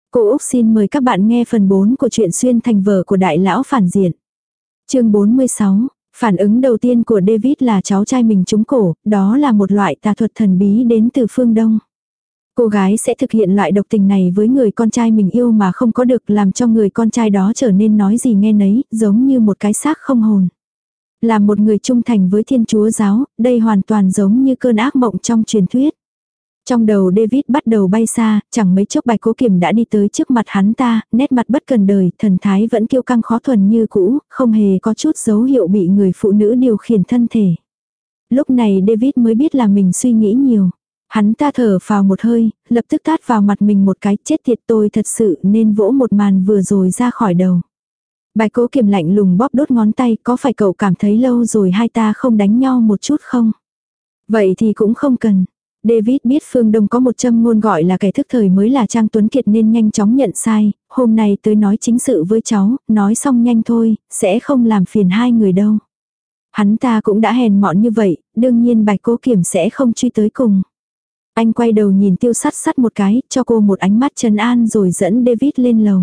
Cô Úc xin mời các bạn nghe phần 4 của truyện xuyên thành vở của đại lão phản diện. Chương 46, phản ứng đầu tiên của David là cháu trai mình trúng cổ, đó là một loại tà thuật thần bí đến từ phương Đông. Cô gái sẽ thực hiện loại độc tình này với người con trai mình yêu mà không có được, làm cho người con trai đó trở nên nói gì nghe nấy, giống như một cái xác không hồn. Là một người trung thành với Thiên Chúa giáo, đây hoàn toàn giống như cơn ác mộng trong truyền thuyết. Trong đầu David bắt đầu bay xa, chẳng mấy chốc Bạch Cố Kiểm đã đi tới trước mặt hắn ta, nét mặt bất cần đời, thần thái vẫn kiêu căng khó thuần như cũ, không hề có chút dấu hiệu bị người phụ nữ điều khiển thân thể. Lúc này David mới biết là mình suy nghĩ nhiều. Hắn ta thở phào một hơi, lập tức tát vào mặt mình một cái, chết tiệt, tôi thật sự nên vỗ một màn vừa rồi ra khỏi đầu. Bạch Cố Kiểm lạnh lùng bóp đốt ngón tay, có phải cậu cảm thấy lâu rồi hai ta không đánh nhau một chút không? Vậy thì cũng không cần. David biết phương Đông có một châm ngôn gọi là kẻ thức thời mới là Trang Tuấn Kiệt nên nhanh chóng nhận sai, hôm nay tới nói chính sự với cháu, nói xong nhanh thôi, sẽ không làm phiền hai người đâu. Hắn ta cũng đã hèn mọn như vậy, đương nhiên Bạch Cố Kiểm sẽ không truy tới cùng. Anh quay đầu nhìn Tiêu Sắt Sắt một cái, cho cô một ánh mắt trấn an rồi dẫn David lên lầu.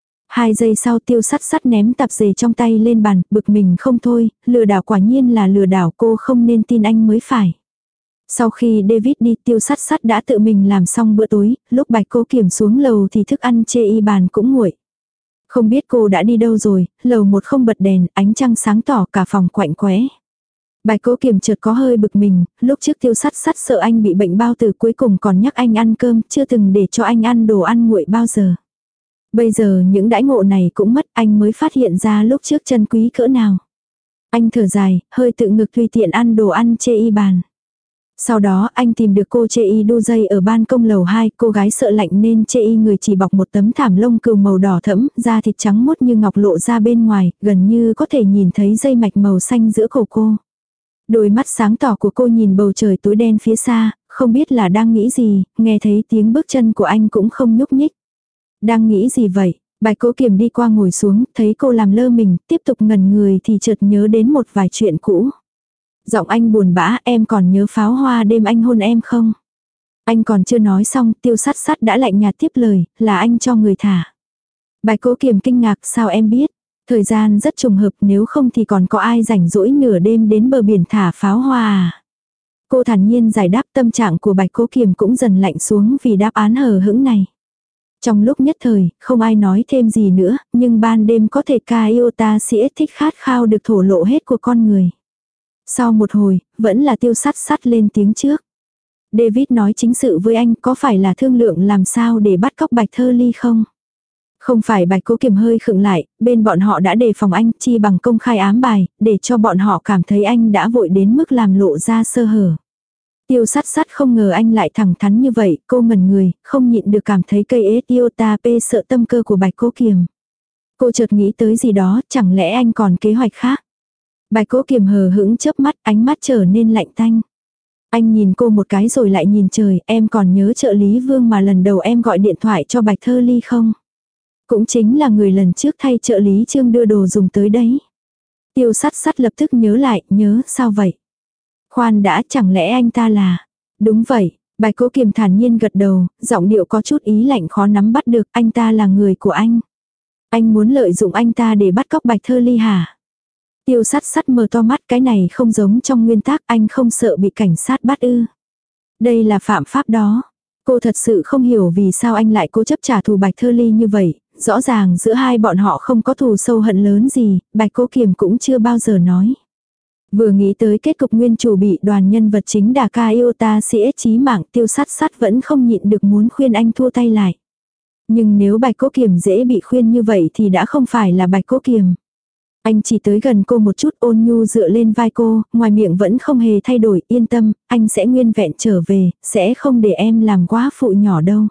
2 giây sau Tiêu Sắt Sắt ném tạp dề trong tay lên bàn, bực mình không thôi, lừa đảo quả nhiên là lừa đảo, cô không nên tin anh mới phải. Sau khi David đi, Tiêu Sắt Sắt đã tự mình làm xong bữa tối, lúc Bạch Cố Kiểm xuống lầu thì thức ăn chê y bàn cũng nguội. Không biết cô đã đi đâu rồi, lầu 1 không bật đèn, ánh trăng sáng tỏ cả phòng quạnh quẽ. Bạch Cố Kiểm chợt có hơi bực mình, lúc trước Tiêu Sắt Sắt sợ anh bị bệnh bao tử cuối cùng còn nhắc anh ăn cơm, chưa từng để cho anh ăn đồ ăn nguội bao giờ. Bây giờ những đãi ngộ này cũng mất, anh mới phát hiện ra lúc trước trân quý cỡ nào. Anh thở dài, hơi tự ngực tùy tiện ăn đồ ăn chê y bàn. Sau đó anh tìm được cô chê y đu dây ở ban công lầu 2, cô gái sợ lạnh nên chê y người chỉ bọc một tấm thảm lông cừu màu đỏ thẫm, da thịt trắng mốt như ngọc lộ ra bên ngoài, gần như có thể nhìn thấy dây mạch màu xanh giữa cổ cô. Đôi mắt sáng tỏ của cô nhìn bầu trời tối đen phía xa, không biết là đang nghĩ gì, nghe thấy tiếng bước chân của anh cũng không nhúc nhích. Đang nghĩ gì vậy? Bạch Cố Kiểm đi qua ngồi xuống, thấy cô làm lơ mình, tiếp tục ngẩn người thì chợt nhớ đến một vài chuyện cũ. Giọng anh buồn bã, em còn nhớ pháo hoa đêm anh hôn em không? Anh còn chưa nói xong, Tiêu Sắt Sắt đã lạnh nhạt tiếp lời, là anh cho người thả. Bạch Cố Kiểm kinh ngạc, sao em biết? Thời gian rất trùng hợp, nếu không thì còn có ai rảnh rỗi nửa đêm đến bờ biển thả pháo hoa à? Cô thản nhiên giải đáp, tâm trạng của Bạch Cố Kiểm cũng dần lạnh xuống vì đáp án hờ hững này. Trong lúc nhất thời, không ai nói thêm gì nữa, nhưng ban đêm có thể ca yêu ta sẽ thích khát khao được thổ lộ hết của con người. Sau một hồi, vẫn là Tiêu Sắt Sắt lên tiếng trước. David nói chính sự với anh, có phải là thương lượng làm sao để bắt cóc Bạch Thơ Ly không? Không phải. Bạch Cố Kiểm hơi khựng lại, bên bọn họ đã đề phòng anh, chi bằng công khai ám bài, để cho bọn họ cảm thấy anh đã vội đến mức làm lộ ra sơ hở. Tiêu Sắt Sắt không ngờ anh lại thẳng thắn như vậy, cô ngẩn người, không nhịn được cảm thấy cây ế tiêu ta pê sợ tâm cơ của Bạch Cố Kiểm. Cô chợt nghĩ tới gì đó, chẳng lẽ anh còn kế hoạch khác? Bạch Cố Kiểm hờ hững chớp mắt, ánh mắt trở nên lạnh tanh. Anh nhìn cô một cái rồi lại nhìn trời, em còn nhớ trợ lý Vương mà lần đầu em gọi điện thoại cho Bạch Thơ Ly không? Cũng chính là người lần trước thay trợ lý Trương đưa đồ dùng tới đấy. Tiêu Sắt Sắt lập tức nhớ lại, nhớ, sao vậy? Khoan đã, chẳng lẽ anh ta là... Đúng vậy, Bạch Cố Kiểm thản nhiên gật đầu, giọng điệu có chút ý lạnh khó nắm bắt được, anh ta là người của anh. Anh muốn lợi dụng anh ta để bắt cóc Bạch Thơ Ly hả? Tiêu Sắt Sắt mở to mắt, cái này không giống trong nguyên tắc, anh không sợ bị cảnh sát bắt ư? Đây là phạm pháp đó. Cô thật sự không hiểu vì sao anh lại cố chấp trả thù Bạch Thơ Ly như vậy, rõ ràng giữa hai bọn họ không có thù sâu hận lớn gì, Bạch Cố Kiểm cũng chưa bao giờ nói. Vừa nghĩ tới kết cục nguyên chủ bị đoàn nhân vật chính đả ca yêu ta sẽ chí mạng, Tiêu Sắt Sắt vẫn không nhịn được muốn khuyên anh thua tay lại. Nhưng nếu Bạch Cố Kiểm dễ bị khuyên như vậy thì đã không phải là Bạch Cố Kiểm. Anh chỉ tới gần cô một chút, ôn nhu dựa lên vai cô, ngoài miệng vẫn không hề thay đổi, yên tâm, anh sẽ nguyên vẹn trở về, sẽ không để em làm quá phụ nhỏ đâu.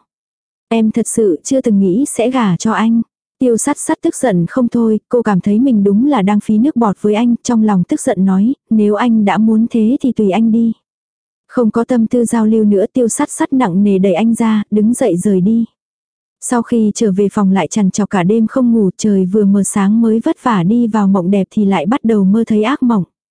Em thật sự chưa từng nghĩ sẽ gả cho anh. Tiêu Sắt Sắt tức giận không thôi, cô cảm thấy mình đúng là đang phí nước bọt với anh, trong lòng tức giận nói, nếu anh đã muốn thế thì tùy anh đi. Không có tâm tư giao lưu nữa, Tiêu Sắt Sắt nặng nề đẩy anh ra, đứng dậy rời đi. Sau khi trở về phòng lại trằn trọc cả đêm không ngủ, trời vừa mờ sáng mới vất vả đi vào mộng đẹp thì lại bắt đầu mơ thấy ác mộng.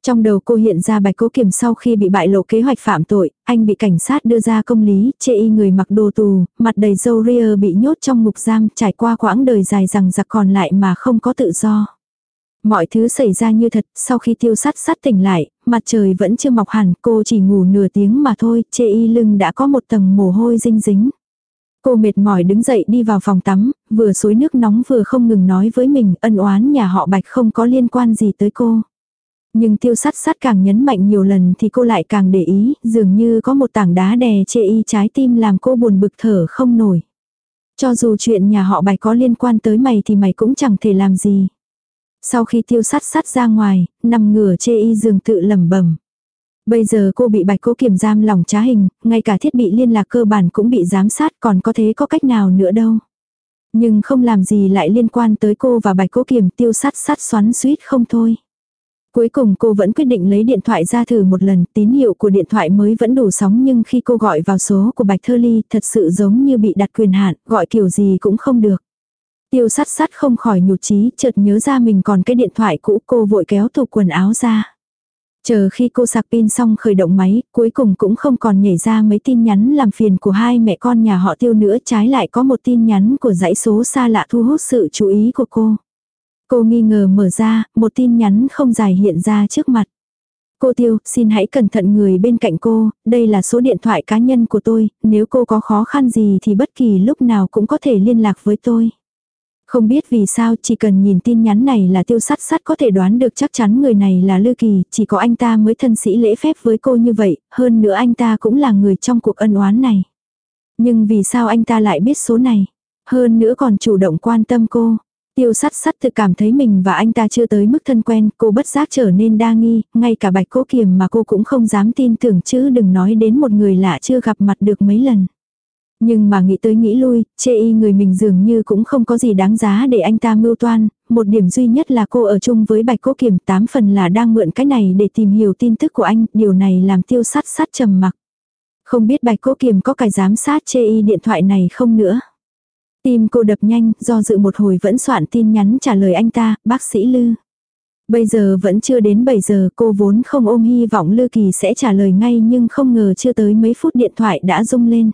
Trong đầu cô hiện ra Bạch Cố Kiềm sau khi bị bại lộ kế hoạch phạm tội, anh bị cảnh sát đưa ra công lý, chê y người mặc đồ tù, mặt đầy râu ria bị nhốt trong ngục giam, trải qua quãng đời dài rằng giặc còn lại mà không có tự do. Mọi thứ xảy ra như thật, sau khi Tiêu Sắt Sắt tỉnh lại, mặt trời vẫn chưa mọc hẳn, cô chỉ ngủ nửa tiếng mà thôi, chê y lưng đã có một tầng mồ hôi dinh dính. Cô mệt mỏi đứng dậy đi vào phòng tắm, vừa xối nước nóng vừa không ngừng nói với mình ân oán nhà họ Bạch không có liên quan gì tới cô. Nhưng Tiêu Sắt Sắt càng nhấn mạnh nhiều lần thì cô lại càng để ý, dường như có một tảng đá đè chê y trái tim làm cô buồn bực thở không nổi. Cho dù chuyện nhà họ Bạch có liên quan tới mày thì mày cũng chẳng thể làm gì. Sau khi Tiêu Sắt Sắt ra ngoài, nằm ngửa chê y giường tự lẩm bẩm. Bây giờ cô bị Bạch Cố Kiềm giam lỏng trá hình, ngay cả thiết bị liên lạc cơ bản cũng bị giám sát, còn có thế có cách nào nữa đâu. Nhưng không làm gì lại liên quan tới cô và Bạch Cố Kiềm. Tiêu Sắt Sắt xoắn xuýt không thôi. Cuối cùng cô vẫn quyết định lấy điện thoại ra thử một lần, tín hiệu của điện thoại mới vẫn đủ sóng nhưng khi cô gọi vào số của Bạch Thơ Ly thật sự giống như bị đặt quyền hạn, gọi kiểu gì cũng không được. Tiêu Sắt Sắt không khỏi nhụt chí, chợt nhớ ra mình còn cái điện thoại cũ, cô vội kéo tủ quần áo ra. Chờ khi cô sạc pin xong khởi động máy, cuối cùng cũng không còn nhảy ra mấy tin nhắn làm phiền của hai mẹ con nhà họ Tiêu nữa, trái lại có một tin nhắn của dãy số xa lạ thu hút sự chú ý của cô. Cô nghi ngờ mở ra, một tin nhắn không dài hiện ra trước mặt. Cô Tiêu, xin hãy cẩn thận người bên cạnh cô, đây là số điện thoại cá nhân của tôi, nếu cô có khó khăn gì thì bất kỳ lúc nào cũng có thể liên lạc với tôi. Không biết vì sao chỉ cần nhìn tin nhắn này là Tiêu Sắt Sắt có thể đoán được chắc chắn người này là Lư Kỳ, chỉ có anh ta mới thân sĩ lễ phép với cô như vậy, hơn nữa anh ta cũng là người trong cuộc ân oán này. Nhưng vì sao anh ta lại biết số này? Hơn nữa còn chủ động quan tâm cô. Tiêu Sắt Sắt tự cảm thấy mình và anh ta chưa tới mức thân quen, cô bất giác trở nên đa nghi, ngay cả Bạch Cố Kiềm mà cô cũng không dám tin tưởng chứ đừng nói đến một người lạ chưa gặp mặt được mấy lần. Nhưng mà nghĩ tới nghĩ lui, chê y người mình dường như cũng không có gì đáng giá để anh ta mưu toan, một điểm duy nhất là cô ở chung với Bạch Cố Kiềm, 8 phần là đang mượn cái này để tìm hiểu tin tức của anh, điều này làm Tiêu Sắt Sắt trầm mặc. Không biết Bạch Cố Kiềm có cài giám sát chê y điện thoại này không nữa. Tim cô đập nhanh, do dự một hồi vẫn soạn tin nhắn trả lời anh ta, bác sĩ Lư. Bây giờ vẫn chưa đến 7 giờ, cô vốn không ôm hy vọng Lư Kỳ sẽ trả lời ngay nhưng không ngờ chưa tới mấy phút điện thoại đã rung lên.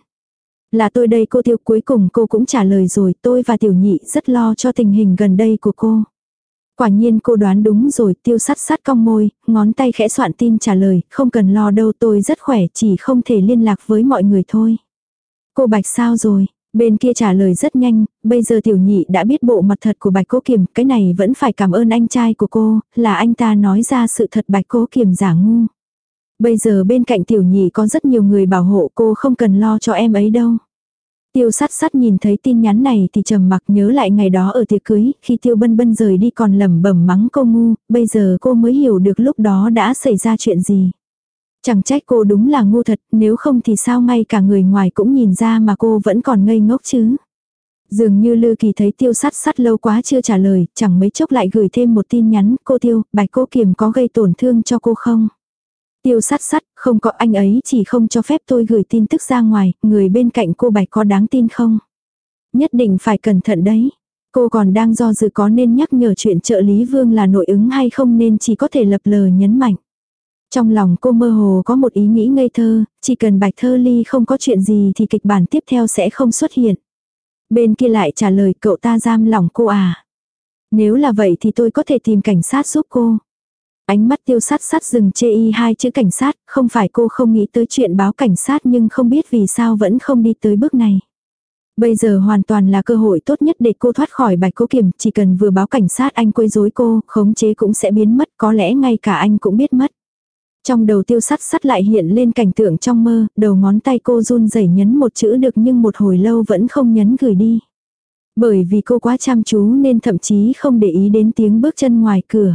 Là tôi đây cô Tiêu, cuối cùng cô cũng trả lời rồi, tôi và Tiểu Nhị rất lo cho tình hình gần đây của cô. Quả nhiên cô đoán đúng rồi, Tiêu Sắt Sắt cong môi, ngón tay khẽ soạn tin trả lời, không cần lo đâu, tôi rất khỏe, chỉ không thể liên lạc với mọi người thôi. Cô Bạch sao rồi? Bên kia trả lời rất nhanh, bây giờ Tiểu Nhị đã biết bộ mặt thật của Bạch Cố Kiềm, cái này vẫn phải cảm ơn anh trai của cô, là anh ta nói ra sự thật Bạch Cố Kiềm giả ngu. Bây giờ bên cạnh Tiểu Nhị có rất nhiều người bảo hộ, cô không cần lo cho em ấy đâu. Tiêu Sắt Sắt nhìn thấy tin nhắn này thì trầm mặc, nhớ lại ngày đó ở tiệc cưới, khi Tiêu Bân Bân rời đi còn lẩm bẩm mắng cô ngu, bây giờ cô mới hiểu được lúc đó đã xảy ra chuyện gì. Chẳng trách cô đúng là ngu thật, nếu không thì sao ngay cả người ngoài cũng nhìn ra mà cô vẫn còn ngây ngốc chứ. Dường như Lư Kỳ thấy Tiêu Sắt Sắt lâu quá chưa trả lời, chẳng mấy chốc lại gửi thêm một tin nhắn, cô Tiêu, Bạch Cố Kiềm có gây tổn thương cho cô không? Tiêu Sắt Sắt, không có, anh ấy chỉ không cho phép tôi gửi tin tức ra ngoài, người bên cạnh cô Bạch có đáng tin không? Nhất định phải cẩn thận đấy. Cô còn đang do dự có nên nhắc nhở chuyện trợ lý Vương là nội ứng hay không nên chỉ có thể lập lờ nhấn mạnh. Trong lòng cô mơ hồ có một ý nghĩ ngây thơ, chỉ cần Bạch Thơ Ly không có chuyện gì thì kịch bản tiếp theo sẽ không xuất hiện. Bên kia lại trả lời cậu ta giam lỏng cô à? Nếu là vậy thì tôi có thể tìm cảnh sát giúp cô. Ánh mắt Tiêu Sắt Sắt dừng chê y hai chữ cảnh sát, không phải cô không nghĩ tới chuyện báo cảnh sát nhưng không biết vì sao vẫn không đi tới bước này. Bây giờ hoàn toàn là cơ hội tốt nhất để cô thoát khỏi Bạch Cố Kiềm, chỉ cần vừa báo cảnh sát anh quấy rối cô, khống chế cũng sẽ biến mất, có lẽ ngay cả anh cũng biết mất. Trong đầu Tiêu Sắt Sắt lại hiện lên cảnh tượng trong mơ, đầu ngón tay cô run rẩy nhấn một chữ được nhưng một hồi lâu vẫn không nhấn gửi đi. Bởi vì cô quá chăm chú nên thậm chí không để ý đến tiếng bước chân ngoài cửa.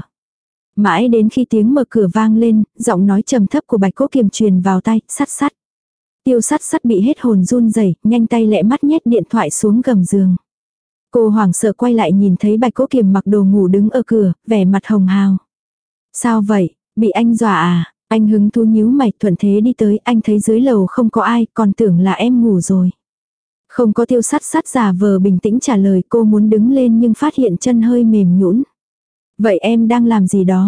Mãi đến khi tiếng mở cửa vang lên, giọng nói trầm thấp của Bạch Cố Kiềm truyền vào tai, Sắt Sắt. Tiêu Sắt Sắt bị hết hồn run rẩy, nhanh tay lẹ mắt nhét điện thoại xuống gầm giường. Cô hoảng sợ quay lại nhìn thấy Bạch Cố Kiềm mặc đồ ngủ đứng ở cửa, vẻ mặt hồng hào. Sao vậy, bị anh dọa à? Anh hứng thú nhíu mày, thuận thế đi tới, anh thấy dưới lầu không có ai, còn tưởng là em ngủ rồi. Không có. Tiêu Sắt Sắt giả vờ bình tĩnh trả lời, cô muốn đứng lên nhưng phát hiện chân hơi mềm nhũn. Vậy em đang làm gì đó?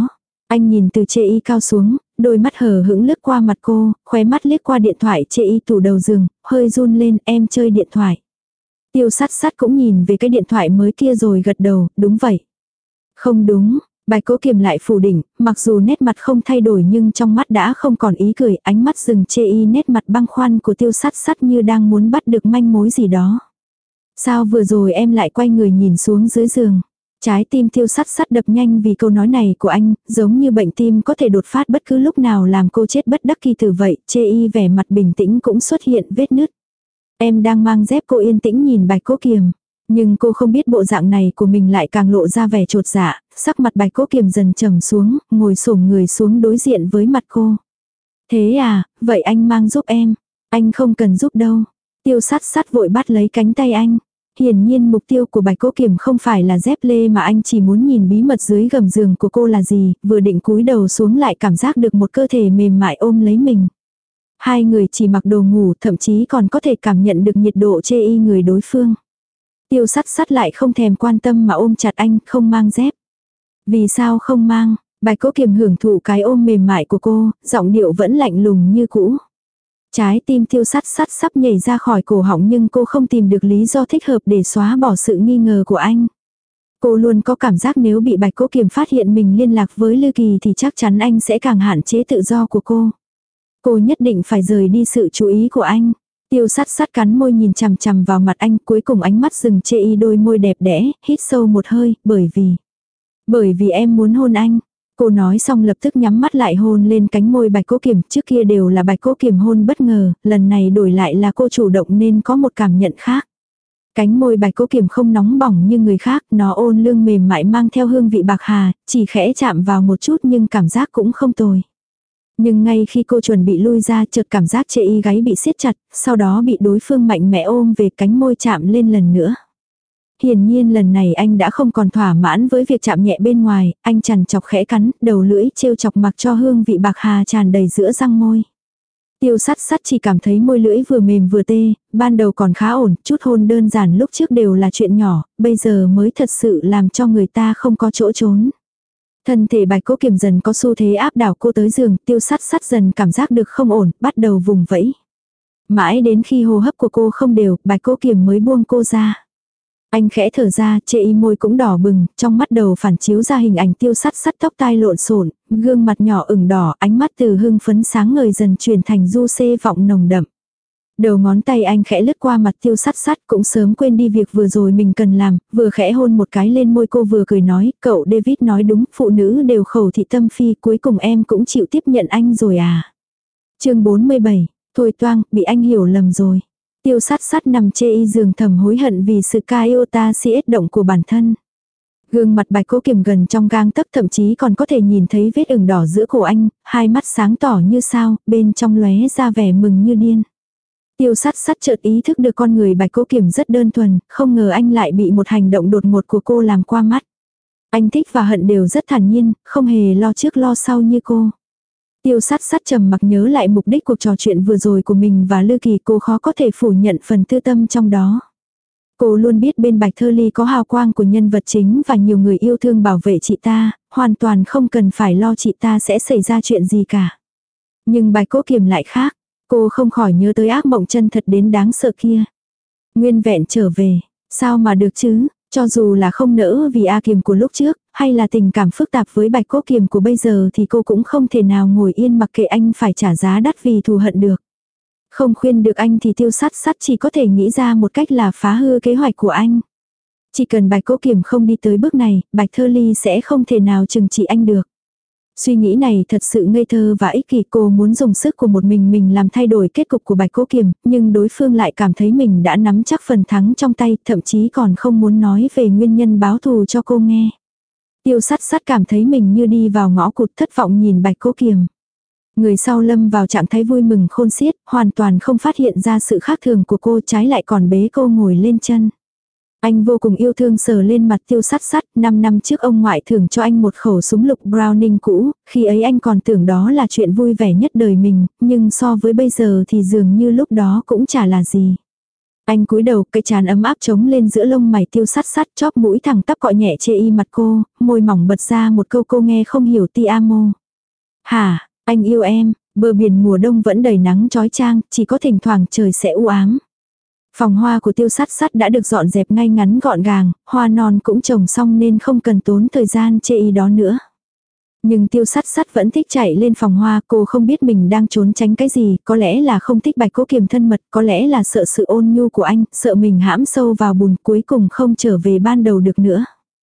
Anh nhìn từ chê y cao xuống, đôi mắt hờ hững lướt qua mặt cô, khóe mắt liếc qua điện thoại chê y tủ đầu giường, hơi run lên, em chơi điện thoại. Tiêu sát sát cũng nhìn về cái điện thoại mới kia rồi gật đầu, đúng vậy. Không đúng, Bạch Cố Kiềm lại phủ định, mặc dù nét mặt không thay đổi nhưng trong mắt đã không còn ý cười, ánh mắt dừng chê y nét mặt băng khoăn của tiêu sát sát như đang muốn bắt được manh mối gì đó. Sao vừa rồi em lại quay người nhìn xuống dưới giường? Trái tim tiêu sát sát đập nhanh vì câu nói này của anh, giống như bệnh tim có thể đột phát bất cứ lúc nào làm cô chết bất đắc kỳ tử vậy, chê y vẻ mặt bình tĩnh cũng xuất hiện vết nứt. Em đang mang dép, cô yên tĩnh nhìn Bạch Cố Kiềm. Nhưng cô không biết bộ dạng này của mình lại càng lộ ra vẻ chột dạ, sắc mặt Bạch Cố Kiềm dần trầm xuống, ngồi xổm người xuống đối diện với mặt cô. Thế à, vậy anh mang giúp em. Anh không cần giúp đâu. Tiêu sát sát vội bắt lấy cánh tay anh. Hiển nhiên mục tiêu của Bạch Cố Kiềm không phải là dép lê mà anh chỉ muốn nhìn bí mật dưới gầm giường của cô là gì, vừa định cúi đầu xuống lại cảm giác được một cơ thể mềm mại ôm lấy mình. Hai người chỉ mặc đồ ngủ, thậm chí còn có thể cảm nhận được nhiệt độ chê y người đối phương. Tiêu sát sát lại không thèm quan tâm mà ôm chặt anh, không mang dép. Vì sao không mang? Bạch Cố Kiềm hưởng thụ cái ôm mềm mại của cô, giọng điệu vẫn lạnh lùng như cũ. Trái tim tiêu sát sát sắp nhảy ra khỏi cổ họng nhưng cô không tìm được lý do thích hợp để xóa bỏ sự nghi ngờ của anh. Cô luôn có cảm giác nếu bị Bạch Cố Kiềm phát hiện mình liên lạc với Lư Kỳ thì chắc chắn anh sẽ càng hạn chế tự do của cô. Cô nhất định phải rời đi sự chú ý của anh. Tiêu sát sát cắn môi nhìn chằm chằm vào mặt anh, cuối cùng ánh mắt dừng chê y đôi môi đẹp đẽ, hít sâu một hơi, bởi vì em muốn hôn anh. Cô nói xong lập tức nhắm mắt lại hôn lên cánh môi Bạch Cố Kiềm, trước kia đều là Bạch Cố Kiềm hôn bất ngờ, lần này đổi lại là cô chủ động nên có một cảm nhận khác. Cánh môi Bạch Cố Kiềm không nóng bỏng như người khác, nó ôn lương mềm mại mang theo hương vị bạc hà, chỉ khẽ chạm vào một chút nhưng cảm giác cũng không tồi. Nhưng ngay khi cô chuẩn bị lui ra chợt cảm giác chê y gáy bị siết chặt, sau đó bị đối phương mạnh mẽ ôm về cánh môi chạm lên lần nữa. Hiển nhiên lần này anh đã không còn thỏa mãn với việc chạm nhẹ bên ngoài, anh chằn chọc khẽ cắn, đầu lưỡi trêu chọc mặc cho hương vị bạc hà tràn đầy giữa răng môi. Tiêu sát sát chỉ cảm thấy môi lưỡi vừa mềm vừa tê, ban đầu còn khá ổn, chút hôn đơn giản lúc trước đều là chuyện nhỏ, bây giờ mới thật sự làm cho người ta không có chỗ trốn. Thân thể Bạch Cố Kiềm dần có xu thế áp đảo cô tới giường, tiêu sát sát dần cảm giác được không ổn, bắt đầu vùng vẫy. Mãi đến khi hô hấp của cô không đều, Bạch Cố Kiềm mới buông cô ra. Anh khẽ thở ra, chê y môi cũng đỏ bừng, trong mắt đầu phản chiếu ra hình ảnh tiêu sát sát tóc tai lộn xộn, gương mặt nhỏ ửng đỏ, ánh mắt từ hưng phấn sáng ngời dần chuyển thành du xê vọng nồng đậm. Đầu ngón tay anh khẽ lướt qua mặt tiêu sát sát cũng sớm quên đi việc vừa rồi mình cần làm, vừa khẽ hôn một cái lên môi cô vừa cười nói, cậu David nói đúng, phụ nữ đều khẩu thị tâm phi, cuối cùng em cũng chịu tiếp nhận anh rồi à. Chương 47, thôi toang, bị anh hiểu lầm rồi. Tiêu sát sát nằm chê y giường thầm hối hận vì sự iota siết động của bản thân. Gương mặt Bạch Cố Kiềm gần trong gang tấc, thậm chí còn có thể nhìn thấy vết ửng đỏ giữa cổ anh, hai mắt sáng tỏ như sao, bên trong lóe ra vẻ mừng như điên. Tiêu sát sát chợt ý thức được con người Bạch Cố Kiềm rất đơn thuần, không ngờ anh lại bị một hành động đột ngột của cô làm qua mắt. Anh thích và hận đều rất thản nhiên, không hề lo trước lo sau như cô. Tiêu sát sát trầm mặc nhớ lại mục đích cuộc trò chuyện vừa rồi của mình và Lư Kỳ, cô khó có thể phủ nhận phần tư tâm trong đó. Cô luôn biết bên Bạch Thơ Ly có hào quang của nhân vật chính và nhiều người yêu thương bảo vệ chị ta, hoàn toàn không cần phải lo chị ta sẽ xảy ra chuyện gì cả. Nhưng Bạch Cố Kiềm lại khác, cô không khỏi nhớ tới ác mộng chân thật đến đáng sợ kia. Nguyên vẹn trở về, sao mà được chứ, cho dù là không nỡ vì A Kiềm của lúc trước, hay là tình cảm phức tạp với Bạch Cố Kiềm của bây giờ thì cô cũng không thể nào ngồi yên mặc kệ anh phải trả giá đắt vì thù hận được. Không khuyên được anh thì tiêu sát sát chỉ có thể nghĩ ra một cách là phá hư kế hoạch của anh. Chỉ cần Bạch Cố Kiềm không đi tới bước này, Bạch Thơ Ly sẽ không thể nào trừng trị anh được. Suy nghĩ này thật sự ngây thơ và ích kỷ, cô muốn dùng sức của một mình làm thay đổi kết cục của Bạch Cố Kiềm, nhưng đối phương lại cảm thấy mình đã nắm chắc phần thắng trong tay, thậm chí còn không muốn nói về nguyên nhân báo thù cho cô nghe. Tiêu sát sát cảm thấy mình như đi vào ngõ cụt, thất vọng nhìn Bạch Cố Kiềm. Người sau lâm vào trạng thái vui mừng khôn xiết, hoàn toàn không phát hiện ra sự khác thường của cô, trái lại còn bế cô ngồi lên chân. Anh vô cùng yêu thương sờ lên mặt tiêu sát sát, 5 năm trước ông ngoại thưởng cho anh một khẩu súng lục Browning cũ, khi ấy anh còn tưởng đó là chuyện vui vẻ nhất đời mình, nhưng so với bây giờ thì dường như lúc đó cũng chả là gì. Anh cúi đầu, cái trán ấm áp trống lên giữa lông mày Tiêu Sắt Sắt, chóp mũi thẳng tắp cọ nhẹ chê y mặt cô, môi mỏng bật ra một câu cô nghe không hiểu ti amo. Hả, anh yêu em, bờ biển mùa đông vẫn đầy nắng chói chang, chỉ có thỉnh thoảng trời sẽ u ám. Phòng hoa của Tiêu Sắt Sắt đã được dọn dẹp ngay ngắn gọn gàng, hoa non cũng trồng xong nên không cần tốn thời gian chê y đó nữa. Nhưng Tiêu Sắt Sắt vẫn thích chạy lên phòng hoa, cô không biết mình đang trốn tránh cái gì, có lẽ là không thích Bạch Cố Kiềm thân mật, có lẽ là sợ sự ôn nhu của anh, sợ mình hãm sâu vào bùn cuối cùng không trở về ban đầu được nữa.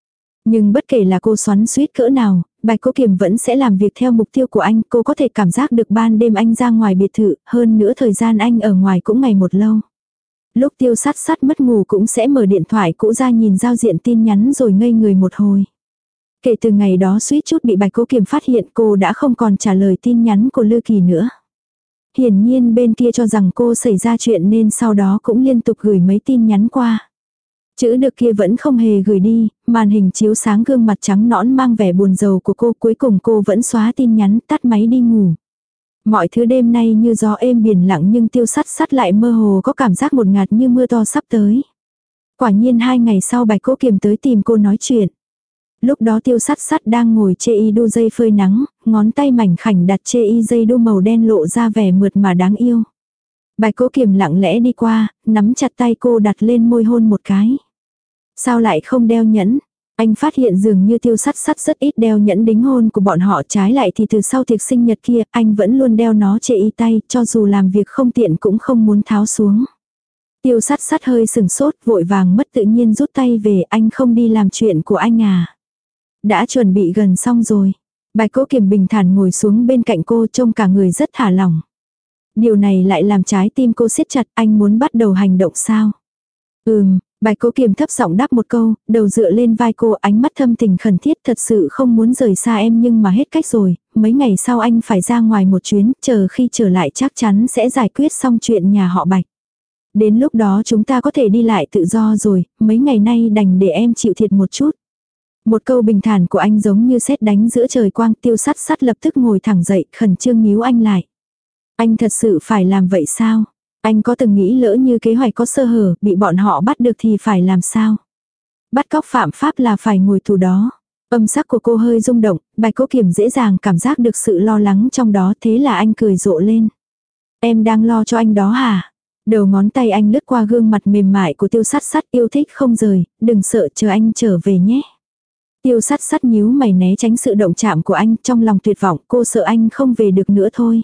Nhưng bất kể là cô xoắn xuýt cỡ nào, Bạch Cố Kiềm vẫn sẽ làm việc theo mục tiêu của anh, cô có thể cảm giác được ban đêm anh ra ngoài biệt thự, hơn nữa thời gian anh ở ngoài cũng ngày một lâu. Lúc Tiêu Sắt Sắt mất ngủ cũng sẽ mở điện thoại cũ ra nhìn giao diện tin nhắn rồi ngây người một hồi. Kể từ ngày đó suýt chút bị Bạch Cố Kiềm phát hiện cô đã không còn trả lời tin nhắn của Lư Kỳ nữa. Hiển nhiên bên kia cho rằng cô xảy ra chuyện nên sau đó cũng liên tục gửi mấy tin nhắn qua. Chữ được kia vẫn không hề gửi đi, màn hình chiếu sáng gương mặt trắng nõn mang vẻ buồn rầu của cô, cuối cùng cô vẫn xóa tin nhắn, tắt máy đi ngủ. Mọi thứ đêm nay như gió êm biển lặng nhưng Tiêu Sắt Sắt lại mơ hồ có cảm giác một ngạt như mưa to sắp tới. Quả nhiên 2 ngày sau Bạch Cố Kiềm tới tìm cô nói chuyện. Lúc đó Tiêu Sắt Sắt đang ngồi chê y đu dây phơi nắng, ngón tay mảnh khảnh đặt chê y dây đu màu đen lộ ra vẻ mượt mà đáng yêu. Bạch Cố Kiềm lặng lẽ đi qua, nắm chặt tay cô đặt lên môi hôn một cái. Sao lại không đeo nhẫn? Anh phát hiện dường như Tiêu Sắt Sắt rất ít đeo nhẫn đính hôn của bọn họ, trái lại thì từ sau tiệc sinh nhật kia anh vẫn luôn đeo nó chê y tay, cho dù làm việc không tiện cũng không muốn tháo xuống. Tiêu Sắt Sắt hơi sừng sốt, vội vàng mất tự nhiên rút tay về, anh không đi làm chuyện của anh à? Đã chuẩn bị gần xong rồi. Bạch Cố Kiềm bình thản ngồi xuống bên cạnh cô, trông cả người rất thả lỏng. Điều này lại làm trái tim cô siết chặt, anh muốn bắt đầu hành động sao? Bạch Cố Kiềm thấp giọng đáp một câu, đầu dựa lên vai cô, ánh mắt thâm tình khẩn thiết, thật sự không muốn rời xa em nhưng mà hết cách rồi, mấy ngày sau anh phải ra ngoài một chuyến, chờ khi trở lại chắc chắn sẽ giải quyết xong chuyện nhà họ Bạch. Đến lúc đó chúng ta có thể đi lại tự do rồi, mấy ngày nay đành để em chịu thiệt một chút. Một câu bình thản của anh giống như sét đánh giữa trời quang. Tiêu Sắt Sắt lập tức ngồi thẳng dậy, khẩn trương níu anh lại. Anh thật sự phải làm vậy sao? Anh có từng nghĩ lỡ như kế hoạch có sơ hở, bị bọn họ bắt được thì phải làm sao? Bắt cóc phạm pháp là phải ngồi tù đó. Âm sắc của cô hơi rung động, Bạch Cố Kiềm dễ dàng cảm giác được sự lo lắng trong đó, thế là anh cười rộ lên. Em đang lo cho anh đó hả? Đầu ngón tay anh lướt qua gương mặt mềm mại của Tiêu Sắt Sắt, yêu thích không rời, đừng sợ, chờ anh trở về nhé. Tiêu Sắt Sắt nhíu mày né tránh sự động chạm của anh, trong lòng tuyệt vọng, cô sợ anh không về được nữa thôi.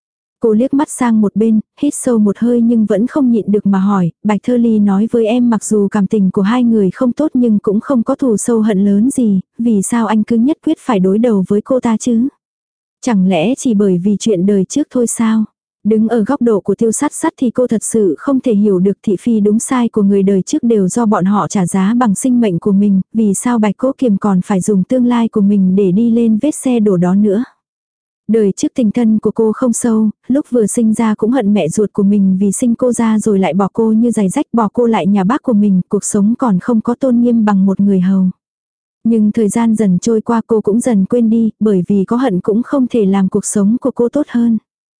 Cô liếc mắt sang một bên, hít sâu một hơi nhưng vẫn không nhịn được mà hỏi, Bạch Thơ Ly nói với em mặc dù cảm tình của hai người không tốt nhưng cũng không có thù sâu hận lớn gì, vì sao anh cứ nhất quyết phải đối đầu với cô ta chứ? Chẳng lẽ chỉ bởi vì chuyện đời trước thôi sao? Đứng ở góc độ của Tiêu Sắt Sắt thì cô thật sự không thể hiểu được thị phi đúng sai của người đời trước đều do bọn họ trả giá bằng sinh mệnh của mình, vì sao Bạch Cố Kiềm còn phải dùng tương lai của mình để đi lên vết xe đổ đó nữa. Đời trước tình thân của cô không sâu, lúc vừa sinh ra cũng hận mẹ ruột của mình vì sinh cô ra rồi lại bỏ cô như giày rách, bỏ cô lại nhà bác của mình, cuộc sống còn không có tôn nghiêm bằng một người hầu. Nhưng thời gian dần trôi qua cô cũng dần quên đi, bởi vì có hận cũng không thể làm cuộc sống của cô tốt hơn.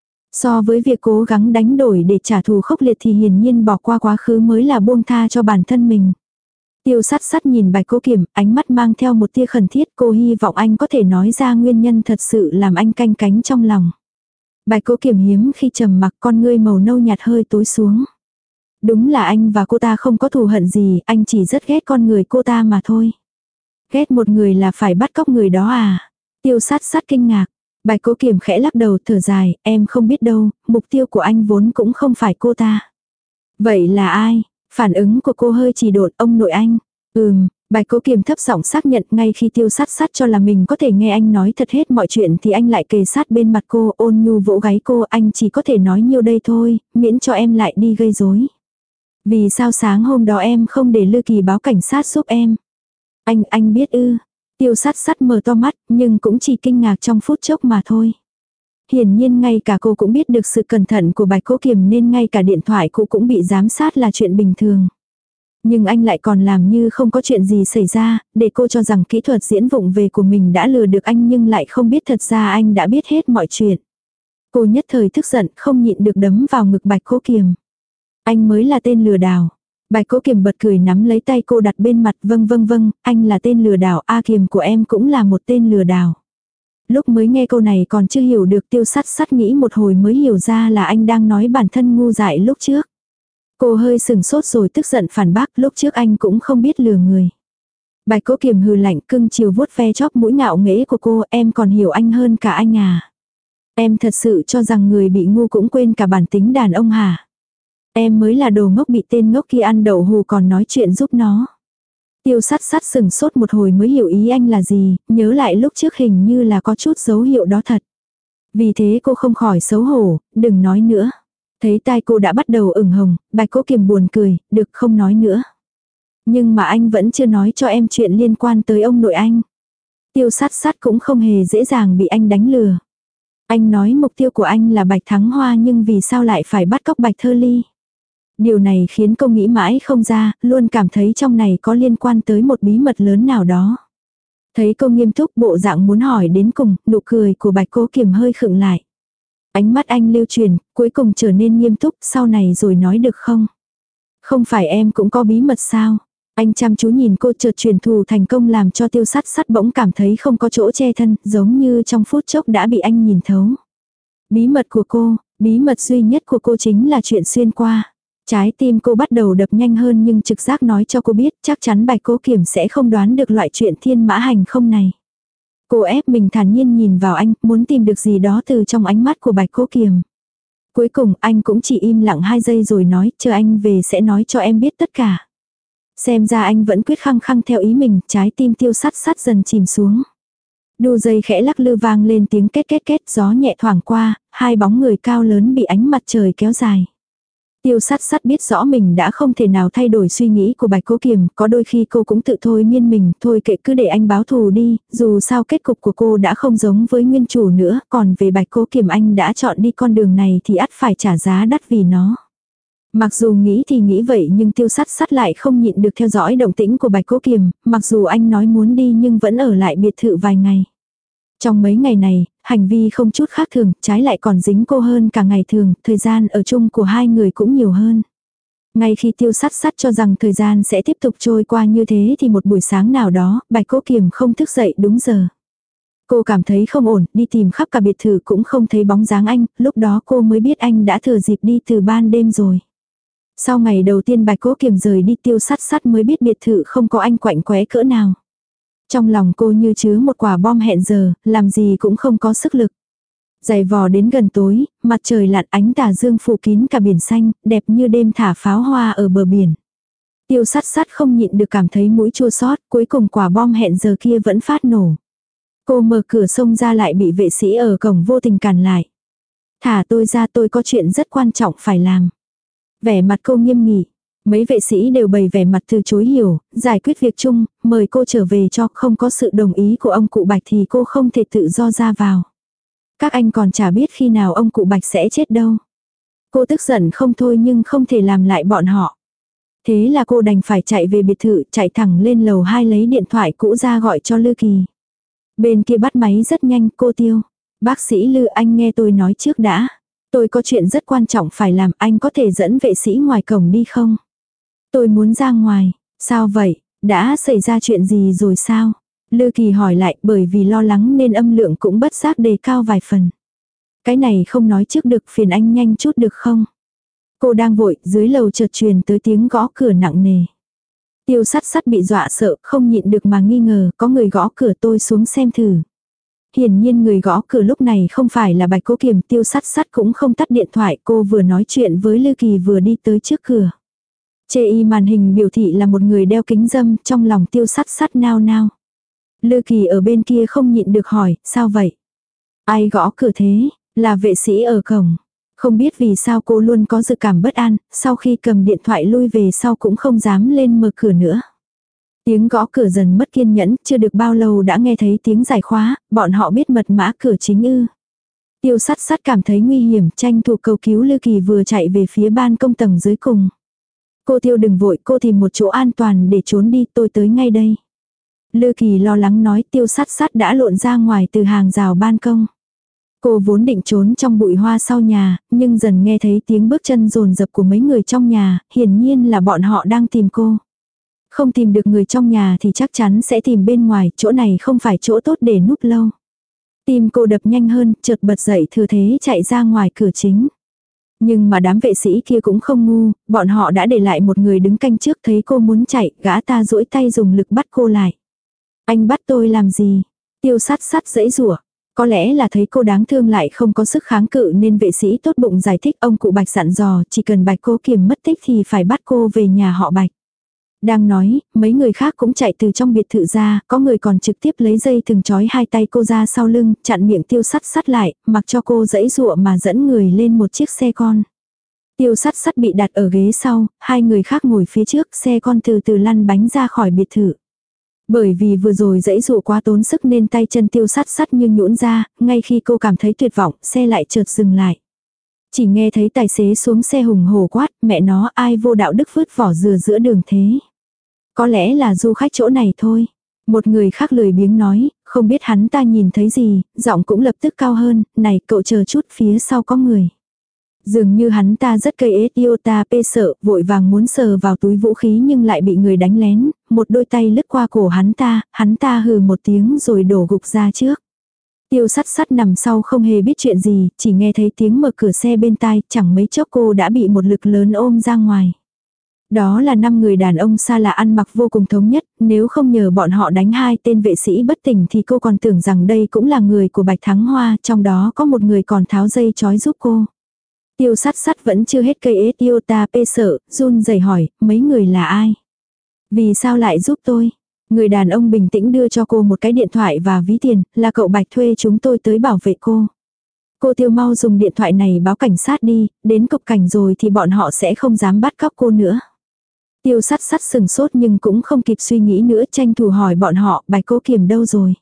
So với việc cố gắng đánh đổi để trả thù khốc liệt thì hiển nhiên bỏ qua quá khứ mới là buông tha cho bản thân mình. Tiêu Sắt Sắt nhìn Bạch Cố Kiềm, ánh mắt mang theo một tia khẩn thiết, cô hy vọng anh có thể nói ra nguyên nhân thật sự làm anh canh cánh trong lòng. Bạch Cố Kiềm hiếm khi trầm mặc, con ngươi màu nâu nhạt hơi tối xuống. Đúng là anh và cô ta không có thù hận gì, anh chỉ rất ghét con người cô ta mà thôi. Ghét một người là phải bắt cóc người đó à? Tiêu Sắt Sắt kinh ngạc. Bạch Cố Kiềm khẽ lắc đầu thở dài, em không biết đâu, mục tiêu của anh vốn cũng không phải cô ta. Vậy là ai? Phản ứng của cô hơi chỉ độn, ông nội anh. Bạch Cố Kiềm thấp giọng xác nhận, ngay khi Tiêu Sắt Sắt cho là mình có thể nghe anh nói thật hết mọi chuyện thì anh lại kề sát bên mặt cô, ôn nhu vỗ gáy cô, anh chỉ có thể nói nhiêu đây thôi, miễn cho em lại đi gây rối. Vì sao sáng hôm đó em không để Lư Kỳ báo cảnh sát giúp em? Anh biết ư? Tiêu Sắt Sắt mở to mắt, nhưng cũng chỉ kinh ngạc trong phút chốc mà thôi. Hiển nhiên ngay cả cô cũng biết được sự cẩn thận của Bạch Cố Kiềm nên ngay cả điện thoại cô cũng bị giám sát là chuyện bình thường. Nhưng anh lại còn làm như không có chuyện gì xảy ra, để cô cho rằng kỹ thuật diễn vụng về của mình đã lừa được anh nhưng lại không biết thật ra anh đã biết hết mọi chuyện. Cô nhất thời tức giận không nhịn được đấm vào ngực Bạch Cố Kiềm. Anh mới là tên lừa đảo. Bạch Cố Kiềm bật cười nắm lấy tay cô đặt bên mặt, vâng, anh là tên lừa đảo, A Kiềm của em cũng là một tên lừa đảo. Lúc mới nghe câu này còn chưa hiểu được, Tiêu Sắt Sắt nghĩ một hồi mới hiểu ra là anh đang nói bản thân ngu dại lúc trước. Cô hơi sừng sốt rồi tức giận phản bác, lúc trước anh cũng không biết lừa người. Bạch Cố Kiềm hừ lạnh, cưng chiều vuốt ve chóp mũi ngạo nghễ của cô, em còn hiểu anh hơn cả anh à. Em thật sự cho rằng người bị ngu cũng quên cả bản tính đàn ông hả? Em mới là đồ ngốc bị tên ngốc kia ăn đậu hù còn nói chuyện giúp nó. Tiêu Sắt Sắt sừng sốt một hồi mới hiểu ý anh là gì, nhớ lại lúc trước hình như là có chút dấu hiệu đó thật. Vì thế cô không khỏi xấu hổ, đừng nói nữa. Thấy tai cô đã bắt đầu ửng hồng, Bạch Cố Kiềm buồn cười, được không nói nữa. Nhưng mà anh vẫn chưa nói cho em chuyện liên quan tới ông nội anh. Tiêu Sắt Sắt cũng không hề dễ dàng bị anh đánh lừa. Anh nói mục tiêu của anh là Bạch Thắng Hoa nhưng vì sao lại phải bắt cóc Bạch Thơ Ly? Điều này khiến cô nghĩ mãi không ra, luôn cảm thấy trong này có liên quan tới một bí mật lớn nào đó. Thấy cô nghiêm túc bộ dạng muốn hỏi đến cùng, nụ cười của Bạch Cố Kiềm hơi khựng lại. Ánh mắt anh lưu truyền, cuối cùng trở nên nghiêm túc, sau này rồi nói được không? Không phải em cũng có bí mật sao? Anh chăm chú nhìn cô, chợt truyền thù thành công làm cho Tiêu Sắt Sắt bỗng cảm thấy không có chỗ che thân, giống như trong phút chốc đã bị anh nhìn thấu. Bí mật của cô, bí mật duy nhất của cô chính là chuyện xuyên qua. Trái tim cô bắt đầu đập nhanh hơn nhưng trực giác nói cho cô biết chắc chắn Bạch Cố Kiềm sẽ không đoán được loại chuyện thiên mã hành không này. Cô ép mình thản nhiên nhìn vào anh, muốn tìm được gì đó từ trong ánh mắt của Bạch Cố Kiềm. Cuối cùng anh cũng chỉ im lặng 2 giây rồi nói, chờ anh về sẽ nói cho em biết tất cả. Xem ra anh vẫn quyết khăng khăng theo ý mình, trái tim Tiêu Sắt Sắt dần chìm xuống. Đu dây khẽ lắc lư vang lên tiếng két két két, gió nhẹ thoảng qua, hai bóng người cao lớn bị ánh mặt trời kéo dài. Tiêu Sắt Sắt biết rõ mình đã không thể nào thay đổi suy nghĩ của Bạch Cố Kiềm, có đôi khi cô cũng tự thôi miên mình, thôi kệ cứ để anh báo thù đi, dù sao kết cục của cô đã không giống với nguyên chủ nữa, còn về Bạch Cố Kiềm anh đã chọn đi con đường này thì ắt phải trả giá đắt vì nó. Mặc dù nghĩ thì nghĩ vậy nhưng Tiêu Sắt Sắt lại không nhịn được theo dõi động tĩnh của Bạch Cố Kiềm, mặc dù anh nói muốn đi nhưng vẫn ở lại biệt thự vài ngày. Trong mấy ngày này, hành vi không chút khác thường, trái lại còn dính cô hơn cả ngày thường, thời gian ở chung của hai người cũng nhiều hơn. Ngay khi Tiêu Sắt Sắt cho rằng thời gian sẽ tiếp tục trôi qua như thế thì một buổi sáng nào đó, Bạch Cố Kiềm không thức dậy đúng giờ. Cô cảm thấy không ổn, đi tìm khắp cả biệt thự cũng không thấy bóng dáng anh, lúc đó cô mới biết anh đã thừa dịp đi từ ban đêm rồi. Sau ngày đầu tiên Bạch Cố Kiềm rời đi, Tiêu Sắt Sắt mới biết biệt thự không có anh quạnh quẽ cỡ nào. Trong lòng cô như chứa một quả bom hẹn giờ, làm gì cũng không có sức lực. Giày vò đến gần tối, mặt trời lặn, ánh tà dương phủ kín cả biển xanh, đẹp như đêm thả pháo hoa ở bờ biển. Tiêu Sắt Sắt không nhịn được cảm thấy mũi chua xót, cuối cùng quả bom hẹn giờ kia vẫn phát nổ. Cô mở cửa xông ra lại bị vệ sĩ ở cổng vô tình cản lại. Thả tôi ra, tôi có chuyện rất quan trọng phải làm. Vẻ mặt cô nghiêm nghị. Mấy vệ sĩ đều bày vẻ mặt từ chối hiểu, giải quyết việc chung, mời cô trở về cho, không có sự đồng ý của ông cụ Bạch thì cô không thể tự do ra vào. Các anh còn chả biết khi nào ông cụ Bạch sẽ chết đâu. Cô tức giận không thôi nhưng không thể làm lại bọn họ. Thế là cô đành phải chạy về biệt thự, chạy thẳng lên lầu 2 lấy điện thoại cũ ra gọi cho Lư Kỳ. Bên kia bắt máy rất nhanh, cô Tiêu. Bác sĩ Lư, anh nghe tôi nói trước đã. Tôi có chuyện rất quan trọng phải làm, anh có thể dẫn vệ sĩ ngoài cổng đi không? Tôi muốn ra ngoài. Sao vậy? Đã xảy ra chuyện gì rồi sao? Lư Kỳ hỏi lại, bởi vì lo lắng nên âm lượng cũng bất giác đề cao vài phần. Cái này không nói trước được, phiền anh nhanh chút được không? Cô đang vội, dưới lầu chợt truyền tới tiếng gõ cửa nặng nề. Tiêu Sắt Sắt bị dọa sợ, không nhịn được mà nghi ngờ, có người gõ cửa, tôi xuống xem thử. Hiển nhiên người gõ cửa lúc này không phải là Bạch Cố Kiềm. Tiêu Sắt Sắt cũng không tắt điện thoại, cô vừa nói chuyện với Lư Kỳ vừa đi tới trước cửa. Chê y màn hình biểu thị là một người đeo kính râm, trong lòng Tiêu Sắt Sắt nao nao. Lư Kỳ ở bên kia không nhịn được hỏi, sao vậy? Ai gõ cửa thế? Là vệ sĩ ở cổng. Không biết vì sao cô luôn có dự cảm bất an, sau khi cầm điện thoại lui về sau cũng không dám lên mở cửa nữa. Tiếng gõ cửa dần mất kiên nhẫn, chưa được bao lâu đã nghe thấy tiếng giải khóa, bọn họ biết mật mã cửa chính ư. Tiêu Sắt Sắt cảm thấy nguy hiểm, tranh thủ cầu cứu Lư Kỳ vừa chạy về phía ban công tầng dưới cùng. Cô Tiêu đừng vội, cô tìm một chỗ an toàn để trốn đi, tôi tới ngay đây. Lư Kỳ lo lắng nói. Tiêu Sắt Sắt đã lộn ra ngoài từ hàng rào ban công. Cô vốn định trốn trong bụi hoa sau nhà, nhưng dần nghe thấy tiếng bước chân dồn dập của mấy người trong nhà, hiển nhiên là bọn họ đang tìm cô. Không tìm được người trong nhà thì chắc chắn sẽ tìm bên ngoài, chỗ này không phải chỗ tốt để núp lâu. Tim cô đập nhanh hơn, chợt bật dậy thừa thế chạy ra ngoài cửa chính. Nhưng mà đám vệ sĩ kia cũng không ngu, bọn họ đã để lại một người đứng canh trước, thấy cô muốn chạy, gã ta duỗi tay dùng lực bắt cô lại. Anh bắt tôi làm gì? Tiêu sát sát giãy giụa. Có lẽ là thấy cô đáng thương lại không có sức kháng cự nên vệ sĩ tốt bụng giải thích, ông cụ Bạch dặn dò chỉ cần Bạch Cố Kiềm mất tích thì phải bắt cô về nhà họ Bạch. Đang nói, mấy người khác cũng chạy từ trong biệt thự ra, có người còn trực tiếp lấy dây thừng trói hai tay cô ra sau lưng, chặn miệng Tiêu Sắt Sắt lại, mặc cho cô giãy giụa mà dẫn người lên một chiếc xe con. Tiêu Sắt Sắt bị đặt ở ghế sau, hai người khác ngồi phía trước, xe con từ từ lăn bánh ra khỏi biệt thự. Bởi vì vừa rồi giãy dụa quá tốn sức nên tay chân Tiêu Sắt Sắt như nhũn ra, ngay khi cô cảm thấy tuyệt vọng, xe lại chợt dừng lại. Chỉ nghe thấy tài xế xuống xe hùng hổ quát, mẹ nó ai vô đạo đức vứt vỏ dừa giữa đường thế. Có lẽ là du khách chỗ này thôi. Một người khác lười biếng nói, không biết hắn ta nhìn thấy gì, giọng cũng lập tức cao hơn, này cậu chờ chút phía sau có người. Dường như hắn ta rất cây ết yêu ta pê sợ, vội vàng muốn sờ vào túi vũ khí nhưng lại bị người đánh lén, một đôi tay lướt qua cổ hắn ta hừ một tiếng rồi đổ gục ra trước. Tiêu Sắt Sắt nằm sau không hề biết chuyện gì, chỉ nghe thấy tiếng mở cửa xe bên tai, chẳng mấy chốc cô đã bị một lực lớn ôm ra ngoài. Đó là 5 người đàn ông xa lạ ăn mặc vô cùng thống nhất, nếu không nhờ bọn họ đánh hai tên vệ sĩ bất tỉnh thì cô còn tưởng rằng đây cũng là người của Bạch Thắng Hoa, trong đó có một người còn tháo dây trói giúp cô. Tiêu Sắt Sắt vẫn chưa hết cây ết yêu ta pê sợ, run rẩy hỏi, mấy người là ai? Vì sao lại giúp tôi? Người đàn ông bình tĩnh đưa cho cô một cái điện thoại và ví tiền, là cậu Bạch thuê chúng tôi tới bảo vệ cô. Cô Tiêu mau dùng điện thoại này báo cảnh sát đi, đến cục cảnh rồi thì bọn họ sẽ không dám bắt cóc cô nữa. Tiêu Sắt Sắt sừng sốt nhưng cũng không kịp suy nghĩ nữa, tranh thủ hỏi bọn họ, Bạch Cố Kiềm đâu rồi?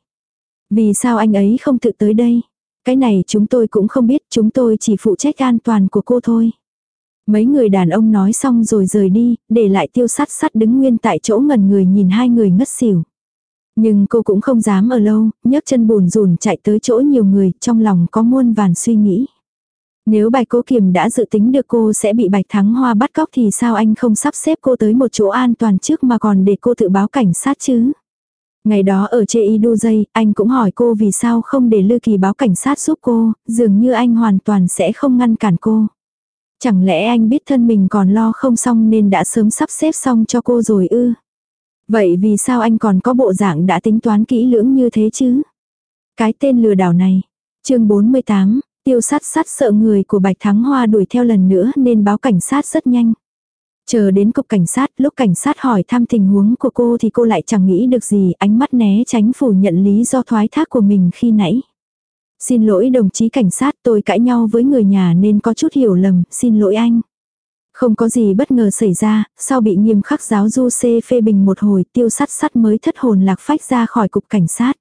Vì sao anh ấy không tự tới đây? Cái này chúng tôi cũng không biết, chúng tôi chỉ phụ trách an toàn của cô thôi. Mấy người đàn ông nói xong rồi rời đi, để lại Tiêu Sắt Sắt đứng nguyên tại chỗ ngẩn người nhìn hai người ngất xỉu. Nhưng cô cũng không dám ở lâu, nhấc chân bùn rùn chạy tới chỗ nhiều người, trong lòng có muôn vàn suy nghĩ. Nếu Bạch Cố Kiềm đã dự tính được cô sẽ bị Bạch Thắng Hoa bắt cóc thì sao anh không sắp xếp cô tới một chỗ an toàn trước mà còn để cô tự báo cảnh sát chứ? Ngày đó ở Chê Y Đu Dây, anh cũng hỏi cô vì sao không để Lư Kỳ báo cảnh sát giúp cô, dường như anh hoàn toàn sẽ không ngăn cản cô. Chẳng lẽ anh biết thân mình còn lo không xong nên đã sớm sắp xếp xong cho cô rồi ư? Vậy vì sao anh còn có bộ dạng đã tính toán kỹ lưỡng như thế chứ? Cái tên lừa đảo này. Chương 48, Tiêu Sắt Sắt sợ người của Bạch Thắng Hoa đuổi theo lần nữa nên báo cảnh sát rất nhanh. Chờ đến cục cảnh sát, lúc cảnh sát hỏi thăm tình huống của cô thì cô lại chẳng nghĩ được gì, ánh mắt né tránh phủ nhận lý do thoái thác của mình khi nãy. Xin lỗi đồng chí cảnh sát, tôi cãi nhau với người nhà nên có chút hiểu lầm, xin lỗi anh. Không có gì bất ngờ xảy ra, sau bị nghiêm khắc giáo du phê bình một hồi, Tiêu Sắt Sắt mới thất hồn lạc phách ra khỏi cục cảnh sát.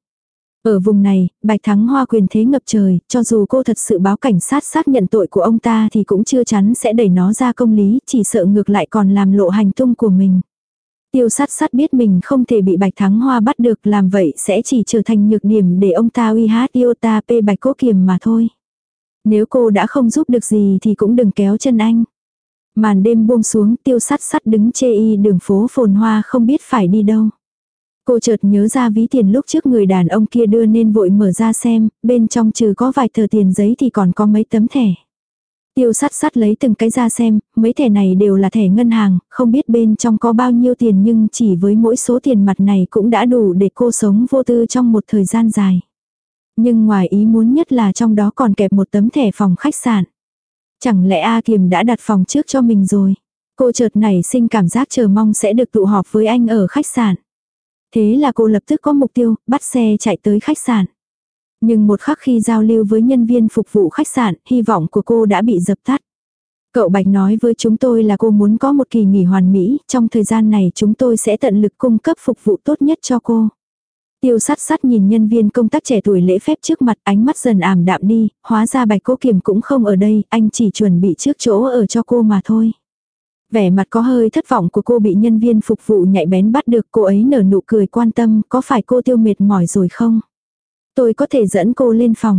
Ở vùng này, Bạch Thắng Hoa quyền thế ngập trời, cho dù cô thật sự báo cảnh sát xác nhận tội của ông ta thì cũng chưa chắn sẽ đẩy nó ra công lý, chỉ sợ ngược lại còn làm lộ hành tung của mình. Tiêu Sắt Sắt biết mình không thể bị Bạch Thắng Hoa bắt được, làm vậy sẽ chỉ trở thành nhược điểm để ông ta uy hát yêu ta pê Bạch Cố Kiềm mà thôi. Nếu cô đã không giúp được gì thì cũng đừng kéo chân anh. Màn đêm buông xuống, Tiêu Sắt Sắt đứng chê y đường phố phồn hoa không biết phải đi đâu. Cô chợt nhớ ra ví tiền lúc trước người đàn ông kia đưa nên vội mở ra xem, bên trong trừ có vài tờ tiền giấy thì còn có mấy tấm thẻ. Tiêu Sắt Sắt lấy từng cái ra xem, mấy thẻ này đều là thẻ ngân hàng, không biết bên trong có bao nhiêu tiền nhưng chỉ với mỗi số tiền mặt này cũng đã đủ để cô sống vô tư trong một thời gian dài. Nhưng ngoài ý muốn nhất là trong đó còn kẹp một tấm thẻ phòng khách sạn. Chẳng lẽ A Kiềm đã đặt phòng trước cho mình rồi? Cô chợt nảy sinh cảm giác chờ mong sẽ được tụ họp với anh ở khách sạn. Thế là cô lập tức có mục tiêu, bắt xe chạy tới khách sạn. Nhưng một khắc khi giao lưu với nhân viên phục vụ khách sạn, hy vọng của cô đã bị dập tắt. Cậu Bạch nói với chúng tôi là cô muốn có một kỳ nghỉ hoàn mỹ, trong thời gian này chúng tôi sẽ tận lực cung cấp phục vụ tốt nhất cho cô. Tiêu Sắt Sắt nhìn nhân viên công tác trẻ tuổi lễ phép trước mặt, ánh mắt dần ảm đạm đi, hóa ra Bạch Cố Kiềm cũng không ở đây, anh chỉ chuẩn bị trước chỗ ở cho cô mà thôi. Vẻ mặt có hơi thất vọng của cô bị nhân viên phục vụ nhạy bén bắt được, cô ấy nở nụ cười quan tâm, có phải cô Tiêu mệt mỏi rồi không? Tôi có thể dẫn cô lên phòng.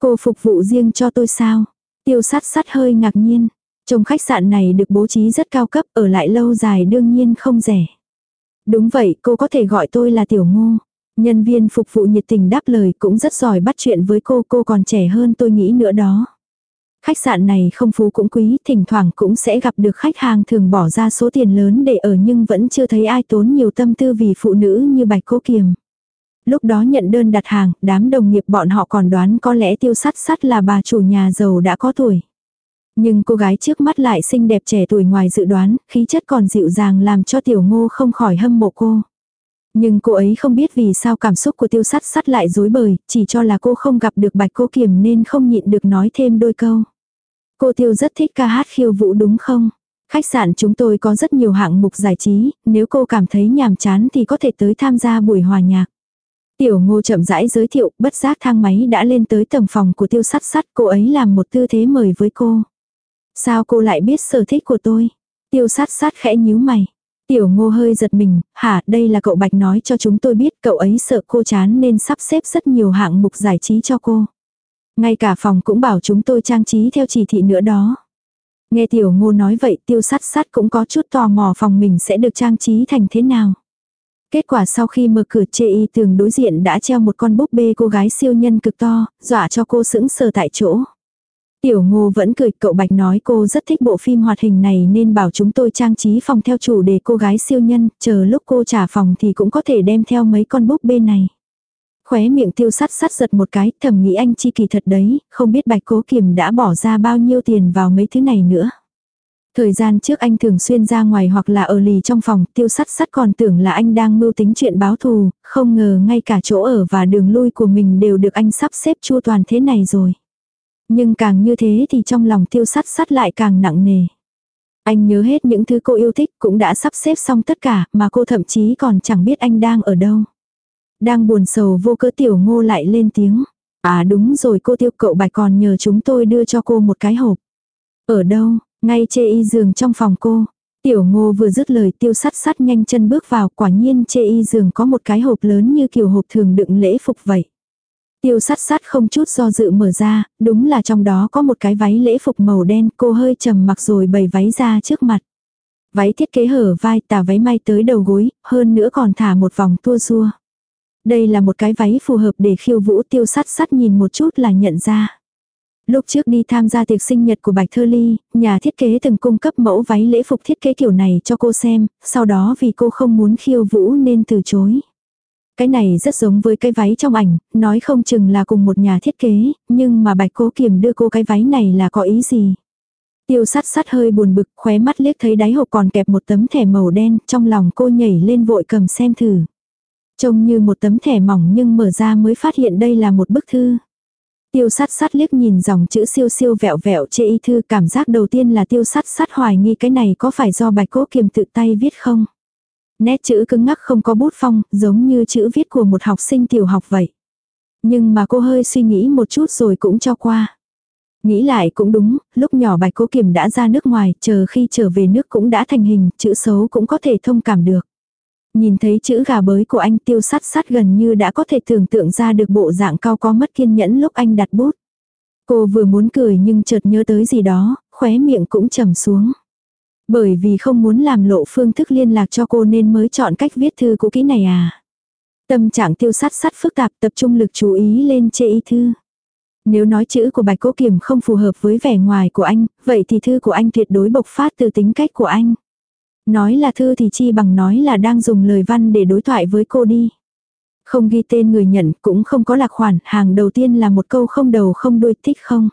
Cô phục vụ riêng cho tôi sao? Tiêu sát sát hơi ngạc nhiên. Trong khách sạn này được bố trí rất cao cấp, ở lại lâu dài đương nhiên không rẻ. Đúng vậy, cô có thể gọi tôi là Tiểu Ngô. Nhân viên phục vụ nhiệt tình đáp lời, cũng rất giỏi bắt chuyện với cô còn trẻ hơn tôi nghĩ nữa đó. Khách sạn này không phú cũng quý, thỉnh thoảng cũng sẽ gặp được khách hàng thường bỏ ra số tiền lớn để ở nhưng vẫn chưa thấy ai tốn nhiều tâm tư vì phụ nữ như Bạch Cố Kiềm. Lúc đó nhận đơn đặt hàng, đám đồng nghiệp bọn họ còn đoán có lẽ Tiêu Sắt Sắt là bà chủ nhà giàu đã có tuổi. Nhưng cô gái trước mắt lại xinh đẹp trẻ tuổi ngoài dự đoán, khí chất còn dịu dàng làm cho Tiểu Ngô không khỏi hâm mộ cô. Nhưng cô ấy không biết vì sao cảm xúc của Tiêu Sắt Sắt lại rối bời, chỉ cho là cô không gặp được Bạch Cố Kiềm nên không nhịn được nói thêm đôi câu. Cô Tiêu rất thích ca hát khiêu vũ đúng không? Khách sạn chúng tôi có rất nhiều hạng mục giải trí, nếu cô cảm thấy nhàm chán thì có thể tới tham gia buổi hòa nhạc. Tiểu Ngô chậm rãi giới thiệu, bất giác thang máy đã lên tới tầng phòng của Tiêu Sắt Sắt, cô ấy làm một tư thế mời với cô. Sao cô lại biết sở thích của tôi? Tiêu Sắt Sắt khẽ nhíu mày. Tiểu Ngô hơi giật mình, hả, đây là cậu Bạch nói cho chúng tôi biết, cậu ấy sợ cô chán nên sắp xếp rất nhiều hạng mục giải trí cho cô. Ngay cả phòng cũng bảo chúng tôi trang trí theo chỉ thị nữa đó. Nghe Tiểu Ngô nói vậy, Tiêu Sắt Sắt cũng có chút tò mò phòng mình sẽ được trang trí thành thế nào. Kết quả sau khi mở cửa chê y tường đối diện đã treo một con búp bê cô gái siêu nhân cực to, dọa cho cô sững sờ tại chỗ. Tiểu Ngô vẫn cười, cậu Bạch nói cô rất thích bộ phim hoạt hình này nên bảo chúng tôi trang trí phòng theo chủ đề cô gái siêu nhân, chờ lúc cô trả phòng thì cũng có thể đem theo mấy con búp bê này. Khóe miệng Tiêu Sắt Sắt giật một cái, thầm nghĩ anh chi kỳ thật đấy, không biết Bạch Cố Kiềm đã bỏ ra bao nhiêu tiền vào mấy thứ này nữa. Thời gian trước anh thường xuyên ra ngoài hoặc là ở lì trong phòng, Tiêu Sắt Sắt còn tưởng là anh đang mưu tính chuyện báo thù, không ngờ ngay cả chỗ ở và đường lui của mình đều được anh sắp xếp chu toàn thế này rồi. Nhưng càng như thế thì trong lòng Tiêu Sắt Sắt lại càng nặng nề. Anh nhớ hết những thứ cô yêu thích cũng đã sắp xếp xong tất cả mà cô thậm chí còn chẳng biết anh đang ở đâu. Đang buồn sầu vô cớ Tiểu Ngô lại lên tiếng. À đúng rồi cô Tiêu, cậu Bạch còn nhờ chúng tôi đưa cho cô một cái hộp. Ở đâu? Ngay chê y giường trong phòng cô. Tiểu Ngô vừa dứt lời Tiêu Sắt Sắt nhanh chân bước vào, quả nhiên chê y giường có một cái hộp lớn như kiểu hộp thường đựng lễ phục vậy. Tiêu Sắt Sắt không chút do dự mở ra, đúng là trong đó có một cái váy lễ phục màu đen, cô hơi trầm mặc rồi bày váy ra trước mặt. Váy thiết kế hở vai, tà váy may tới đầu gối, hơn nữa còn thả một vòng tua rua. Đây là một cái váy phù hợp để khiêu vũ. Tiêu Sắt Sắt nhìn một chút là nhận ra. Lúc trước đi tham gia tiệc sinh nhật của Bạch Thơ Ly, nhà thiết kế từng cung cấp mẫu váy lễ phục thiết kế kiểu này cho cô xem, sau đó vì cô không muốn khiêu vũ nên từ chối. Cái này rất giống với cái váy trong ảnh, nói không chừng là cùng một nhà thiết kế, nhưng mà Bạch Cố Kiềm đưa cô cái váy này là có ý gì? Tiêu Sắt Sắt hơi buồn bực, khóe mắt liếc thấy đáy hộp còn kẹp một tấm thẻ màu đen, trong lòng cô nhảy lên vội cầm xem thử. Trông như một tấm thẻ mỏng nhưng mở ra mới phát hiện đây là một bức thư. Tiêu Sắt Sắt liếc nhìn dòng chữ siêu siêu vẹo vẹo chê y thư, cảm giác đầu tiên là Tiêu Sắt Sắt hoài nghi cái này có phải do Bạch Cố Kiềm tự tay viết không? Nét chữ cứng ngắc không có bút phông, giống như chữ viết của một học sinh tiểu học vậy. Nhưng mà cô hơi suy nghĩ một chút rồi cũng cho qua. Nghĩ lại cũng đúng, lúc nhỏ Bạch Cố Kiềm đã ra nước ngoài, chờ khi trở về nước cũng đã thành hình, chữ xấu cũng có thể thông cảm được. Nhìn thấy chữ gà bới của anh, Tiêu Sắt Sắt gần như đã có thể tưởng tượng ra được bộ dạng cao có mất kiên nhẫn lúc anh đặt bút. Cô vừa muốn cười nhưng chợt nhớ tới gì đó, khóe miệng cũng trầm xuống. Bởi vì không muốn làm lộ phương thức liên lạc cho cô nên mới chọn cách viết thư cũ kỹ này à. Tâm trạng Tiêu Sắt Sắt phức tạp, tập trung lực chú ý lên chê y thư. Nếu nói chữ của Bạch Cố Kiềm không phù hợp với vẻ ngoài của anh, vậy thì thư của anh tuyệt đối bộc phát từ tính cách của anh. Nói là thư thì chi bằng nói là đang dùng lời văn để đối thoại với cô đi. Không ghi tên người nhận, cũng không có lạc khoản, hàng đầu tiên là một câu không đầu không đuôi, thích không?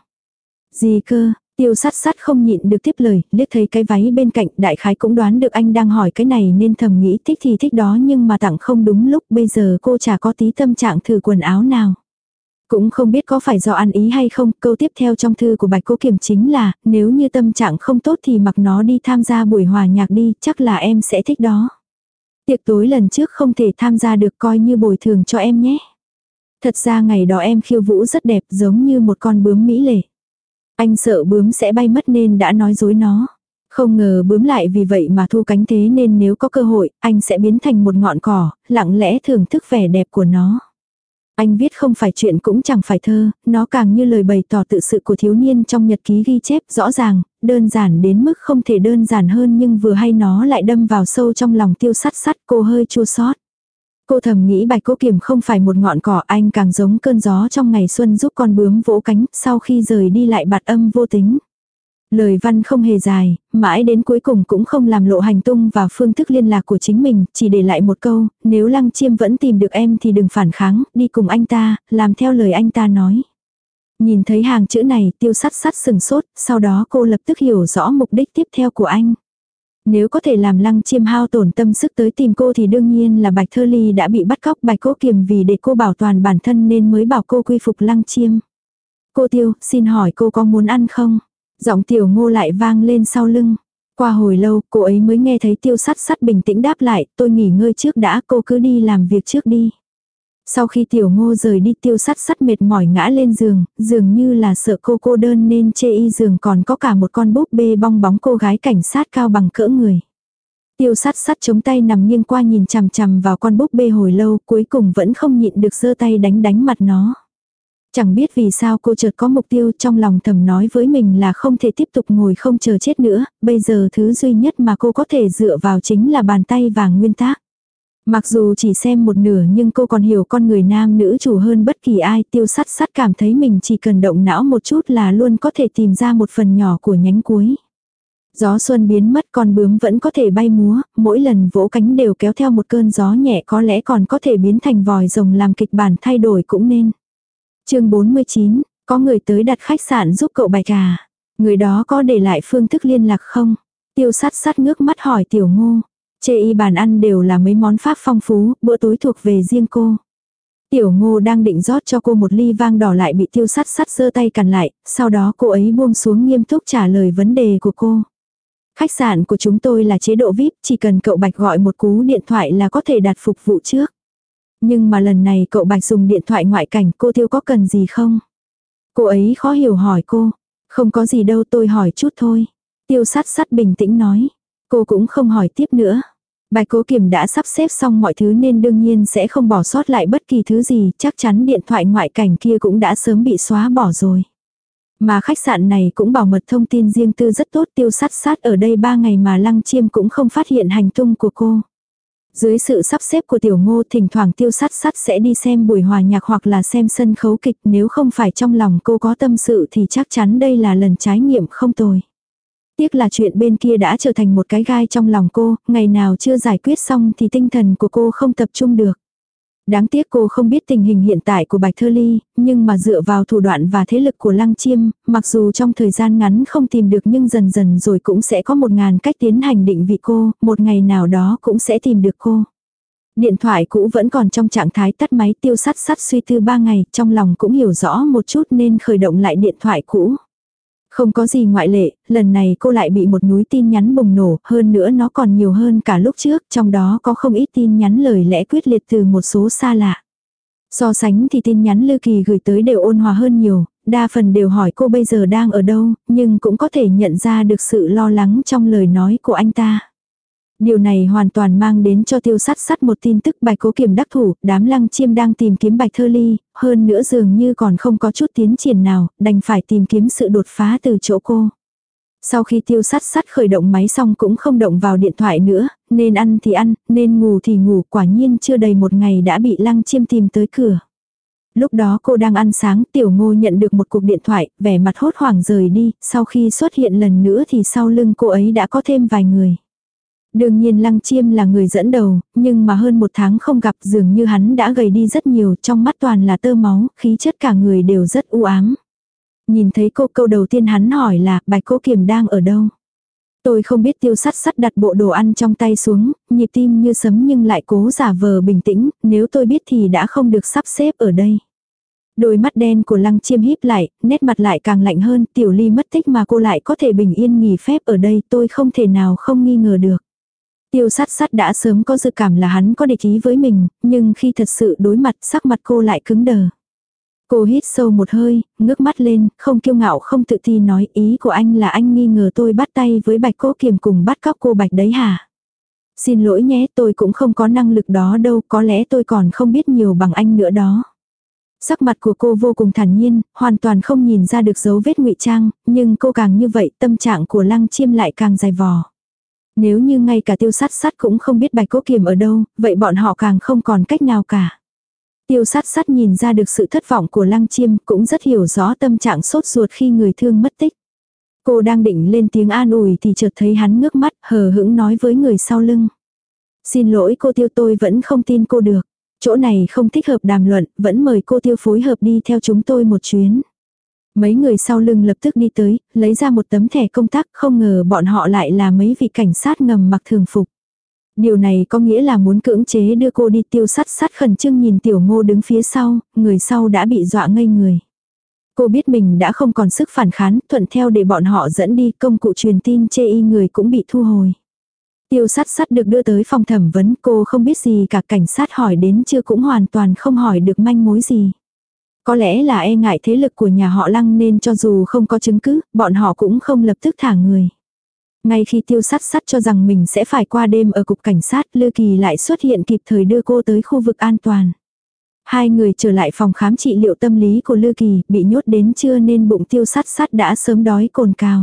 Gì cơ? Tiêu Sắt Sắt không nhịn được tiếp lời, liếc thấy cái váy bên cạnh, đại khái cũng đoán được anh đang hỏi cái này nên thầm nghĩ thích thì thích đó nhưng mà tặng không đúng lúc, bây giờ cô chả có tí tâm trạng thử quần áo nào. Cũng không biết có phải do ăn ý hay không, câu tiếp theo trong thư của Bạch Cố Kiềm chính là, nếu như tâm trạng không tốt thì mặc nó đi tham gia buổi hòa nhạc đi, chắc là em sẽ thích đó. Tiệc tối lần trước không thể tham gia được coi như bồi thường cho em nhé. Thật ra ngày đó em khiêu vũ rất đẹp giống như một con bướm mỹ lệ. Anh sợ bướm sẽ bay mất nên đã nói dối nó. Không ngờ bướm lại vì vậy mà thu cánh thế nên nếu có cơ hội, anh sẽ biến thành một ngọn cỏ, lặng lẽ thưởng thức vẻ đẹp của nó. Anh viết không phải chuyện cũng chẳng phải thơ, nó càng như lời bày tỏ tự sự của thiếu niên trong nhật ký ghi chép rõ ràng, đơn giản đến mức không thể đơn giản hơn nhưng vừa hay nó lại đâm vào sâu trong lòng Tiêu Sắt Sắt, cô hơi chua xót. Cô thầm nghĩ Bạch Cố Kiềm không phải một ngọn cỏ, anh càng giống cơn gió trong ngày xuân giúp con bướm vỗ cánh, sau khi rời đi lại bạt âm vô tính. Lời văn không hề dài, mãi đến cuối cùng cũng không làm lộ hành tung và phương thức liên lạc của chính mình, chỉ để lại một câu, nếu Lăng Chiêm vẫn tìm được em thì đừng phản kháng, đi cùng anh ta, làm theo lời anh ta nói. Nhìn thấy hàng chữ này, Tiêu Sắt Sắt sừng sốt, sau đó cô lập tức hiểu rõ mục đích tiếp theo của anh. Nếu có thể làm Lăng Chiêm hao tổn tâm sức tới tìm cô thì đương nhiên là Bạch Thơ Ly đã bị bắt cóc, Bạch Cố Kiềm vì để cô bảo toàn bản thân nên mới bảo cô quy phục Lăng Chiêm. Cô Tiêu, xin hỏi cô có muốn ăn không? Giọng Tiểu Ngô lại vang lên sau lưng. Qua hồi lâu, cô ấy mới nghe thấy Tiêu Sắt Sắt bình tĩnh đáp lại, tôi nghỉ ngơi trước đã, cô cứ đi làm việc trước đi. Sau khi Tiểu Ngô rời đi, Tiêu Sắt Sắt mệt mỏi ngã lên giường, dường như là sợ cô đơn nên chê y giường còn có cả một con búp bê bong bóng cô gái cảnh sát cao bằng cỡ người. Tiêu Sắt Sắt chống tay nằm nghiêng qua nhìn chằm chằm vào con búp bê hồi lâu, cuối cùng vẫn không nhịn được giơ tay đánh mặt nó. Chẳng biết vì sao cô chợt có mục tiêu, trong lòng thầm nói với mình là không thể tiếp tục ngồi không chờ chết nữa, bây giờ thứ duy nhất mà cô có thể dựa vào chính là bàn tay vàng nguyên tác. Mặc dù chỉ xem một nửa nhưng cô còn hiểu con người nam nữ chủ hơn bất kỳ ai. Tiêu Sắt Sắt cảm thấy mình chỉ cần động não một chút là luôn có thể tìm ra một phần nhỏ của nhánh cuối. Gió xuân biến mất, con bướm vẫn có thể bay múa, mỗi lần vỗ cánh đều kéo theo một cơn gió nhẹ, có lẽ còn có thể biến thành vòi rồng làm kịch bản thay đổi cũng nên. Chương 49, có người tới đặt khách sạn giúp cậu Bạch à? Người đó có để lại phương thức liên lạc không? Tiêu Sắt Sắt ngước mắt hỏi Tiểu Ngô. Chê y bàn ăn đều là mấy món pháp phong phú, bữa tối thuộc về riêng cô. Tiểu Ngô đang định rót cho cô một ly vang đỏ lại bị Tiêu Sắt Sắt giơ tay cản lại, sau đó cô ấy buông xuống nghiêm túc trả lời vấn đề của cô. Khách sạn của chúng tôi là chế độ VIP, chỉ cần cậu Bạch gọi một cú điện thoại là có thể đặt phục vụ trước. Nhưng mà lần này cậu Bạch dùng điện thoại ngoại cảnh, cô Tiêu có cần gì không? Cô ấy khó hiểu hỏi cô. Không có gì đâu, tôi hỏi chút thôi. Tiêu Sắt Sắt bình tĩnh nói. Cô cũng không hỏi tiếp nữa. Bạch Cố Kiềm đã sắp xếp xong mọi thứ nên đương nhiên sẽ không bỏ sót lại bất kỳ thứ gì, chắc chắn điện thoại ngoại cảnh kia cũng đã sớm bị xóa bỏ rồi. Mà khách sạn này cũng bảo mật thông tin riêng tư rất tốt. Tiêu Sắt Sắt ở đây 3 ngày mà Lăng Chiêm cũng không phát hiện hành tung của cô. Dưới sự sắp xếp của Tiểu Ngô, thỉnh thoảng Tiêu Sắt Sắt sẽ đi xem buổi hòa nhạc hoặc là xem sân khấu kịch, nếu không phải trong lòng cô có tâm sự thì chắc chắn đây là lần trải nghiệm không tồi. Tiếc là chuyện bên kia đã trở thành một cái gai trong lòng cô, ngày nào chưa giải quyết xong thì tinh thần của cô không tập trung được. Đáng tiếc cô không biết tình hình hiện tại của Bạch Thơ Ly, nhưng mà dựa vào thủ đoạn và thế lực của Lăng Chiêm, mặc dù trong thời gian ngắn không tìm được nhưng dần dần rồi cũng sẽ có 1000 cách tiến hành định vị cô, một ngày nào đó cũng sẽ tìm được cô. Điện thoại cũ vẫn còn trong trạng thái tắt máy. Tiêu Sắt Sắt suy tư 3 ngày, trong lòng cũng hiểu rõ một chút nên khởi động lại điện thoại cũ. Không có gì ngoại lệ, lần này cô lại bị một núi tin nhắn bùng nổ, hơn nữa nó còn nhiều hơn cả lúc trước, trong đó có không ít tin nhắn lời lẽ quyết liệt từ một số xa lạ. So sánh thì tin nhắn Lư Kỳ gửi tới đều ôn hòa hơn nhiều, đa phần đều hỏi cô bây giờ đang ở đâu, nhưng cũng có thể nhận ra được sự lo lắng trong lời nói của anh ta. Điều này hoàn toàn mang đến cho Tiêu Sắt Sắt một tin tức Bạch Cố Kiềm đắc thủ, đám Lăng Chiêm đang tìm kiếm Bạch Thơ Ly, hơn nữa dường như còn không có chút tiến triển nào, đành phải tìm kiếm sự đột phá từ chỗ cô. Sau khi Tiêu Sắt Sắt khởi động máy xong cũng không động vào điện thoại nữa, nên ăn thì ăn, nên ngủ thì ngủ, quả nhiên chưa đầy một ngày đã bị Lăng Chiêm tìm tới cửa. Lúc đó cô đang ăn sáng, Tiểu Ngô nhận được một cuộc điện thoại, vẻ mặt hốt hoảng rời đi, sau khi xuất hiện lần nữa thì sau lưng cô ấy đã có thêm vài người. Đương nhiên Lăng Chiêm là người dẫn đầu, nhưng mà hơn 1 tháng không gặp dường như hắn đã gầy đi rất nhiều, trong mắt toàn là tơ máu, khí chất cả người đều rất u ám. Nhìn thấy cô, câu đầu tiên hắn hỏi là Bạch Cố Kiềm đang ở đâu. Tôi không biết. Tiêu Sắt Sắt đặt bộ đồ ăn trong tay xuống, nhịp tim như sấm nhưng lại cố giả vờ bình tĩnh, nếu tôi biết thì đã không được sắp xếp ở đây. Đôi mắt đen của Lăng Chiêm híp lại, nét mặt lại càng lạnh hơn. Tiểu Ly mất tích mà cô lại có thể bình yên nghỉ phép ở đây, tôi không thể nào không nghi ngờ được. Tiêu Sắt Sắt đã sớm có dự cảm là hắn có địch ý với mình, nhưng khi thật sự đối mặt sắc mặt cô lại cứng đờ. Cô hít sâu một hơi, ngước mắt lên, không kiêu ngạo không tự ti nói ý của anh là anh nghi ngờ tôi bắt tay với Bạch Cố Kiềm cùng bắt cóc cô Bạch đấy hả? Xin lỗi nhé, tôi cũng không có năng lực đó đâu, có lẽ tôi còn không biết nhiều bằng anh nữa đó. Sắc mặt của cô vô cùng thản nhiên, hoàn toàn không nhìn ra được dấu vết ngụy trang, nhưng cô càng như vậy tâm trạng của Lăng Chiêm lại càng dày vò. Nếu như ngay cả Tiêu Sát Sát cũng không biết Bạch Cố Kiềm ở đâu, vậy bọn họ càng không còn cách nào cả. Tiêu Sát Sát nhìn ra được sự thất vọng của Lăng Chiêm, cũng rất hiểu rõ tâm trạng sốt ruột khi người thương mất tích. Cô đang định lên tiếng an ủi thì chợt thấy hắn ngước mắt, hờ hững nói với người sau lưng. Xin lỗi cô Tiêu, tôi vẫn không tin cô được. Chỗ này không thích hợp đàm luận, vẫn mời cô Tiêu phối hợp đi theo chúng tôi một chuyến. Mấy người sau lưng lập tức đi tới, lấy ra một tấm thẻ công tác, không ngờ bọn họ lại là mấy vị cảnh sát ngầm mặc thường phục. Điều này có nghĩa là muốn cưỡng chế đưa cô đi. Tiêu Sát Sát khẩn trương nhìn Tiểu Ngô đứng phía sau, người sau đã bị dọa ngây người. Cô biết mình đã không còn sức phản kháng, thuận theo để bọn họ dẫn đi, công cụ truyền tin chê y người cũng bị thu hồi. Tiêu Sát Sát được đưa tới phòng thẩm vấn, cô không biết gì cả, cảnh sát hỏi đến chưa cũng hoàn toàn không hỏi được manh mối gì. Có lẽ là e ngại thế lực của nhà họ Lăng nên cho dù không có chứng cứ, bọn họ cũng không lập tức thả người. Ngay khi Tiêu Sát Sát cho rằng mình sẽ phải qua đêm ở cục cảnh sát, Lư Kỳ lại xuất hiện kịp thời đưa cô tới khu vực an toàn. Hai người trở lại phòng khám trị liệu tâm lý của Lư Kỳ, bị nhốt đến trưa nên bụng Tiêu Sát Sát đã sớm đói cồn cào.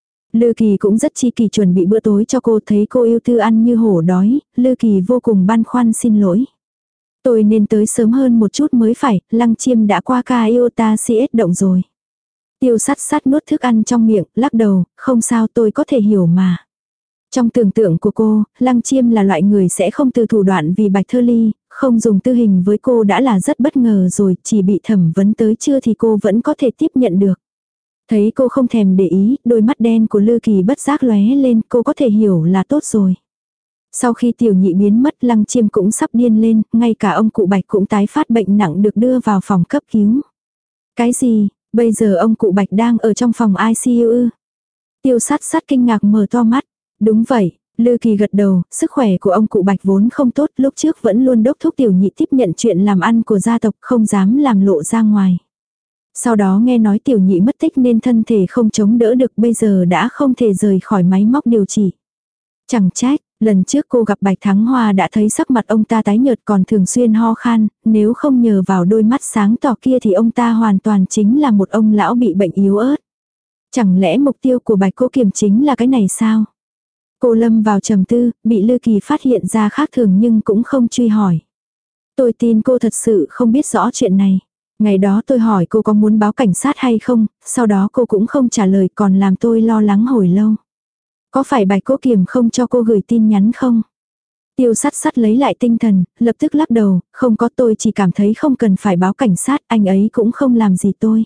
Lư Kỳ cũng rất chi kỷ chuẩn bị bữa tối cho cô, thấy cô yêu thư ăn như hổ đói, Lư Kỳ vô cùng băn khoăn xin lỗi. Tôi nên tới sớm hơn một chút mới phải, Lăng Chiêm đã qua ca iota CS động rồi. Tiêu Sát Sát nuốt thức ăn trong miệng, lắc đầu, không sao, tôi có thể hiểu mà. Trong tưởng tượng của cô, Lăng Chiêm là loại người sẽ không từ thủ đoạn vì Bạch Thơ Ly, không dùng tư hình với cô đã là rất bất ngờ rồi, chỉ bị thẩm vấn tới chưa thì cô vẫn có thể tiếp nhận được. Thấy cô không thèm để ý, đôi mắt đen của Lư Kỳ bất giác lóe lên, cô có thể hiểu là tốt rồi. Sau khi Tiểu Nhị biến mất, Lăng Chiêm cũng sắp điên lên, ngay cả ông cụ Bạch cũng tái phát bệnh nặng được đưa vào phòng cấp cứu. Cái gì, bây giờ ông cụ Bạch đang ở trong phòng ICU? Tiêu Sát Sát kinh ngạc mở to mắt. Đúng vậy, Lư Kỳ gật đầu, sức khỏe của ông cụ Bạch vốn không tốt, lúc trước vẫn luôn đốc thúc Tiểu Nhị tiếp nhận chuyện làm ăn của gia tộc, không dám làm lộ ra ngoài. Sau đó nghe nói Tiểu Nhị mất tích nên thân thể không chống đỡ được, bây giờ đã không thể rời khỏi máy móc điều trị. Chẳng trách, lần trước cô gặp Bạch Thắng Hoa đã thấy sắc mặt ông ta tái nhợt còn thường xuyên ho khan, nếu không nhờ vào đôi mắt sáng tỏ kia thì ông ta hoàn toàn chính là một ông lão bị bệnh yếu ớt. Chẳng lẽ mục tiêu của Bạch Cố Kiềm chính là cái này sao? Cô lâm vào trầm tư, bị Lư Kỳ phát hiện ra khác thường nhưng cũng không truy hỏi. Tôi tin cô thật sự không biết rõ chuyện này. Ngày đó tôi hỏi cô có muốn báo cảnh sát hay không, sau đó cô cũng không trả lời còn làm tôi lo lắng hồi lâu. Có phải Bạch Cố Kiềm không cho cô gửi tin nhắn không? Tiêu Sát Sát lấy lại tinh thần, lập tức lắc đầu, không có, tôi chỉ cảm thấy không cần phải báo cảnh sát, anh ấy cũng không làm gì tôi.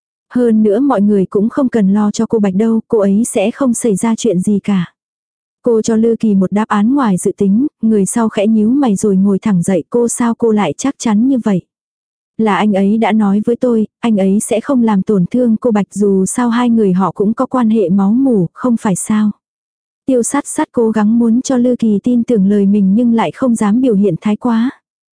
Hơn nữa mọi người cũng không cần lo cho cô Bạch đâu, cô ấy sẽ không xảy ra chuyện gì cả. Cô cho Lư Kỳ một đáp án ngoài dự tính, người sau khẽ nhíu mày rồi ngồi thẳng dậy, cô sao cô lại chắc chắn như vậy? Là anh ấy đã nói với tôi, anh ấy sẽ không làm tổn thương cô Bạch dù sao hai người họ cũng có quan hệ máu mủ, không phải sao? Tiêu Sát Sát cố gắng muốn cho Lư Kỳ tin tưởng lời mình nhưng lại không dám biểu hiện thái quá.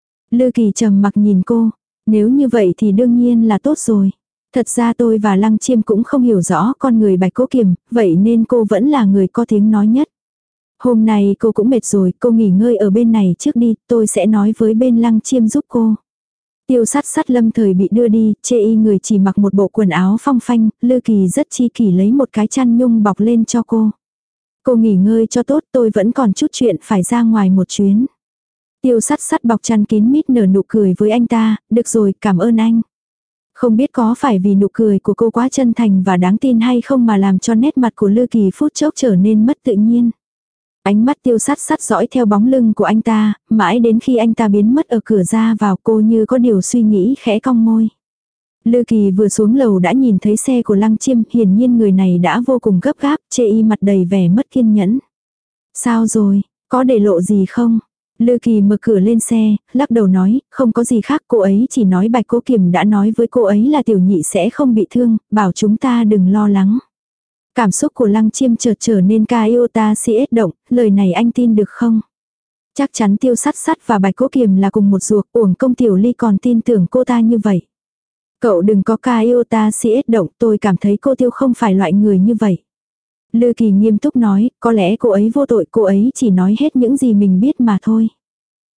Lư Kỳ trầm mặc nhìn cô, nếu như vậy thì đương nhiên là tốt rồi. Thật ra tôi và Lăng Chiêm cũng không hiểu rõ con người Bạch Cố Kiềm, vậy nên cô vẫn là người có tiếng nói nhất. Hôm nay cô cũng mệt rồi, cô nghỉ ngơi ở bên này trước đi, tôi sẽ nói với bên Lăng Chiêm giúp cô. Tiêu Sát Sát lâm thời bị đưa đi, chê y người chỉ mặc một bộ quần áo phong phanh, Lư Kỳ rất chi kỷ lấy một cái chăn nhung bọc lên cho cô. Cô nghỉ ngơi cho tốt, tôi vẫn còn chút chuyện phải ra ngoài một chuyến. Tiêu Sát Sát bọc chăn kín mít nở nụ cười với anh ta, được rồi, cảm ơn anh. Không biết có phải vì nụ cười của cô quá chân thành và đáng tin hay không mà làm cho nét mặt của Lư Kỳ phút chốc trở nên mất tự nhiên. Ánh mắt Tiêu Sát Sát dõi theo bóng lưng của anh ta, mãi đến khi anh ta biến mất ở cửa ra vào, cô như có điều suy nghĩ khẽ cong môi. Lư Kỳ vừa xuống lầu đã nhìn thấy xe của Lăng Chiêm, hiển nhiên người này đã vô cùng gấp gáp, chê y mặt đầy vẻ mất kiên nhẫn. Sao rồi, có để lộ gì không? Lư Kỳ mở cửa lên xe, lắc đầu nói, không có gì khác, cô ấy chỉ nói Bạch Cố Kiềm đã nói với cô ấy là Tiểu Nhị sẽ không bị thương, bảo chúng ta đừng lo lắng. Cảm xúc của Lăng Chiêm chợt trở nên ca iota CS động, lời này anh tin được không? Chắc chắn Tiêu Sát Sát và Bạch Cố Kiềm là cùng một ruột, uổng công Tiểu Ly còn tin tưởng cô ta như vậy. Cậu đừng có ca iota CS động, tôi cảm thấy cô Tiêu không phải loại người như vậy. Lư Kỳ nghiêm túc nói, có lẽ cô ấy vô tội, cô ấy chỉ nói hết những gì mình biết mà thôi.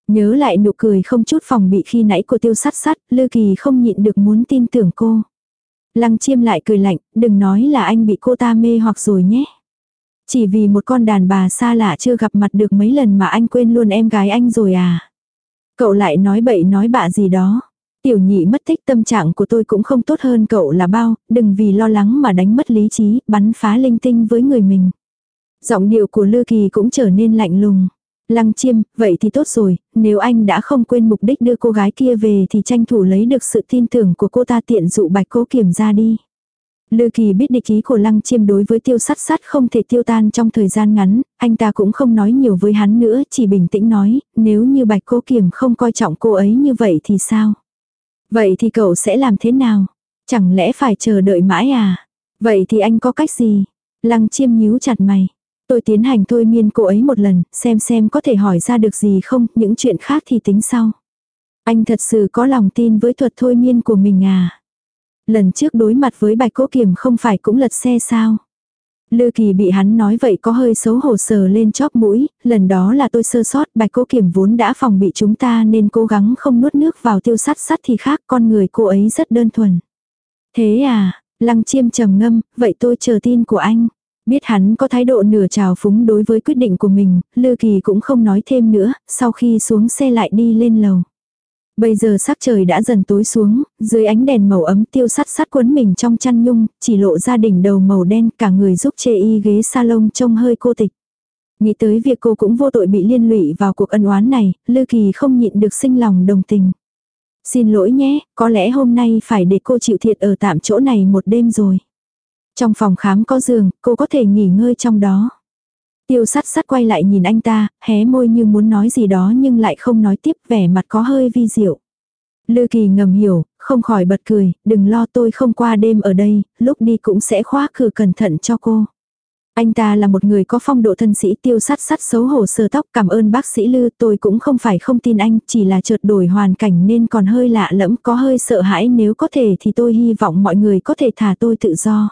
Nhớ lại nụ cười không chút phòng bị khi nãy của Tiêu Sắt Sắt, Lư Kỳ không nhịn được muốn tin tưởng cô. Lăng Chiêm lại cười lạnh, đừng nói là anh bị cô ta mê hoặc rồi nhé. Chỉ vì một con đàn bà xa lạ chưa gặp mặt được mấy lần mà anh quên luôn em gái anh rồi à. Cậu lại nói bậy nói bạ gì đó. Tiểu nhị mất tích, tâm trạng của tôi cũng không tốt hơn cậu là bao, đừng vì lo lắng mà đánh mất lý trí, bắn phá linh tinh với người mình. Giọng điệu của Lư Kỳ cũng trở nên lạnh lùng. Lăng Chiêm, vậy thì tốt rồi, nếu anh đã không quên mục đích đưa cô gái kia về thì tranh thủ lấy được sự tin tưởng của cô ta, tiện dụ Bạch Cố Kiểm ra đi. Lư Kỳ biết địch ý của Lăng Chiêm đối với Tiêu Sắt Sắt không thể tiêu tan trong thời gian ngắn, anh ta cũng không nói nhiều với hắn nữa, chỉ bình tĩnh nói, nếu như Bạch Cố Kiểm không coi trọng cô ấy như vậy thì sao? Vậy thì cậu sẽ làm thế nào? Chẳng lẽ phải chờ đợi mãi à? Vậy thì anh có cách gì? Lăng Chiêm nhíu chặt mày. Tôi tiến hành thôi miên cô ấy một lần, xem có thể hỏi ra được gì không, những chuyện khác thì tính sau. Anh thật sự có lòng tin với thuật thôi miên của mình à? Lần trước đối mặt với Bạch Cố Kiểm không phải cũng lật xe sao? Lư Kỳ bị hắn nói vậy có hơi xấu hổ sờ lên chóp mũi, lần đó là tôi sơ sót, Bạch Cố Kiểm vốn đã phòng bị chúng ta nên cố gắng không nuốt nước vào Tiêu Sắt Sắt thì khác, con người cô ấy rất đơn thuần. Thế à, Lăng Chiêm trầm ngâm, vậy tôi chờ tin của anh. Biết hắn có thái độ nửa trào phúng đối với quyết định của mình, Lư Kỳ cũng không nói thêm nữa, sau khi xuống xe lại đi lên lầu. Bây giờ sắc trời đã dần tối xuống, dưới ánh đèn màu ấm Tiêu Sắt Sắt quấn mình trong chăn nhung, chỉ lộ ra đỉnh đầu màu đen, cả người giúp chê y ghế salon trông hơi cô tịch. Nghĩ tới việc cô cũng vô tội bị liên lụy vào cuộc ân oán này, Lư Kỳ không nhịn được sinh lòng đồng tình. Xin lỗi nhé, có lẽ hôm nay phải để cô chịu thiệt ở tạm chỗ này một đêm rồi. Trong phòng khám có giường, cô có thể nghỉ ngơi trong đó. Tiêu Sắt Sắt quay lại nhìn anh ta, hé môi như muốn nói gì đó nhưng lại không nói tiếp, vẻ mặt có hơi vi diệu. Lư Kỳ ngầm hiểu, không khỏi bật cười, đừng lo, tôi không qua đêm ở đây, lúc đi cũng sẽ khóa cửa cẩn thận cho cô. Anh ta là một người có phong độ thân sĩ. Tiêu Sắt Sắt xấu hổ sờ tóc, cảm ơn bác sĩ Lư, tôi cũng không phải không tin anh, chỉ là chợt đổi hoàn cảnh nên còn hơi lạ lẫm, có hơi sợ hãi, nếu có thể thì tôi hy vọng mọi người có thể thả tôi tự do.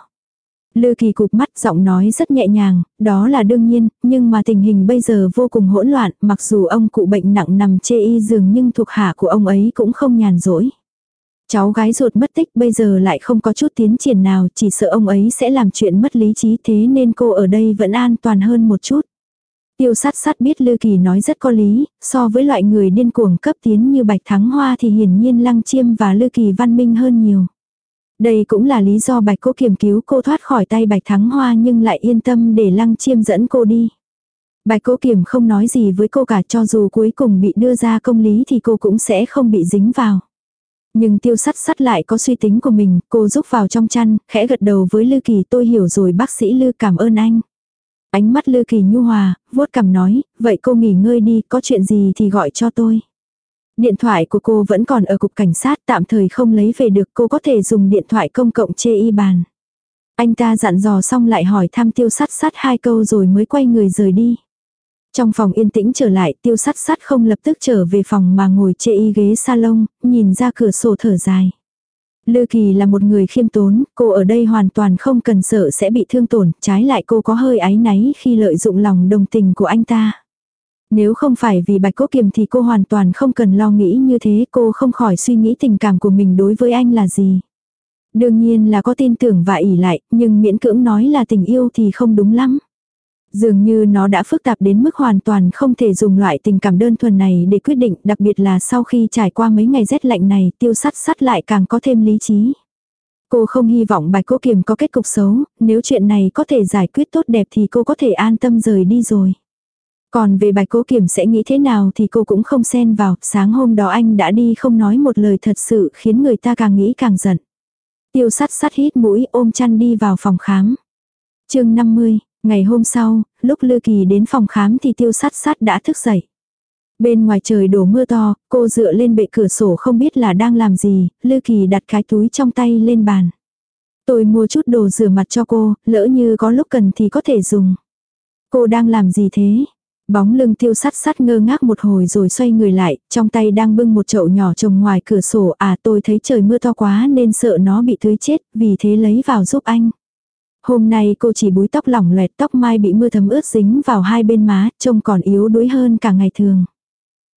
Lư Kỳ cụp mắt, giọng nói rất nhẹ nhàng, đó là đương nhiên, nhưng mà tình hình bây giờ vô cùng hỗn loạn, mặc dù ông cụ bệnh nặng nằm chê y giường nhưng thuộc hạ của ông ấy cũng không nhàn rỗi. Cháu gái ruột mất tích bây giờ lại không có chút tiến triển nào, chỉ sợ ông ấy sẽ làm chuyện mất lý trí, thế nên cô ở đây vẫn an toàn hơn một chút. Tiêu Sắt Sắt biết Lư Kỳ nói rất có lý, so với loại người điên cuồng cấp tiến như Bạch Thắng Hoa thì hiển nhiên Lăng Chiêm và Lư Kỳ văn minh hơn nhiều. Đây cũng là lý do Bạch Cố Kiểm cứu cô thoát khỏi tay Bạch Thắng Hoa nhưng lại yên tâm để Lăng Chiêm dẫn cô đi. Bạch Cố Kiểm không nói gì với cô cả, cho dù cuối cùng bị đưa ra công lý thì cô cũng sẽ không bị dính vào. Nhưng Tiêu Sắt Sắt lại có suy tính của mình, cô rúc vào trong chăn, khẽ gật đầu với Lư Kỳ, tôi hiểu rồi bác sĩ Lư, cảm ơn anh. Ánh mắt Lư Kỳ nhu hòa, vuốt cằm nói, vậy cô nghỉ ngơi đi, có chuyện gì thì gọi cho tôi. Điện thoại của cô vẫn còn ở cục cảnh sát, tạm thời không lấy về được, cô có thể dùng điện thoại công cộng chê y bàn. Anh ta dặn dò xong lại hỏi thăm Tiêu Sắt Sắt 2 câu rồi mới quay người rời đi. Trong phòng yên tĩnh trở lại, Tiêu Sắt Sắt không lập tức trở về phòng mà ngồi chê y ghế salon, nhìn ra cửa sổ thở dài. Lư Kỳ là một người khiêm tốn, cô ở đây hoàn toàn không cần sợ sẽ bị thương tổn, trái lại cô có hơi áy náy khi lợi dụng lòng đồng tình của anh ta. Nếu không phải vì Bạch Cố Kiểm thì cô hoàn toàn không cần lo nghĩ như thế, cô không khỏi suy nghĩ tình cảm của mình đối với anh là gì. Đương nhiên là có tin tưởng và ỷ lại, nhưng miễn cưỡng nói là tình yêu thì không đúng lắm. Dường như nó đã phức tạp đến mức hoàn toàn không thể dùng loại tình cảm đơn thuần này để quyết định, đặc biệt là sau khi trải qua mấy ngày rét lạnh này, Tiêu Sắt Sắt lại càng có thêm lý trí. Cô không hy vọng Bạch Cố Kiểm có kết cục xấu, nếu chuyện này có thể giải quyết tốt đẹp thì cô có thể an tâm rời đi rồi. Còn về Bạch Cố Kiểm sẽ nghĩ thế nào thì cô cũng không xen vào, sáng hôm đó anh đã đi không nói một lời thật sự khiến người ta càng nghĩ càng giận. Tiêu Sắt Sắt hít mũi ôm chăn đi vào phòng khám. Chương 50, ngày hôm sau, lúc Lư Kỳ đến phòng khám thì Tiêu Sắt Sắt đã thức dậy. Bên ngoài trời đổ mưa to, cô dựa lên bệ cửa sổ không biết là đang làm gì, Lư Kỳ đặt cái túi trong tay lên bàn. Tôi mua chút đồ rửa mặt cho cô, lỡ như có lúc cần thì có thể dùng. Cô đang làm gì thế? Bóng lưng Tiêu Sắt Sắt ngơ ngác một hồi rồi xoay người lại, trong tay đang bưng một chậu nhỏ trồng ngoài cửa sổ. À, tôi thấy trời mưa to quá nên sợ nó bị tưới chết, vì thế lấy vào giúp anh. Hôm nay cô chỉ búi tóc lỏng loẹt, tóc mai bị mưa thấm ướt dính vào hai bên má, trông còn yếu đuối hơn cả ngày thường.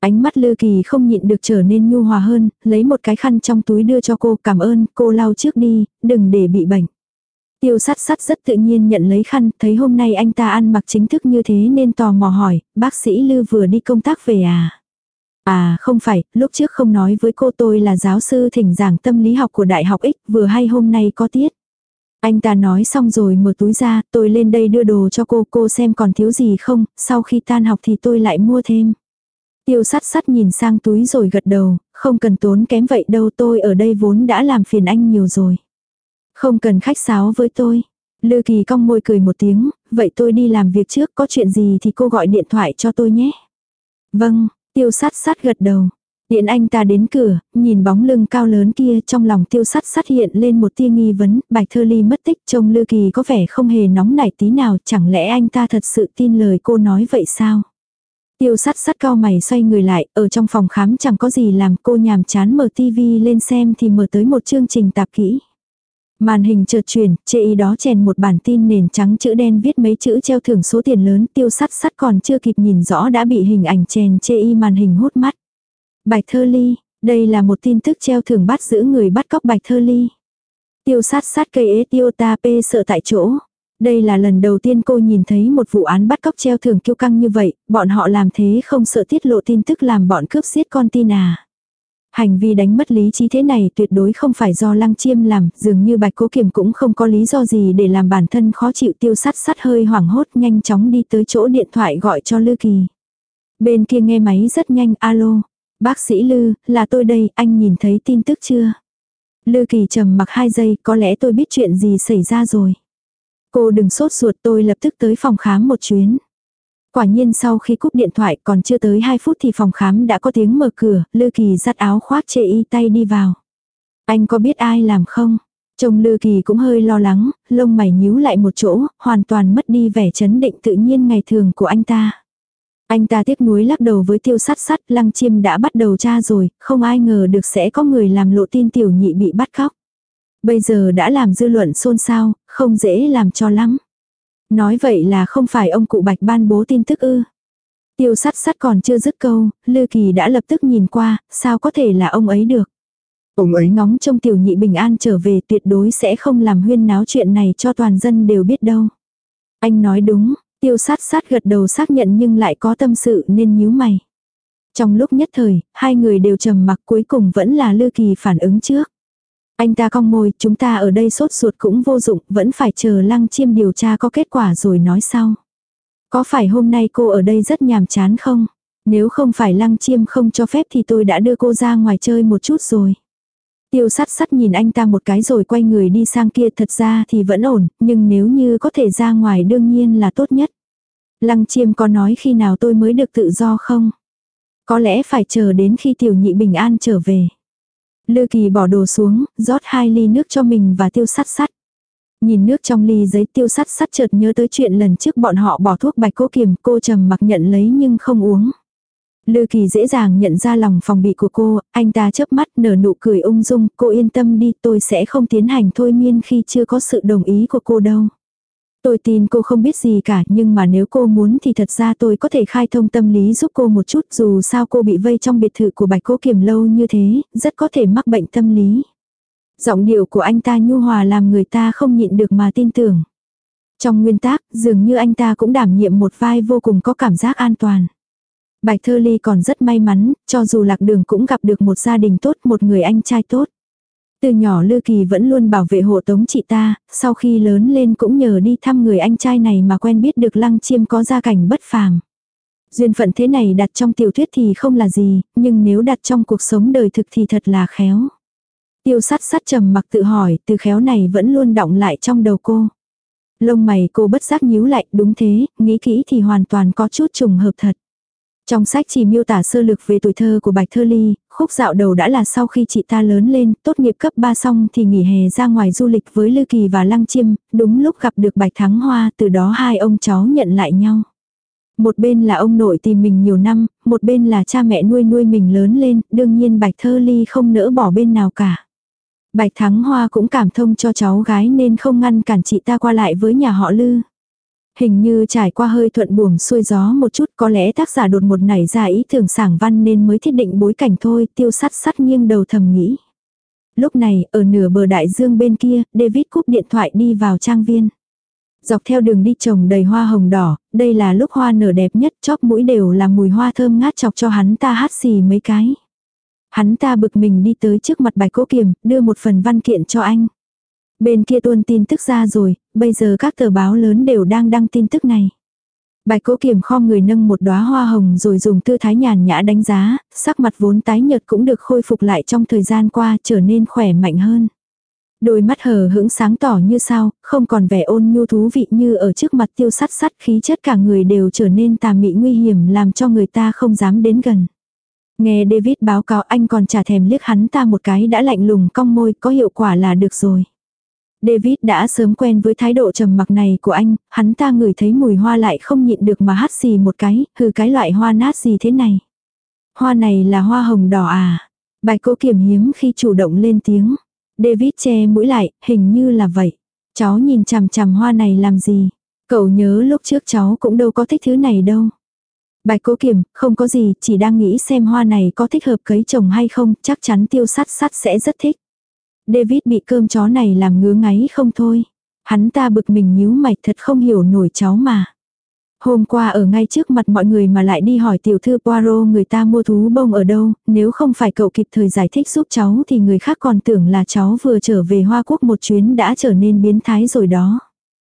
Ánh mắt Lư Kỳ không nhịn được trở nên nhu hòa hơn, lấy một cái khăn trong túi đưa cho cô, cảm ơn, cô lau trước đi, đừng để bị bệnh. Tiêu Sắt Sắt rất tự nhiên nhận lấy khăn, thấy hôm nay anh ta ăn mặc chính thức như thế nên tò mò hỏi, bác sĩ Lư vừa đi công tác về à? À không phải, lúc trước không nói với cô tôi là giáo sư thỉnh giảng tâm lý học của Đại học X, vừa hay hôm nay có tiết. Anh ta nói xong rồi mở túi ra, tôi lên đây đưa đồ cho cô xem còn thiếu gì không, sau khi tan học thì tôi lại mua thêm. Tiêu Sắt Sắt nhìn sang túi rồi gật đầu, không cần tốn kém vậy đâu, tôi ở đây vốn đã làm phiền anh nhiều rồi. Không cần khách sáo với tôi. Lư Kỳ cong môi cười một tiếng, vậy tôi đi làm việc trước, có chuyện gì thì cô gọi điện thoại cho tôi nhé. Vâng, Tiêu Sắt Sắt gật đầu. Tiễn anh ta đến cửa, nhìn bóng lưng cao lớn kia, trong lòng Tiêu Sắt Sắt hiện lên một tia nghi vấn, Bạch Thơ Ly mất tích, trông Lư Kỳ có vẻ không hề nóng nảy tí nào, chẳng lẽ anh ta thật sự tin lời cô nói vậy sao? Tiêu Sắt Sắt cau mày xoay người lại, ở trong phòng khám chẳng có gì làm, cô nhàm chán mở tivi lên xem thì mở tới một chương trình tạp kỹ. Màn hình chợt chuyển, chê y đó chèn một bản tin nền trắng chữ đen viết mấy chữ treo thưởng số tiền lớn, Tiêu Sắt Sắt còn chưa kịp nhìn rõ đã bị hình ảnh chèn chê y màn hình hút mắt. Bạch Thơ Ly, đây là một tin tức treo thưởng bắt giữ người bắt cóc Bạch Thơ Ly. Tiêu Sắt Sắt cây Etiota P sợ tại chỗ. Đây là lần đầu tiên cô nhìn thấy một vụ án bắt cóc treo thưởng kiêu căng như vậy, bọn họ làm thế không sợ tiết lộ tin tức làm bọn cướp giết con tin à. Hành vi đánh mất lý trí thế này tuyệt đối không phải do Lăng Chiêm làm, dường như Bạch Cố Kiềm cũng không có lý do gì để làm bản thân khó chịu. Tiêu Sắt Sắt hơi hoảng hốt nhanh chóng đi tới chỗ điện thoại gọi cho Lư Kỳ. Bên kia nghe máy rất nhanh, alo, bác sĩ Lư, là tôi đây, anh nhìn thấy tin tức chưa? Lư Kỳ trầm mặc 2 giây, có lẽ tôi biết chuyện gì xảy ra rồi. Cô đừng sốt ruột, tôi lập tức tới phòng khám một chuyến. Quả nhiên sau khi cúp điện thoại còn chưa tới 2 phút thì phòng khám đã có tiếng mở cửa, Lư Kỳ dắt áo khoác chê y tay đi vào. Anh có biết ai làm không? Trông Lư Kỳ cũng hơi lo lắng, lông mày nhíu lại một chỗ, hoàn toàn mất đi vẻ chấn định tự nhiên ngày thường của anh ta. Anh ta tiếc nuối lắc đầu với Tiêu Sắt Sắt, Lăng Chiêm đã bắt đầu tra rồi, không ai ngờ được sẽ có người làm lộ tin tiểu nhị bị bắt cóc. Bây giờ đã làm dư luận xôn xao, không dễ làm cho lắm. Nói vậy là không phải ông cụ Bạch ban bố tin tức ư? Tiêu Sắt Sắt còn chưa dứt câu, Lư Kỳ đã lập tức nhìn qua, sao có thể là ông ấy được? Ông ấy ngóng trông tiểu nhị bình an trở về tuyệt đối sẽ không làm huyên náo chuyện này cho toàn dân đều biết đâu. Anh nói đúng, Tiêu Sắt Sắt gật đầu xác nhận nhưng lại có tâm sự nên nhíu mày. Trong lúc nhất thời, hai người đều trầm mặc, cuối cùng vẫn là Lư Kỳ phản ứng trước. Anh ta cong môi, chúng ta ở đây sốt ruột cũng vô dụng, vẫn phải chờ Lăng Chiêm điều tra có kết quả rồi nói sau. Có phải hôm nay cô ở đây rất nhàm chán không? Nếu không phải Lăng Chiêm không cho phép thì tôi đã đưa cô ra ngoài chơi một chút rồi. Tiêu Sắt Sắt nhìn anh ta một cái rồi quay người đi sang kia, thật ra thì vẫn ổn, nhưng nếu như có thể ra ngoài đương nhiên là tốt nhất. Lăng Chiêm có nói khi nào tôi mới được tự do không? Có lẽ phải chờ đến khi tiểu nhị bình an trở về. Lư Kỳ bỏ đồ xuống, rót 2 ly nước cho mình và Tiêu Sắt Sắt. Nhìn nước trong ly giấy, Tiêu Sắt Sắt chợt nhớ tới chuyện lần trước bọn họ bỏ thuốc Bạch Cố Kiềm, cô trầm mặc nhận lấy nhưng không uống. Lư Kỳ dễ dàng nhận ra lòng phòng bị của cô, anh ta chớp mắt nở nụ cười ung dung, cô yên tâm đi, tôi sẽ không tiến hành thôi miên khi chưa có sự đồng ý của cô đâu. Tôi tin cô không biết gì cả, nhưng mà nếu cô muốn thì thật ra tôi có thể khai thông tâm lý giúp cô một chút, dù sao cô bị vây trong biệt thự của Bạch Cố Kiềm lâu như thế, rất có thể mắc bệnh tâm lý. Giọng điệu của anh ta nhu hòa làm người ta không nhịn được mà tin tưởng. Trong nguyên tắc, dường như anh ta cũng đảm nhiệm một vai vô cùng có cảm giác an toàn. Bạch Thơ Ly còn rất may mắn, cho dù lạc đường cũng gặp được một gia đình tốt, một người anh trai tốt. Từ nhỏ Lư Kỳ vẫn luôn bảo vệ hộ tống chị ta, sau khi lớn lên cũng nhờ đi thăm người anh trai này mà quen biết được Lăng Chiêm có gia cảnh bất phàm. Duyên phận thế này đặt trong tiểu thuyết thì không là gì, nhưng nếu đặt trong cuộc sống đời thực thì thật là khéo. Tiêu Sắt Sắt trầm mặc tự hỏi, từ khéo này vẫn luôn đọng lại trong đầu cô. Lông mày cô bất giác nhíu lại, đúng thế, nghĩ kỹ thì hoàn toàn có chút trùng hợp thật. Trong sách chỉ miêu tả sơ lược về tuổi thơ của Bạch Thơ Ly, khúc dạo đầu đã là sau khi chị ta lớn lên, tốt nghiệp cấp 3 xong thì nghỉ hè ra ngoài du lịch với Lư Kỳ và Lăng Chiêm, đúng lúc gặp được Bạch Thắng Hoa, từ đó hai ông cháu nhận lại nhau. Một bên là ông nội tìm mình nhiều năm, một bên là cha mẹ nuôi mình lớn lên, đương nhiên Bạch Thơ Ly không nỡ bỏ bên nào cả. Bạch Thắng Hoa cũng cảm thông cho cháu gái nên không ngăn cản chị ta qua lại với nhà họ Lư. Hình như trải qua hơi thuận buồm xuôi gió một chút, có lẽ tác giả đột một nảy ra ý tưởng sảng văn nên mới thiết định bối cảnh thôi, Tiêu Sắt Sắt nghiêng đầu thầm nghĩ. Lúc này, ở nửa bờ đại dương bên kia, David cúp điện thoại đi vào trang viên. Dọc theo đường đi trồng đầy hoa hồng đỏ, đây là lúc hoa nở đẹp nhất, chóp mũi đều là mùi hoa thơm ngát chọc cho hắn ta hắt xì mấy cái. Hắn ta bực mình đi tới trước mặt Bạch Cố Kiềm, đưa một phần văn kiện cho anh. Bên kia tuôn tin tức ra rồi, bây giờ các tờ báo lớn đều đang đăng tin tức này. Bạch Cố Kiềm khom người nâng một đóa hoa hồng rồi dùng tư thái nhàn nhã đánh giá, sắc mặt vốn tái nhợt cũng được khôi phục lại trong thời gian qua, trở nên khỏe mạnh hơn. Đôi mắt hờ hững sáng tỏ như sao, không còn vẻ ôn nhu thú vị như ở trước mặt Tiêu Sắt Sắt, khí chất cả người đều trở nên tà mị nguy hiểm làm cho người ta không dám đến gần. Nghe David báo cáo anh còn chả thèm liếc hắn ta một cái đã lạnh lùng cong môi, có hiệu quả là được rồi. David đã sớm quen với thái độ trầm mặc này của anh, hắn ta ngửi thấy mùi hoa lại không nhịn được mà hắt xì một cái, hừ cái loại hoa nát gì thế này. Hoa này là hoa hồng đỏ à? Bạch Cố Kiềm hiếm khi chủ động lên tiếng. David che mũi lại, hình như là vậy. Cháu nhìn chằm chằm hoa này làm gì? Cậu nhớ lúc trước cháu cũng đâu có thích thứ này đâu. Bạch Cố Kiềm, không có gì, chỉ đang nghĩ xem hoa này có thích hợp cấy trồng hay không, chắc chắn Tiêu Sắt Sắt sẽ rất thích. David bị cơm chó này làm ngứa ngáy không thôi. Hắn ta bực mình nhíu mày, thật không hiểu nổi cháu mà. Hôm qua ở ngay trước mặt mọi người mà lại đi hỏi tiểu thư Poirot người ta mua thú bông ở đâu, nếu không phải cậu kịp thời giải thích giúp cháu thì người khác còn tưởng là cháu vừa trở về Hoa Quốc một chuyến đã trở nên biến thái rồi đó.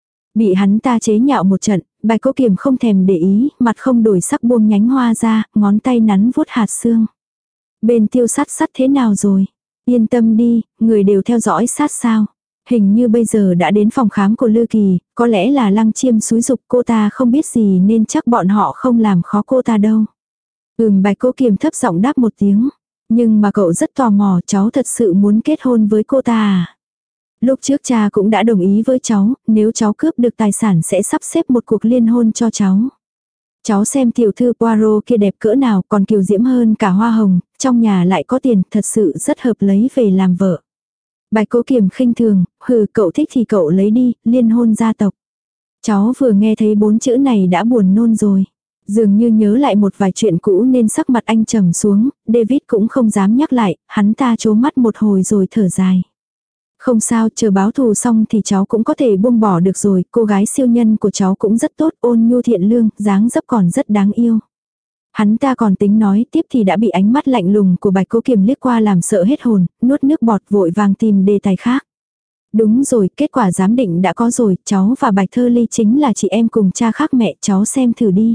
Bị hắn ta chế nhạo một trận, Bạch Cố Kiềm không thèm để ý, mặt không đổi sắc buông nhánh hoa ra, ngón tay nắn vuốt hạt xương. Bên Tiêu Sắt Sắt thế nào rồi? Yên tâm đi, người đều theo dõi sát sao. Hình như bây giờ đã đến phòng khám của Lư Kỳ, có lẽ là Lăng Chiêm xúi giục cô ta không biết gì nên chắc bọn họ không làm khó cô ta đâu. Bạch Cố Kiềm thấp giọng đáp một tiếng. Nhưng mà cậu rất tò mò, cháu thật sự muốn kết hôn với cô ta à? Lúc trước cha cũng đã đồng ý với cháu, nếu cháu cướp được tài sản sẽ sắp xếp một cuộc liên hôn cho cháu. Cháu xem tiểu thư Poirot kia đẹp cỡ nào, còn kiều diễm hơn cả hoa hồng, trong nhà lại có tiền, thật sự rất hợp lấy về làm vợ. Bạch Cố Kiềm khinh thường, cậu thích thì cậu lấy đi, liên hôn gia tộc. Cháu vừa nghe thấy 4 chữ này đã buồn nôn rồi. Dường như nhớ lại một vài chuyện cũ nên sắc mặt anh trầm xuống, David cũng không dám nhắc lại, hắn ta trố mắt một hồi rồi thở dài. Không sao, chờ báo thù xong thì cháu cũng có thể buông bỏ được rồi, cô gái siêu nhân của cháu cũng rất tốt, ôn nhu thiện lương, dáng dấp còn rất đáng yêu. Hắn ta còn tính nói tiếp thì đã bị ánh mắt lạnh lùng của Bạch Cố Kiềm liếc qua làm sợ hết hồn, nuốt nước bọt vội vàng tìm đề tài khác. Đúng rồi, kết quả giám định đã có rồi, cháu và Bạch Thơ Ly chính là chị em cùng cha khác mẹ, cháu xem thử đi.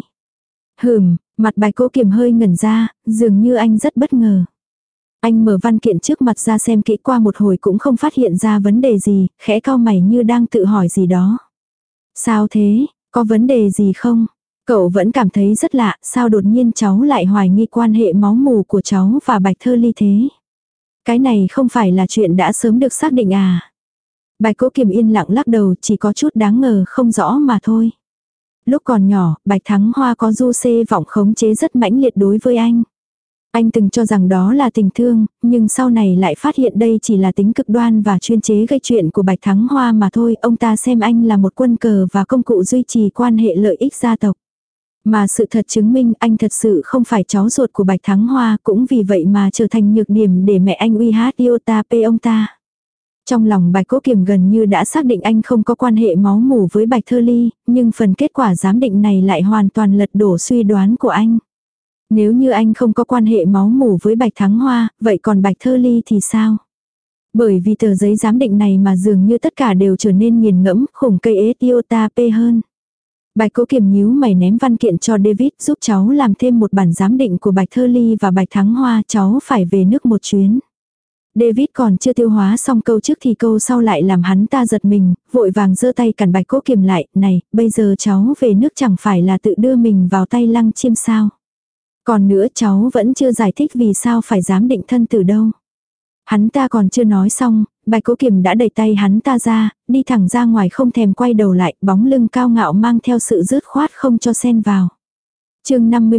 Mặt Bạch Cố Kiềm hơi ngẩn ra, dường như anh rất bất ngờ. Anh mở văn kiện trước mặt ra xem kỹ qua một hồi cũng không phát hiện ra vấn đề gì, khẽ cau mày như đang tự hỏi gì đó. Sao thế, có vấn đề gì không? Cậu vẫn cảm thấy rất lạ, sao đột nhiên cháu lại hoài nghi quan hệ máu mủ của cháu và Bạch Thơ Ly thế? Cái này không phải là chuyện đã sớm được xác định à? Bạch Cố Kiềm yên lặng lắc đầu, chỉ có chút đáng ngờ không rõ mà thôi. Lúc còn nhỏ, Bạch Thắng Hoa có du xê vọng khống chế rất mãnh liệt đối với anh. Anh từng cho rằng đó là tình thương, nhưng sau này lại phát hiện đây chỉ là tính cực đoan và chuyên chế gây chuyện của Bạch Thắng Hoa mà thôi. Ông ta xem anh là một quân cờ và công cụ duy trì quan hệ lợi ích gia tộc. Mà sự thật chứng minh anh thật sự không phải cháu ruột của Bạch Thắng Hoa, cũng vì vậy mà trở thành nhược điểm để mẹ anh uy hát iota pe ông ta. Trong lòng Bạch Cố Kiềm gần như đã xác định anh không có quan hệ máu mủ với Bạch Thơ Ly, nhưng phần kết quả giám định này lại hoàn toàn lật đổ suy đoán của anh. Nếu như anh không có quan hệ máu mủ với Bạch Thắng Hoa, vậy còn Bạch Thơ Ly thì sao? Bởi vì tờ giấy giám định này mà dường như tất cả đều trở nên nghiền ngẫm, khủng cây iota pe hơn. Bạch Cố Kiềm nhíu mày ném văn kiện cho David, giúp cháu làm thêm một bản giám định của Bạch Thơ Ly và Bạch Thắng Hoa, cháu phải về nước một chuyến. David còn chưa tiêu hóa xong câu trước thì câu sau lại làm hắn ta giật mình, vội vàng giơ tay cản Bạch Cố Kiềm lại, này, bây giờ cháu về nước chẳng phải là tự đưa mình vào tay Lăng Chiêm sao. Còn nữa cháu vẫn chưa giải thích vì sao phải giám định thân tử đâu. Hắn ta còn chưa nói xong, Bạch Cố Kiềm đã đẩy tay hắn ta ra, đi thẳng ra ngoài không thèm quay đầu lại, bóng lưng cao ngạo mang theo sự dứt khoát không cho xen vào. Chương 51,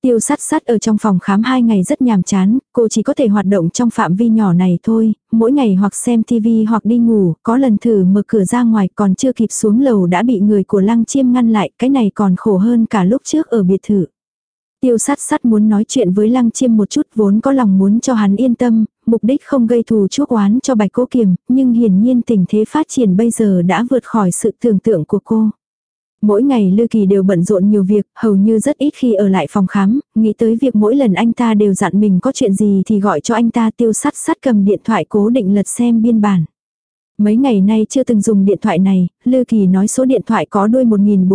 Tiêu Sắt Sắt ở trong phòng khám 2 ngày rất nhàm chán, cô chỉ có thể hoạt động trong phạm vi nhỏ này thôi, mỗi ngày hoặc xem tivi hoặc đi ngủ, có lần thử mở cửa ra ngoài còn chưa kịp xuống lầu đã bị người của Lăng Chiêm ngăn lại, cái này còn khổ hơn cả lúc trước ở biệt thự. Tiêu Sắt Sắt muốn nói chuyện với Lăng Chiêm một chút, vốn có lòng muốn cho hắn yên tâm, mục đích không gây thù chuốc oán cho Bạch Cố Kiềm, nhưng hiển nhiên tình thế phát triển bây giờ đã vượt khỏi sự tưởng tượng của cô. Mỗi ngày Lư Kỳ đều bận rộn nhiều việc, hầu như rất ít khi ở lại phòng khám, nghĩ tới việc mỗi lần anh ta đều dặn mình có chuyện gì thì gọi cho anh ta. Tiêu Sắt Sắt cầm điện thoại cố định lật xem biên bản. Mấy ngày nay chưa từng dùng điện thoại này, Lư Kỳ nói số điện thoại có đuôi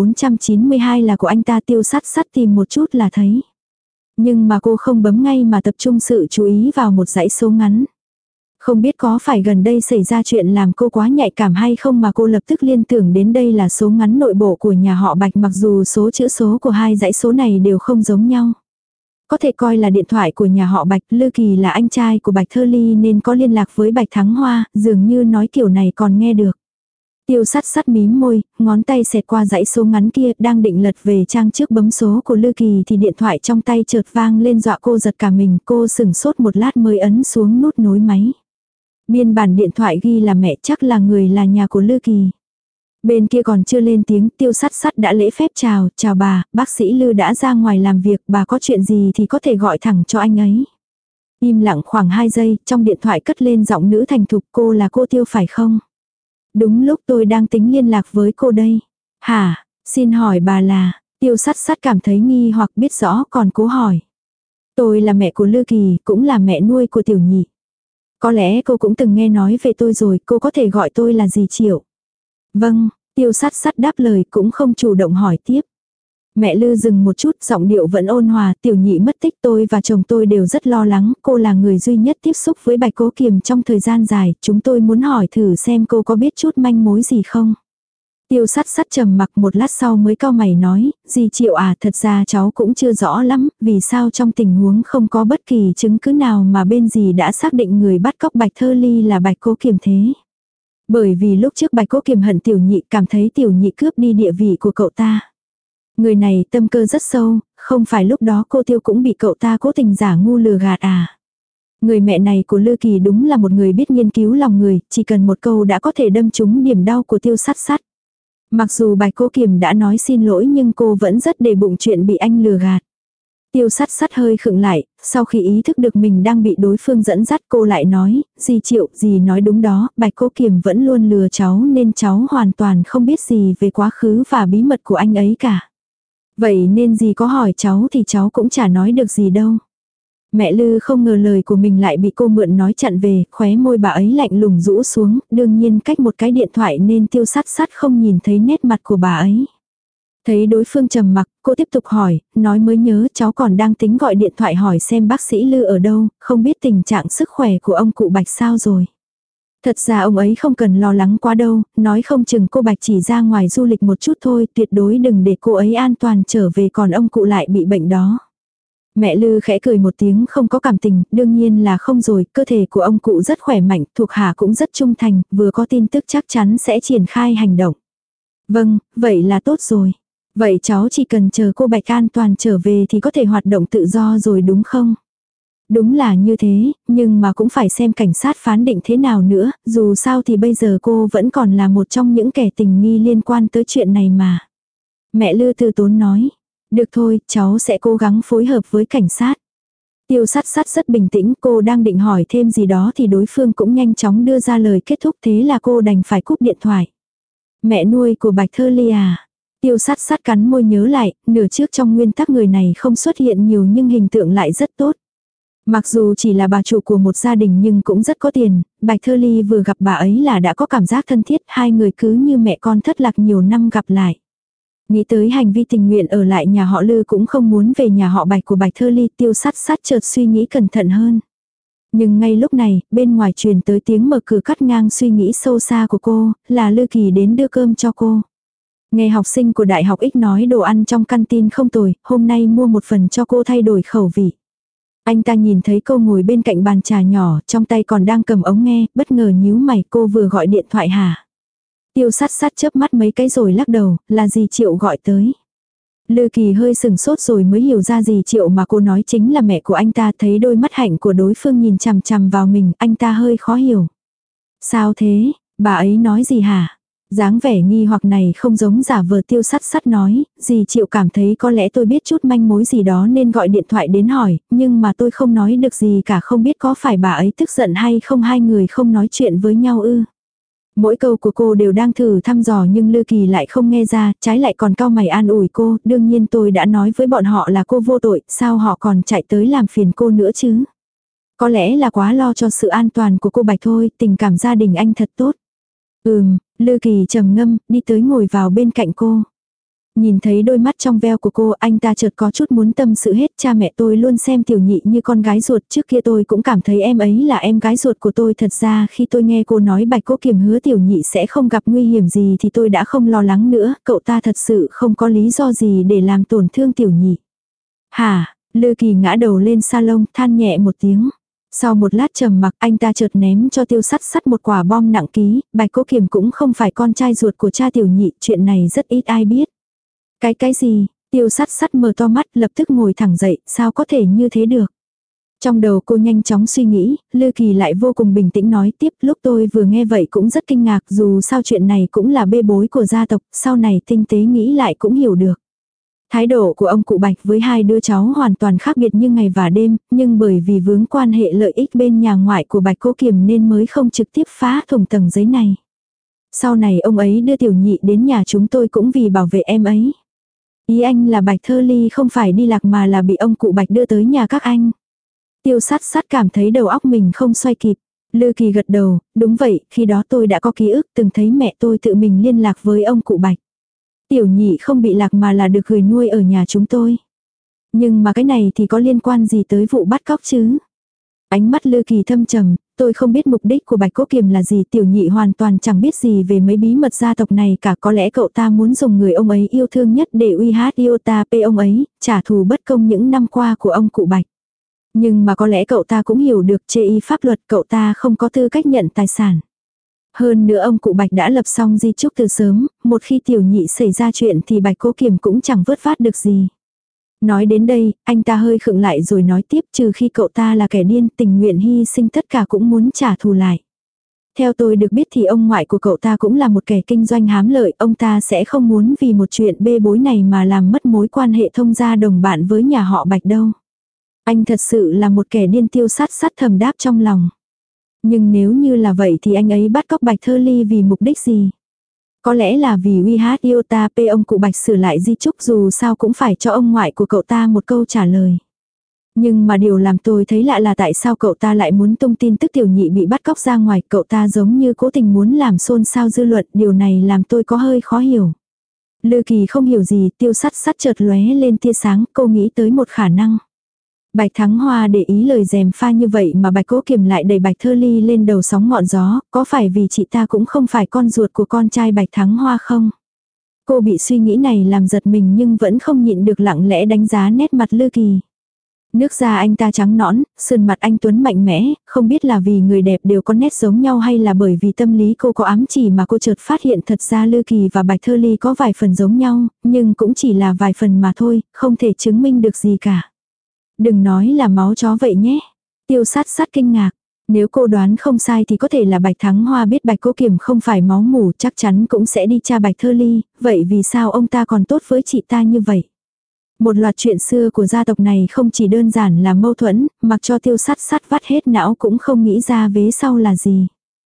1492 là của anh ta. Tiêu Sắt Sắt tìm một chút là thấy. Nhưng mà cô không bấm ngay mà tập trung sự chú ý vào một dãy số ngắn. Không biết có phải gần đây xảy ra chuyện làm cô quá nhạy cảm hay không mà cô lập tức liên tưởng đến đây là số ngắn nội bộ của nhà họ Bạch, mặc dù số chữ số của hai dãy số này đều không giống nhau. Có thể coi là điện thoại của nhà họ Bạch, Lư Kỳ là anh trai của Bạch Thơ Ly nên có liên lạc với Bạch Thắng Hoa, dường như nói kiểu này còn nghe được. Tiêu Sắt Sắt mím môi, ngón tay xẹt qua dãy số ngắn kia, đang định lật về trang trước bấm số của Lư Kỳ thì điện thoại trong tay chợt vang lên dọa cô giật cả mình. Cô sửng sốt một lát mới ấn xuống nút nối máy. Biên bản điện thoại ghi là mẹ, chắc là người là nhà của Lư Kỳ. Bên kia còn chưa lên tiếng, Tiêu Sắt Sắt đã lễ phép chào bà, bác sĩ Lư đã ra ngoài làm việc, bà có chuyện gì thì có thể gọi thẳng cho anh ấy. Im lặng khoảng 2 giây, trong điện thoại cất lên giọng nữ thành thục, cô là cô Tiêu phải không? Đúng lúc tôi đang tính liên lạc với cô đây. Hả, xin hỏi bà là, Tiêu Sắt Sắt cảm thấy nghi hoặc biết rõ còn cố hỏi. Tôi là mẹ của Lư Kỳ, cũng là mẹ nuôi của Tiểu Nhị. Có lẽ cô cũng từng nghe nói về tôi rồi, cô có thể gọi tôi là dì Triệu. Vâng, Tiêu Sắt Sắt đáp lời cũng không chủ động hỏi tiếp. Mẹ Lư dừng một chút, giọng điệu vẫn ôn hòa. Tiểu Nhị mất tích, tôi và chồng tôi đều rất lo lắng, cô là người duy nhất tiếp xúc với Bạch Cố Kiềm trong thời gian dài, chúng tôi muốn hỏi thử xem cô có biết chút manh mối gì không. Tiêu Sắt Sắt trầm mặc một lát sau mới cau mày nói, dì Triệu à, thật ra cháu cũng chưa rõ lắm, vì sao trong tình huống không có bất kỳ chứng cứ nào mà bên dì đã xác định người bắt cóc Bạch Thơ Ly là Bạch Cố Kiềm thế. Bởi vì lúc trước Bạch Cố Kiềm hận Tiểu Nhị, cảm thấy Tiểu Nhị cướp đi địa vị của cậu ta. Người này tâm cơ rất sâu, không phải lúc đó cô Tiêu cũng bị cậu ta cố tình giả ngu lừa gạt à. Người mẹ này của Lư Kỳ đúng là một người biết nghiên cứu lòng người, chỉ cần một câu đã có thể đâm trúng điểm đau của Tiêu Sắt Sắt. Mặc dù Bạch Cố Kiềm đã nói xin lỗi nhưng cô vẫn rất để bụng chuyện bị anh lừa gạt. Tiêu Sắt Sắt hơi khựng lại, sau khi ý thức được mình đang bị đối phương dẫn dắt cô lại nói, dì Triệu, dì nói đúng đó, Bạch Cố Kiềm vẫn luôn lừa cháu nên cháu hoàn toàn không biết gì về quá khứ và bí mật của anh ấy cả. Vậy nên dì có hỏi cháu thì cháu cũng chả nói được gì đâu. Mẹ Lư không ngờ lời của mình lại bị cô mượn nói chặn về, khóe môi bà ấy lạnh lùng rũ xuống, đương nhiên cách một cái điện thoại nên Tiêu Sắt Sắt không nhìn thấy nét mặt của bà ấy. Thấy đối phương trầm mặc, cô tiếp tục hỏi, nói mới nhớ cháu còn đang tính gọi điện thoại hỏi xem bác sĩ Lư ở đâu, không biết tình trạng sức khỏe của ông cụ Bạch sao rồi. Thật ra ông ấy không cần lo lắng quá đâu, nói không chừng cô Bạch chỉ ra ngoài du lịch một chút thôi, tuyệt đối đừng để cô ấy an toàn trở về còn ông cụ lại bị bệnh đó. Mẹ Lư khẽ cười một tiếng không có cảm tình, đương nhiên là không rồi, cơ thể của ông cụ rất khỏe mạnh, thuộc hạ cũng rất trung thành, vừa có tin tức chắc chắn sẽ triển khai hành động. Vâng, vậy là tốt rồi. Vậy cháu chỉ cần chờ cô Bạch an toàn trở về thì có thể hoạt động tự do rồi đúng không? Đúng là như thế, nhưng mà cũng phải xem cảnh sát phán định thế nào nữa, dù sao thì bây giờ cô vẫn còn là một trong những kẻ tình nghi liên quan tới chuyện này mà. Mẹ Lư từ tốn nói, được thôi, cháu sẽ cố gắng phối hợp với cảnh sát. Tiêu Sắt Sắt rất bình tĩnh, cô đang định hỏi thêm gì đó thì đối phương cũng nhanh chóng đưa ra lời kết thúc, thế là cô đành phải cúp điện thoại. Mẹ nuôi của Bạch Thơ Ly à? Tiêu Sắt Sắt cắn môi nhớ lại, nửa trước trong nguyên tắc người này không xuất hiện nhiều nhưng hình tượng lại rất tốt. Mặc dù chỉ là bà chủ của một gia đình nhưng cũng rất có tiền, Bạch Thơ Ly vừa gặp bà ấy là đã có cảm giác thân thiết, hai người cứ như mẹ con thất lạc nhiều năm gặp lại. Nghĩ tới hành vi tình nguyện ở lại nhà họ Lư cũng không muốn về nhà họ Bạch của Bạch Thơ Ly, Tiêu Sắt Sắt chợt suy nghĩ cẩn thận hơn. Nhưng ngay lúc này, bên ngoài truyền tới tiếng mở cửa cắt ngang suy nghĩ sâu xa của cô, là Lư Kỳ đến đưa cơm cho cô. Nghe học sinh của Đại học X nói đồ ăn trong canteen không tồi, hôm nay mua một phần cho cô thay đổi khẩu vị. Anh ta nhìn thấy cô ngồi bên cạnh bàn trà nhỏ, trong tay còn đang cầm ống nghe, bất ngờ nhíu mày, cô vừa gọi điện thoại hả? Tiêu Sắt Sắt chớp mắt mấy cái rồi lắc đầu, là dì Triệu gọi tới. Lư Kỳ hơi sừng sốt rồi mới hiểu ra gì Triệu mà cô nói chính là mẹ của anh ta, thấy đôi mắt hạnh của đối phương nhìn chằm chằm vào mình, anh ta hơi khó hiểu. Sao thế, bà ấy nói gì hả? Dáng vẻ nghi hoặc này không giống giả vờ. Tiêu Sắt Sắt nói, dì Triệu cảm thấy có lẽ tôi biết chút manh mối gì đó nên gọi điện thoại đến hỏi, nhưng mà tôi không nói được gì cả, không biết có phải bà ấy tức giận hay không, hai người không nói chuyện với nhau ư. Mỗi câu của cô đều đang thử thăm dò nhưng Lư Kỳ lại không nghe ra, trái lại còn cau mày an ủi cô, đương nhiên tôi đã nói với bọn họ là cô vô tội, sao họ còn chạy tới làm phiền cô nữa chứ. Có lẽ là quá lo cho sự an toàn của cô Bạch thôi, tình cảm gia đình anh thật tốt. Lư Kỳ trầm ngâm, đi tới ngồi vào bên cạnh cô. Nhìn thấy đôi mắt trong veo của cô, anh ta chợt có chút muốn tâm sự hết. Cha mẹ tôi luôn xem Tiểu Nhị như con gái ruột, trước kia tôi cũng cảm thấy em ấy là em gái ruột của tôi. Thật ra khi tôi nghe cô nói Bạch Cố Kiềm hứa Tiểu Nhị sẽ không gặp nguy hiểm gì thì tôi đã không lo lắng nữa, cậu ta thật sự không có lý do gì để làm tổn thương Tiểu Nhị. Hả? Lư Kỳ ngã đầu lên salon, than nhẹ một tiếng. Sau một lát trầm mặc, anh ta chợt ném cho Tiêu Sắt Sắt một quả bom nặng ký, Bạch Cố Kiềm cũng không phải con trai ruột của cha Tiểu Nhị, chuyện này rất ít ai biết. Cái gì? Tiêu Sắt Sắt mở to mắt, lập tức ngồi thẳng dậy, sao có thể như thế được? Trong đầu cô nhanh chóng suy nghĩ, Lư Kỳ lại vô cùng bình tĩnh nói tiếp, lúc tôi vừa nghe vậy cũng rất kinh ngạc, dù sao chuyện này cũng là bê bối của gia tộc, sau này tinh tế nghĩ lại cũng hiểu được. Thái độ của ông cụ Bạch với hai đứa cháu hoàn toàn khác biệt như ngày và đêm, nhưng bởi vì vướng quan hệ lợi ích bên nhà ngoại của Bạch Cố Kiềm nên mới không trực tiếp phá thủng tầng giấy này. Sau này ông ấy đưa Tiểu Nhị đến nhà chúng tôi cũng vì bảo vệ em ấy. Ý anh là Bạch Thơ Ly không phải đi lạc mà là bị ông cụ Bạch đưa tới nhà các anh. Tiêu Sắt Sắt cảm thấy đầu óc mình không xoay kịp. Lư Kỳ gật đầu, đúng vậy, khi đó tôi đã có ký ức từng thấy mẹ tôi tự mình liên lạc với ông cụ Bạch. Tiểu Nhị không bị lạc mà là được gửi nuôi ở nhà chúng tôi. Nhưng mà cái này thì có liên quan gì tới vụ bắt cóc chứ? Ánh mắt Lư Kỳ thâm trầm, tôi không biết mục đích của Bạch Cố Kiềm là gì, Tiểu Nhị hoàn toàn chẳng biết gì về mấy bí mật gia tộc này cả, có lẽ cậu ta muốn dùng người ông ấy yêu thương nhất để uy hát iota p ông ấy, trả thù bất công những năm qua của ông cụ Bạch. Nhưng mà có lẽ cậu ta cũng hiểu được chê y pháp luật, cậu ta không có tư cách nhận tài sản. Hơn nữa ông cụ Bạch đã lập xong di chúc từ sớm, một khi Tiểu Nhị xảy ra chuyện thì Bạch Cố Kiềm cũng chẳng vớt vát được gì. Nói đến đây, anh ta hơi khựng lại rồi nói tiếp, trừ khi cậu ta là kẻ điên tình nguyện hy sinh tất cả cũng muốn trả thù lại. Theo tôi được biết thì ông ngoại của cậu ta cũng là một kẻ kinh doanh hám lợi, ông ta sẽ không muốn vì một chuyện bê bối này mà làm mất mối quan hệ thông gia đồng bạn với nhà họ Bạch đâu. Anh thật sự là một kẻ điên. Tiêu Sắt Sắt thầm đáp trong lòng. Nhưng nếu như là vậy thì anh ấy bắt cóc Bạch Thơ Ly vì mục đích gì? Có lẽ là vì uy hát iota p ông cụ Bạch sửa lại di chúc, dù sao cũng phải cho ông ngoại của cậu ta một câu trả lời. Nhưng mà điều làm tôi thấy lạ là tại sao cậu ta lại muốn tung tin tức Tiểu Nhị bị bắt cóc ra ngoài, cậu ta giống như cố tình muốn làm xôn xao dư luận, điều này làm tôi có hơi khó hiểu. Lư Kỳ không hiểu gì, Tiêu Sắt Sắt chợt lóe lên tia sáng, cô nghĩ tới một khả năng. Bạch Thắng Hoa để ý lời gièm pha như vậy mà Bạch Cố Kiềm lại đẩy Bạch Thơ Ly lên đầu sóng ngọn gió, có phải vì chị ta cũng không phải con ruột của con trai Bạch Thắng Hoa không? Cô bị suy nghĩ này làm giật mình nhưng vẫn không nhịn được lặng lẽ đánh giá nét mặt Lư Kỳ. Nước da anh ta trắng nõn, sườn mặt anh tuấn mạnh mẽ, không biết là vì người đẹp đều có nét giống nhau hay là bởi vì tâm lý cô có ám chỉ mà cô chợt phát hiện thật ra Lư Kỳ và Bạch Thơ Ly có vài phần giống nhau, nhưng cũng chỉ là vài phần mà thôi, không thể chứng minh được gì cả. Đừng nói là máu chó vậy nhé. Tiêu Sắt Sắt kinh ngạc. Nếu cô đoán không sai thì có thể là Bạch Thắng Hoa biết Bạch Cố Kiềm không phải máu mủ, chắc chắn cũng sẽ đi tra Bạch Thơ Ly, vậy vì sao ông ta còn tốt với chị ta như vậy? Một loạt chuyện xưa của gia tộc này không chỉ đơn giản là mâu thuẫn, mặc cho Tiêu Sắt Sắt vắt hết não cũng không nghĩ ra vế sau là gì.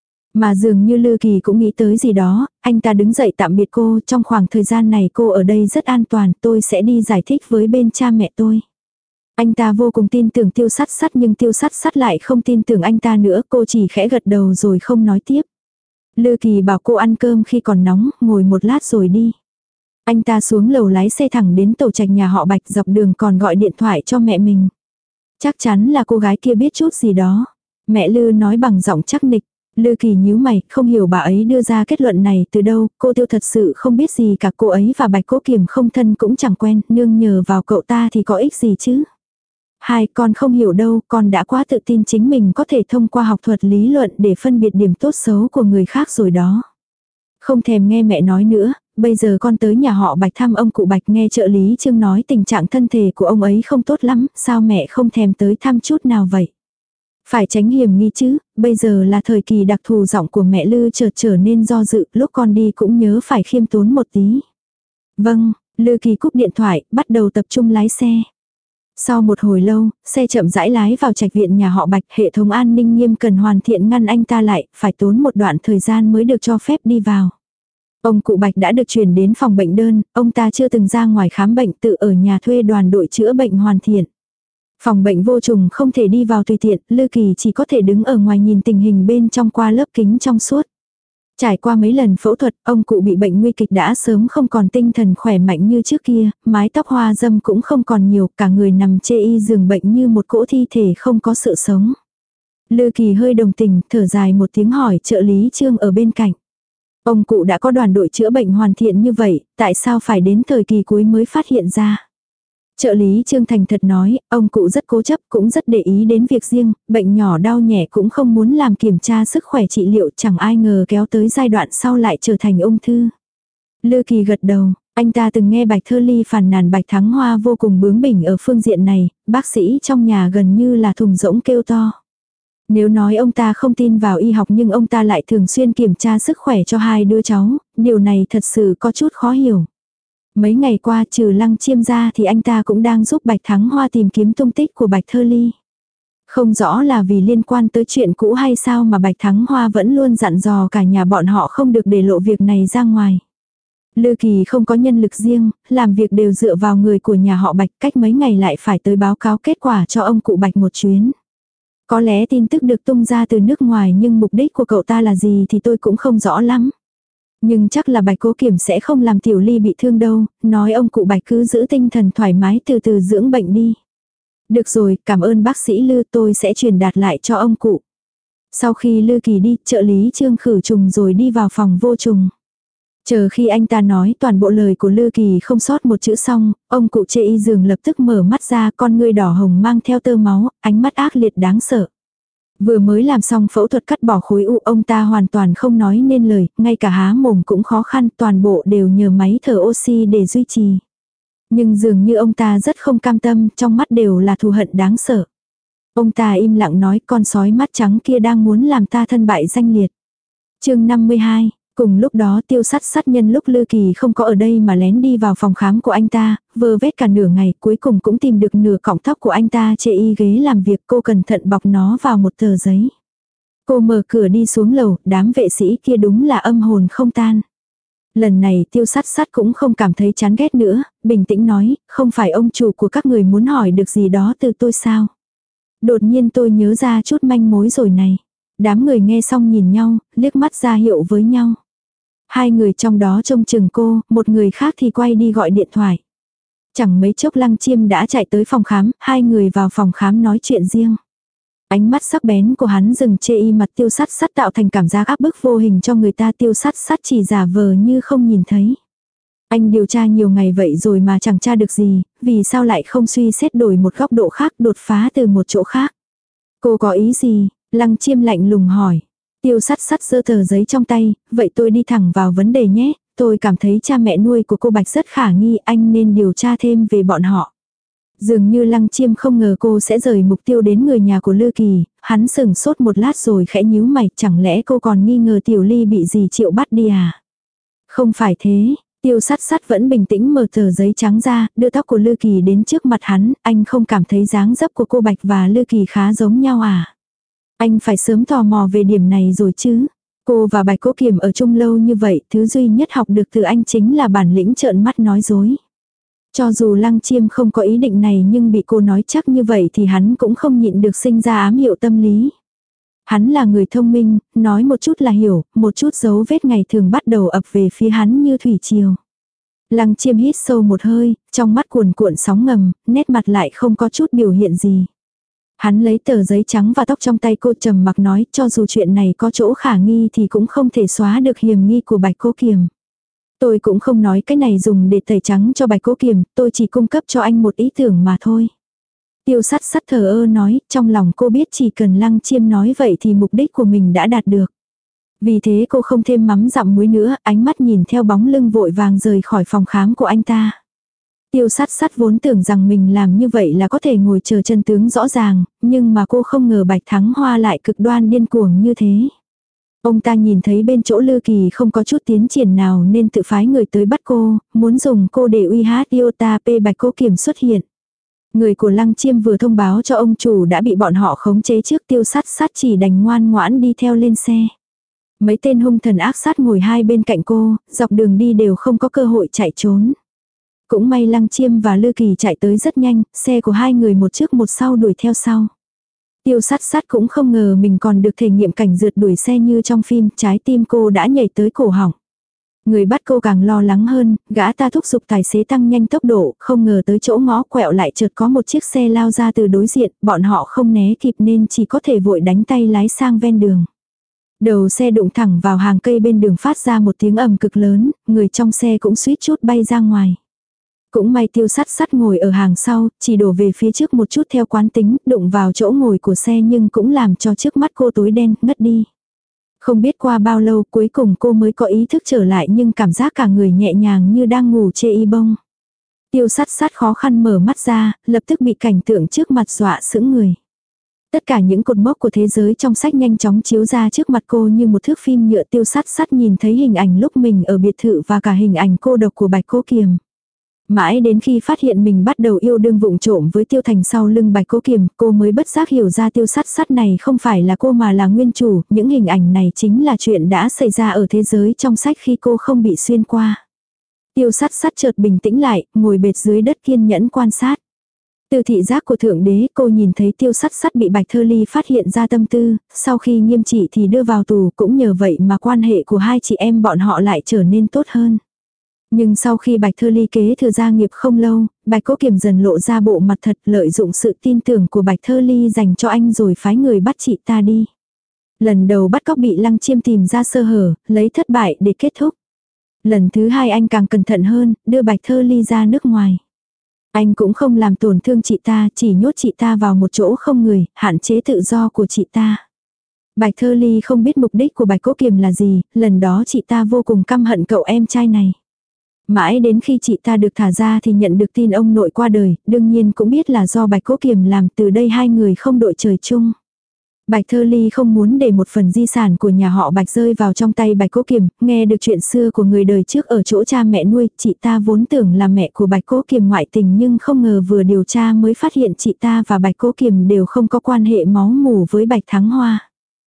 Mà dường như Lư Kỳ cũng nghĩ tới gì đó, anh ta đứng dậy tạm biệt cô, trong khoảng thời gian này cô ở đây rất an toàn, tôi sẽ đi giải thích với bên cha mẹ tôi. Anh ta vô cùng tin tưởng Tiêu Sắt Sắt nhưng Tiêu Sắt Sắt lại không tin tưởng anh ta nữa, cô chỉ khẽ gật đầu rồi không nói tiếp. Lư Kỳ bảo cô ăn cơm khi còn nóng, ngồi một lát rồi đi. Anh ta xuống lầu lái xe thẳng đến tổ trạch nhà họ Bạch, dọc đường còn gọi điện thoại cho mẹ mình. Chắc chắn là cô gái kia biết chút gì đó. Mẹ Lư nói bằng giọng chắc nịch. Lư Kỳ nhíu mày, không hiểu bà ấy đưa ra kết luận này từ đâu, cô Tiêu thật sự không biết gì cả, cô ấy và Bạch Cố Kiềm không thân cũng chẳng quen, nương nhờ vào cậu ta thì có ích gì chứ. Hai, con không hiểu đâu, con đã quá tự tin chính mình có thể thông qua học thuật lý luận để phân biệt điểm tốt xấu của người khác rồi đó. Không thèm nghe mẹ nói nữa, bây giờ con tới nhà họ Bạch thăm ông cụ Bạch, nghe trợ lý Trương nói tình trạng thân thể của ông ấy không tốt lắm, sao mẹ không thèm tới thăm chút nào vậy? Phải tránh hiểm nghi chứ, bây giờ là thời kỳ đặc thù, giọng của mẹ Lư chợt trở nên do dự, lúc con đi cũng nhớ phải khiêm tốn một tí. Vâng, Lư Kỳ cúp điện thoại, bắt đầu tập trung lái xe. Sau một hồi lâu, xe chậm rãi lái vào trạch viện nhà họ Bạch, hệ thống an ninh nghiêm cần hoàn thiện ngăn anh ta lại, phải tốn một đoạn thời gian mới được cho phép đi vào. Ông cụ Bạch đã được chuyển đến phòng bệnh đơn, ông ta chưa từng ra ngoài khám bệnh, tự ở nhà thuê đoàn đội chữa bệnh hoàn thiện. Phòng bệnh vô trùng không thể đi vào tùy tiện, Lư Kỳ chỉ có thể đứng ở ngoài nhìn tình hình bên trong qua lớp kính trong suốt. Trải qua mấy lần phẫu thuật, ông cụ bị bệnh nguy kịch đã sớm không còn tinh thần khỏe mạnh như trước kia, mái tóc hoa râm cũng không còn nhiều, cả người nằm chê y giường bệnh như một cỗ thi thể không có sự sống. Lư Kỳ hơi đồng tình, thở dài một tiếng hỏi trợ lý Trương ở bên cạnh. Ông cụ đã có đoàn đội chữa bệnh hoàn thiện như vậy, tại sao phải đến thời kỳ cuối mới phát hiện ra? Trợ lý Trương thành thật nói, ông cụ rất cố chấp, cũng rất để ý đến việc riêng, bệnh nhỏ đau nhẹ cũng không muốn làm kiểm tra sức khỏe trị liệu, chẳng ai ngờ kéo tới giai đoạn sau lại trở thành ung thư. Lư Kỳ gật đầu, anh ta từng nghe Bạch Thơ Ly phàn nàn Bạch Thắng Hoa vô cùng bướng bỉnh ở phương diện này, bác sĩ trong nhà gần như là thùng rỗng kêu to. Nếu nói ông ta không tin vào y học nhưng ông ta lại thường xuyên kiểm tra sức khỏe cho hai đứa cháu, điều này thật sự có chút khó hiểu. Mấy ngày qua trừ Lăng Chiêm ra thì anh ta cũng đang giúp Bạch Thắng Hoa tìm kiếm tung tích của Bạch Thơ Ly. Không rõ là vì liên quan tới chuyện cũ hay sao mà Bạch Thắng Hoa vẫn luôn dặn dò cả nhà bọn họ không được để lộ việc này ra ngoài. Lư Kỳ không có nhân lực riêng, làm việc đều dựa vào người của nhà họ Bạch, cách mấy ngày lại phải tới báo cáo kết quả cho ông cụ Bạch một chuyến. Có lẽ tin tức được tung ra từ nước ngoài nhưng mục đích của cậu ta là gì thì tôi cũng không rõ lắm. Nhưng chắc là Bạch Cố Kiểm sẽ không làm Tiểu Ly bị thương đâu, nói ông cụ Bạch cứ giữ tinh thần thoải mái từ từ dưỡng bệnh đi. Được rồi, cảm ơn bác sĩ Lư, tôi sẽ truyền đạt lại cho ông cụ. Sau khi Lư Kỳ đi, trợ lý Trương khử trùng rồi đi vào phòng vô trùng. Chờ khi anh ta nói toàn bộ lời của Lư Kỳ không sót một chữ xong, ông cụ chê y giường lập tức mở mắt ra, con ngươi đỏ hồng mang theo tơ máu, ánh mắt ác liệt đáng sợ. Vừa mới làm xong phẫu thuật cắt bỏ khối u, ông ta hoàn toàn không nói nên lời, ngay cả há mồm cũng khó khăn, toàn bộ đều nhờ máy thở oxy để duy trì. Nhưng dường như ông ta rất không cam tâm, trong mắt đều là thù hận đáng sợ. Ông ta im lặng nói, con sói mắt trắng kia đang muốn làm ta thân bại danh liệt. Chương 52. Cùng lúc đó Tiêu Sắt Sắt nhân lúc Lư Kỳ không có ở đây mà lén đi vào phòng khám của anh ta, vơ vét cả nửa ngày, cuối cùng cũng tìm được nửa cọng tóc của anh ta chê y ghế làm việc. Cô cẩn thận bọc nó vào một tờ giấy. Cô mở cửa đi xuống lầu, đám vệ sĩ kia đúng là âm hồn không tan. Lần này Tiêu Sắt Sắt cũng không cảm thấy chán ghét nữa, bình tĩnh nói, không phải ông chủ của các người muốn hỏi được gì đó từ tôi sao? Đột nhiên tôi nhớ ra chút manh mối rồi này. Đám người nghe xong nhìn nhau, liếc mắt ra hiệu với nhau. Hai người trong đó trông chừng cô, một người khác thì quay đi gọi điện thoại. Chẳng mấy chốc Lăng Chiêm đã chạy tới phòng khám, hai người vào phòng khám nói chuyện riêng. Ánh mắt sắc bén của hắn dừng chê y mặt Tiêu Sắt Sắt tạo thành cảm giác áp bức vô hình cho người ta. Tiêu Sắt Sắt chỉ giả vờ như không nhìn thấy. Anh điều tra nhiều ngày vậy rồi mà chẳng tra được gì, vì sao lại không suy xét đổi một góc độ khác, đột phá từ một chỗ khác? Cô có ý gì? Lăng Chiêm lạnh lùng hỏi. Tiêu Sắt Sắt giơ tờ giấy trong tay, vậy tôi đi thẳng vào vấn đề nhé, tôi cảm thấy cha mẹ nuôi của cô Bạch rất khả nghi, anh nên điều tra thêm về bọn họ. Dường như Lăng Chiêm không ngờ cô sẽ rời mục tiêu đến người nhà của Lư Kỳ, hắn sừng sốt một lát rồi khẽ nhíu mày, chẳng lẽ cô còn nghi ngờ Tiểu Ly bị gì Triệu bắt đi à? Không phải thế, Tiêu Sắt Sắt vẫn bình tĩnh mở tờ giấy trắng ra, đưa tóc của Lư Kỳ đến trước mặt hắn, anh không cảm thấy dáng dấp của cô Bạch và Lư Kỳ khá giống nhau à? Anh phải sớm tò mò về điểm này rồi chứ. Cô và Bạch Cố Kiểm ở chung lâu như vậy, thứ duy nhất học được từ anh chính là bản lĩnh trợn mắt nói dối. Cho dù Lăng Chiêm không có ý định này nhưng bị cô nói chắc như vậy thì hắn cũng không nhịn được sinh ra ám hiệu tâm lý. Hắn là người thông minh, nói một chút là hiểu, một chút dấu vết ngày thường bắt đầu ập về phía hắn như thủy triều. Lăng Chiêm hít sâu một hơi, trong mắt cuồn cuộn sóng ngầm, nét mặt lại không có chút biểu hiện gì. Hắn lấy tờ giấy trắng và tóc trong tay cô trầm mặc nói, cho dù chuyện này có chỗ khả nghi thì cũng không thể xóa được hiểm nghi của Bạch Cố Kiểm. Tôi cũng không nói cái này dùng để tẩy trắng cho Bạch Cố Kiểm, tôi chỉ cung cấp cho anh một ý tưởng mà thôi. Tiêu Sắt Sắt thờ ơ nói, trong lòng cô biết chỉ cần Lăng Chiêm nói vậy thì mục đích của mình đã đạt được. Vì thế cô không thêm mắm dặm muối nữa, ánh mắt nhìn theo bóng lưng vội vàng rời khỏi phòng khám của anh ta. Tiêu Sắt Sắt vốn tưởng rằng mình làm như vậy là có thể ngồi chờ chân tướng rõ ràng, nhưng mà cô không ngờ Bạch Thắng Hoa lại cực đoan điên cuồng như thế. Ông ta nhìn thấy bên chỗ Lư Kỳ không có chút tiến triển nào nên tự phái người tới bắt cô, muốn dùng cô để uy hát Iota P Bạch Cố Kiềm xuất hiện. Người của Lăng Chiêm vừa thông báo cho ông chủ đã bị bọn họ khống chế trước, Tiêu Sắt Sắt chỉ đành ngoan ngoãn đi theo lên xe. Mấy tên hung thần ác sát ngồi hai bên cạnh cô, dọc đường đi đều không có cơ hội chạy trốn. Cũng may Lăng Chiêm và Lư Kỳ chạy tới rất nhanh, xe của hai người một trước một sau đuổi theo sau. Tiêu Sắt Sắt cũng không ngờ mình còn được thể nghiệm cảnh rượt đuổi xe như trong phim, trái tim cô đã nhảy tới cổ họng. Người bắt cô càng lo lắng hơn, gã ta thúc giục tài xế tăng nhanh tốc độ, không ngờ tới chỗ ngõ quẹo lại chợt có một chiếc xe lao ra từ đối diện, bọn họ không né kịp nên chỉ có thể vội đánh tay lái sang ven đường. Đầu xe đụng thẳng vào hàng cây bên đường phát ra một tiếng ầm cực lớn, người trong xe cũng suýt chút bay ra ngoài. Cũng may Tiêu Sắt Sắt ngồi ở hàng sau, chỉ đổ về phía trước một chút theo quán tính, đụng vào chỗ ngồi của xe nhưng cũng làm cho trước mắt cô tối đen, ngất đi. Không biết qua bao lâu cuối cùng cô mới có ý thức trở lại nhưng cảm giác cả người nhẹ nhàng như đang ngủ chê y bông. Tiêu Sắt Sắt khó khăn mở mắt ra, lập tức bị cảnh tượng trước mặt dọa sững người. Tất cả những cột mốc của thế giới trong sách nhanh chóng chiếu ra trước mặt cô như một thước phim nhựa. Tiêu Sắt Sắt nhìn thấy hình ảnh lúc mình ở biệt thự và cả hình ảnh cô độc của Bạch Cố Kiềm. Mãi đến khi phát hiện mình bắt đầu yêu đương vụng trộm với Tiêu Thành sau lưng Bạch Cố Kiềm, cô mới bất giác hiểu ra Tiêu Sắt Sắt này không phải là cô mà là nguyên chủ, những hình ảnh này chính là chuyện đã xảy ra ở thế giới trong sách khi cô không bị xuyên qua. Tiêu Sắt Sắt chợt bình tĩnh lại, ngồi bệt dưới đất kiên nhẫn quan sát. Từ thị giác của Thượng Đế, cô nhìn thấy Tiêu Sắt Sắt bị Bạch Thơ Ly phát hiện ra tâm tư, sau khi nghiêm trị thì đưa vào tù, cũng nhờ vậy mà quan hệ của hai chị em bọn họ lại trở nên tốt hơn. Nhưng sau khi Bạch Thơ Ly kế thừa gia nghiệp không lâu, Bạch Cố Kiềm dần lộ ra bộ mặt thật, lợi dụng sự tin tưởng của Bạch Thơ Ly dành cho anh rồi phái người bắt chị ta đi. Lần đầu bắt cóc bị Lăng Chiêm tìm ra sơ hở, lấy thất bại để kết thúc. Lần thứ hai anh càng cẩn thận hơn, đưa Bạch Thơ Ly ra nước ngoài. Anh cũng không làm tổn thương chị ta, chỉ nhốt chị ta vào một chỗ không người, hạn chế tự do của chị ta. Bạch Thơ Ly không biết mục đích của Bạch Cố Kiềm là gì, lần đó chị ta vô cùng căm hận cậu em trai này. Mãi đến khi chị ta được thả ra thì nhận được tin ông nội qua đời, đương nhiên cũng biết là do Bạch Cố Kiềm làm, từ đây hai người không đội trời chung. Bạch Thơ Ly không muốn để một phần di sản của nhà họ Bạch rơi vào trong tay Bạch Cố Kiềm, nghe được chuyện xưa của người đời trước ở chỗ cha mẹ nuôi, chị ta vốn tưởng là mẹ của Bạch Cố Kiềm ngoại tình nhưng không ngờ vừa điều tra mới phát hiện chị ta và Bạch Cố Kiềm đều không có quan hệ máu mủ với Bạch Thắng Hoa.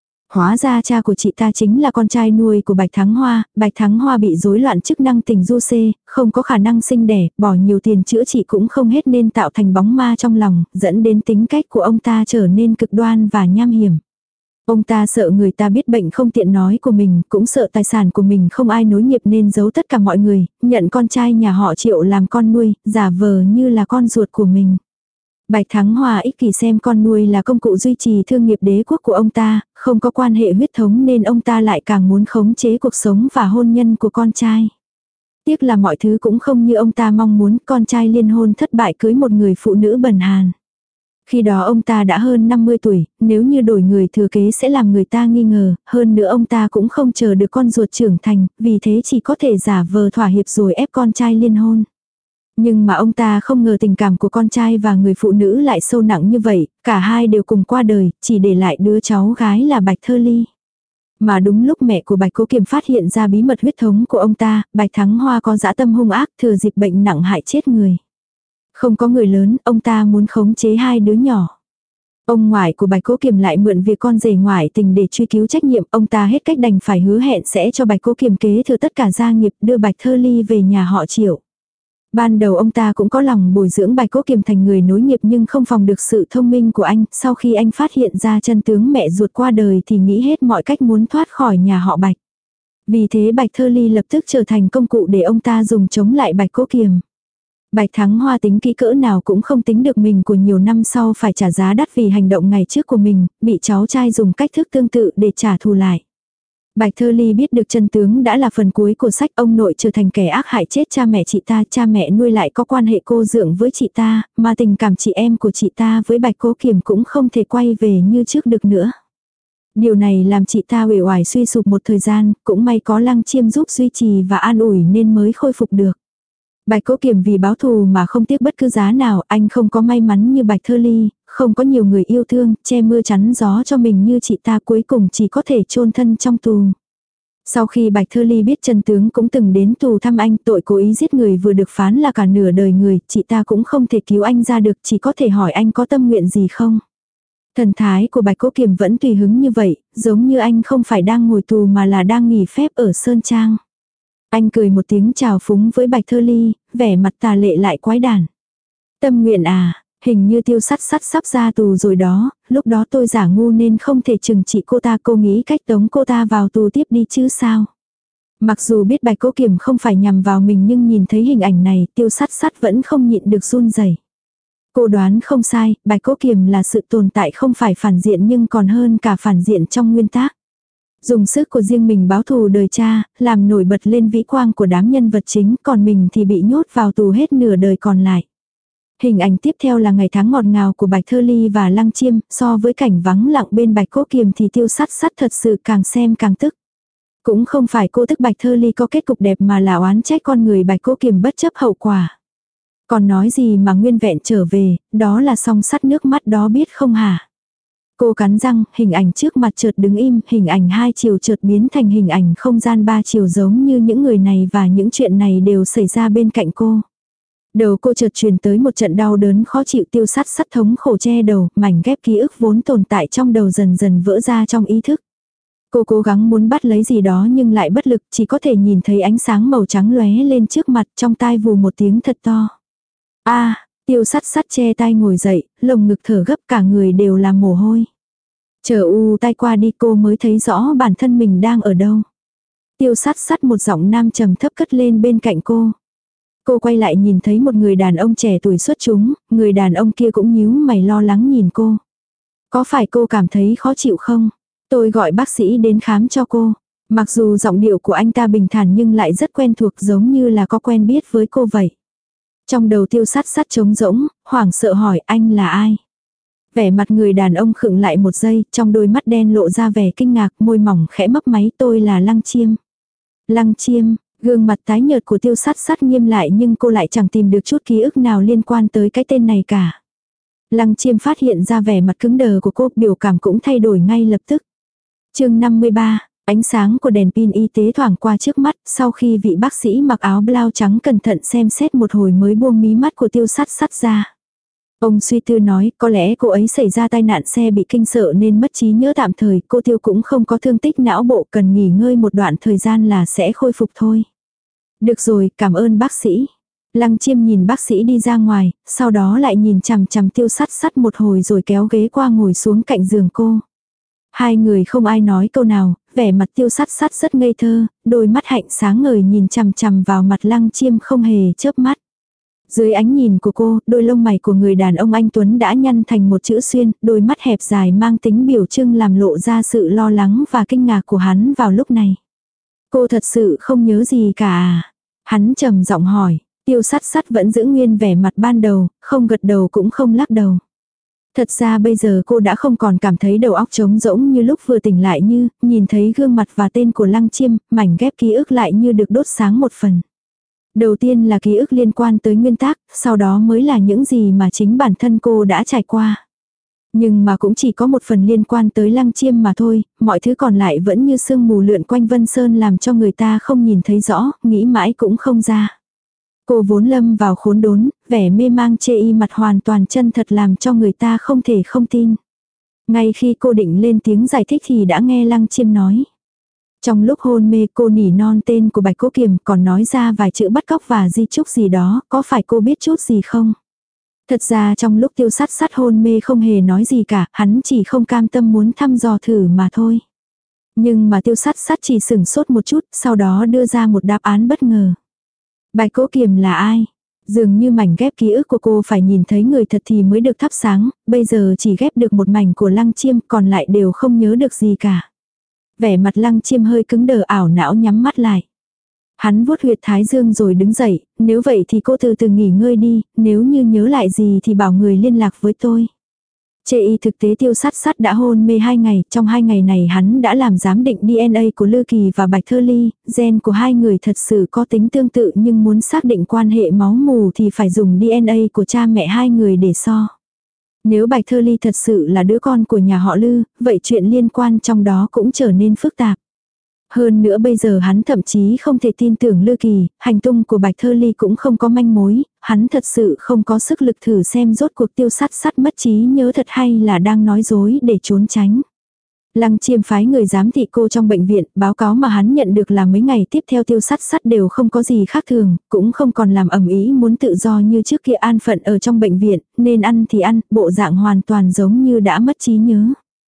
Hóa ra cha của chị ta chính là con trai nuôi của Bạch Thắng Hoa, Bạch Thắng Hoa bị rối loạn chức năng tình du xê, không có khả năng sinh đẻ, bỏ nhiều tiền chữa trị cũng không hết nên tạo thành bóng ma trong lòng, dẫn đến tính cách của ông ta trở nên cực đoan và nham hiểm. Ông ta sợ người ta biết bệnh không tiện nói của mình, cũng sợ tài sản của mình không ai nối nghiệp nên giấu tất cả mọi người, nhận con trai nhà họ Triệu làm con nuôi, giả vờ như là con ruột của mình. Bạch Thắng Hoa ích kỷ xem con nuôi là công cụ duy trì thương nghiệp đế quốc của ông ta, không có quan hệ huyết thống nên ông ta lại càng muốn khống chế cuộc sống và hôn nhân của con trai. Tiếc là mọi thứ cũng không như ông ta mong muốn, con trai liên hôn thất bại cưới một người phụ nữ bần hàn. Khi đó ông ta đã hơn 50 tuổi, nếu như đổi người thừa kế sẽ làm người ta nghi ngờ, hơn nữa ông ta cũng không chờ được con ruột trưởng thành, vì thế chỉ có thể giả vờ thỏa hiệp rồi ép con trai liên hôn. Nhưng mà ông ta không ngờ tình cảm của con trai và người phụ nữ lại sâu nặng như vậy, cả hai đều cùng qua đời, chỉ để lại đứa cháu gái là Bạch Thơ Ly. Mà đúng lúc mẹ của Bạch Cố Kiềm phát hiện ra bí mật huyết thống của ông ta, Bạch Thắng Hoa có dã tâm hung ác thừa dịp bệnh nặng hại chết người. Không có người lớn, ông ta muốn khống chế hai đứa nhỏ. Ông ngoại của Bạch Cố Kiềm lại mượn việc con rể ngoại tình để truy cứu trách nhiệm, ông ta hết cách đành phải hứa hẹn sẽ cho Bạch Cố Kiềm kế thừa tất cả gia nghiệp, đưa Bạch Thơ Ly về nhà họ Triệu. Ban đầu ông ta cũng có lòng bồi dưỡng Bạch Cố Kiềm thành người nối nghiệp nhưng không phòng được sự thông minh của anh, sau khi anh phát hiện ra chân tướng mẹ ruột qua đời thì nghĩ hết mọi cách muốn thoát khỏi nhà họ Bạch. Vì thế Bạch Thơ Ly lập tức trở thành công cụ để ông ta dùng chống lại Bạch Cố Kiềm. Bạch Thắng Hoa tính kỹ cỡ nào cũng không tính được mình của nhiều năm sau phải trả giá đắt vì hành động ngày trước của mình, bị cháu trai dùng cách thức tương tự để trả thù lại. Bạch Thơ Ly biết được chân tướng đã là phần cuối của sách, ông nội trở thành kẻ ác hại chết cha mẹ chị ta, cha mẹ nuôi lại có quan hệ cô dượng với chị ta, mà tình cảm chị em của chị ta với Bạch Cố Kiềm cũng không thể quay về như trước được nữa. Điều này làm chị ta uể oải suy sụp một thời gian, cũng may có Lăng Chiêm giúp duy trì và an ủi nên mới khôi phục được. Bạch Cố Kiềm vì báo thù mà không tiếc bất cứ giá nào, anh không có may mắn như Bạch Thơ Ly, không có nhiều người yêu thương, che mưa chắn gió cho mình như chị ta, cuối cùng chỉ có thể chôn thân trong tù. Sau khi Bạch Thơ Ly biết chân tướng cũng từng đến tù thăm anh, tội cố ý giết người vừa được phán là cả nửa đời người, chị ta cũng không thể cứu anh ra được, chỉ có thể hỏi anh có tâm nguyện gì không. Thần thái của Bạch Cố Kiềm vẫn tùy hứng như vậy, giống như anh không phải đang ngồi tù mà là đang nghỉ phép ở Sơn Trang. Anh cười một tiếng chào phúng với Bạch Thơ Ly, vẻ mặt tà lệ lại quái đản. Tâm nguyện à, hình như Tiêu Sắt Sắt sắp ra tù rồi đó, lúc đó tôi giả ngu nên không thể trừng trị cô ta, cô nghĩ cách tống cô ta vào tù tiếp đi chứ sao. Mặc dù biết Bạch Cố Kiềm không phải nhằm vào mình nhưng nhìn thấy hình ảnh này Tiêu Sắt Sắt vẫn không nhịn được run rẩy. Cô đoán không sai, Bạch Cố Kiềm là sự tồn tại không phải phản diện nhưng còn hơn cả phản diện trong nguyên tác. Dùng sức của riêng mình báo thù đời cha, làm nổi bật lên vĩ quang của đám nhân vật chính, còn mình thì bị nhốt vào tù hết nửa đời còn lại. Hình ảnh tiếp theo là ngày tháng ngọt ngào của Bạch Thơ Ly và Lăng Chiêm, so với cảnh vắng lặng bên Bạch Cố Kiềm thì Tiêu Sắt Sắt thật sự càng xem càng tức. Cũng không phải cô tức Bạch Thơ Ly có kết cục đẹp mà là oán trách con người Bạch Cố Kiềm bất chấp hậu quả. Còn nói gì mà nguyên vẹn trở về, đó là song sắt nước mắt đó biết không hả? Cô cắn răng, hình ảnh trước mặt chợt đứng im, hình ảnh hai chiều chợt biến thành hình ảnh không gian ba chiều giống như những người này và những chuyện này đều xảy ra bên cạnh cô. Đầu cô chợt truyền tới một trận đau đớn khó chịu, Tiêu Sắt Sắt thống khổ che đầu, mảnh ghép ký ức vốn tồn tại trong đầu dần dần vỡ ra trong ý thức. Cô cố gắng muốn bắt lấy gì đó nhưng lại bất lực, chỉ có thể nhìn thấy ánh sáng màu trắng lóe lên trước mặt, trong tai vù một tiếng thật to. Tiêu Sắt Sắt che tai ngồi dậy, lồng ngực thở gấp cả người đều là mồ hôi. Chờ tay qua đi cô mới thấy rõ bản thân mình đang ở đâu. Tiêu Sắt Sắt một giọng nam trầm thấp cất lên bên cạnh cô. Cô quay lại nhìn thấy một người đàn ông trẻ tuổi xuất chúng, người đàn ông kia cũng nhíu mày lo lắng nhìn cô. Có phải cô cảm thấy khó chịu không? Tôi gọi bác sĩ đến khám cho cô. Mặc dù giọng điệu của anh ta bình thản nhưng lại rất quen thuộc, giống như là có quen biết với cô vậy. Trong đầu Tiêu Sắt Sắt trống rỗng, hoảng sợ hỏi anh là ai? Vẻ mặt người đàn ông khựng lại một giây, trong đôi mắt đen lộ ra vẻ kinh ngạc, môi mỏng khẽ mấp máy, tôi là Lăng Chiêm. Lăng Chiêm, gương mặt tái nhợt của Tiêu Sắt Sắt nghiêm lại nhưng cô lại chẳng tìm được chút ký ức nào liên quan tới cái tên này cả. Lăng Chiêm phát hiện ra vẻ mặt cứng đờ của cô, biểu cảm cũng thay đổi ngay lập tức. Chương 53, ánh sáng của đèn pin y tế thoảng qua trước mắt, sau khi vị bác sĩ mặc áo blau trắng cẩn thận xem xét một hồi mới buông mí mắt của Tiêu Sắt Sắt ra. Ông suy tư nói, có lẽ cô ấy xảy ra tai nạn xe bị kinh sợ nên mất trí nhớ tạm thời, cô Tiêu cũng không có thương tích não bộ, cần nghỉ ngơi một đoạn thời gian là sẽ khôi phục thôi. Được rồi, cảm ơn bác sĩ. Lăng Chiêm nhìn bác sĩ đi ra ngoài, sau đó lại nhìn chằm chằm Tiêu Sắt Sắt một hồi rồi kéo ghế qua ngồi xuống cạnh giường cô. Hai người không ai nói câu nào, vẻ mặt Tiêu Sắt Sắt rất ngây thơ, đôi mắt hạnh sáng ngời nhìn chằm chằm vào mặt Lăng Chiêm không hề chớp mắt. Dưới ánh nhìn của cô, đôi lông mày của người đàn ông anh Tuấn đã nhăn thành một chữ xuyên, đôi mắt hẹp dài mang tính biểu trưng làm lộ ra sự lo lắng và kinh ngạc của hắn vào lúc này. Cô thật sự không nhớ gì cả à? Hắn trầm giọng hỏi. Tiêu Sắt Sắt vẫn giữ nguyên vẻ mặt ban đầu, không gật đầu cũng không lắc đầu. Thật ra bây giờ cô đã không còn cảm thấy đầu óc trống rỗng như lúc vừa tỉnh lại, như nhìn thấy gương mặt và tên của Lăng Chiêm, mảnh ghép ký ức lại như được đốt sáng một phần. Đầu tiên là ký ức liên quan tới nguyên tác, sau đó mới là những gì mà chính bản thân cô đã trải qua. Nhưng mà cũng chỉ có một phần liên quan tới Lăng Chiêm mà thôi, mọi thứ còn lại vẫn như sương mù lượn quanh Vân Sơn làm cho người ta không nhìn thấy rõ, nghĩ mãi cũng không ra. Cô vốn lâm vào khốn đốn, vẻ mê mang chê y mặt hoàn toàn chân thật làm cho người ta không thể không tin. Ngay khi cô định lên tiếng giải thích thì đã nghe Lăng Chiêm nói. Trong lúc hôn mê cô nỉ non tên của Bạch Cố Kiềm, còn nói ra vài chữ bắt cóc và di chúc gì đó, có phải cô biết chút gì không? Thật ra trong lúc Tiêu Sắt Sắt hôn mê không hề nói gì cả, hắn chỉ không cam tâm muốn thăm dò thử mà thôi. Nhưng mà Tiêu Sắt Sắt chỉ sửng sốt một chút, sau đó đưa ra một đáp án bất ngờ. Bạch Cố Kiềm là ai? Dường như mảnh ghép ký ức của cô phải nhìn thấy người thật thì mới được thắp sáng, bây giờ chỉ ghép được một mảnh của Lăng Chiêm, còn lại đều không nhớ được gì cả. Vẻ mặt Lăng Chiêm hơi cứng đờ, ảo não nhắm mắt lại. Hắn vuốt huyệt thái dương rồi đứng dậy, nếu vậy thì cô từ từ nghỉ ngơi đi, nếu như nhớ lại gì thì bảo người liên lạc với tôi. Chê y thực tế Tiêu Sát Sát đã hôn mê 2 ngày, trong 2 ngày này hắn đã làm giám định DNA của Lư Kỳ và Bạch Thơ Ly, gen của hai người thật sự có tính tương tự nhưng muốn xác định quan hệ máu mủ thì phải dùng DNA của cha mẹ hai người để so. Nếu Bạch Thơ Ly thật sự là đứa con của nhà họ Lư, vậy chuyện liên quan trong đó cũng trở nên phức tạp. Hơn nữa bây giờ hắn thậm chí không thể tin tưởng Lư Kỳ, hành tung của Bạch Thơ Ly cũng không có manh mối, hắn thật sự không có sức lực thử xem rốt cuộc Tiêu Sát Sát mất trí nhớ thật hay là đang nói dối để trốn tránh. Lăng Chiêm phái người giám thị cô trong bệnh viện, báo cáo mà hắn nhận được là mấy ngày tiếp theo Tiêu Sát Sát đều không có gì khác thường, cũng không còn làm ầm ĩ muốn tự do như trước kia an phận ở trong bệnh viện, nên ăn thì ăn, bộ dạng hoàn toàn giống như đã mất trí nhớ.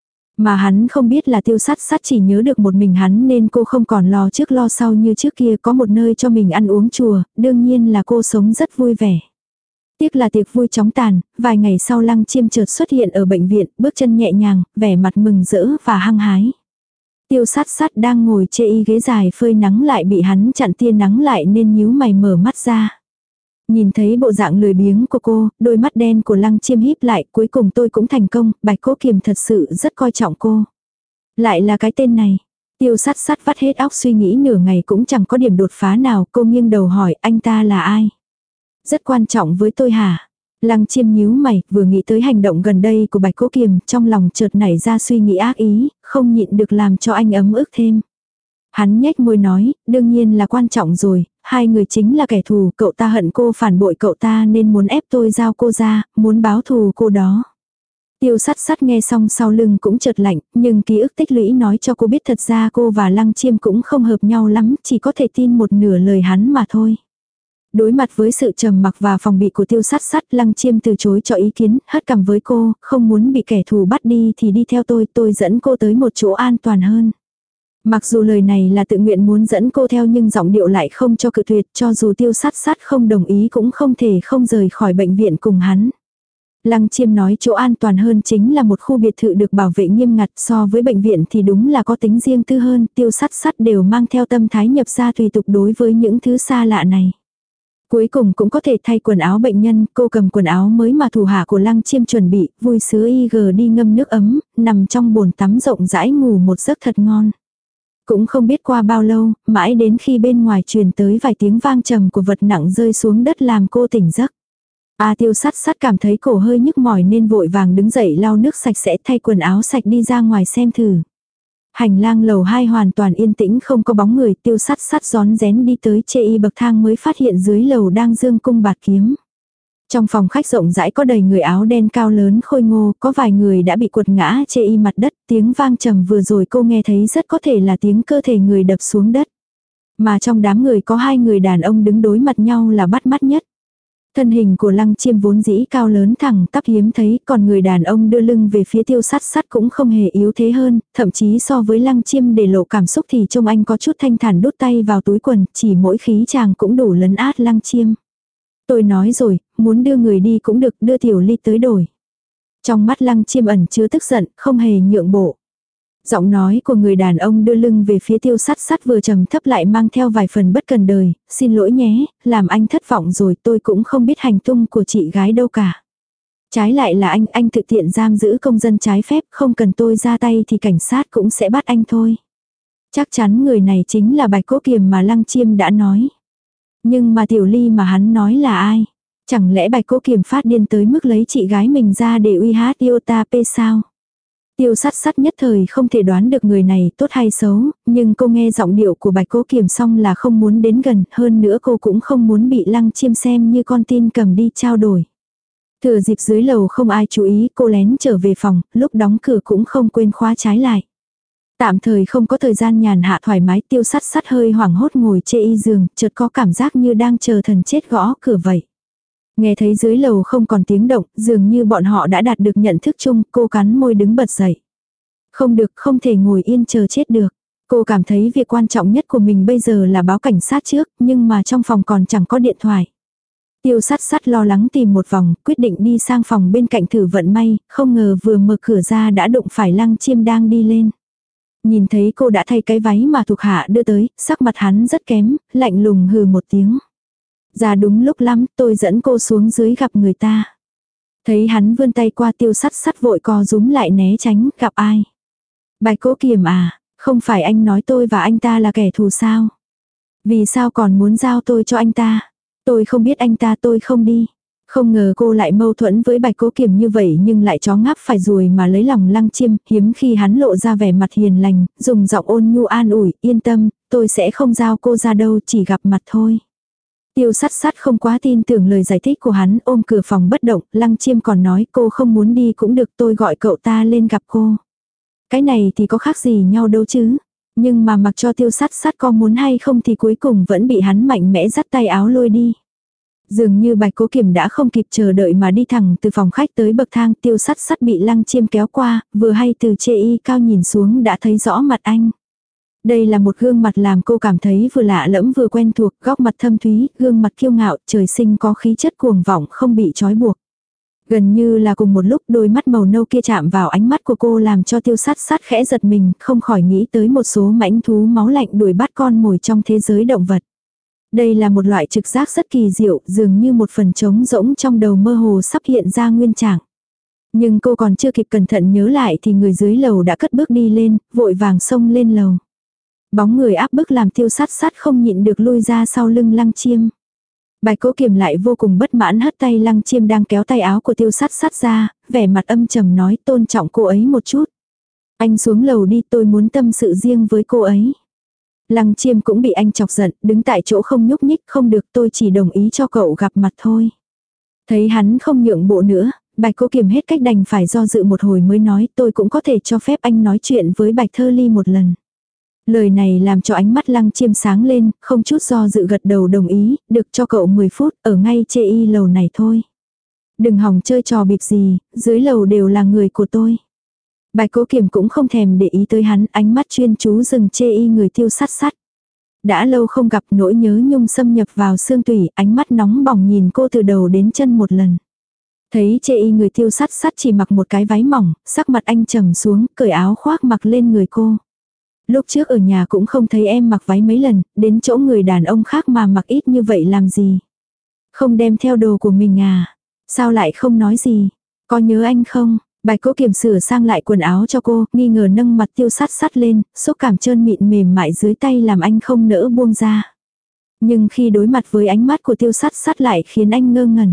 Mà hắn không biết là Tiêu Sát Sát chỉ nhớ được một mình hắn nên cô không còn lo trước lo sau như trước kia, có một nơi cho mình ăn uống chùa, đương nhiên là cô sống rất vui vẻ. Tiếc là tiệc vui chóng tàn, vài ngày sau Lăng Chiêm chợt xuất hiện ở bệnh viện, bước chân nhẹ nhàng, vẻ mặt mừng rỡ và hăng hái. Tiêu Sát Sát đang ngồi chê y ghế dài phơi nắng lại bị hắn chặn tia nắng lại nên nhíu mày mở mắt ra. Nhìn thấy bộ dạng lười biếng của cô, đôi mắt đen của Lăng Chiêm híp lại, cuối cùng tôi cũng thành công, Bạch Cố Kiềm thật sự rất coi trọng cô. Lại là cái tên này. Tiêu Sát Sát vắt hết óc suy nghĩ nửa ngày cũng chẳng có điểm đột phá nào, cô nghiêng đầu hỏi anh ta là ai? Rất quan trọng với tôi hả? Lăng Chiêm nhíu mày, vừa nghĩ tới hành động gần đây của Bạch Cố Kiềm, trong lòng chợt nảy ra suy nghĩ ác ý, không nhịn được làm cho anh ấm ức thêm. Hắn nhếch môi nói, đương nhiên là quan trọng rồi, hai người chính là kẻ thù, cậu ta hận cô phản bội cậu ta nên muốn ép tôi giao cô ra, muốn báo thù cô đó. Tiêu Sát Sát nghe xong sau lưng cũng chợt lạnh, nhưng ký ức tích lũy nói cho cô biết thật ra cô và Lăng Chiêm cũng không hợp nhau lắm, chỉ có thể tin một nửa lời hắn mà thôi. Đối mặt với sự trầm mặc và phòng bị của Tiêu Sát Sát, Lăng Chiêm từ chối cho ý kiến, hất cằm với cô, không muốn bị kẻ thù bắt đi thì đi theo tôi dẫn cô tới một chỗ an toàn hơn. Mặc dù lời này là tự nguyện muốn dẫn cô theo nhưng giọng điệu lại không cho cự tuyệt, cho dù Tiêu Sát Sát không đồng ý cũng không thể không rời khỏi bệnh viện cùng hắn. Lăng Chiêm nói chỗ an toàn hơn chính là một khu biệt thự được bảo vệ nghiêm ngặt, so với bệnh viện thì đúng là có tính riêng tư hơn, Tiêu Sát Sát đều mang theo tâm thái nhập gia tùy tục đối với những thứ xa lạ này. Cuối cùng cũng có thể thay quần áo bệnh nhân, cô cầm quần áo mới mà thủ hạ của Lăng Chiêm chuẩn bị, vui sướng IG đi ngâm nước ấm, nằm trong bồn tắm rộng rãi ngủ một giấc thật ngon. Cũng không biết qua bao lâu, mãi đến khi bên ngoài truyền tới vài tiếng vang trầm của vật nặng rơi xuống đất làm cô tỉnh giấc. Tiêu Sát Sát cảm thấy cổ hơi nhức mỏi nên vội vàng đứng dậy lau nước sạch sẽ thay quần áo sạch đi ra ngoài xem thử. Hành lang lầu 2 hoàn toàn yên tĩnh không có bóng người, Tiêu Sát Sát rón rén đi tới chê y bậc thang mới phát hiện dưới lầu đang dương cung bạt kiếm. Trong phòng khách rộng rãi có đầy người áo đen cao lớn khôi ngô, có vài người đã bị quật ngã chê y mặt đất, tiếng vang trầm vừa rồi cô nghe thấy rất có thể là tiếng cơ thể người đập xuống đất. Mà trong đám người có hai người đàn ông đứng đối mặt nhau là bắt mắt nhất. Thân hình của Lăng Chiêm vốn dĩ cao lớn thẳng tắp hiếm thấy, còn người đàn ông đưa lưng về phía Tiêu Sát Sát cũng không hề yếu thế hơn, thậm chí so với Lăng Chiêm để lộ cảm xúc thì trông anh có chút thanh thản đút tay vào túi quần, chỉ mỗi khí chàng cũng đủ lấn át Lăng Chiêm. Tôi nói rồi, muốn đưa người đi cũng được, đưa Tiểu Ly tới đổi. Trong mắt Lăng Chiêm ẩn chứa tức giận, không hề nhượng bộ. Giọng nói của người đàn ông đưa lưng về phía Tiêu Sát Sát vừa trầm thấp lại mang theo vài phần bất cần đời, xin lỗi nhé, làm anh thất vọng rồi, tôi cũng không biết hành tung của chị gái đâu cả. Trái lại là anh thực tiện giam giữ công dân trái phép, không cần tôi ra tay thì cảnh sát cũng sẽ bắt anh thôi. Chắc chắn người này chính là Bạch Cố Kiềm mà Lăng Chiêm đã nói. Nhưng mà Tiểu Ly mà hắn nói là ai? Chẳng lẽ Bạch Cố Kiềm phát điên tới mức lấy chị gái mình ra để uy hát Iota P sao? Tiêu Sát Sát nhất thời không thể đoán được người này tốt hay xấu, nhưng cô nghe giọng điệu của Bạch Cố Kiềm xong là không muốn đến gần, hơn nữa cô cũng không muốn bị Lăng Chiêm xem như con tin cầm đi trao đổi. Thừa dịp dưới lầu không ai chú ý, cô lén trở về phòng, lúc đóng cửa cũng không quên khóa trái lại. Tạm thời không có thời gian nhàn hạ thoải mái, Tiêu Sát Sát hơi hoảng hốt ngồi chê y giường, chợt có cảm giác như đang chờ thần chết gõ cửa vậy. Nghe thấy dưới lầu không còn tiếng động, dường như bọn họ đã đạt được nhận thức chung, cô cắn môi đứng bật dậy. Không được, không thể ngồi yên chờ chết được. Cô cảm thấy việc quan trọng nhất của mình bây giờ là báo cảnh sát trước, nhưng mà trong phòng còn chẳng có điện thoại. Tiêu Sát Sát lo lắng tìm một vòng, quyết định đi sang phòng bên cạnh thử vận may, không ngờ vừa mở cửa ra đã đụng phải Lăng Chiêm đang đi lên. Nhìn thấy cô đã thay cái váy mà thuộc hạ đưa tới, sắc mặt hắn rất kém, lạnh lùng hừ một tiếng. Ra đúng lúc lắm, tôi dẫn cô xuống dưới gặp người ta. Thấy hắn vươn tay qua Tiêu Sắt Sắt vội co rúm lại né tránh, gặp ai? Bạch Cố Kiềm à, không phải anh nói tôi và anh ta là kẻ thù sao? Vì sao còn muốn giao tôi cho anh ta? Tôi không biết anh ta, tôi không đi. Không ngờ cô lại mâu thuẫn với Bạch Cố Kiềm như vậy nhưng lại chó ngáp phải ruồi mà lấy lòng Lăng Chiêm, hiếm khi hắn lộ ra vẻ mặt hiền lành, dùng giọng ôn nhu an ủi, yên tâm, tôi sẽ không giao cô ra đâu, chỉ gặp mặt thôi. Tiêu Sắt Sắt không quá tin tưởng lời giải thích của hắn, ôm cửa phòng bất động, Lăng Chiêm còn nói cô không muốn đi cũng được, tôi gọi cậu ta lên gặp cô. Cái này thì có khác gì nhau đâu chứ. Nhưng mà mặc cho Tiêu Sắt Sắt có muốn hay không thì cuối cùng vẫn bị hắn mạnh mẽ dắt tay áo lôi đi. Dường như Bạch Cố Kiềm đã không kịp chờ đợi mà đi thẳng từ phòng khách tới bậc thang, Tiêu Sắt Sắt bị Lăng Chiêm kéo qua, vừa hay từ chê y cao nhìn xuống đã thấy rõ mặt anh. Đây là một gương mặt làm cô cảm thấy vừa lạ lẫm vừa quen thuộc, góc mặt thâm thúy, gương mặt kiêu ngạo, trời sinh có khí chất cuồng vọng không bị trói buộc. Gần như là cùng một lúc đôi mắt màu nâu kia chạm vào ánh mắt của cô làm cho Tiêu Sắt Sắt khẽ giật mình, không khỏi nghĩ tới một số mãnh thú máu lạnh đuổi bắt con mồi trong thế giới động vật. Đây là một loại trực giác rất kỳ diệu, dường như một phần trống rỗng trong đầu mơ hồ sắp hiện ra nguyên trạng. Nhưng cô còn chưa kịp cẩn thận nhớ lại thì người dưới lầu đã cất bước đi lên, vội vàng xông lên lầu. Bóng người áp bức làm Tiêu Sắt Sắt không nhịn được lui ra sau lưng Lăng Chiêm. Bạch Cố Kiềm lại vô cùng bất mãn hất tay Lăng Chiêm đang kéo tay áo của Tiêu Sắt Sắt ra, vẻ mặt âm trầm nói tôn trọng cô ấy một chút. Anh xuống lầu đi, tôi muốn tâm sự riêng với cô ấy. Lăng Chiêm cũng bị anh chọc giận, đứng tại chỗ không nhúc nhích, không được, tôi chỉ đồng ý cho cậu gặp mặt thôi. Thấy hắn không nhượng bộ nữa, Bạch Cố Kiềm hết cách đành phải do dự một hồi mới nói tôi cũng có thể cho phép anh nói chuyện với Bạch Thơ Ly một lần. Lời này làm cho ánh mắt Lăng Chiêm sáng lên, không chút do dự gật đầu đồng ý, được cho cậu 10 phút, ở ngay chê y lầu này thôi. Đừng hòng chơi trò bịp gì, dưới lầu đều là người của tôi. Bạch Cố Kiềm cũng không thèm để ý tới hắn, ánh mắt chuyên chú dừng chê y người Tiêu Sắt Sắt. Đã lâu không gặp, nỗi nhớ nhung xâm nhập vào xương tủy, ánh mắt nóng bỏng nhìn cô từ đầu đến chân một lần. Thấy chê y người Tiêu Sắt Sắt chỉ mặc một cái váy mỏng, sắc mặt anh trầm xuống, cởi áo khoác mặc lên người cô. Lúc trước ở nhà cũng không thấy em mặc váy mấy lần, đến chỗ người đàn ông khác mà mặc ít như vậy làm gì. Không đem theo đồ của mình à? Sao lại không nói gì? Có nhớ anh không? Bạch Cố Kiềm sửa sang lại quần áo cho cô, nghi ngờ nâng mặt Tiêu Sắt Sắt lên, xúc cảm trơn mịn mềm mại dưới tay làm anh không nỡ buông ra. Nhưng khi đối mặt với ánh mắt của Tiêu Sắt Sắt lại khiến anh ngơ ngẩn.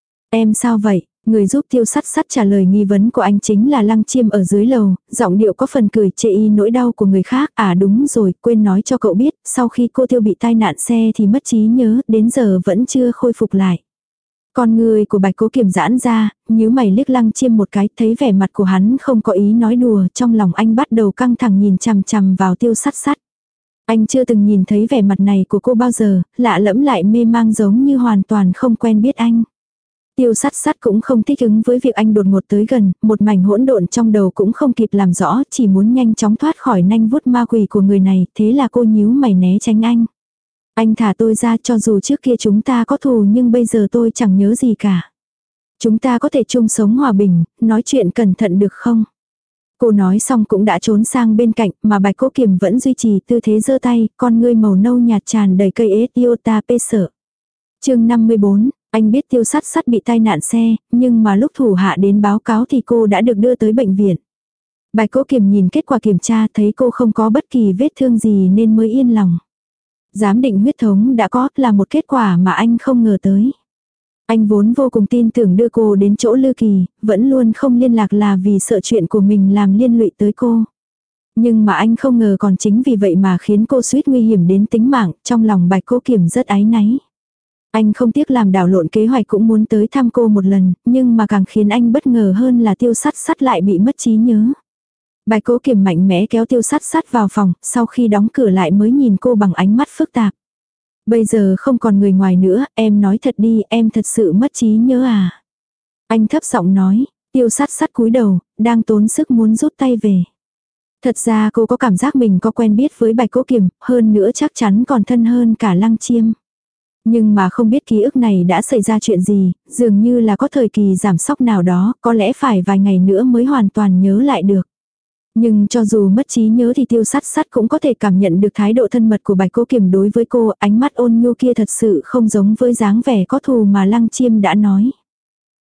Em sao vậy? Người giúp Tiêu Sắt Sắt trả lời nghi vấn của anh chính là Lăng Chiêm ở dưới lầu, giọng điệu có phần cười chê y nỗi đau của người khác. À đúng rồi, quên nói cho cậu biết, sau khi cô Tiêu bị tai nạn xe thì mất trí nhớ, đến giờ vẫn chưa khôi phục lại. Con người của Bạch Cố Kiềm giãn ra, nhíu mày liếc Lăng Chiêm một cái, thấy vẻ mặt của hắn không có ý nói đùa, trong lòng anh bắt đầu căng thẳng nhìn chằm chằm vào Tiêu Sắt Sắt. Anh chưa từng nhìn thấy vẻ mặt này của cô bao giờ, lạ lẫm lại mê mang giống như hoàn toàn không quen biết anh. Tiêu Sắt Sắt cũng không thích ứng với việc anh đột ngột tới gần, một mảnh hỗn độn trong đầu cũng không kịp làm rõ, chỉ muốn nhanh chóng thoát khỏi nanh vuốt ma quỷ của người này, thế là cô nhíu mày né tránh anh. Anh thả tôi ra, cho dù trước kia chúng ta có thù nhưng bây giờ tôi chẳng nhớ gì cả. Chúng ta có thể chung sống hòa bình, nói chuyện cẩn thận được không? Cô nói xong cũng đã trốn sang bên cạnh, mà Bạch Cố Kiềm vẫn duy trì tư thế giơ tay, con ngươi màu nâu nhạt tràn đầy cây ế iota pê sợ. Chương 54, anh biết Tiêu Sắt Sắt bị tai nạn xe, nhưng mà lúc thủ hạ đến báo cáo thì cô đã được đưa tới bệnh viện. Bạch Cố Kiềm nhìn kết quả kiểm tra thấy cô không có bất kỳ vết thương gì nên mới yên lòng. Giám định huyết thống đã có là một kết quả mà anh không ngờ tới. Anh vốn vô cùng tin tưởng đưa cô đến chỗ Lư Kỳ, vẫn luôn không liên lạc là vì sợ chuyện của mình làm liên lụy tới cô. Nhưng mà anh không ngờ còn chính vì vậy mà khiến cô suýt nguy hiểm đến tính mạng, trong lòng Bạch Cố Kiềm rất áy náy. Anh không tiếc làm đảo lộn kế hoạch cũng muốn tới thăm cô một lần, nhưng mà càng khiến anh bất ngờ hơn là Tiêu Sắt Sắt lại bị mất trí nhớ. Bạch Cố Kiềm mạnh mẽ kéo Tiêu Sắt Sắt vào phòng, sau khi đóng cửa lại mới nhìn cô bằng ánh mắt phức tạp. Bây giờ không còn người ngoài nữa, em nói thật đi, em thật sự mất trí nhớ à? Anh thấp giọng nói, Tiêu Sắt Sắt cúi đầu, đang tốn sức muốn rút tay về. Thật ra cô có cảm giác mình có quen biết với Bạch Cố Kiềm, hơn nữa chắc chắn còn thân hơn cả Lăng Chiêm. Nhưng mà không biết ký ức này đã xảy ra chuyện gì, dường như là có thời kỳ giảm sóc nào đó, có lẽ phải vài ngày nữa mới hoàn toàn nhớ lại được. Nhưng cho dù mất trí nhớ thì Tiêu Sắt Sắt cũng có thể cảm nhận được thái độ thân mật của Bạch Cố Kiềm đối với cô, ánh mắt ôn nhu kia thật sự không giống với dáng vẻ có thù mà Lăng Chiêm đã nói.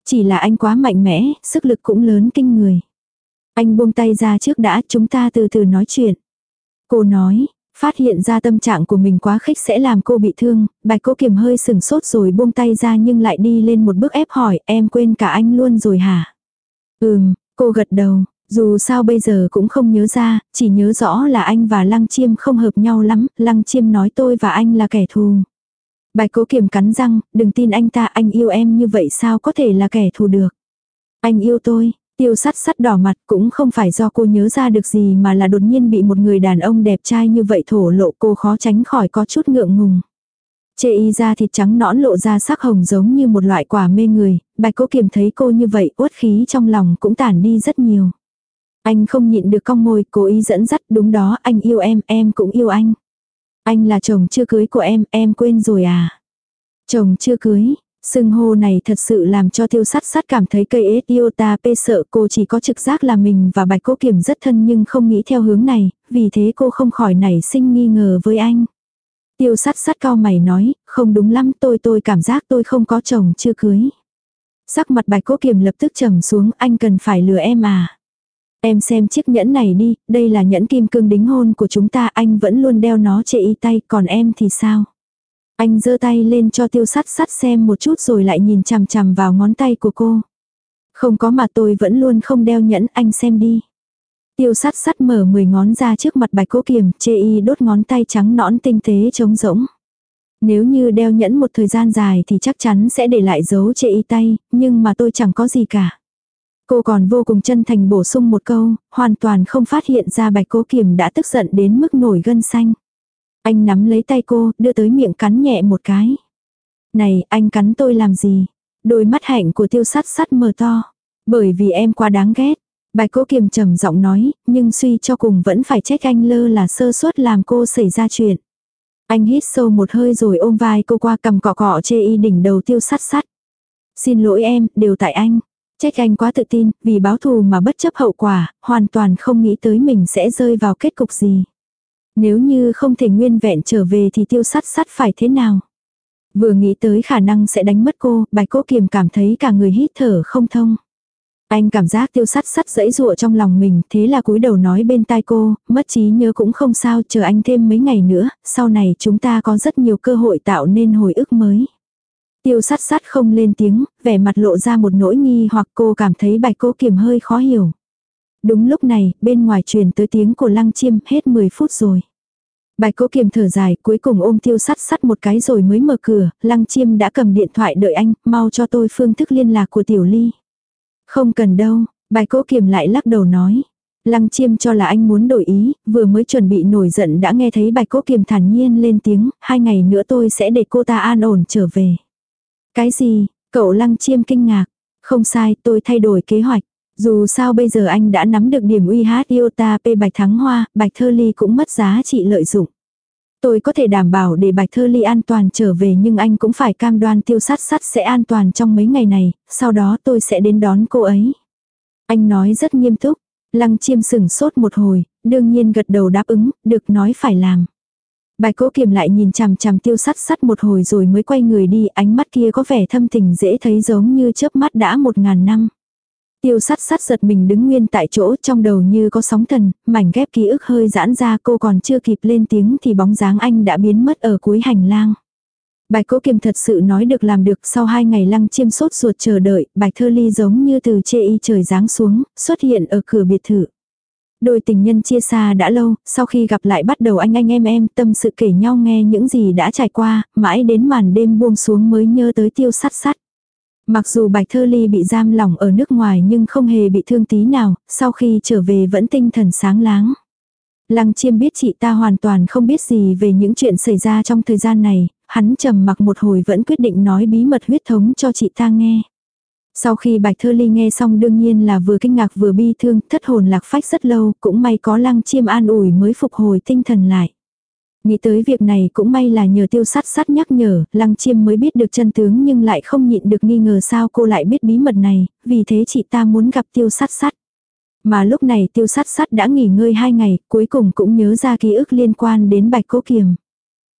Chỉ là anh quá mạnh mẽ, sức lực cũng lớn kinh người. Anh buông tay ra trước đã, chúng ta từ từ nói chuyện. Cô nói, phát hiện ra tâm trạng của mình quá khích sẽ làm cô bị thương, Bạch Cố Kiềm hơi sừng sốt rồi buông tay ra nhưng lại đi lên một bước ép hỏi, em quên cả anh luôn rồi hả? Cô gật đầu, dù sao bây giờ cũng không nhớ ra, chỉ nhớ rõ là anh và Lăng Chiêm không hợp nhau lắm, Lăng Chiêm nói tôi và anh là kẻ thù. Bạch Cố Kiềm cắn răng, đừng tin anh ta, anh yêu em như vậy sao có thể là kẻ thù được. Anh yêu tôi. Tiêu Sắt Sắt đỏ mặt, cũng không phải do cô nhớ ra được gì mà là đột nhiên bị một người đàn ông đẹp trai như vậy thổ lộ, cô khó tránh khỏi có chút ngượng ngùng. Chê y da thịt trắng nõn lộ ra sắc hồng giống như một loại quả mê người, Bạch Cố Kiềm thấy cô như vậy uất khí trong lòng cũng tản đi rất nhiều. Anh không nhịn được cong môi, cố ý dẫn dắt, đúng đó, anh yêu em cũng yêu anh. Anh là chồng chưa cưới của em quên rồi à? Chồng chưa cưới, xưng hô này thật sự làm cho Tiêu Sắt Sắt cảm thấy cây ết yêu ta pê sợ, cô chỉ có trực giác là mình và Bạch Cố Kiềm rất thân nhưng không nghĩ theo hướng này, vì thế cô không khỏi nảy sinh nghi ngờ với anh. Tiêu Sắt Sắt cau mày nói, không đúng lắm, tôi cảm giác tôi không có chồng chưa cưới. Sắc mặt Bạch Cố Kiềm lập tức trầm xuống, anh cần phải lừa em à? Em xem chiếc nhẫn này đi, đây là nhẫn kim cương đính hôn của chúng ta, anh vẫn luôn đeo nó chê y tay, còn em thì sao? Anh giơ tay lên cho Tiêu Sắt Sắt xem một chút rồi lại nhìn chằm chằm vào ngón tay của cô. Không có mà tôi vẫn luôn không đeo nhẫn, anh xem đi. Tiêu Sắt Sắt mở 10 ngón ra trước mặt Bạch Cố Kiềm, chê y đốt ngón tay trắng nõn tinh tế trống rỗng. Nếu như đeo nhẫn một thời gian dài thì chắc chắn sẽ để lại dấu chê y tay, nhưng mà tôi chẳng có gì cả. Cô còn vô cùng chân thành bổ sung một câu, hoàn toàn không phát hiện ra Bạch Cố Kiềm đã tức giận đến mức nổi gân xanh. Anh nắm lấy tay cô, đưa tới miệng cắn nhẹ một cái. Này, anh cắn tôi làm gì? Đôi mắt hạnh của Tiêu Sắt Sắt mở to. Bởi vì em quá đáng ghét. Bạch Cố Kiềm trầm giọng nói, nhưng suy cho cùng vẫn phải trách anh lơ là sơ suất làm cô xảy ra chuyện. Anh hít sâu một hơi rồi ôm vai cô qua cầm cọ cọ chê y đỉnh đầu Tiêu Sắt Sắt. Xin lỗi em, đều tại anh. Trách anh quá tự tin, vì báo thù mà bất chấp hậu quả, hoàn toàn không nghĩ tới mình sẽ rơi vào kết cục gì. Nếu như không thể nguyên vẹn trở về thì Tiêu Sắt Sắt phải thế nào? Vừa nghĩ tới khả năng sẽ đánh mất cô, Bạch Cố Kiềm cảm thấy cả người hít thở không thông. Anh cảm giác Tiêu Sắt Sắt giãy giụa trong lòng mình, thế là cúi đầu nói bên tai cô, mất trí nhớ cũng không sao, chờ anh thêm mấy ngày nữa, sau này chúng ta có rất nhiều cơ hội tạo nên hồi ức mới. Tiêu Sắt Sắt không lên tiếng, vẻ mặt lộ ra một nỗi nghi hoặc cô cảm thấy Bạch Cố Kiềm hơi khó hiểu. Đúng lúc này, bên ngoài truyền tới tiếng của Lăng Chiêm, hết 10 phút rồi. Bạch Cố Kiềm thở dài, cuối cùng ôm Tiêu Sắt Sắt một cái rồi mới mở cửa, Lăng Chiêm đã cầm điện thoại đợi anh, mau cho tôi phương thức liên lạc của Tiểu Ly. Không cần đâu, Bạch Cố Kiềm lại lắc đầu nói. Lăng Chiêm cho là anh muốn đổi ý, vừa mới chuẩn bị nổi giận đã nghe thấy Bạch Cố Kiềm thản nhiên lên tiếng, 2 ngày nữa tôi sẽ để cô ta an ổn trở về. Cái gì? Cậu Lăng Chiêm kinh ngạc. Không sai, tôi thay đổi kế hoạch. Dù sao bây giờ anh đã nắm được điểm uy hát Iota P Bạch Thắng Hoa, Bạch Thơ Ly cũng mất giá trị lợi dụng. Tôi có thể đảm bảo để Bạch Thơ Ly an toàn trở về nhưng anh cũng phải cam đoan Tiêu Sắt Sắt sẽ an toàn trong mấy ngày này, sau đó tôi sẽ đến đón cô ấy. Anh nói rất nghiêm túc. Lăng Chiêm sừng sốt một hồi, đương nhiên gật đầu đáp ứng, được nói phải làm. Bạch Cố Kiềm lại nhìn chằm chằm Tiêu Sắt Sắt một hồi rồi mới quay người đi, ánh mắt kia có vẻ thâm tình dễ thấy giống như chớp mắt đã 1000 năm. Tiêu Sắt Sắt giật mình đứng nguyên tại chỗ, trong đầu như có sóng thần, mảnh ghép ký ức hơi giãn ra, cô còn chưa kịp lên tiếng thì bóng dáng anh đã biến mất ở cuối hành lang. Bạch Cố Kiềm thật sự nói được làm được, sau 2 ngày Lăng Chiêm sốt ruột chờ đợi, Bạch Thơ Ly giống như từ chê y trời giáng xuống, xuất hiện ở cửa biệt thự. Đôi tình nhân chia xa đã lâu, sau khi gặp lại bắt đầu anh em tâm sự kể nhau nghe những gì đã trải qua, mãi đến màn đêm buông xuống mới nhớ tới Tiêu Sắt Sắt. Mặc dù Bạch Thơ Ly bị giam lỏng ở nước ngoài nhưng không hề bị thương tí nào, sau khi trở về vẫn tinh thần sáng láng. Lăng Chiêm biết chị ta hoàn toàn không biết gì về những chuyện xảy ra trong thời gian này, hắn trầm mặc một hồi vẫn quyết định nói bí mật huyết thống cho chị ta nghe. Sau khi Bạch Thơ Ly nghe xong đương nhiên là vừa kinh ngạc vừa bi thương, thất hồn lạc phách rất lâu, cũng may có Lăng Chiêm an ủi mới phục hồi tinh thần lại. Nghĩ tới việc này cũng may là nhờ Tiêu Sắt Sắt nhắc nhở, Lăng Chiêm mới biết được chân tướng nhưng lại không nhịn được nghi ngờ sao cô lại biết bí mật này, vì thế chị ta muốn gặp Tiêu Sắt Sắt. Mà lúc này Tiêu Sắt Sắt đã nghỉ ngơi 2 ngày, cuối cùng cũng nhớ ra ký ức liên quan đến Bạch Cố Kiềm.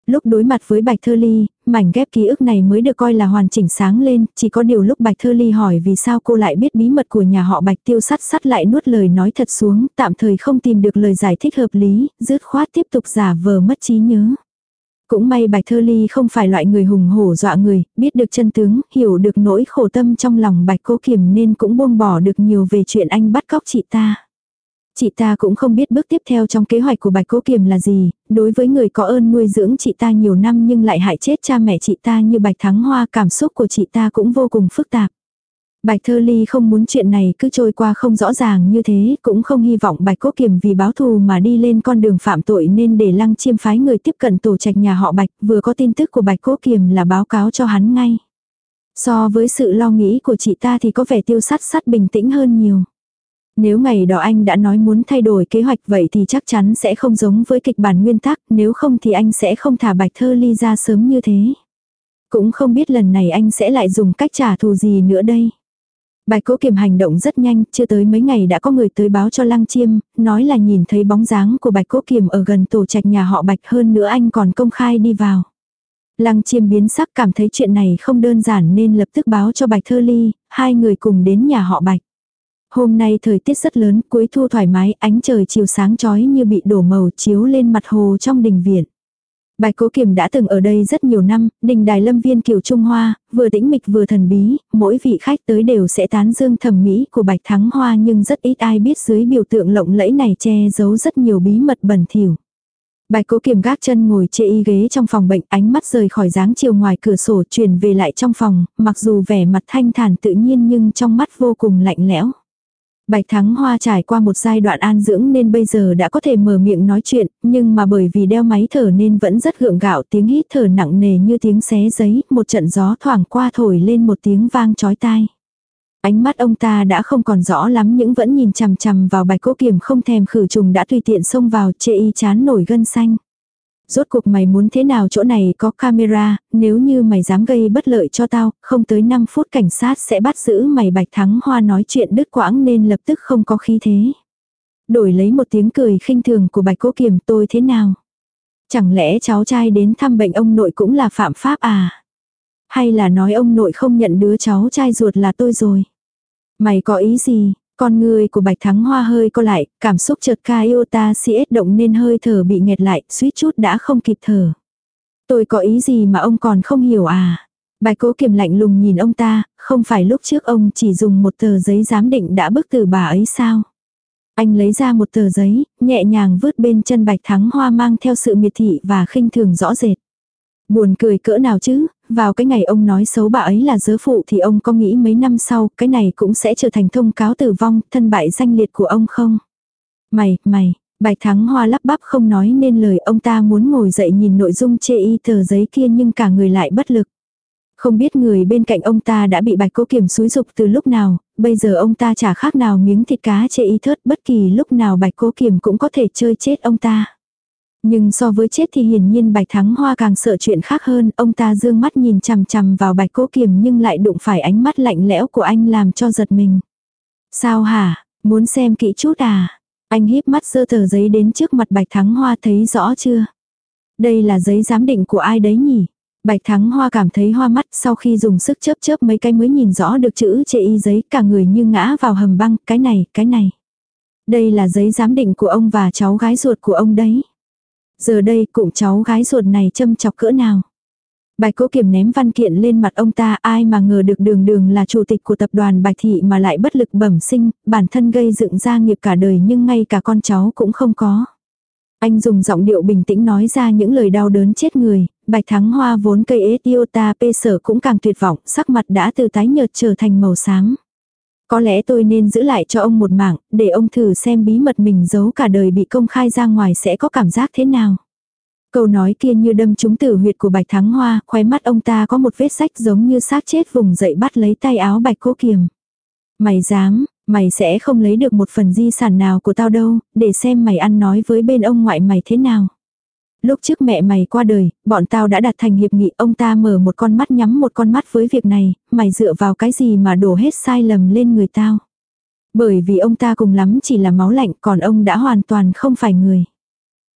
Lúc đối mặt với Bạch Thơ Ly, mảnh ghép ký ức này mới được coi là hoàn chỉnh sáng lên, chỉ có điều lúc Bạch Thơ Ly hỏi vì sao cô lại biết bí mật của nhà họ Bạch, Tiêu Sắt Sắt lại nuốt lời nói thật xuống, tạm thời không tìm được lời giải thích hợp lý, dứt khoát tiếp tục giả vờ mất trí nhớ. Cũng may Bạch Thơ Ly không phải loại người hùng hổ dọa người, biết được chân tướng, hiểu được nỗi khổ tâm trong lòng Bạch Cố Kiềm nên cũng buông bỏ được nhiều về chuyện anh bắt cóc chị ta. Chị ta cũng không biết bước tiếp theo trong kế hoạch của Bạch Cố Kiềm là gì, đối với người có ơn nuôi dưỡng chị ta nhiều năm nhưng lại hại chết cha mẹ chị ta như Bạch Thắng Hoa, cảm xúc của chị ta cũng vô cùng phức tạp. Bạch Thơ Ly không muốn chuyện này cứ trôi qua không rõ ràng như thế, cũng không hy vọng Bạch Cố Kiềm vì báo thù mà đi lên con đường phạm tội nên để Lăng Chiêm phái người tiếp cận tổ trạch nhà họ Bạch, vừa có tin tức của Bạch Cố Kiềm là báo cáo cho hắn ngay. So với sự lo nghĩ của chị ta thì có vẻ Tiêu Sắt Sắt bình tĩnh hơn nhiều. Nếu ngày đó anh đã nói muốn thay đổi kế hoạch vậy thì chắc chắn sẽ không giống với kịch bản nguyên tắc, nếu không thì anh sẽ không thả Bạch Thơ Ly ra sớm như thế. Cũng không biết lần này anh sẽ lại dùng cách trả thù gì nữa đây. Bạch Cố Kiềm hành động rất nhanh, chưa tới mấy ngày đã có người tới báo cho Lăng Chiêm, nói là nhìn thấy bóng dáng của Bạch Cố Kiềm ở gần tổ trạch nhà họ Bạch, hơn nữa anh còn công khai đi vào. Lăng Chiêm biến sắc, cảm thấy chuyện này không đơn giản nên lập tức báo cho Bạch Thơ Ly, hai người cùng đến nhà họ Bạch. Hôm nay thời tiết rất lớn, cuối thu thoải mái, ánh trời chiều sáng chói như bị đổ màu chiếu lên mặt hồ trong đình viện. Bạch Cố Kiềm đã từng ở đây rất nhiều năm, đình đài lâm viên kiểu Trung Hoa, vừa tĩnh mịch vừa thần bí, mỗi vị khách tới đều sẽ tán dương thẩm mỹ của Bạch Thắng Hoa nhưng rất ít ai biết dưới biểu tượng lộng lẫy này che giấu rất nhiều bí mật bẩn thỉu. Bạch Cố Kiềm gác chân ngồi chê y ghế trong phòng bệnh, ánh mắt rời khỏi dáng chiều ngoài cửa sổ chuyển về lại trong phòng, mặc dù vẻ mặt thanh thản tự nhiên nhưng trong mắt vô cùng lạnh lẽo. Bạch Thắng Hoa trải qua một giai đoạn an dưỡng nên bây giờ đã có thể mở miệng nói chuyện, nhưng mà bởi vì đeo máy thở nên vẫn rất gượng gạo, tiếng hít thở nặng nề như tiếng xé giấy, một trận gió thoảng qua thổi lên một tiếng vang chói tai. Ánh mắt ông ta đã không còn rõ lắm nhưng vẫn nhìn chằm chằm vào Bạch Cố Kiềm không thèm khử trùng đã tùy tiện xông vào, chê y chán nổi gân xanh. Rốt cuộc mày muốn thế nào, chỗ này có camera, nếu như mày dám gây bất lợi cho tao, không tới 5 phút cảnh sát sẽ bắt giữ mày. Bạch Thắng Hoa nói chuyện đứt quãng nên lập tức không có khí thế. Đổi lấy một tiếng cười khinh thường của Bạch Cố Kiềm, tôi thế nào? Chẳng lẽ cháu trai đến thăm bệnh ông nội cũng là phạm pháp à? Hay là nói ông nội không nhận đứa cháu trai ruột là tôi rồi? Mày có ý gì? Con người của Bạch Thắng Hoa hơi co lại, cảm xúc chợt iota CS động nên hơi thở bị nghẹt lại, suýt chút đã không kịp thở. Tôi có ý gì mà ông còn không hiểu à? Bạch Cố Kiềm lạnh lùng nhìn ông ta, không phải lúc trước ông chỉ dùng một tờ giấy giám định đã bức tử bà ấy sao? Anh lấy ra một tờ giấy, nhẹ nhàng vứt bên chân Bạch Thắng Hoa mang theo sự miệt thị và khinh thường rõ rệt. Buồn cười cỡ nào chứ, vào cái ngày ông nói xấu bà ấy là dớ phụ thì ông có nghĩ mấy năm sau cái này cũng sẽ trở thành thông cáo tử vong, thân bại danh liệt của ông không? Mày, Bạch Thắng Hoa lắp bắp không nói nên lời, ông ta muốn ngồi dậy nhìn nội dung chê y tờ giấy kia nhưng cả người lại bất lực. Không biết người bên cạnh ông ta đã bị Bạch Cố Kiềm xúi giục từ lúc nào, bây giờ ông ta chả khác nào miếng thịt cá chê y thớt, bất kỳ lúc nào Bạch Cố Kiềm cũng có thể chơi chết ông ta. Nhưng so với chết thì hiển nhiên Bạch Thắng Hoa càng sợ chuyện khác hơn, ông ta dương mắt nhìn chằm chằm vào Bạch Cố Kiềm nhưng lại đụng phải ánh mắt lạnh lẽo của anh làm cho giật mình. Sao hả, muốn xem kỹ chút à? Anh híp mắt giơ tờ giấy đến trước mặt Bạch Thắng Hoa, thấy rõ chưa? Đây là giấy giám định của ai đấy nhỉ? Bạch Thắng Hoa cảm thấy hoa mắt, sau khi dùng sức chớp chớp mấy cái mới nhìn rõ được chữ chê y giấy, cả người như ngã vào hầm băng, cái này. Đây là giấy giám định của ông và cháu gái ruột của ông đấy. Giờ đây cụm cháu gái ruột này châm chọc cỡ nào. Bạch Cố Kiềm ném văn kiện lên mặt ông ta, ai mà ngờ được đường là chủ tịch của tập đoàn Bạch Thị mà lại bất lực bẩm sinh, bản thân gây dựng gia nghiệp cả đời nhưng ngay cả con cháu cũng không có. Anh dùng giọng điệu bình tĩnh nói ra những lời đau đớn chết người, Bạch Thắng Hoa vốn cây iota p sở cũng càng tuyệt vọng, sắc mặt đã từ tái nhợt trở thành màu xám. Có lẽ tôi nên giữ lại cho ông một mảng, để ông thử xem bí mật mình giấu cả đời bị công khai ra ngoài sẽ có cảm giác thế nào. Câu nói kia như đâm trúng tử huyệt của Bạch Thắng Hoa, khóe mắt ông ta có một vết rách giống như xác chết vùng dậy bắt lấy tay áo Bạch Cố Kiềm. Mày dám, mày sẽ không lấy được một phần di sản nào của tao đâu, để xem mày ăn nói với bên ông ngoại mày thế nào. Lúc trước mẹ mày qua đời, bọn tao đã đặt thành hiệp nghị, ông ta mở một con mắt nhắm một con mắt với việc này, mày dựa vào cái gì mà đổ hết sai lầm lên người tao. Bởi vì ông ta cùng lắm chỉ là máu lạnh, còn ông đã hoàn toàn không phải người.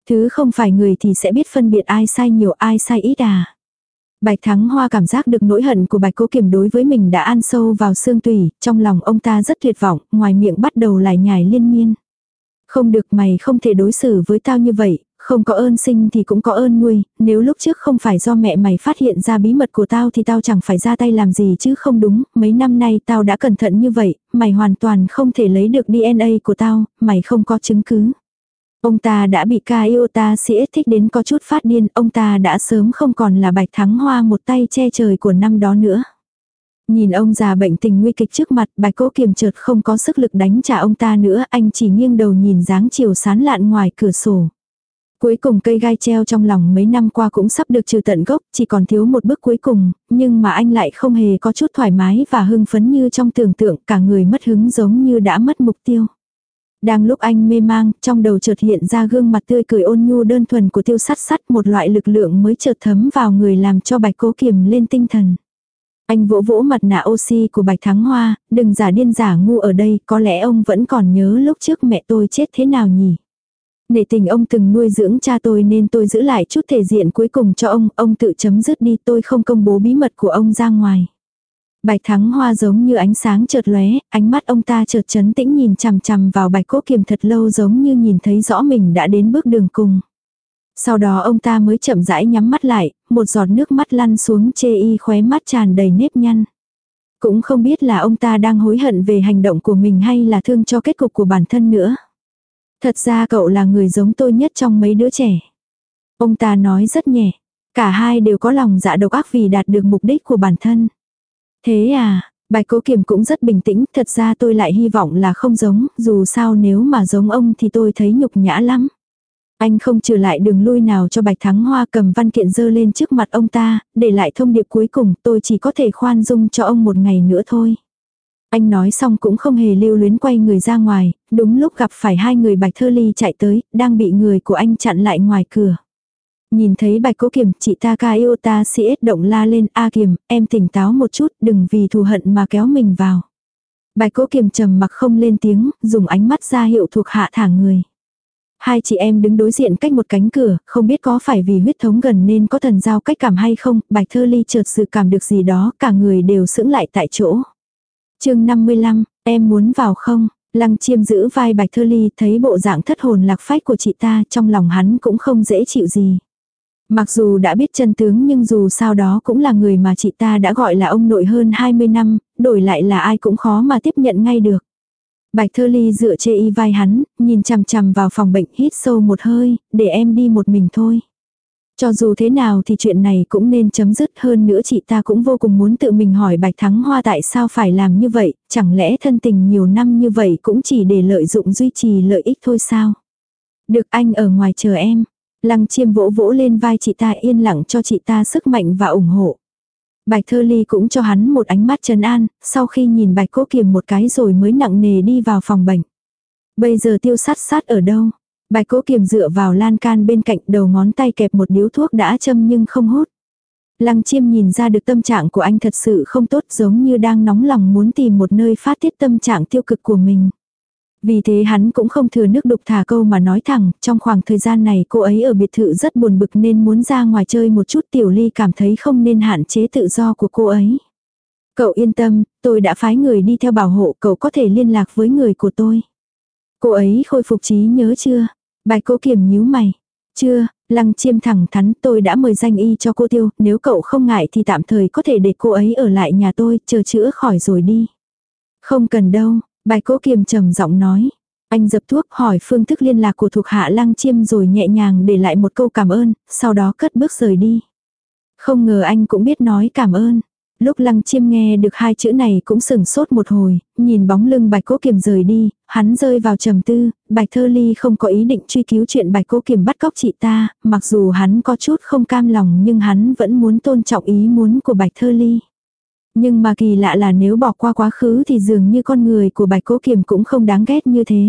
Thứ không phải người thì sẽ biết phân biệt ai sai nhiều ai sai ít à. Bạch Thắng Hoa cảm giác được nỗi hận của Bạch Cố Kiềm đối với mình đã ăn sâu vào xương tủy, trong lòng ông ta rất tuyệt vọng, ngoài miệng bắt đầu lải nhải liên miên. Không được, mày không thể đối xử với tao như vậy, không có ơn sinh thì cũng có ơn nuôi, nếu lúc trước không phải do mẹ mày phát hiện ra bí mật của tao thì tao chẳng phải ra tay làm gì chứ không đúng, mấy năm nay tao đã cẩn thận như vậy, mày hoàn toàn không thể lấy được DNA của tao, mày không có chứng cứ. Ông ta đã bị Iota CS thích đến có chút phát điên, ông ta đã sớm không còn là Bạch Thắng Hoa một tay che trời của năm đó nữa. Nhìn ông già bệnh tình nguy kịch trước mặt, Bạch Cố Kiềm chợt không có sức lực đánh trả ông ta nữa, anh chỉ nghiêng đầu nhìn dáng chiều sán lạn ngoài cửa sổ. Cuối cùng cây gai treo trong lòng mấy năm qua cũng sắp được trừ tận gốc, chỉ còn thiếu một bước cuối cùng, nhưng mà anh lại không hề có chút thoải mái và hưng phấn như trong tưởng tượng, cả người mất hứng giống như đã mất mục tiêu. Đang lúc anh mê mang, trong đầu chợt hiện ra gương mặt tươi cười ôn nhu đơn thuần của Tiêu Sắt Sắt, một loại lực lượng mới chợt thấm vào người làm cho Bạch Cố Kiềm lên tinh thần. Anh vỗ vỗ mặt nạ oxy của Bạch Thắng Hoa, đừng giả điên giả ngu ở đây, có lẽ ông vẫn còn nhớ lúc trước mẹ tôi chết thế nào nhỉ? Nể tình ông từng nuôi dưỡng cha tôi nên tôi giữ lại chút thể diện cuối cùng cho ông tự chấm dứt đi, tôi không công bố bí mật của ông ra ngoài. Bạch Thắng Hoa giống như ánh sáng chợt lóe, ánh mắt ông ta chợt trấn tĩnh nhìn chằm chằm vào Bạch Cố Kiềm thật lâu giống như nhìn thấy rõ mình đã đến bước đường cùng. Sau đó ông ta mới chậm rãi nhắm mắt lại, một giọt nước mắt lăn xuống chê y khóe mắt tràn đầy nếp nhăn. Cũng không biết là ông ta đang hối hận về hành động của mình hay là thương cho kết cục của bản thân nữa. Thật ra cậu là người giống tôi nhất trong mấy đứa trẻ. Ông ta nói rất nhẹ. Cả hai đều có lòng dạ độc ác vì đạt được mục đích của bản thân. Thế à, Bạch Cố Kiềm cũng rất bình tĩnh. Thật ra tôi lại hy vọng là không giống. Dù sao nếu mà giống ông thì tôi thấy nhục nhã lắm. Anh không trừ lại đường lui nào cho Bạch Thắng Hoa, cầm văn kiện dơ lên trước mặt ông ta. Để lại thông điệp cuối cùng, tôi chỉ có thể khoan dung cho ông một ngày nữa thôi. Anh nói xong cũng không hề lưu luyến quay người ra ngoài, đúng lúc gặp phải hai người Bạch Thơ Ly chạy tới, đang bị người của anh chặn lại ngoài cửa. Nhìn thấy Bạch Cố Kiềm, chị Takayota CS động la lên, A Kiềm, em tỉnh táo một chút, đừng vì thù hận mà kéo mình vào. Bạch Cố Kiềm trầm mặc không lên tiếng, dùng ánh mắt ra hiệu thuộc hạ thả người. Hai chị em đứng đối diện cách một cánh cửa, không biết có phải vì huyết thống gần nên có thần giao cách cảm hay không, Bạch Thơ Ly chợt dự cảm được gì đó, cả người đều sững lại tại chỗ. Chương 55, em muốn vào không? Lăng Chiêm giữ vai Bạch Thơ Ly, thấy bộ dạng thất hồn lạc phách của chị ta, trong lòng hắn cũng không dễ chịu gì. Mặc dù đã biết chân tướng nhưng dù sao đó cũng là người mà chị ta đã gọi là ông nội hơn 20 năm, đổi lại là ai cũng khó mà tiếp nhận ngay được. Bạch Thơ Ly dựa chê y vai hắn, nhìn chằm chằm vào phòng bệnh, hít sâu một hơi, để em đi một mình thôi. Cho dù thế nào thì chuyện này cũng nên chấm dứt, hơn nữa chị ta cũng vô cùng muốn tự mình hỏi Bạch Thắng Hoa tại sao phải làm như vậy, chẳng lẽ thân tình nhiều năm như vậy cũng chỉ để lợi dụng duy trì lợi ích thôi sao? Được, anh ở ngoài chờ em. Lăng Chiêm vỗ vỗ lên vai chị ta, yên lặng cho chị ta sức mạnh và ủng hộ. Bạch Thơ Ly cũng cho hắn một ánh mắt trấn an, sau khi nhìn Bạch Cố Kiềm một cái rồi mới nặng nề đi vào phòng bệnh. Bây giờ Tiêu Sắt Sắt ở đâu? Bạch Cố Kiềm dựa vào lan can bên cạnh, đầu ngón tay kẹp một điếu thuốc đã châm nhưng không hút. Lăng Chiêm nhìn ra được tâm trạng của anh thật sự không tốt, giống như đang nóng lòng muốn tìm một nơi phát tiết tâm trạng tiêu cực của mình. Vì thế hắn cũng không thừa nước đục thả câu mà nói thẳng, trong khoảng thời gian này cô ấy ở biệt thự rất buồn bực nên muốn ra ngoài chơi một chút. Tiểu Ly cảm thấy không nên hạn chế tự do của cô ấy. Cậu yên tâm, tôi đã phái người đi theo bảo hộ, cậu có thể liên lạc với người của tôi. Cô ấy khôi phục trí nhớ chưa? Bạch Cố Kiềm nhíu mày. Chưa, Lăng Chiêm thẳng thắn, tôi đã mời danh y cho cô Tiêu, nếu cậu không ngại thì tạm thời có thể để cô ấy ở lại nhà tôi, chờ chữa khỏi rồi đi. Không cần đâu, Bạch Cố Kiềm trầm giọng nói. Anh dập thuốc, hỏi phương thức liên lạc của thuộc hạ Lăng Chiêm rồi nhẹ nhàng để lại một câu cảm ơn, sau đó cất bước rời đi. Không ngờ anh cũng biết nói cảm ơn. Lúc Lăng Chiêm nghe được hai chữ này cũng sừng sốt một hồi, nhìn bóng lưng Bạch Cố Kiềm rời đi, hắn rơi vào trầm tư. Bạch Thơ Ly không có ý định truy cứu chuyện Bạch Cố Kiềm bắt cóc chị ta, mặc dù hắn có chút không cam lòng nhưng hắn vẫn muốn tôn trọng ý muốn của Bạch Thơ Ly. Nhưng mà kỳ lạ là nếu bỏ qua quá khứ thì dường như con người của Bạch Cố Kiềm cũng không đáng ghét như thế.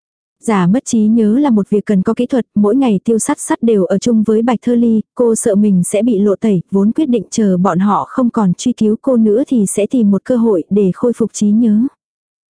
Giả mất trí nhớ là một việc cần có kỹ thuật, mỗi ngày Tiêu Sắt Sắt đều ở chung với Bạch Thơ Ly, cô sợ mình sẽ bị lộ tẩy, vốn quyết định chờ bọn họ không còn truy cứu cô nữa thì sẽ tìm một cơ hội để khôi phục trí nhớ.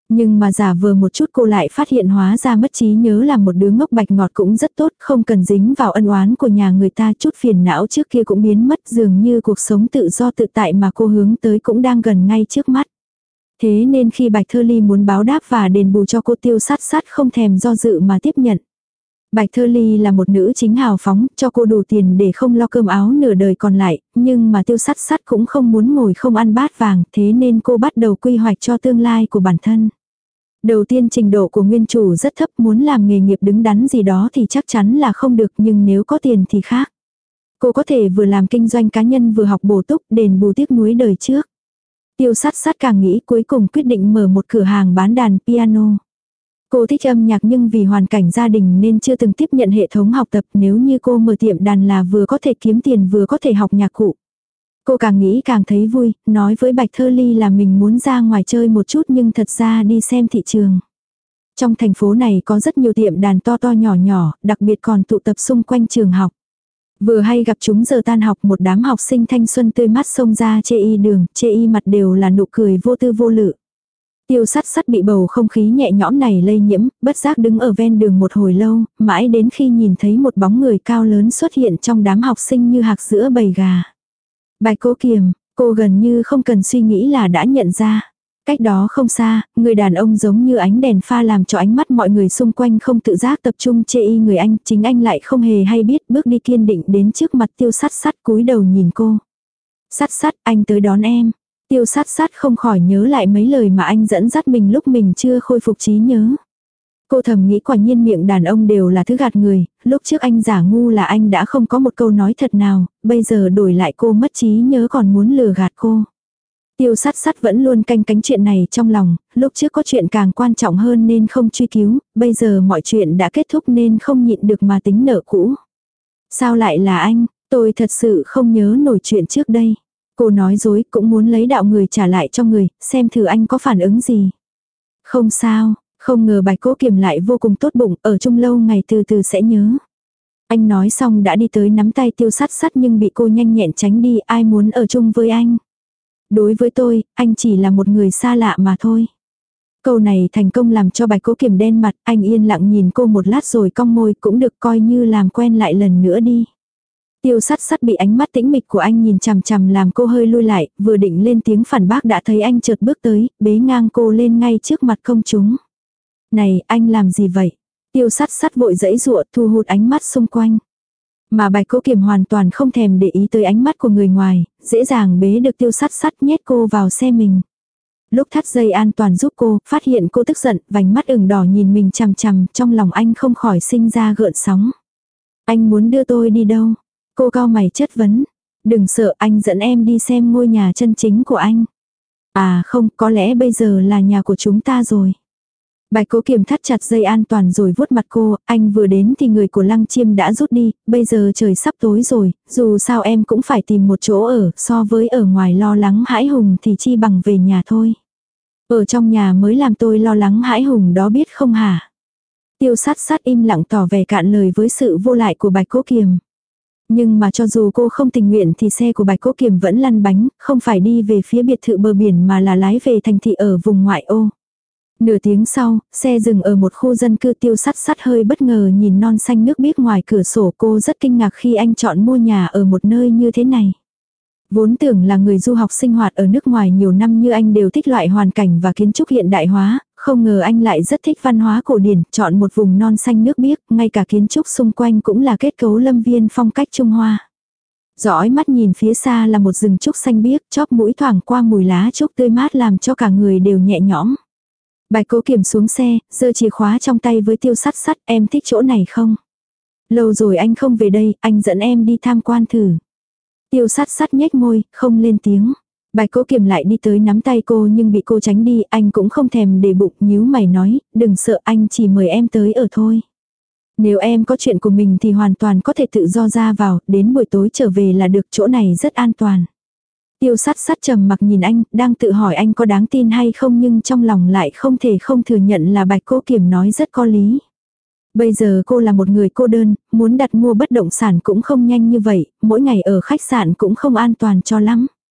Nhưng mà giả vờ một chút cô lại phát hiện hóa ra mất trí nhớ là một đứa ngốc bạch ngọt cũng rất tốt, không cần dính vào ân oán của nhà người ta, chút phiền não trước kia cũng biến mất, dường như cuộc sống tự do tự tại mà cô hướng tới cũng đang gần ngay trước mắt. Thế nên khi Bạch Thơ Ly muốn báo đáp và đền bù cho cô, Tiêu Sát Sát không thèm do dự mà tiếp nhận. Bạch Thơ Ly là một nữ chính hào phóng, cho cô đủ tiền để không lo cơm áo nửa đời còn lại, nhưng mà Tiêu Sát Sát cũng không muốn ngồi không ăn bát vàng, thế nên cô bắt đầu quy hoạch cho tương lai của bản thân. Đầu tiên trình độ của nguyên chủ rất thấp, muốn làm nghề nghiệp đứng đắn gì đó thì chắc chắn là không được, nhưng nếu có tiền thì khác. Cô có thể vừa làm kinh doanh cá nhân vừa học bổ túc, đền bù tiếc nuối đời trước. Tiêu Sát Sát càng nghĩ cuối cùng quyết định mở một cửa hàng bán đàn piano. Cô thích âm nhạc nhưng vì hoàn cảnh gia đình nên chưa từng tiếp nhận hệ thống học tập, nếu như cô mở tiệm đàn là vừa có thể kiếm tiền vừa có thể học nhạc cụ. Cô càng nghĩ càng thấy vui, nói với Bạch Thơ Ly là mình muốn ra ngoài chơi một chút nhưng thật ra đi xem thị trường. Trong thành phố này có rất nhiều tiệm đàn to to nhỏ nhỏ, đặc biệt còn tụ tập xung quanh trường học. Vừa hay gặp chúng giờ tan học, một đám học sinh thanh xuân tươi mát xông ra chê y đường, chê y mặt đều là nụ cười vô tư vô lự. Tiêu Sát Sát bị bầu không khí nhẹ nhõm này lây nhiễm, bất giác đứng ở ven đường một hồi lâu, mãi đến khi nhìn thấy một bóng người cao lớn xuất hiện trong đám học sinh như hạc giữa bầy gà. Bạch Cố Kiềm, cô gần như không cần suy nghĩ là đã nhận ra. Cách đó không xa, người đàn ông giống như ánh đèn pha làm cho ánh mắt mọi người xung quanh không tự giác tập trung chê y người anh, chính anh lại không hề hay biết, bước đi kiên định đến trước mặt Tiêu Sát Sát, cúi đầu nhìn cô. Sát Sát, anh tới đón em. Tiêu Sát Sát không khỏi nhớ lại mấy lời mà anh dẫn dắt mình lúc mình chưa khôi phục trí nhớ. Cô thầm nghĩ quả nhiên miệng đàn ông đều là thứ gạt người, lúc trước anh giả ngu là anh đã không có một câu nói thật nào, bây giờ đổi lại cô mất trí nhớ còn muốn lừa gạt cô. Tiêu Sát Sát vẫn luôn canh cánh chuyện này trong lòng, lúc trước có chuyện càng quan trọng hơn nên không truy cứu, bây giờ mọi chuyện đã kết thúc nên không nhịn được mà tính nợ cũ. Sao lại là anh, tôi thật sự không nhớ nổi chuyện trước đây. Cô nói dối cũng muốn lấy đạo người trả lại cho người, xem thử anh có phản ứng gì. Không sao, không ngờ Bạch Cố Kiềm lại vô cùng tốt bụng, ở chung lâu ngày từ từ sẽ nhớ. Anh nói xong đã đi tới nắm tay Tiêu Sát Sát nhưng bị cô nhanh nhẹn tránh đi, ai muốn ở chung với anh. Đối với tôi, anh chỉ là một người xa lạ mà thôi. Câu này thành công làm cho Bạch Cố Kiềm đen mặt, anh yên lặng nhìn cô một lát rồi cong môi, cũng được coi như làm quen lại lần nữa đi. Tiêu Sát Sát bị ánh mắt tĩnh mịch của anh nhìn chằm chằm làm cô hơi lui lại, vừa định lên tiếng phản bác đã thấy anh chợt bước tới, bế ngang cô lên ngay trước mặt công chúng. Này, anh làm gì vậy? Tiêu Sát Sát vội giãy giụa thu hút ánh mắt xung quanh. Mà Bạch Cố Kiềm hoàn toàn không thèm để ý tới ánh mắt của người ngoài, dễ dàng bế được Tiêu Sát Sát nhét cô vào xe mình. Lúc thắt dây an toàn giúp cô, phát hiện cô tức giận, vành mắt ửng đỏ nhìn mình chằm chằm, trong lòng anh không khỏi sinh ra gợn sóng. Anh muốn đưa tôi đi đâu? Cô cau mày chất vấn. Đừng sợ, anh dẫn em đi xem ngôi nhà chân chính của anh. À không, có lẽ bây giờ là nhà của chúng ta rồi. Bạch Cố Kiềm thắt chặt dây an toàn rồi vuốt mặt cô, anh vừa đến thì người của Lăng Chiêm đã rút đi, bây giờ trời sắp tối rồi, dù sao em cũng phải tìm một chỗ ở, so với ở ngoài lo lắng hãi hùng thì chi bằng về nhà thôi. Ở trong nhà mới làm tôi lo lắng hãi hùng đó biết không hả? Tiêu Sát Sát im lặng tỏ vẻ cạn lời với sự vô lại của Bạch Cố Kiềm. Nhưng mà cho dù cô không tình nguyện thì xe của Bạch Cố Kiềm vẫn lăn bánh, không phải đi về phía biệt thự bờ biển mà là lái về thành thị ở vùng ngoại ô. Nửa tiếng sau, xe dừng ở một khu dân cư. Tiêu Sát Sát hơi bất ngờ nhìn non xanh nước biếc ngoài cửa sổ, cô rất kinh ngạc khi anh chọn mua nhà ở một nơi như thế này. Vốn tưởng là người du học sinh hoạt ở nước ngoài nhiều năm như anh đều thích loại hoàn cảnh và kiến trúc hiện đại hóa, không ngờ anh lại rất thích văn hóa cổ điển, chọn một vùng non xanh nước biếc, ngay cả kiến trúc xung quanh cũng là kết cấu lâm viên phong cách Trung Hoa. Dõi mắt nhìn phía xa là một rừng trúc xanh biếc, chóp mũi thoảng qua mùi lá trúc tươi mát làm cho cả người đều nhẹ nhõm. Bạch Cố Kiềm xuống xe, giơ chìa khóa trong tay với Tiêu Sát Sát, em thích chỗ này không? Lâu rồi anh không về đây, anh dẫn em đi tham quan thử. Tiêu Sát Sát nhếch môi, không lên tiếng. Bạch Cố Kiềm lại đi tới nắm tay cô nhưng bị cô tránh đi, anh cũng không thèm để bụng, nhíu mày nói, đừng sợ, anh chỉ mời em tới ở thôi. Nếu em có chuyện của mình thì hoàn toàn có thể tự do ra vào, đến buổi tối trở về là được, chỗ này rất an toàn. Tiêu Sát Sát trầm mặc nhìn anh, đang tự hỏi anh có đáng tin hay không nhưng trong lòng lại không thể không thừa nhận là Bạch Cố Kiềm nói rất có lý. Bây giờ cô là một người cô đơn, muốn đặt mua bất động sản cũng không nhanh như vậy, mỗi ngày ở khách sạn cũng không an toàn cho lắm.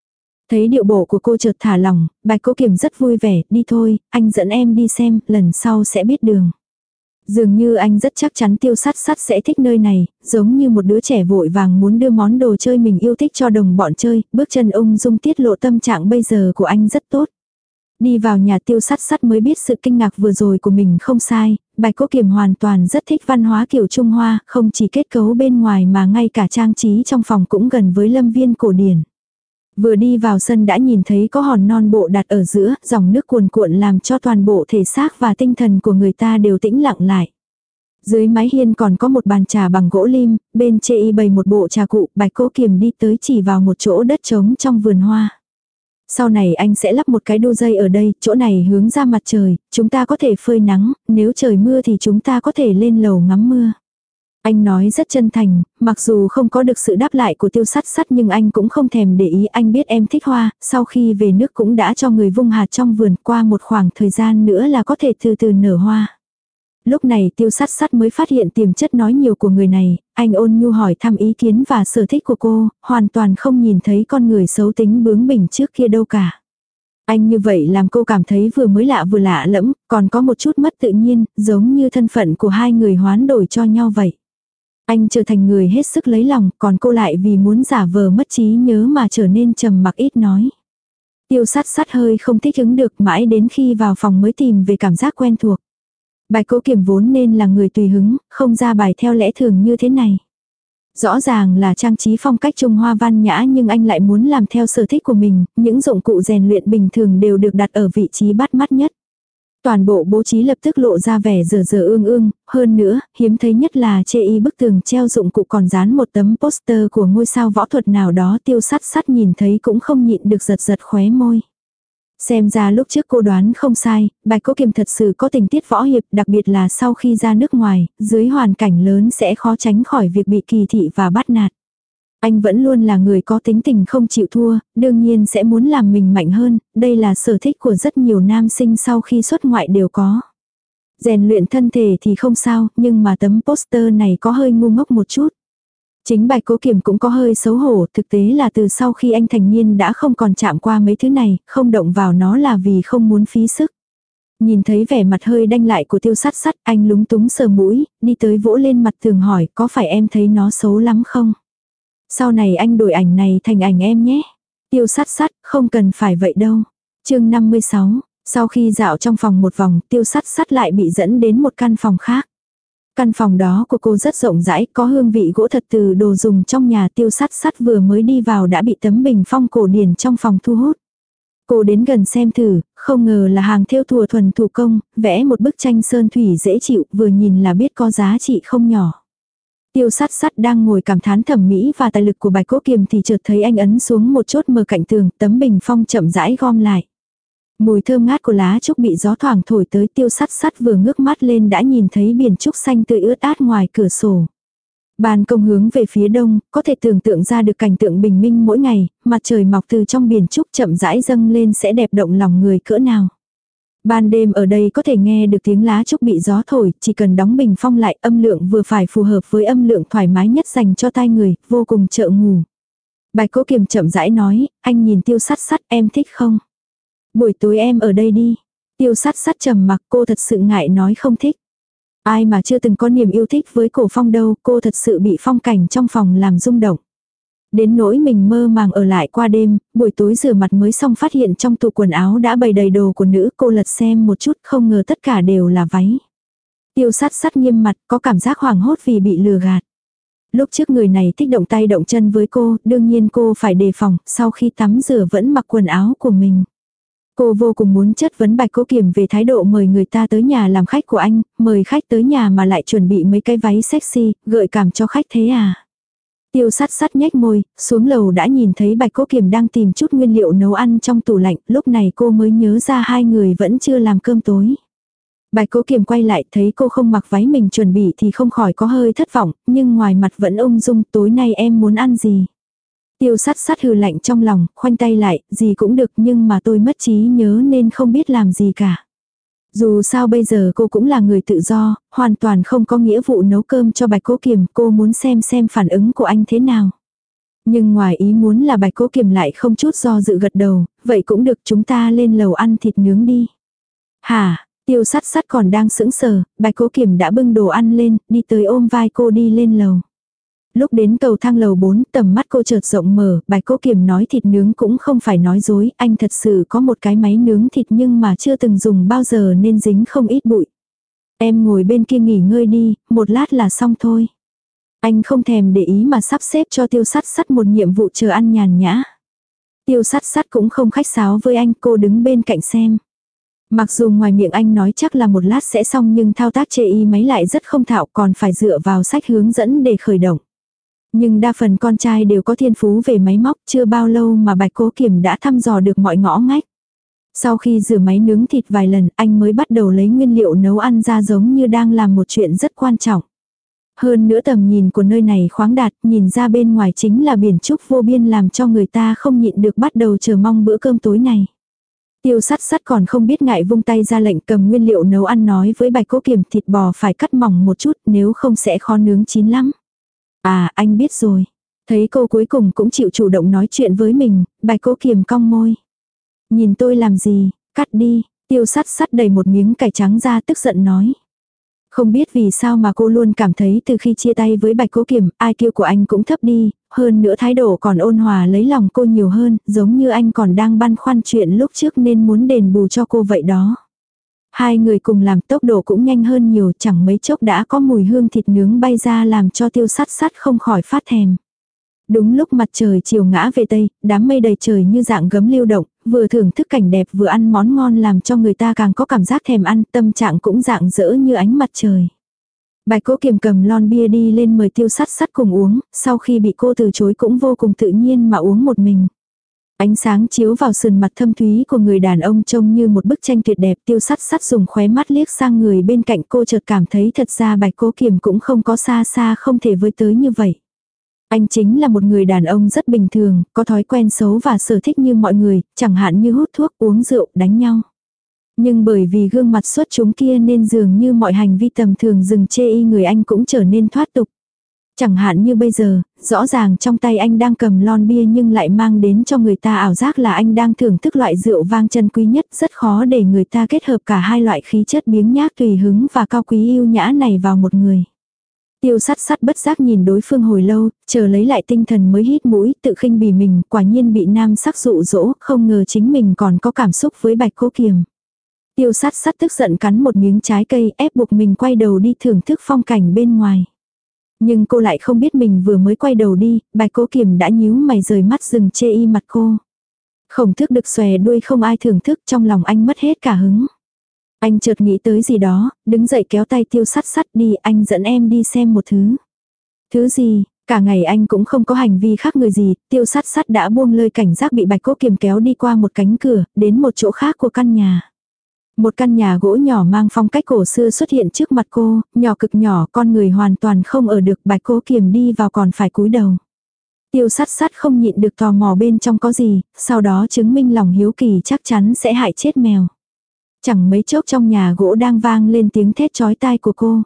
Thấy điệu bộ của cô chợt thả lỏng, Bạch Cố Kiềm rất vui vẻ, đi thôi, anh dẫn em đi xem, lần sau sẽ biết đường. Dường như anh rất chắc chắn Tiêu Sắt Sắt sẽ thích nơi này, giống như một đứa trẻ vội vàng muốn đưa món đồ chơi mình yêu thích cho đồng bọn chơi, bước chân ung dung tiết lộ tâm trạng bây giờ của anh rất tốt. Đi vào nhà Tiêu Sắt Sắt mới biết sự kinh ngạc vừa rồi của mình không sai, Bạch Cố Kiềm hoàn toàn rất thích văn hóa kiểu Trung Hoa, không chỉ kết cấu bên ngoài mà ngay cả trang trí trong phòng cũng gần với lâm viên cổ điển. Vừa đi vào sân đã nhìn thấy có hòn non bộ đặt ở giữa, dòng nước cuồn cuộn làm cho toàn bộ thể xác và tinh thần của người ta đều tĩnh lặng lại. Dưới mái hiên còn có một bàn trà bằng gỗ lim, bên chê bày một bộ trà cụ, Bạch Cố Kiềm đi tới chỉ vào một chỗ đất trống trong vườn hoa. Sau này anh sẽ lắp một cái đu dây ở đây, chỗ này hướng ra mặt trời, chúng ta có thể phơi nắng, nếu trời mưa thì chúng ta có thể lên lầu ngắm mưa. Anh nói rất chân thành, mặc dù không có được sự đáp lại của Tiêu Sắt Sắt nhưng anh cũng không thèm để ý, anh biết em thích hoa, sau khi về nước cũng đã cho người vung hạt trong vườn, qua một khoảng thời gian nữa là có thể từ từ nở hoa. Lúc này Tiêu Sắt Sắt mới phát hiện tiềm chất nói nhiều của người này, anh ôn nhu hỏi thăm ý kiến và sở thích của cô, hoàn toàn không nhìn thấy con người xấu tính bướng bỉnh trước kia đâu cả. Anh như vậy làm cô cảm thấy vừa mới lạ vừa lạ lẫm, còn có một chút mất tự nhiên, giống như thân phận của hai người hoán đổi cho nhau vậy. Anh trở thành người hết sức lấy lòng, còn cô lại vì muốn giả vờ mất trí nhớ mà trở nên trầm mặc ít nói. Tiêu Sắt Sắt hơi không thích ứng được, mãi đến khi vào phòng mới tìm về cảm giác quen thuộc. Bạch Cố Kiềm vốn nên là người tùy hứng, không ra bài theo lẽ thường như thế này. Rõ ràng là trang trí phong cách Trung Hoa văn nhã nhưng anh lại muốn làm theo sở thích của mình, những dụng cụ rèn luyện bình thường đều được đặt ở vị trí bắt mắt nhất. Toàn bộ bố trí lập tức lộ ra vẻ dở dở ương ương, hơn nữa, hiếm thấy nhất là chê y bức tường treo dụng cụ còn dán một tấm poster của ngôi sao võ thuật nào đó. Tiêu Sắt Sắt nhìn thấy cũng không nhịn được giật giật khóe môi. Xem ra lúc trước cô đoán không sai, Bạch Cố Kiềm thật sự có tình tiết võ hiệp, đặc biệt là sau khi ra nước ngoài, dưới hoàn cảnh lớn sẽ khó tránh khỏi việc bị kỳ thị và bắt nạt. Anh vẫn luôn là người có tính tình không chịu thua, đương nhiên sẽ muốn làm mình mạnh hơn, đây là sở thích của rất nhiều nam sinh sau khi xuất ngoại đều có. Rèn luyện thân thể thì không sao, nhưng mà tấm poster này có hơi ngu ngốc một chút. Chính Bạch Cố Kiềm cũng có hơi xấu hổ, thực tế là từ sau khi anh thành niên đã không còn chạm qua mấy thứ này, không động vào nó là vì không muốn phí sức. Nhìn thấy vẻ mặt hơi đanh lại của Tiêu Sắt Sắt, anh lúng túng sờ mũi, đi tới vỗ lên mặt tường hỏi, có phải em thấy nó xấu lắm không? Sau này anh đổi ảnh này thành ảnh em nhé. Tiêu Sắt Sắt, không cần phải vậy đâu. Chương 56, sau khi dạo trong phòng một vòng, Tiêu Sắt Sắt lại bị dẫn đến một căn phòng khác. Căn phòng đó của cô rất rộng rãi, có hương vị gỗ thật từ đồ dùng trong nhà. Tiêu Sắt Sắt vừa mới đi vào đã bị tấm bình phong cổ điển trong phòng thu hút. Cô đến gần xem thử, không ngờ là hàng thêu thùa thuần thủ công, vẽ một bức tranh sơn thủy dễ chịu, vừa nhìn là biết có giá trị không nhỏ. Tiêu Sắt Sắt đang ngồi cảm thán thẩm mỹ và tài lực của Bạch Cố Kiềm thì chợt thấy anh ấn xuống một chốt mờ cạnh tường, tấm bình phong chậm rãi gom lại. Mùi thơm ngát của lá trúc bị gió thoảng thổi tới. Tiêu Sắt Sắt vừa ngước mắt lên đã nhìn thấy biển trúc xanh tươi ướt át ngoài cửa sổ. Ban công hướng về phía đông, có thể tưởng tượng ra được cảnh tượng bình minh mỗi ngày, mặt trời mọc từ trong biển trúc chậm rãi dâng lên sẽ đẹp động lòng người cỡ nào. Ban đêm ở đây có thể nghe được tiếng lá trúc bị gió thổi, chỉ cần đóng bình phong lại, âm lượng vừa phải phù hợp với âm lượng thoải mái nhất dành cho tai người, vô cùng trợ ngủ. Bạch Cố Kiềm chậm rãi nói, anh nhìn Tiêu Sắt Sắt, em thích không? Buổi tối em ở đây đi. Tiêu Sắt Sắt trầm mặc, cô thật sự ngại nói không thích. Ai mà chưa từng có niềm yêu thích với cổ phong đâu, cô thật sự bị phong cảnh trong phòng làm rung động. Đến nỗi mình mơ màng ở lại qua đêm, buổi tối rửa mặt mới xong phát hiện trong tủ quần áo đã bày đầy đồ của nữ. Cô lật xem một chút, không ngờ tất cả đều là váy. Tiêu Sắt Sắt nghiêm mặt, có cảm giác hoảng hốt vì bị lừa gạt. Lúc trước người này thích động tay động chân với cô, đương nhiên cô phải đề phòng, sau khi tắm rửa vẫn mặc quần áo của mình. Cô vô cùng muốn chất vấn Bạch Cố Kiềm về thái độ mời người ta tới nhà làm khách của anh, mời khách tới nhà mà lại chuẩn bị mấy cái váy sexy, gợi cảm cho khách thế à. Tiêu Sắt Sắt nhếch môi, xuống lầu đã nhìn thấy Bạch Cố Kiềm đang tìm chút nguyên liệu nấu ăn trong tủ lạnh, lúc này cô mới nhớ ra hai người vẫn chưa làm cơm tối. Bạch Cố Kiềm quay lại thấy cô không mặc váy mình chuẩn bị thì không khỏi có hơi thất vọng, nhưng ngoài mặt vẫn ung dung. Tối nay em muốn ăn gì? Tiêu Sắt Sắt hừ lạnh trong lòng, khoanh tay lại, gì cũng được nhưng mà tôi mất trí nhớ nên không biết làm gì cả. Dù sao bây giờ cô cũng là người tự do, hoàn toàn không có nghĩa vụ nấu cơm cho Bạch Cố Kiềm, cô muốn xem phản ứng của anh thế nào. Nhưng ngoài ý muốn là Bạch Cố Kiềm lại không chút do dự gật đầu, vậy cũng được, chúng ta lên lầu ăn thịt nướng đi. Hả, Tiêu Sắt Sắt còn đang sững sờ, Bạch Cố Kiềm đã bưng đồ ăn lên, đi tới ôm vai cô đi lên lầu. Lúc đến cầu thang lầu 4, tầm mắt cô chợt rộng mở, Bạch Cố Kiềm nói thịt nướng cũng không phải nói dối, anh thật sự có một cái máy nướng thịt nhưng mà chưa từng dùng bao giờ nên dính không ít bụi. Em ngồi bên kia nghỉ ngơi đi, một lát là xong thôi. Anh không thèm để ý mà sắp xếp cho Tiêu Sắt Sắt một nhiệm vụ chờ ăn nhàn nhã. Tiêu Sắt Sắt cũng không khách sáo với anh, cô đứng bên cạnh xem. Mặc dù ngoài miệng anh nói chắc là một lát sẽ xong nhưng thao tác chê y máy lại rất không thạo, còn phải dựa vào sách hướng dẫn để khởi động. Nhưng đa phần con trai đều có thiên phú về máy móc, chưa bao lâu mà Bạch Cố Kiềm đã thăm dò được mọi ngõ ngách. Sau khi rửa máy nướng thịt vài lần, anh mới bắt đầu lấy nguyên liệu nấu ăn ra, giống như đang làm một chuyện rất quan trọng. Hơn nữa tầm nhìn của nơi này khoáng đạt, nhìn ra bên ngoài chính là biển trúc vô biên, làm cho người ta không nhịn được bắt đầu chờ mong bữa cơm tối này. Tiêu Sắt Sắt còn không biết ngại, vung tay ra lệnh cầm nguyên liệu nấu ăn nói với Bạch Cố Kiềm thịt bò phải cắt mỏng một chút, nếu không sẽ khó nướng chín lắm. À, anh biết rồi. Thấy cô cuối cùng cũng chịu chủ động nói chuyện với mình, Bạch Cố Kiềm cong môi. Nhìn tôi làm gì, cắt đi. Tiêu Sắt Sắt đẩy một miếng cải trắng ra, tức giận nói. Không biết vì sao mà cô luôn cảm thấy từ khi chia tay với Bạch Cố Kiềm, IQ của anh cũng thấp đi, hơn nữa thái độ còn ôn hòa lấy lòng cô nhiều hơn, giống như anh còn đang băn khoăn chuyện lúc trước nên muốn đền bù cho cô vậy đó. Hai người cùng làm, tốc độ cũng nhanh hơn nhiều, chẳng mấy chốc đã có mùi hương thịt nướng bay ra làm cho Tiêu Sắt Sắt không khỏi phát thèm. Đúng lúc mặt trời chiều ngã về tây, đám mây đầy trời như dạng gấm lưu động, vừa thưởng thức cảnh đẹp vừa ăn món ngon làm cho người ta càng có cảm giác thèm ăn, tâm trạng cũng rạng rỡ như ánh mặt trời. Bạch Cố Kiềm cầm lon bia đi lên mời Tiêu Sắt Sắt cùng uống, sau khi bị cô từ chối cũng vô cùng tự nhiên mà uống một mình. Ánh sáng chiếu vào sườn mặt thâm thúy của người đàn ông trông như một bức tranh tuyệt đẹp. Tiêu Sắt Sắt dùng khóe mắt liếc sang người bên cạnh cô, chợt cảm thấy thật ra Bạch Cố Kiềm cũng không có xa xa không thể với tới như vậy. Anh chính là một người đàn ông rất bình thường, có thói quen xấu và sở thích như mọi người, chẳng hạn như hút thuốc, uống rượu, đánh nhau. Nhưng bởi vì gương mặt xuất chúng kia nên dường như mọi hành vi tầm thường dừng chê y người anh cũng trở nên thoát tục. Chẳng hạn như bây giờ, rõ ràng trong tay anh đang cầm lon bia nhưng lại mang đến cho người ta ảo giác là anh đang thưởng thức loại rượu vang chân quý nhất, rất khó để người ta kết hợp cả hai loại khí chất biếng nhác tùy hứng và cao quý yêu nhã này vào một người. Tiêu Sắt Sắt bất giác nhìn đối phương hồi lâu, chờ lấy lại tinh thần mới hít mũi, tự khinh bỉ mình, quả nhiên bị nam sắc dụ dỗ, không ngờ chính mình còn có cảm xúc với Bạch Cố Kiềm. Tiêu Sắt Sắt tức giận cắn một miếng trái cây, ép buộc mình quay đầu đi thưởng thức phong cảnh bên ngoài. Nhưng cô lại không biết mình vừa mới quay đầu đi, Bạch Cố Kiềm đã nhíu mày rời mắt dừng chê y mặt cô. Khổng Thức được xòe đuôi không ai thưởng thức, trong lòng anh mất hết cả hứng. Anh chợt nghĩ tới gì đó, đứng dậy kéo tay Tiêu Sắt Sắt đi, anh dẫn em đi xem một thứ. Thứ gì? Cả ngày anh cũng không có hành vi khác người gì, Tiêu Sắt Sắt đã buông lơi cảnh giác bị Bạch Cố Kiềm kéo đi qua một cánh cửa, đến một chỗ khác của căn nhà. Một căn nhà gỗ nhỏ mang phong cách cổ xưa xuất hiện trước mặt cô, nhỏ cực nhỏ, con người hoàn toàn không ở được. Bạch Cố Kiềm đi vào còn phải cúi đầu. Tiêu Sắt Sắt không nhịn được tò mò bên trong có gì, sau đó chứng minh lòng hiếu kỳ chắc chắn sẽ hại chết mèo. Chẳng mấy chốc trong nhà gỗ đang vang lên tiếng thét chói tai của cô.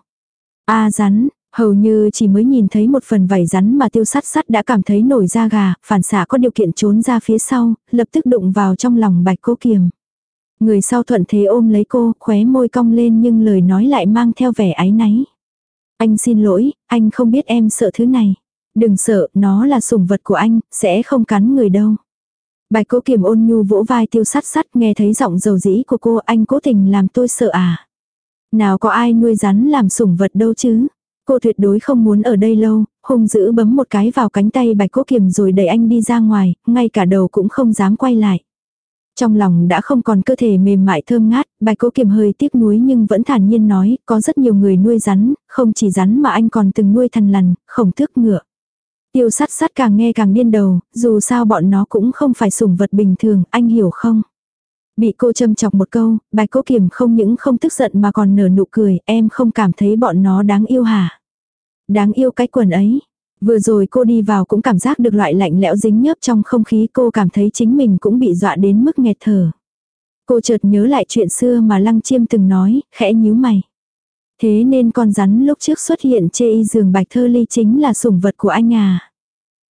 A rắn, hầu như chỉ mới nhìn thấy một phần vảy rắn mà Tiêu Sắt Sắt đã cảm thấy nổi da gà, phản xạ có điều kiện trốn ra phía sau, lập tức đụng vào trong lòng Bạch Cố Kiềm. Người sau thuận thế ôm lấy cô, khóe môi cong lên nhưng lời nói lại mang theo vẻ áy náy. Anh xin lỗi, anh không biết em sợ thứ này. Đừng sợ, nó là sủng vật của anh, sẽ không cắn người đâu. Bạch Cố Kiềm ôn nhu vỗ vai Tiêu Sắt Sắt, nghe thấy giọng dầu dĩ của cô, anh cố tình làm tôi sợ à. Nào có ai nuôi rắn làm sủng vật đâu chứ. Cô tuyệt đối không muốn ở đây lâu, hung dữ bấm một cái vào cánh tay Bạch Cố Kiềm rồi đẩy anh đi ra ngoài, ngay cả đầu cũng không dám quay lại. Trong lòng đã không còn cơ thể mềm mại thơm ngát, Bạch Cố Kiềm hơi tiếc nuối nhưng vẫn thản nhiên nói, có rất nhiều người nuôi rắn, không chỉ rắn mà anh còn từng nuôi thằn lằn, khổng tước, ngựa. Tiêu Sắt Sắt càng nghe càng điên đầu, dù sao bọn nó cũng không phải sủng vật bình thường, anh hiểu không? Bị cô châm chọc một câu, Bạch Cố Kiềm không những không tức giận mà còn nở nụ cười, em không cảm thấy bọn nó đáng yêu hả? Đáng yêu cái quần ấy. Vừa rồi cô đi vào cũng cảm giác được loại lạnh lẽo dính nhớp trong không khí, cô cảm thấy chính mình cũng bị dọa đến mức nghẹt thở. Cô chợt nhớ lại chuyện xưa mà Lăng Chiêm từng nói, khẽ nhíu mày. Thế nên con rắn lúc trước xuất hiện chê y giường Bạch Thơ Ly chính là sủng vật của anh à?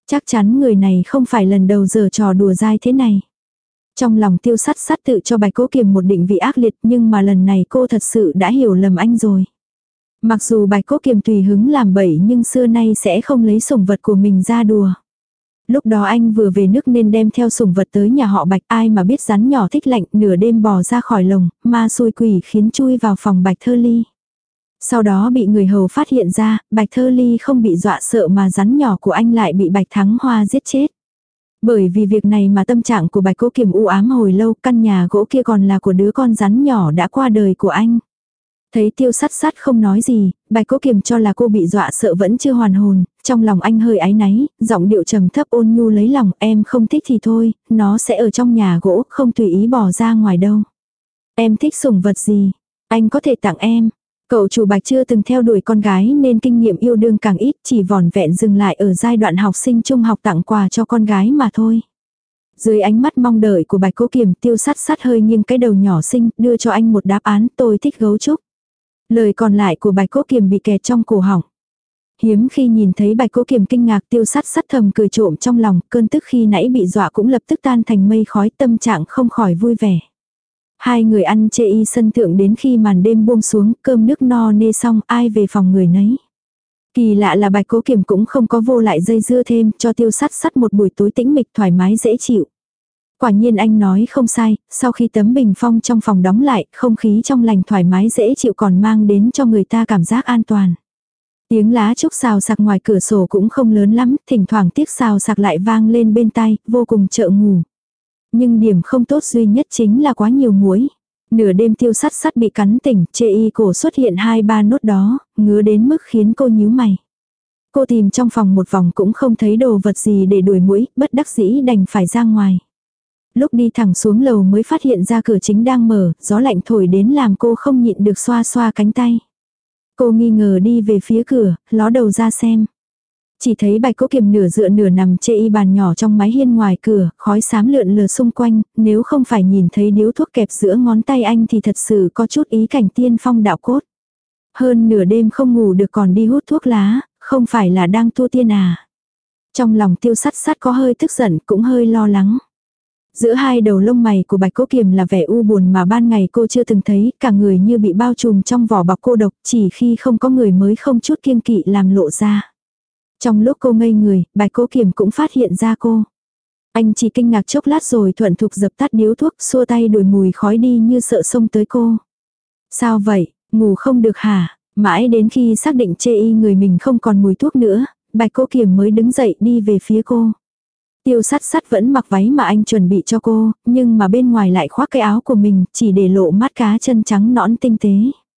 Chắc chắn người này không phải lần đầu giở trò đùa dai thế này. Trong lòng Tiêu Sắt Sắt tự cho Bạch Cố Kiềm một định vị ác liệt, nhưng mà lần này cô thật sự đã hiểu lầm anh rồi. Mặc dù Bạch Cố Kiềm tùy hứng làm bậy nhưng xưa nay sẽ không lấy sủng vật của mình ra đùa. Lúc đó anh vừa về nước nên đem theo sủng vật tới nhà họ Bạch, ai mà biết rắn nhỏ thích lạnh, nửa đêm bò ra khỏi lồng, ma xui quỷ khiến chui vào phòng Bạch Thơ Ly. Sau đó bị người hầu phát hiện ra, Bạch Thơ Ly không bị dọa sợ mà rắn nhỏ của anh lại bị Bạch Thắng Hoa giết chết. Bởi vì việc này mà tâm trạng của Bạch Cố Kiềm u ám hồi lâu, căn nhà gỗ kia còn là của đứa con rắn nhỏ đã qua đời của anh. Thấy Tiêu Sắt Sắt không nói gì, Bạch Cố Kiềm cho là cô bị dọa sợ vẫn chưa hoàn hồn, trong lòng anh hơi áy náy, giọng điệu trầm thấp ôn nhu lấy lòng, em không thích thì thôi, nó sẽ ở trong nhà gỗ, không tùy ý bỏ ra ngoài đâu. Em thích sủng vật gì? Anh có thể tặng em. Cậu chủ Bạch chưa từng theo đuổi con gái nên kinh nghiệm yêu đương càng ít, chỉ vỏn vẹn dừng lại ở giai đoạn học sinh trung học tặng quà cho con gái mà thôi. Dưới ánh mắt mong đợi của Bạch Cố Kiềm, Tiêu Sắt Sắt hơi nghiêng cái đầu nhỏ xinh, đưa cho anh một đáp án, tôi thích gấu trúc. Lời còn lại của Bạch Cố Kiềm bị kẹt trong cổ họng. Hiếm khi nhìn thấy Bạch Cố Kiềm kinh ngạc, Tiêu Sắt Sắt thầm cười trộm trong lòng, cơn tức khi nãy bị dọa cũng lập tức tan thành mây khói, tâm trạng không khỏi vui vẻ. Hai người ăn chê y sân thượng đến khi màn đêm buông xuống, cơm nước no nê xong, ai về phòng người nấy. Kỳ lạ là Bạch Cố Kiềm cũng không có vô lại dây dưa thêm, cho Tiêu Sắt Sắt một buổi tối tĩnh mịch thoải mái dễ chịu. Quả nhiên anh nói không sai, sau khi tấm bình phong trong phòng đóng lại, không khí trong lành thoải mái dễ chịu còn mang đến cho người ta cảm giác an toàn. Tiếng lá trúc xào sạc ngoài cửa sổ cũng không lớn lắm, thỉnh thoảng tiếc xào sạc lại vang lên bên tai, vô cùng trợ ngủ. Nhưng điểm không tốt duy nhất chính là quá nhiều muỗi. Nửa đêm Tiêu Sắt Sắt bị cắn tỉnh, chê y cổ xuất hiện 2-3 nốt đó, ngứa đến mức khiến cô nhíu mày. Cô tìm trong phòng một vòng cũng không thấy đồ vật gì để đuổi muỗi, bất đắc dĩ đành phải ra ngoài. Lúc đi thẳng xuống lầu mới phát hiện ra cửa chính đang mở, gió lạnh thổi đến làm cô không nhịn được xoa xoa cánh tay. Cô nghi ngờ đi về phía cửa, ló đầu ra xem. Chỉ thấy Bạch Cố Kiềm nửa dựa nửa nằm chê y bàn nhỏ trong mái hiên ngoài cửa, khói xám lượn lờ xung quanh, nếu không phải nhìn thấy điếu thuốc kẹp giữa ngón tay anh thì thật sự có chút ý cảnh tiên phong đạo cốt. Hơn nửa đêm không ngủ được còn đi hút thuốc lá, không phải là đang tu tiên à. Trong lòng Tiêu Sắt Sắt có hơi tức giận cũng hơi lo lắng. Giữa hai đầu lông mày của Bạch Cố Kiềm là vẻ u buồn mà ban ngày cô chưa từng thấy, cả người như bị bao trùm trong vỏ bọc cô độc, chỉ khi không có người mới không chút kiêng kỵ làm lộ ra. Trong lúc cô ngây người, Bạch Cố Kiềm cũng phát hiện ra cô. Anh chỉ kinh ngạc chốc lát rồi thuận thục dập tắt điếu thuốc, xua tay đuổi mùi khói đi như sợ xông tới cô. Sao vậy, ngủ không được hả? Mãi đến khi xác định chê y người mình không còn mùi thuốc nữa, Bạch Cố Kiềm mới đứng dậy đi về phía cô. Tiêu Sắt Sắt vẫn mặc váy mà anh chuẩn bị cho cô, nhưng mà bên ngoài lại khoác cái áo của mình, chỉ để lộ mắt cá chân trắng nõn tinh tế.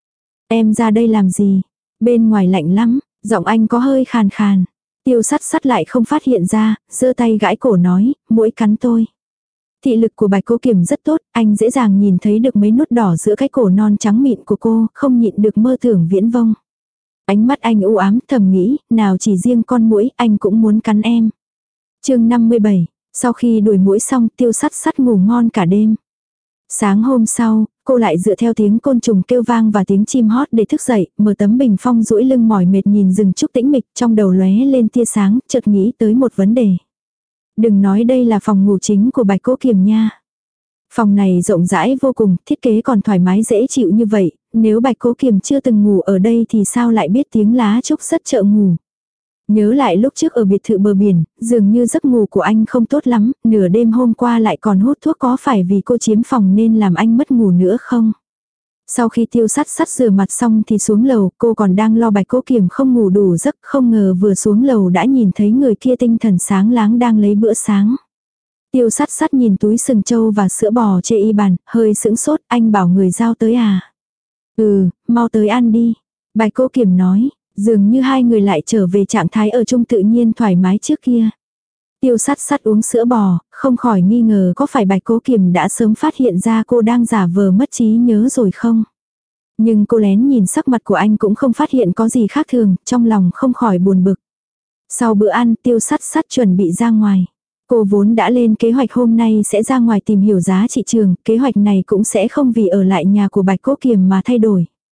Em ra đây làm gì? Bên ngoài lạnh lắm, giọng anh có hơi khàn khàn. Tiêu Sắt Sắt lại không phát hiện ra, giơ tay gãi cổ nói, muỗi cắn tôi. Thị lực của Bạch Cố Kiềm rất tốt, anh dễ dàng nhìn thấy được mấy nốt đỏ giữa cái cổ non trắng mịn của cô, không nhịn được mơ tưởng viễn vông. Ánh mắt anh u ám thầm nghĩ, nào chỉ riêng con muỗi, anh cũng muốn cắn em. Chương 57, sau khi đuổi muỗi xong Tiêu Sắt Sắt ngủ ngon cả đêm. Sáng hôm sau, cô lại dựa theo tiếng côn trùng kêu vang và tiếng chim hót để thức dậy, mở tấm bình phong duỗi lưng mỏi mệt nhìn rừng trúc tĩnh mịch, trong đầu lóe lên tia sáng, chợt nghĩ tới một vấn đề. Đừng nói đây là phòng ngủ chính của Bạch Cố Kiềm nha. Phòng này rộng rãi vô cùng, thiết kế còn thoải mái dễ chịu như vậy, nếu Bạch Cố Kiềm chưa từng ngủ ở đây thì sao lại biết tiếng lá trúc rất trợ ngủ. Nhớ lại lúc trước ở biệt thự bờ biển, dường như giấc ngủ của anh không tốt lắm, nửa đêm hôm qua lại còn hút thuốc, có phải vì cô chiếm phòng nên làm anh mất ngủ nữa không? Sau khi Tiêu Sắt Sắt rửa mặt xong thì xuống lầu, cô còn đang lo Bạch Cố Kiềm không ngủ đủ giấc, không ngờ vừa xuống lầu đã nhìn thấy người kia tinh thần sáng láng đang lấy bữa sáng. Tiêu Sắt Sắt nhìn túi sừng trâu và sữa bò chê y bàn, hơi sững sốt, anh bảo người giao tới à? Ừ, mau tới ăn đi. Bạch Cố Kiềm nói. Dường như hai người lại trở về trạng thái ở chung tự nhiên thoải mái trước kia. Tiêu Sắt Sắt uống sữa bò, không khỏi nghi ngờ có phải Bạch Cố Kiềm đã sớm phát hiện ra cô đang giả vờ mất trí nhớ rồi không. Nhưng cô lén nhìn sắc mặt của anh cũng không phát hiện có gì khác thường, trong lòng không khỏi buồn bực. Sau bữa ăn Tiêu Sắt Sắt chuẩn bị ra ngoài. Cô vốn đã lên kế hoạch hôm nay sẽ ra ngoài tìm hiểu giá thị trường, kế hoạch này cũng sẽ không vì ở lại nhà của Bạch Cố Kiềm mà thay đổi.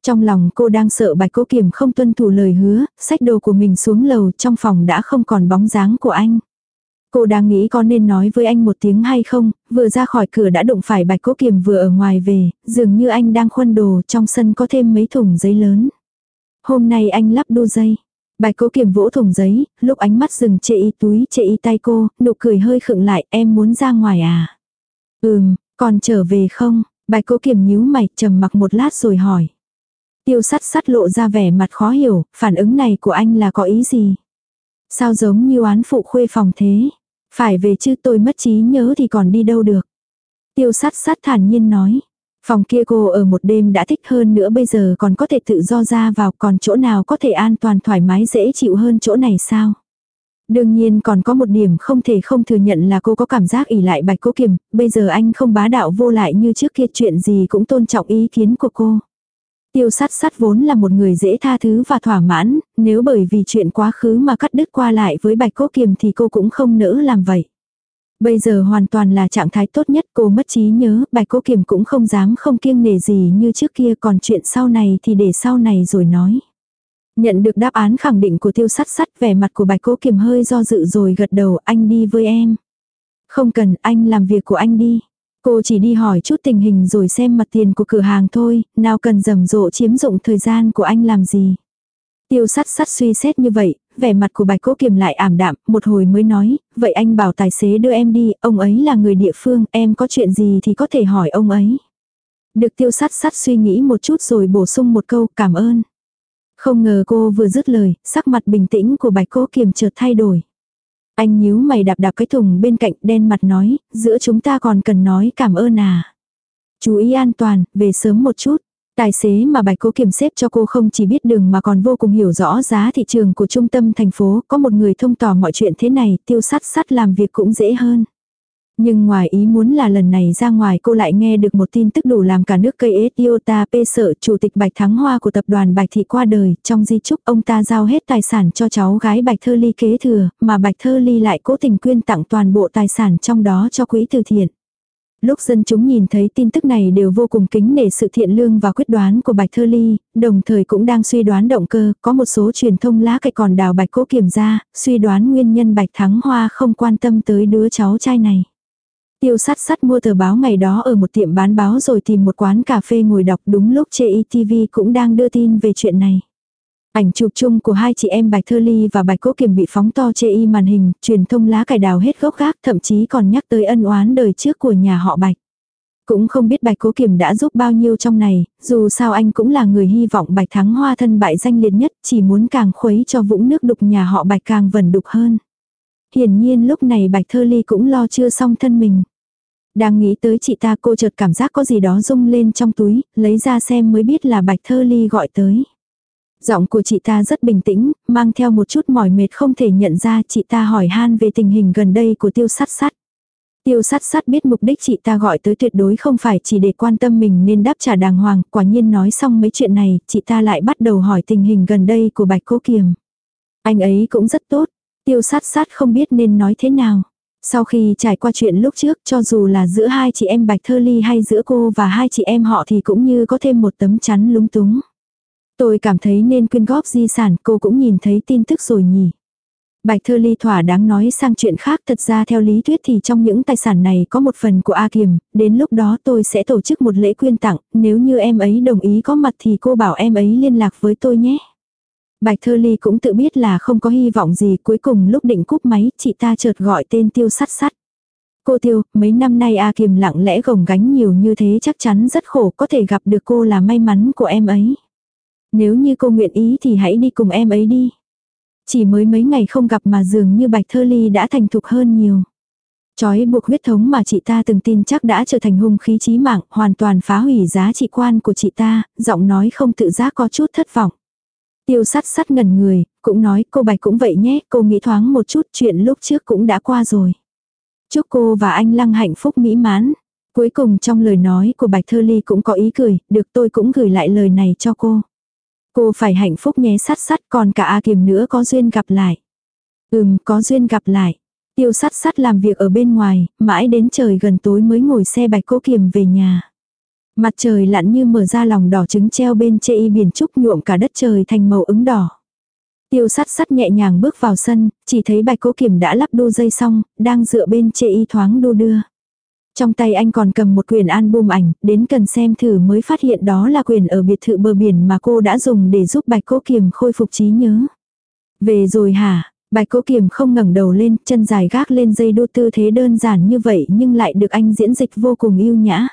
Trong lòng cô đang sợ Bạch Cố Kiềm không tuân thủ lời hứa, xách đồ của mình xuống lầu, trong phòng đã không còn bóng dáng của anh. Cô đang nghĩ có nên nói với anh một tiếng hay không, vừa ra khỏi cửa đã đụng phải Bạch Cố Kiềm vừa ở ngoài về, dường như anh đang khuân đồ, trong sân có thêm mấy thùng giấy lớn. Hôm nay anh lắp đu dây. Bạch Cố Kiềm vỗ thùng giấy, lúc ánh mắt dừng chê y túi chê y tay cô, nụ cười hơi khựng lại, em muốn ra ngoài à? Còn trở về không? Bạch Cố Kiềm nhíu mày, trầm mặc một lát rồi hỏi. Tiêu Sắt Sắt lộ ra vẻ mặt khó hiểu, phản ứng này của anh là có ý gì? Sao giống như oán phụ khuê phòng thế? Phải về chứ, tôi mất trí nhớ thì còn đi đâu được. Tiêu Sắt Sắt thản nhiên nói. Phòng kia cô ở một đêm đã thích, hơn nữa bây giờ còn có thể tự do ra vào, còn chỗ nào có thể an toàn thoải mái dễ chịu hơn chỗ này sao? Đương nhiên còn có một điểm không thể không thừa nhận là cô có cảm giác ỷ lại Bạch Cố Kiềm, bây giờ anh không bá đạo vô lại như trước kia, chuyện gì cũng tôn trọng ý kiến của cô. Tiêu Sắt Sắt vốn là một người dễ tha thứ và thỏa mãn, nếu bởi vì chuyện quá khứ mà cắt đứt qua lại với Bạch Cố Kiềm thì cô cũng không nỡ làm vậy. Bây giờ hoàn toàn là trạng thái tốt nhất, cô mất trí nhớ, Bạch Cố Kiềm cũng không dám không kiêng nể gì như trước kia, còn chuyện sau này thì để sau này rồi nói. Nhận được đáp án khẳng định của Tiêu Sắt Sắt, vẻ mặt của Bạch Cố Kiềm hơi do dự rồi gật đầu, anh đi với em. Không cần, anh làm việc của anh đi. Cô chỉ đi hỏi chút tình hình rồi xem mặt tiền của cửa hàng thôi, nào cần rầm rộ chiếm dụng thời gian của anh làm gì. Tiêu Sắt Sắt suy xét như vậy, vẻ mặt của Bạch Cố Kiềm lại ảm đạm, một hồi mới nói, vậy anh bảo tài xế đưa em đi, ông ấy là người địa phương, em có chuyện gì thì có thể hỏi ông ấy. Được. Tiêu Sắt Sắt suy nghĩ một chút rồi bổ sung một câu, cảm ơn. Không ngờ cô vừa dứt lời, sắc mặt bình tĩnh của Bạch Cố Kiềm chợt thay đổi. Anh nhíu mày đạp cái thùng bên cạnh, đen mặt nói, giữa chúng ta còn cần nói cảm ơn à. Chú ý an toàn, về sớm một chút. Tài xế mà Bạch Cố Kiềm xếp cho cô không chỉ biết đường mà còn vô cùng hiểu rõ giá thị trường của trung tâm thành phố, có một người thông tỏ mọi chuyện thế này, Tiêu Sắt Sắt làm việc cũng dễ hơn. Nhưng ngoài ý muốn là lần này ra ngoài cô lại nghe được một tin tức đủ làm cả nước cây Iota P sợ chủ tịch Bạch Thắng Hoa của tập đoàn Bạch Thị qua đời, trong di chúc ông ta giao hết tài sản cho cháu gái Bạch Thơ Ly kế thừa, mà Bạch Thơ Ly lại cố tình quyên tặng toàn bộ tài sản trong đó cho quỹ từ thiện. Lúc dân chúng nhìn thấy tin tức này đều vô cùng kính nể sự thiện lương và quyết đoán của Bạch Thơ Ly, đồng thời cũng đang suy đoán động cơ, có một số truyền thông lá cải còn đào Bạch Cố Kiềm ra, suy đoán nguyên nhân Bạch Thắng Hoa không quan tâm tới đứa cháu trai này. Tiêu Sắt Sắt mua tờ báo ngày đó ở một tiệm bán báo rồi tìm một quán cà phê ngồi đọc, đúng lúc CITV cũng đang đưa tin về chuyện này. Ảnh chụp chung của hai chị em Bạch Thơ Ly và Bạch Cố Kiềm bị phóng to chê màn hình, truyền thông lá cải đào hết gốc gác, thậm chí còn nhắc tới ân oán đời trước của nhà họ Bạch. Cũng không biết Bạch Cố Kiềm đã giúp bao nhiêu trong này, dù sao anh cũng là người hy vọng Bạch Thắng Hoa thân bại danh liệt nhất, chỉ muốn càng khuấy cho vũng nước đục nhà họ Bạch càng vẩn đục hơn. Hiển nhiên lúc này Bạch Thơ Ly cũng lo chưa xong thân mình. Đang nghĩ tới chị ta, cô chợt cảm giác có gì đó rung lên trong túi, lấy ra xem mới biết là Bạch Thơ Ly gọi tới. Giọng của chị ta rất bình tĩnh, mang theo một chút mỏi mệt không thể nhận ra. Chị ta hỏi han về tình hình gần đây của Tiêu Sắt Sắt. Tiêu Sắt Sắt biết mục đích chị ta gọi tới tuyệt đối không phải chỉ để quan tâm mình nên đáp trả đàng hoàng. Quả nhiên nói xong mấy chuyện này, chị ta lại bắt đầu hỏi tình hình gần đây của Bạch Cố Kiềm. Anh ấy cũng rất tốt. Tiêu Sắt Sắt không biết nên nói thế nào. Sau khi trải qua chuyện lúc trước, cho dù là giữa hai chị em Bạch Thơ Ly hay giữa cô và hai chị em họ thì cũng như có thêm một tấm chắn lúng túng. Tôi cảm thấy nên quyên góp di sản, cô cũng nhìn thấy tin tức rồi nhỉ. Bạch Thơ Ly thỏa đáng nói sang chuyện khác, thật ra theo lý thuyết thì trong những tài sản này có một phần của A Kiềm, đến lúc đó tôi sẽ tổ chức một lễ quyên tặng, nếu như em ấy đồng ý có mặt thì cô bảo em ấy liên lạc với tôi nhé. Bạch Thơ Ly cũng tự biết là không có hy vọng gì, cuối cùng lúc định cúp máy, chị ta chợt gọi tên Tiêu Sắt Sắt. Cô Tiêu, mấy năm nay A Kiềm lặng lẽ gồng gánh nhiều như thế chắc chắn rất khổ, có thể gặp được cô là may mắn của em ấy. Nếu như cô nguyện ý thì hãy đi cùng em ấy đi. Chỉ mới mấy ngày không gặp mà dường như Bạch Thơ Ly đã thành thục hơn nhiều. Trói buộc huyết thống mà chị ta từng tin chắc đã trở thành hung khí chí mạng, hoàn toàn phá hủy giá trị quan của chị ta, giọng nói không tự giác có chút thất vọng. Tiêu Sắt Sắt ngẩn người, cũng nói cô Bạch cũng vậy nhé, cô nghĩ thoáng một chút, chuyện lúc trước cũng đã qua rồi. Chúc cô và anh Lăng hạnh phúc mỹ mãn. Cuối cùng trong lời nói của Bạch Thơ Ly cũng có ý cười, được tôi cũng gửi lại lời này cho cô. Cô phải hạnh phúc nhé Sắt Sắt, còn cả A Kiềm nữa có duyên gặp lại. Có duyên gặp lại. Tiêu Sắt Sắt làm việc ở bên ngoài, mãi đến trời gần tối mới ngồi xe Bạch Cố Kiềm về nhà. Mặt trời lặn như mở ra lòng đỏ trứng treo bên chê y biển trúc nhuộm cả đất trời thành màu ứng đỏ. Tiêu Sắt Sắt nhẹ nhàng bước vào sân, chỉ thấy Bạch Cố Kiềm đã lắp đu dây xong, đang dựa bên chê y thoáng đu đưa. Trong tay anh còn cầm một quyển album ảnh, đến cần xem thử mới phát hiện đó là quyển ở biệt thự bờ biển mà cô đã dùng để giúp Bạch Cố Kiềm khôi phục trí nhớ. Về rồi hả? Bạch Cố Kiềm không ngẩng đầu lên, chân dài gác lên dây đu, tư thế đơn giản như vậy nhưng lại được anh diễn dịch vô cùng yêu nhã.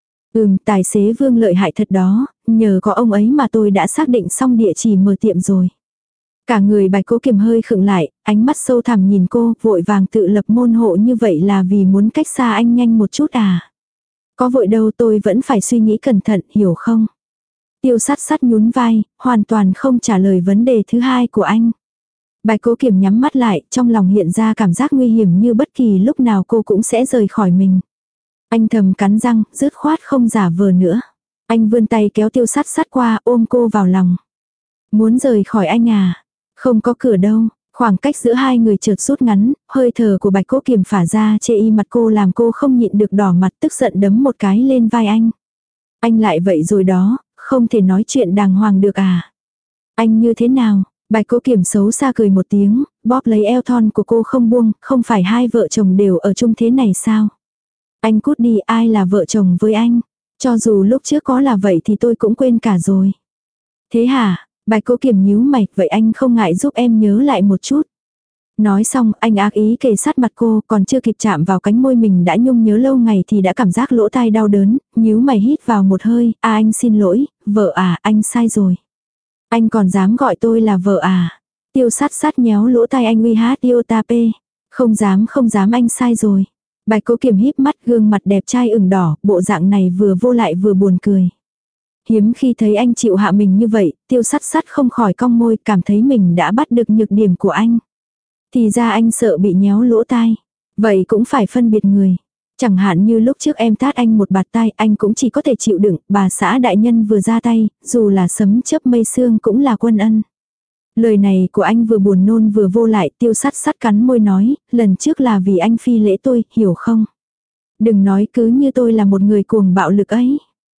Tài xế Vương lợi hại thật đó, nhờ có ông ấy mà tôi đã xác định xong địa chỉ mở tiệm rồi. Cả người Bạch Cố Kiềm hơi khựng lại, ánh mắt sâu thẳm nhìn cô, vội vàng tự lập môn hộ như vậy là vì muốn cách xa anh nhanh một chút à? Có vội đâu, tôi vẫn phải suy nghĩ cẩn thận, hiểu không? Tiêu Sắt Sắt nhún vai, hoàn toàn không trả lời vấn đề thứ hai của anh. Bạch Cố Kiềm nhắm mắt lại, trong lòng hiện ra cảm giác nguy hiểm như bất kỳ lúc nào cô cũng sẽ rời khỏi mình. Anh thầm cắn răng, dứt khoát không giả vờ nữa. Anh vươn tay kéo Tiêu Sắt Sắt qua, ôm cô vào lòng. Muốn rời khỏi anh à? Không có cửa đâu. Khoảng cách giữa hai người chợt rút ngắn, hơi thở của Bạch Cố Kiềm phả ra chê y mặt cô làm cô không nhịn được đỏ mặt, tức giận đấm một cái lên vai anh. Anh lại vậy rồi đó, không thể nói chuyện đàng hoàng được à? Anh như thế nào? Bạch Cố Kiềm xấu xa cười một tiếng, bóp lấy eo thon của cô không buông, không phải hai vợ chồng đều ở chung thế này sao? Anh cút đi, ai là vợ chồng với anh? Cho dù lúc trước có là vậy thì tôi cũng quên cả rồi. Thế hả? Bạch Cố Kiềm nhíu mày, vậy anh không ngại giúp em nhớ lại một chút. Nói xong, anh ác ý kề sát mặt cô, còn chưa kịp chạm vào cánh môi mình đã nhung nhớ lâu ngày thì đã cảm giác lỗ tai đau đớn, nhíu mày hít vào một hơi, anh xin lỗi, vợ à, anh sai rồi. Anh còn dám gọi tôi là vợ à? Tiêu Sắt Sắt nhéo lỗ tai anh uy hát yêu ta pê. Không dám anh sai rồi. Bạch Cố Kiềm híp mắt, gương mặt đẹp trai ửng đỏ, bộ dạng này vừa vô lại vừa buồn cười. Hiếm khi thấy anh chịu hạ mình như vậy, Tiêu Sắt Sắt không khỏi cong môi, cảm thấy mình đã bắt được nhược điểm của anh. Thì ra anh sợ bị nhéo lỗ tai. Vậy cũng phải phân biệt người. Chẳng hạn như lúc trước em tát anh một bạt tai, anh cũng chỉ có thể chịu đựng, bà xã đại nhân vừa ra tay, dù là sấm chớp mây sương cũng là quân ân. Lời này của anh vừa buồn nôn vừa vô lại, Tiêu Sắt Sắt cắn môi nói, lần trước là vì anh phi lễ tôi, hiểu không? Đừng nói cứ như tôi là một người cuồng bạo lực ấy.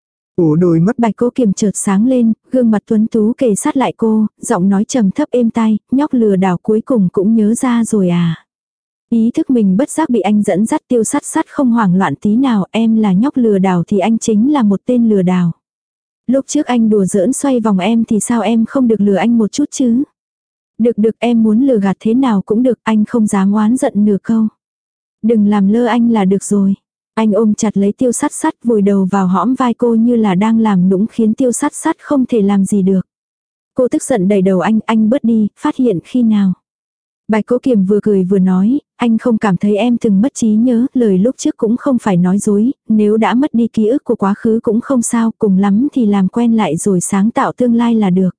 Đôi mắt Bạch Cố Kiềm chợt sáng lên, gương mặt tuấn tú kề sát lại cô, giọng nói trầm thấp êm tai, nhóc lừa đảo cuối cùng cũng nhớ ra rồi à. Ý thức mình bất giác bị anh dẫn dắt. Tiêu Sắt Sắt không hoảng loạn tí nào, em là nhóc lừa đảo thì anh chính là một tên lừa đảo. Lúc trước anh đùa giỡn xoay vòng em thì sao em không được lừa anh một chút chứ? Được em muốn lừa gạt thế nào cũng được, anh không dám oán giận nửa câu. Đừng làm lơ anh là được rồi. Anh ôm chặt lấy Tiêu Sắt Sắt, vùi đầu vào hõm vai cô như là đang làm nũng khiến Tiêu Sắt Sắt không thể làm gì được. Cô tức giận đẩy đầu anh bớt đi, phát hiện khi nào? Bạch Cố Kiềm vừa cười vừa nói, anh không cảm thấy em từng mất trí nhớ, lời lúc trước cũng không phải nói dối, nếu đã mất đi ký ức của quá khứ cũng không sao, cùng lắm thì làm quen lại rồi sáng tạo tương lai là được.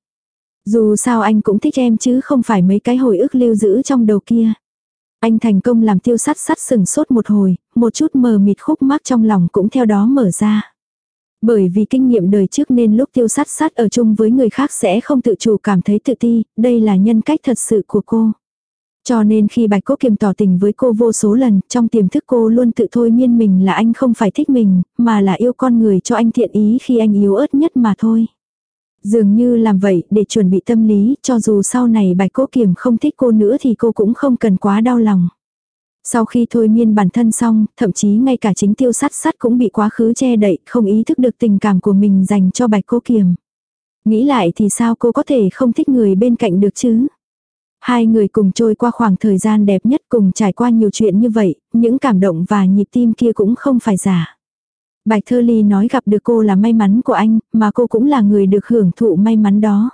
Dù sao anh cũng thích em chứ không phải mấy cái hồi ức lưu giữ trong đầu kia. Anh thành công làm Tiêu Sắt Sắt sừng sốt một hồi, một chút mờ mịt khúc mắc trong lòng cũng theo đó mở ra. Bởi vì kinh nghiệm đời trước nên lúc Tiêu Sắt Sắt ở chung với người khác sẽ không tự chủ cảm thấy tự ti, đây là nhân cách thật sự của cô. Cho nên khi Bạch Cố Kiềm tỏ tình với cô vô số lần, trong tiềm thức cô luôn tự thôi miên mình là anh không phải thích mình, mà là yêu con người cho anh thiện ý khi anh yếu ớt nhất mà thôi. Dường như làm vậy để chuẩn bị tâm lý, cho dù sau này Bạch Cố Kiềm không thích cô nữa thì cô cũng không cần quá đau lòng. Sau khi thôi miên bản thân xong, thậm chí ngay cả chính Tiêu Sắt Sắt cũng bị quá khứ che đậy, không ý thức được tình cảm của mình dành cho Bạch Cố Kiềm. Nghĩ lại thì sao cô có thể không thích người bên cạnh được chứ? Hai người cùng trôi qua khoảng thời gian đẹp nhất, cùng trải qua nhiều chuyện như vậy, những cảm động và nhịp tim kia cũng không phải giả. Bạch Thơ Ly nói gặp được cô là may mắn của anh, mà cô cũng là người được hưởng thụ may mắn đó.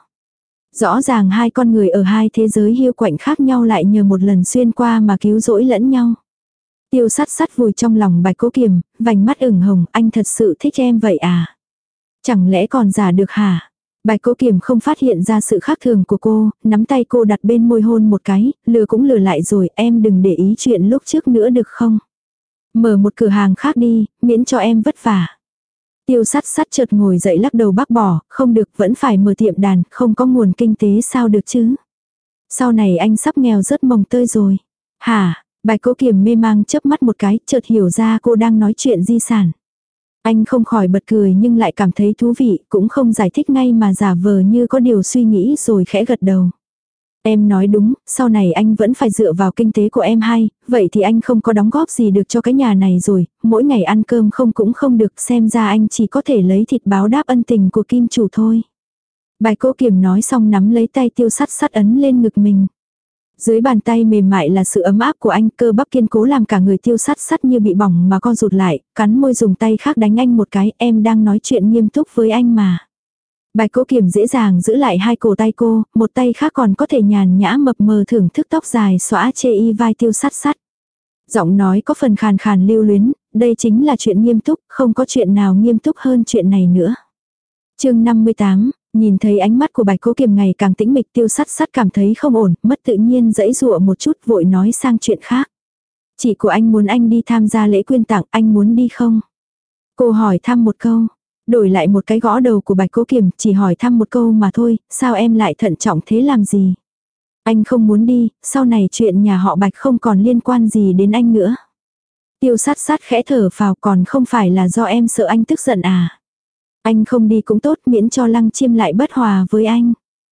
Rõ ràng hai con người ở hai thế giới hiu quạnh khác nhau lại nhờ một lần xuyên qua mà cứu rỗi lẫn nhau. Tiêu Sắt Sắt vùi trong lòng Bạch Cố Kiềm, vành mắt ửng hồng, anh thật sự thích em vậy à? Chẳng lẽ còn giả được hả? Bạch Cố Kiềm không phát hiện ra sự khác thường của cô, nắm tay cô đặt bên môi hôn một cái, lừa cũng lừa lại rồi, em đừng để ý chuyện lúc trước nữa được không? Mở một cửa hàng khác đi, miễn cho em vất vả. Tiêu Sắt Sắt chợt ngồi dậy lắc đầu bác bỏ, không được, vẫn phải mở tiệm đàn, không có nguồn kinh tế sao được chứ? Sau này anh sắp nghèo rớt mồng tơi rồi. Hả? Bạch Cố Kiềm mê mang chớp mắt một cái, chợt hiểu ra cô đang nói chuyện di sản. Anh không khỏi bật cười nhưng lại cảm thấy thú vị, cũng không giải thích ngay mà giả vờ như có điều suy nghĩ rồi khẽ gật đầu. Em nói đúng, sau này anh vẫn phải dựa vào kinh tế của em hay, vậy thì anh không có đóng góp gì được cho cái nhà này rồi, mỗi ngày ăn cơm không cũng không được, xem ra anh chỉ có thể lấy thịt báo đáp ân tình của kim chủ thôi. Bạch Cố Kiềm nói xong nắm lấy tay Tiêu Sắt Sắt ấn lên ngực mình. Dưới bàn tay mềm mại là sự ấm áp của anh, cơ bắp kiên cố làm cả người Tiêu Sắt Sắt như bị bỏng mà co rụt lại, cắn môi dùng tay khác đánh anh một cái, em đang nói chuyện nghiêm túc với anh mà. Bạch Cố Kiềm dễ dàng giữ lại hai cổ tay cô, một tay khác còn có thể nhàn nhã mập mờ thưởng thức tóc dài xõa chê y vai Tiêu Sắt Sắt. Giọng nói có phần khàn khàn lưu luyến, đây chính là chuyện nghiêm túc, không có chuyện nào nghiêm túc hơn chuyện này nữa. Chương 58, nhìn thấy ánh mắt của Bạch Cố Kiềm ngày càng tĩnh mịch, Tiêu Sắt Sắt cảm thấy không ổn, mất tự nhiên giãy giụa một chút vội nói sang chuyện khác. Chị của anh muốn anh đi tham gia lễ quyên tặng, anh muốn đi không? Cô hỏi thăm một câu. Đổi lại một cái gõ đầu của Bạch Cố Kiềm, chỉ hỏi thăm một câu mà thôi, sao em lại thận trọng thế làm gì? Anh không muốn đi, sau này chuyện nhà họ Bạch không còn liên quan gì đến anh nữa. Tiêu Sắt Sắt khẽ thở phào, còn không phải là do em sợ anh tức giận à? Anh không đi cũng tốt, miễn cho Lăng Chiêm lại bất hòa với anh.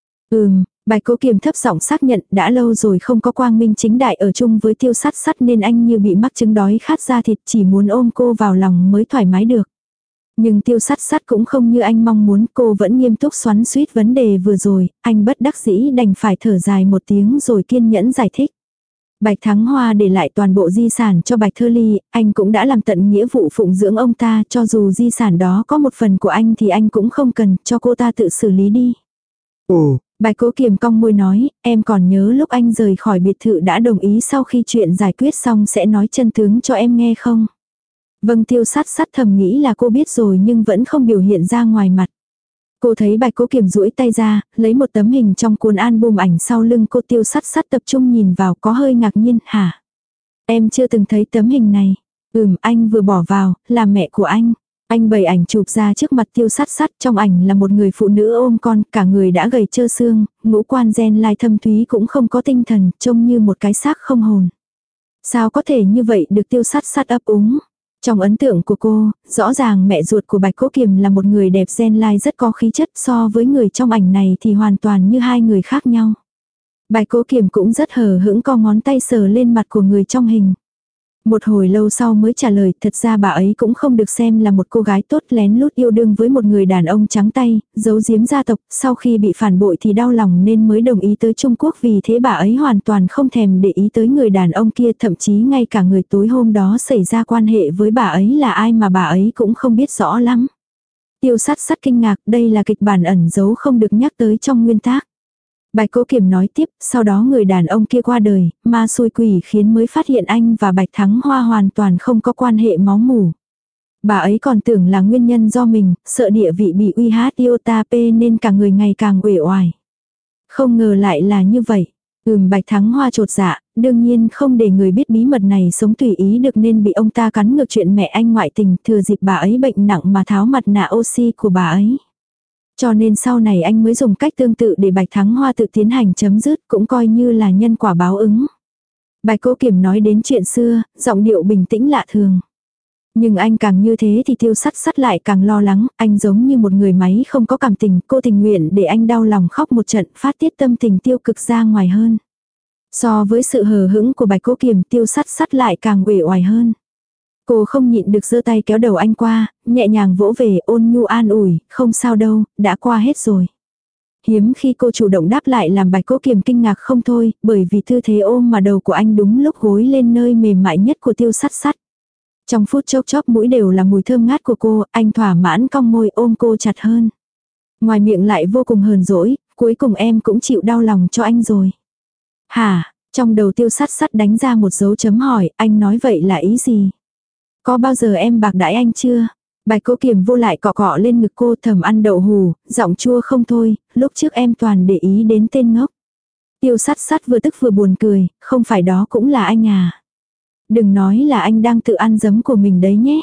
Bạch Cố Kiềm thấp giọng xác nhận, đã lâu rồi không có quang minh chính đại ở chung với Tiêu Sắt Sắt nên anh như bị mắc chứng đói khát da thịt, chỉ muốn ôm cô vào lòng mới thoải mái được. Nhưng Tiêu Sắt Sắt cũng không như anh mong muốn, cô vẫn nghiêm túc xoắn xuýt vấn đề vừa rồi, anh bất đắc dĩ đành phải thở dài một tiếng rồi kiên nhẫn giải thích. Bạch Thắng Hoa để lại toàn bộ di sản cho Bạch Thơ Ly, anh cũng đã làm tận nghĩa vụ phụng dưỡng ông ta, cho dù di sản đó có một phần của anh thì anh cũng không cần, cho cô ta tự xử lý đi. Bạch Cố Kiềm cong môi nói, em còn nhớ lúc anh rời khỏi biệt thự đã đồng ý sau khi chuyện giải quyết xong sẽ nói chân tướng cho em nghe không? Vâng, Tiêu Sắt Sắt thầm nghĩ là cô biết rồi nhưng vẫn không biểu hiện ra ngoài mặt. Cô thấy Bạch Cố Kiềm duỗi tay ra, lấy một tấm hình trong cuốn album ảnh sau lưng cô. Tiêu Sắt Sắt tập trung nhìn vào, có hơi ngạc nhiên, hả? Em chưa từng thấy tấm hình này. Anh vừa bỏ vào, là mẹ của anh. Anh bày ảnh chụp ra trước mặt Tiêu Sắt Sắt, trong ảnh là một người phụ nữ ôm con, cả người đã gầy trơ xương, ngũ quan gen lai thâm thúy cũng không có tinh thần, trông như một cái xác không hồn. Sao có thể như vậy được? Tiêu Sắt Sắt ấp úng. Trong ấn tượng của cô, rõ ràng mẹ ruột của Bạch Cố Kiềm là một người đẹp gen lai rất có khí chất, so với người trong ảnh này thì hoàn toàn như hai người khác nhau. Bạch Cố Kiềm cũng rất hờ hững co ngón tay sờ lên mặt của người trong hình. Một hồi lâu sau mới trả lời, thật ra bà ấy cũng không được xem là một cô gái tốt, lén lút yêu đương với một người đàn ông trắng tay, giấu giếm gia tộc, sau khi bị phản bội thì đau lòng nên mới đồng ý tới Trung Quốc, vì thế bà ấy hoàn toàn không thèm để ý tới người đàn ông kia, thậm chí ngay cả người tối hôm đó xảy ra quan hệ với bà ấy là ai mà bà ấy cũng không biết rõ lắm. Tiêu Sắt Sắt kinh ngạc, đây là kịch bản ẩn giấu không được nhắc tới trong nguyên tác. Bạch Cố Kiềm nói tiếp, sau đó người đàn ông kia qua đời, ma xui quỷ khiến mới phát hiện anh và Bạch Thắng Hoa hoàn toàn không có quan hệ máu mủ. Bà ấy còn tưởng là nguyên nhân do mình, sợ địa vị bị uy hát iota p nên cả người ngày càng uể oải. Không ngờ lại là như vậy. Bạch Thắng Hoa chột dạ, đương nhiên không để người biết bí mật này sống tùy ý được nên bị ông ta cắn ngược chuyện mẹ anh ngoại tình, thừa dịp bà ấy bệnh nặng mà tháo mặt nạ oxy của bà ấy. Cho nên sau này anh mới dùng cách tương tự để Bạch Thắng Hoa tự tiến hành chấm dứt, cũng coi như là nhân quả báo ứng. Bạch Cố Kiềm nói đến chuyện xưa, giọng điệu bình tĩnh lạ thường. Nhưng anh càng như thế thì Tiêu Sắt Sắt lại càng lo lắng, anh giống như một người máy không có cảm tình, cô tình nguyện để anh đau lòng khóc một trận, phát tiết tâm tình tiêu cực ra ngoài hơn. So với sự hờ hững của Bạch Cố Kiềm, Tiêu Sắt Sắt lại càng uể oải hơn. Cô không nhịn được giơ tay kéo đầu anh qua, nhẹ nhàng vỗ về, ôn nhu an ủi, không sao đâu, đã qua hết rồi. Hiếm khi cô chủ động đáp lại làm Bạch Cố Kiềm kinh ngạc không thôi, bởi vì tư thế ôm mà đầu của anh đúng lúc gối lên nơi mềm mại nhất của Tiêu Sắt Sắt. Trong phút chốc chốc mũi đều là mùi thơm ngát của cô, anh thỏa mãn cong môi ôm cô chặt hơn. Ngoài miệng lại vô cùng hờn dỗi, cuối cùng em cũng chịu đau lòng cho anh rồi. Hả, trong đầu Tiêu Sắt Sắt đánh ra một dấu chấm hỏi, anh nói vậy là ý gì? Có bao giờ em bạc đãi anh chưa? Bạch Cố Kiềm vô lại cọ cọ lên ngực cô, thầm ăn đậu hù, giọng chua không thôi, lúc trước em toàn để ý đến tên ngốc. Tiêu Sắt Sắt vừa tức vừa buồn cười, không phải đó cũng là anh à? Đừng nói là anh đang tự ăn giấm của mình đấy nhé.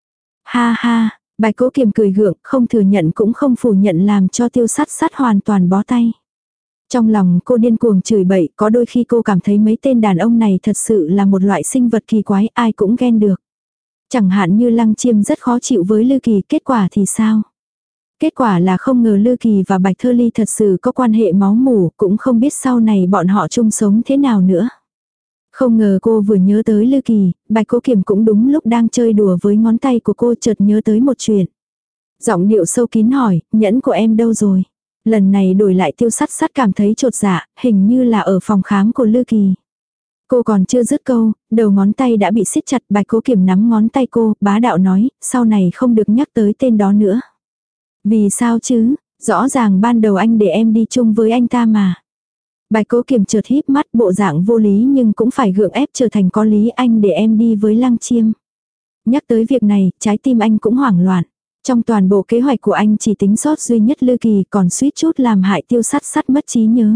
Ha ha, Bạch Cố Kiềm cười gượng, không thừa nhận cũng không phủ nhận làm cho Tiêu Sắt Sắt hoàn toàn bó tay. Trong lòng cô điên cuồng chửi bậy, có đôi khi cô cảm thấy mấy tên đàn ông này thật sự là một loại sinh vật kỳ quái, ai cũng ghen được. Chẳng hạn như Lăng Chiêm rất khó chịu với Lư Kỳ, kết quả thì sao? Kết quả là không ngờ Lư Kỳ và Bạch Thơ Ly thật sự có quan hệ máu mủ, cũng không biết sau này bọn họ chung sống thế nào nữa. Không ngờ cô vừa nhớ tới Lư Kỳ, Bạch Cố Kiểm cũng đúng lúc đang chơi đùa với ngón tay của cô chợt nhớ tới một chuyện. Giọng điệu sâu kín hỏi, nhẫn của em đâu rồi? Lần này đổi lại Tiêu Sắt Sắt cảm thấy chột dạ, hình như là ở phòng khám của Lư Kỳ. Cô còn chưa dứt câu, đầu ngón tay đã bị siết chặt. Bạch Cố Kiểm nắm ngón tay cô, bá đạo nói, sau này không được nhắc tới tên đó nữa. Vì sao chứ, rõ ràng ban đầu anh để em đi chung với anh ta mà. Bạch Cố Kiểm chợt híp mắt, bộ dạng vô lý nhưng cũng phải gượng ép trở thành có lý, anh để em đi với Lăng Chiêm. Nhắc tới việc này, trái tim anh cũng hoảng loạn. Trong toàn bộ kế hoạch của anh chỉ tính sót duy nhất Lư Kỳ, còn suýt chút làm hại Tiêu Sắt Sắt mất trí nhớ.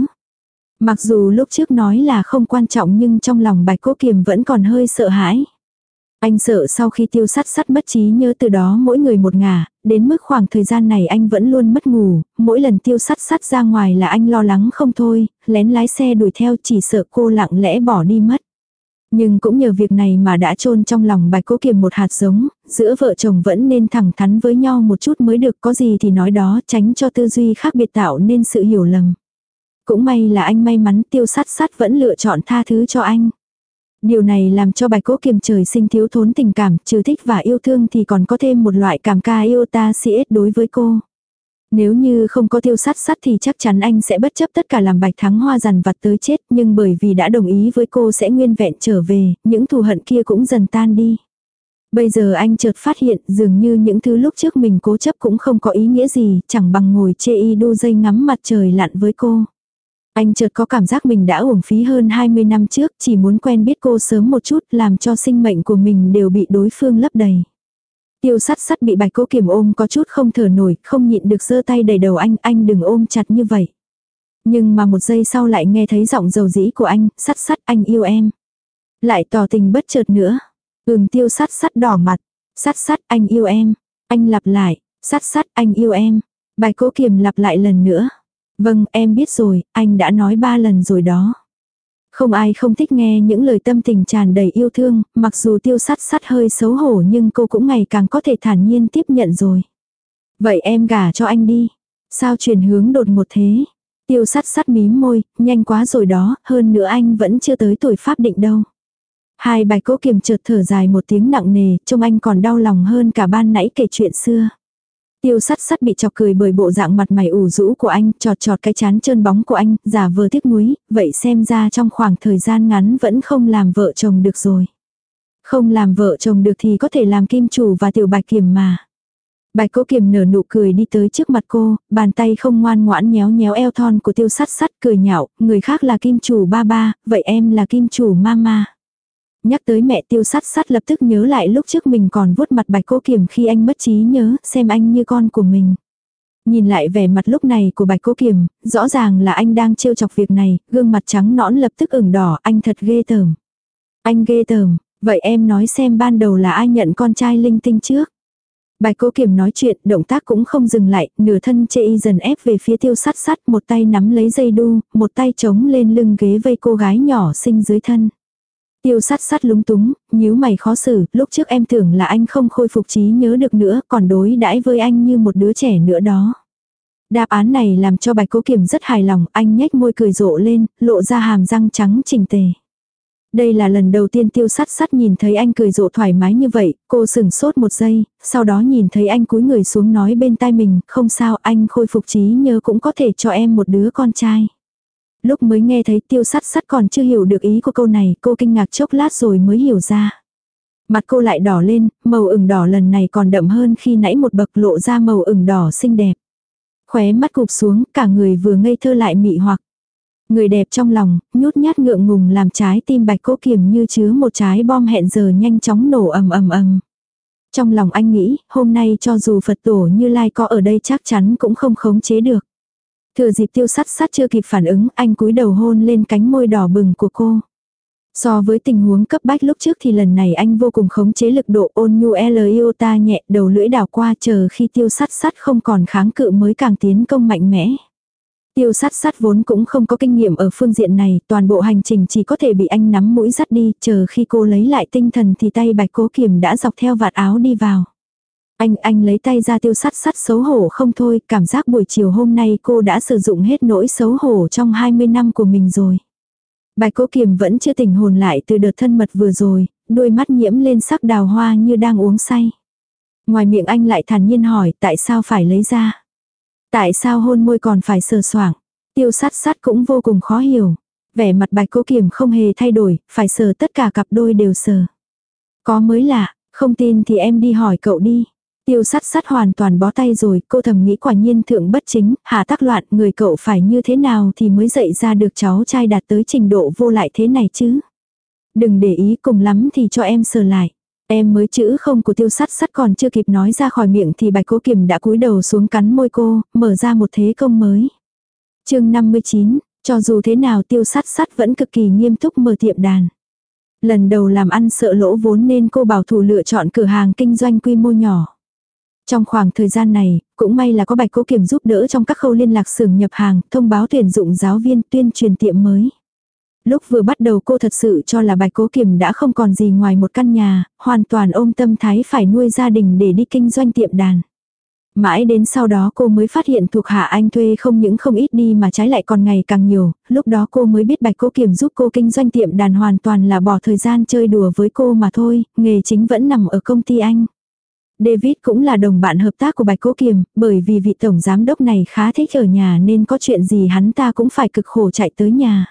Mặc dù lúc trước nói là không quan trọng nhưng trong lòng Bạch Cố Kiểm vẫn còn hơi sợ hãi. Anh sợ sau khi Tiêu Sắt Sắt mất trí nhớ từ đó mỗi người một ngả, đến mức khoảng thời gian này anh vẫn luôn mất ngủ, mỗi lần Tiêu Sắt Sắt ra ngoài là anh lo lắng không thôi, lén lái xe đuổi theo chỉ sợ cô lặng lẽ bỏ đi mất. Nhưng cũng nhờ việc này mà đã chôn trong lòng Bạch Cố Kiểm một hạt giống, giữa vợ chồng vẫn nên thẳng thắn với nhau một chút mới được, có gì thì nói đó, tránh cho tư duy khác biệt tạo nên sự hiểu lầm. Cũng may là anh may mắn Tiêu Sắt Sắt vẫn lựa chọn tha thứ cho anh. Điều này làm cho Bạch Cố Kiểm trời sinh thiếu thốn tình cảm, trừ thích và yêu thương thì còn có thêm một loại cảm ca yêu ta CS đối với cô. Nếu như không có Tiêu Sắt Sắt thì chắc chắn anh sẽ bất chấp tất cả làm Bạch Thắng Hoa dằn vặt tới chết, nhưng bởi vì đã đồng ý với cô sẽ nguyên vẹn trở về, những thù hận kia cũng dần tan đi. Bây giờ anh chợt phát hiện dường như những thứ lúc trước mình cố chấp cũng không có ý nghĩa gì, chẳng bằng ngồi chê y đu dây ngắm mặt trời lặn với cô. Anh chợt có cảm giác mình đã uổng phí hơn 20 năm trước, chỉ muốn quen biết cô sớm một chút làm cho sinh mệnh của mình đều bị đối phương lấp đầy. Tiêu Sắt Sắt bị Bạch Cố Kiểm ôm có chút không thở nổi, không nhịn được giơ tay đẩy đầu anh đừng ôm chặt như vậy. Nhưng mà một giây sau lại nghe thấy giọng dầu dĩ của anh, Sắt Sắt anh yêu em. Lại tỏ tình bất chợt nữa. Tiêu Sắt Sắt đỏ mặt. Sắt Sắt anh yêu em. Anh lặp lại, Sắt Sắt anh yêu em. Bạch Cố Kiểm lặp lại lần nữa. Vâng, em biết rồi, anh đã nói 3 lần rồi đó. Không ai không thích nghe những lời tâm tình tràn đầy yêu thương, mặc dù Tiêu Sắt Sắt hơi xấu hổ nhưng cô cũng ngày càng có thể thản nhiên tiếp nhận rồi. Vậy em gả cho anh đi. Sao chuyển hướng đột ngột thế? Tiêu Sắt Sắt mím môi, nhanh quá rồi đó, hơn nữa anh vẫn chưa tới tuổi pháp định đâu. Hai Bạch Cố Kiểm chợt thở dài một tiếng nặng nề, trông anh còn đau lòng hơn cả ban nãy kể chuyện xưa. Tiêu Sắt Sắt bị chọc cười bởi bộ dạng mặt mày ủ rũ của anh, chọt chọt cái trán trơn bóng của anh, giả vờ tiếc nuối, vậy xem ra trong khoảng thời gian ngắn vẫn không làm vợ chồng được rồi. Không làm vợ chồng được thì có thể làm kim chủ và Tiểu Bạch Kiểm mà. Bạch Cố Kiểm nở nụ cười đi tới trước mặt cô, bàn tay không ngoan ngoãn nhéo nhéo eo thon của Tiêu Sắt Sắt cười nhạo, người khác là kim chủ ba, vậy em là kim chủ mama. Nhắc tới mẹ Tiêu Sắt Sắt lập tức nhớ lại lúc trước mình còn vuốt mặt Bạch Cố Kiểm khi anh mất trí nhớ, xem anh như con của mình. Nhìn lại vẻ mặt lúc này của Bạch Cố Kiểm, rõ ràng là anh đang trêu chọc việc này, gương mặt trắng nõn lập tức ửng đỏ, anh thật ghê tởm. Anh ghê tởm, vậy em nói xem ban đầu là ai nhận con trai linh tinh trước. Bạch Cố Kiểm nói chuyện, động tác cũng không dừng lại, nửa thân chê y dần ép về phía Tiêu Sắt Sắt, một tay nắm lấy dây đu, một tay chống lên lưng ghế vây cô gái nhỏ xinh dưới thân. Tiêu Sắt Sắt lúng túng, nhíu mày khó xử, lúc trước em tưởng là anh không khôi phục trí nhớ được nữa, còn đối đãi với anh như một đứa trẻ nữa đó. Đáp án này làm cho Bạch Cố Kiểm rất hài lòng, anh nhếch môi cười rộ lên, lộ ra hàm răng trắng chỉnh tề. Đây là lần đầu tiên Tiêu Sắt Sắt nhìn thấy anh cười rộ thoải mái như vậy, cô sững sốt một giây, sau đó nhìn thấy anh cúi người xuống nói bên tai mình, không sao, anh khôi phục trí nhớ cũng có thể cho em một đứa con trai. Lúc mới nghe thấy Tiêu Sắt Sắt còn chưa hiểu được ý của câu này, cô kinh ngạc chốc lát rồi mới hiểu ra. Mặt cô lại đỏ lên, màu ửng đỏ lần này còn đậm hơn khi nãy một bậc, lộ ra màu ửng đỏ xinh đẹp. Khóe mắt cụp xuống, cả người vừa ngây thơ lại mị hoặc. Người đẹp trong lòng, nhút nhát ngượng ngùng làm trái tim Bạch Cố Kiểm như chứa một trái bom hẹn giờ nhanh chóng nổ ầm ầm ầm. Trong lòng anh nghĩ, hôm nay cho dù Phật tổ Như Lai có ở đây chắc chắn cũng không khống chế được. Thừa dịp Tiêu Sắt Sắt chưa kịp phản ứng, anh cúi đầu hôn lên cánh môi đỏ bừng của cô. So với tình huống cấp bách lúc trước thì lần này anh vô cùng khống chế lực độ, ôn nhu iota nhẹ, đầu lưỡi đảo qua, chờ khi Tiêu Sắt Sắt không còn kháng cự mới càng tiến công mạnh mẽ. Tiêu sát sát vốn cũng không có kinh nghiệm ở phương diện này, toàn bộ hành trình chỉ có thể bị anh nắm mũi dắt đi, chờ khi cô lấy lại tinh thần thì tay Bạch Cố Kiềm đã dọc theo vạt áo đi vào. Anh lấy tay ra. Tiêu sát sát xấu hổ không thôi, cảm giác buổi chiều hôm nay cô đã sử dụng hết nỗi xấu hổ trong 20 năm của mình rồi. Bạch Cố Kiềm vẫn chưa tỉnh hồn lại từ đợt thân mật vừa rồi, đôi mắt nhiễm lên sắc đào hoa như đang uống say. Ngoài miệng anh lại thản nhiên hỏi tại sao phải lấy ra. Tại sao hôn môi còn phải sờ soạng. Tiêu sát sát cũng vô cùng khó hiểu. Vẻ mặt Bạch Cố Kiềm không hề thay đổi, phải sờ tất cả cặp đôi đều sờ. Có mới lạ, không tin thì em đi hỏi cậu đi. Tiêu sát sát hoàn toàn bó tay rồi, cô thầm nghĩ quả nhiên thượng bất chính, hạ tắc loạn, người cậu phải như thế nào thì mới dạy ra được cháu trai đạt tới trình độ vô lại thế này chứ. Đừng để ý, cùng lắm thì cho em sờ lại. Em mới chữ không của Tiêu sát sát còn chưa kịp nói ra khỏi miệng thì Bạch Cố Kiềm đã cúi đầu xuống cắn môi cô, mở ra một thế công mới. Chương 59, cho dù thế nào Tiêu sát sát vẫn cực kỳ nghiêm túc mở tiệm đàn. Lần đầu làm ăn sợ lỗ vốn nên cô bảo thủ lựa chọn cửa hàng kinh doanh quy mô nhỏ. Trong khoảng thời gian này, cũng may là có Bạch Cố Kiềm giúp đỡ trong các khâu liên lạc xưởng nhập hàng, thông báo tuyển dụng giáo viên, tuyên truyền tiệm mới. Lúc vừa bắt đầu cô thật sự cho là Bạch Cố Kiềm đã không còn gì ngoài một căn nhà, hoàn toàn ôm tâm thái phải nuôi gia đình để đi kinh doanh tiệm đàn. Mãi đến sau đó cô mới phát hiện thuộc hạ anh thuê không những không ít đi mà trái lại còn ngày càng nhiều, lúc đó cô mới biết Bạch Cố Kiềm giúp cô kinh doanh tiệm đàn hoàn toàn là bỏ thời gian chơi đùa với cô mà thôi, nghề chính vẫn nằm ở công ty anh. David cũng là đồng bạn hợp tác của Bạch Cố Kiềm, bởi vì vị tổng giám đốc này khá thích ở nhà nên có chuyện gì hắn ta cũng phải cực khổ chạy tới nhà.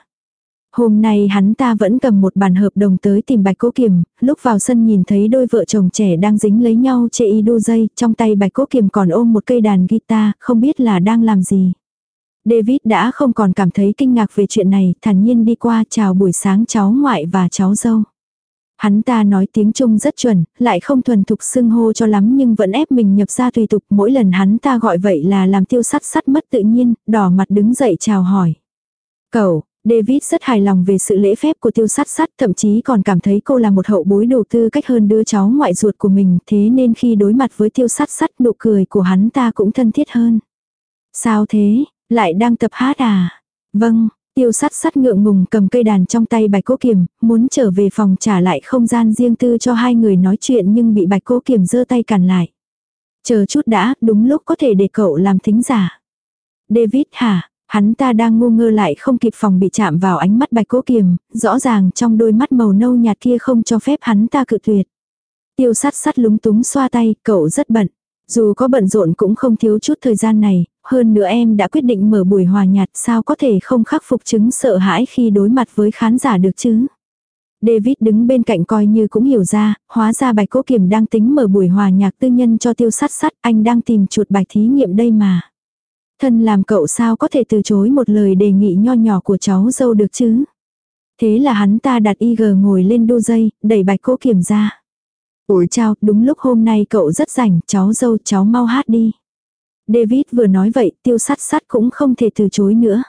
Hôm nay hắn ta vẫn cầm một bản hợp đồng tới tìm Bạch Cố Kiềm, lúc vào sân nhìn thấy đôi vợ chồng trẻ đang dính lấy nhau chê y đu dây, trong tay Bạch Cố Kiềm còn ôm một cây đàn guitar, không biết là đang làm gì. David đã không còn cảm thấy kinh ngạc về chuyện này, thản nhiên đi qua chào buổi sáng cháu ngoại và cháu dâu. Hắn ta nói tiếng Trung rất chuẩn, lại không thuần thục xưng hô cho lắm nhưng vẫn ép mình nhập ra tùy tục, mỗi lần hắn ta gọi vậy là làm Tiêu sát sát mất tự nhiên, đỏ mặt đứng dậy chào hỏi. Cậu, David rất hài lòng về sự lễ phép của Tiêu sát sát, thậm chí còn cảm thấy cô là một hậu bối đủ tư cách hơn đứa cháu ngoại ruột của mình, thế nên khi đối mặt với Tiêu sát sát nụ cười của hắn ta cũng thân thiết hơn. Sao thế, lại đang tập hát à? Vâng. Tiêu sát sát ngượng ngùng cầm cây đàn trong tay Bạch Cố Kiềm, muốn trở về phòng trả lại không gian riêng tư cho hai người nói chuyện nhưng bị Bạch Cố Kiềm giơ tay cản lại. Chờ chút đã, đúng lúc có thể để cậu làm thính giả. David hả? Hắn ta đang ngu ngơ lại không kịp phòng bị chạm vào ánh mắt Bạch Cố Kiềm, rõ ràng trong đôi mắt màu nâu nhạt kia không cho phép hắn ta cự tuyệt. Tiêu sát sát lúng túng xoa tay, cậu rất bận. Dù có bận rộn cũng không thiếu chút thời gian này, hơn nữa em đã quyết định mở buổi hòa nhạc, sao có thể không khắc phục chứng sợ hãi khi đối mặt với khán giả được chứ. David đứng bên cạnh coi như cũng hiểu ra, hóa ra Bạch Cố Kiềm đang tính mở buổi hòa nhạc tư nhân cho Tiêu sát sát, anh đang tìm chuột bạch thí nghiệm đây mà. Thân làm cậu sao có thể từ chối một lời đề nghị nho nhỏ của cháu dâu được chứ. Thế là hắn ta đặt IG ngồi lên đu dây, đẩy Bạch Cố Kiềm ra. Ủi chào, đúng lúc hôm nay cậu rất rảnh, cháu dâu cháu mau hát đi. David vừa nói vậy, Tiêu sát sát cũng không thể từ chối nữa.